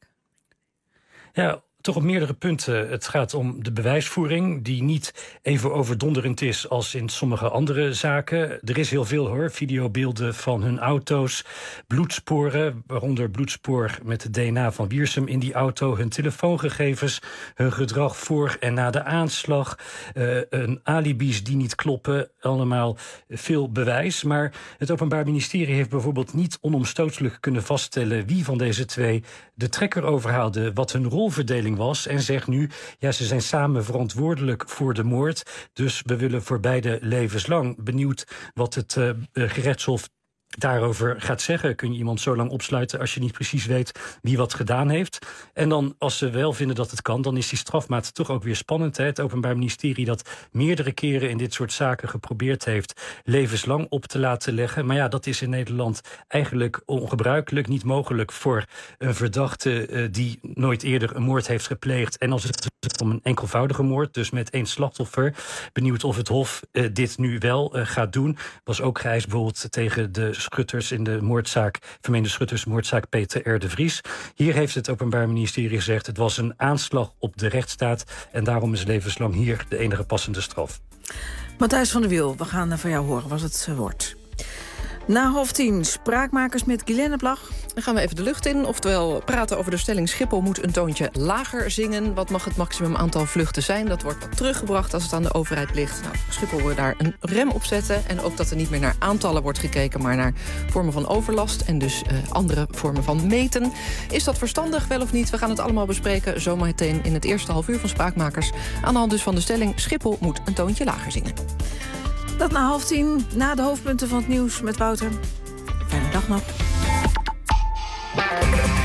Ja, toch op meerdere punten. Het gaat om de bewijsvoering, die niet even overdonderend is als in sommige andere zaken. Er is heel veel hoor, videobeelden van hun auto's, bloedsporen, waaronder bloedspoor met het D N A van Wiersum in die auto, hun telefoongegevens, hun gedrag voor en na de aanslag, uh, een alibis die niet kloppen, allemaal veel bewijs. Maar het Openbaar Ministerie heeft bijvoorbeeld niet onomstotelijk kunnen vaststellen wie van deze twee de trekker overhaalde, wat hun rolverdeling was, en zegt nu, ja, ze zijn samen verantwoordelijk voor de moord, dus we willen voor beide levenslang. Benieuwd wat het uh, gerechtshof daarover gaat zeggen. Kun je iemand zo lang opsluiten als je niet precies weet wie wat gedaan heeft? En dan, als ze wel vinden dat het kan, dan is die strafmaat toch ook weer spannend. Hè? Het Openbaar Ministerie dat meerdere keren in dit soort zaken geprobeerd heeft levenslang op te laten leggen. Maar ja, dat is in Nederland eigenlijk ongebruikelijk, niet mogelijk voor een verdachte uh, die nooit eerder een moord heeft gepleegd. En als het om een enkelvoudige moord, dus met één slachtoffer. Benieuwd of het Hof uh, dit nu wel uh, gaat doen. Was ook geëist bijvoorbeeld tegen de schutters in de moordzaak, vermeende schuttersmoordzaak Peter R. de Vries. Hier heeft het Openbaar Ministerie gezegd, het was een aanslag op de rechtsstaat en daarom is levenslang hier de enige passende straf. Matthijs van der Wiel, we gaan van jou horen wat het wordt. Na half tien, spraakmakers met Guylaine Plag. Dan gaan we even de lucht in. Oftewel praten over de stelling Schiphol moet een toontje lager zingen. Wat mag het maximum aantal vluchten zijn? Dat wordt wat teruggebracht als het aan de overheid ligt. Nou, Schiphol wil daar een rem op zetten. En ook dat er niet meer naar aantallen wordt gekeken, maar naar vormen van overlast. En dus uh, andere vormen van meten. Is dat verstandig, wel of niet? We gaan het allemaal bespreken zometeen in het eerste half uur van Spraakmakers. Aan de hand dus van de stelling Schiphol moet een toontje lager zingen. Dat na half tien, na de hoofdpunten van het nieuws met Wouter. Fijne dag nog.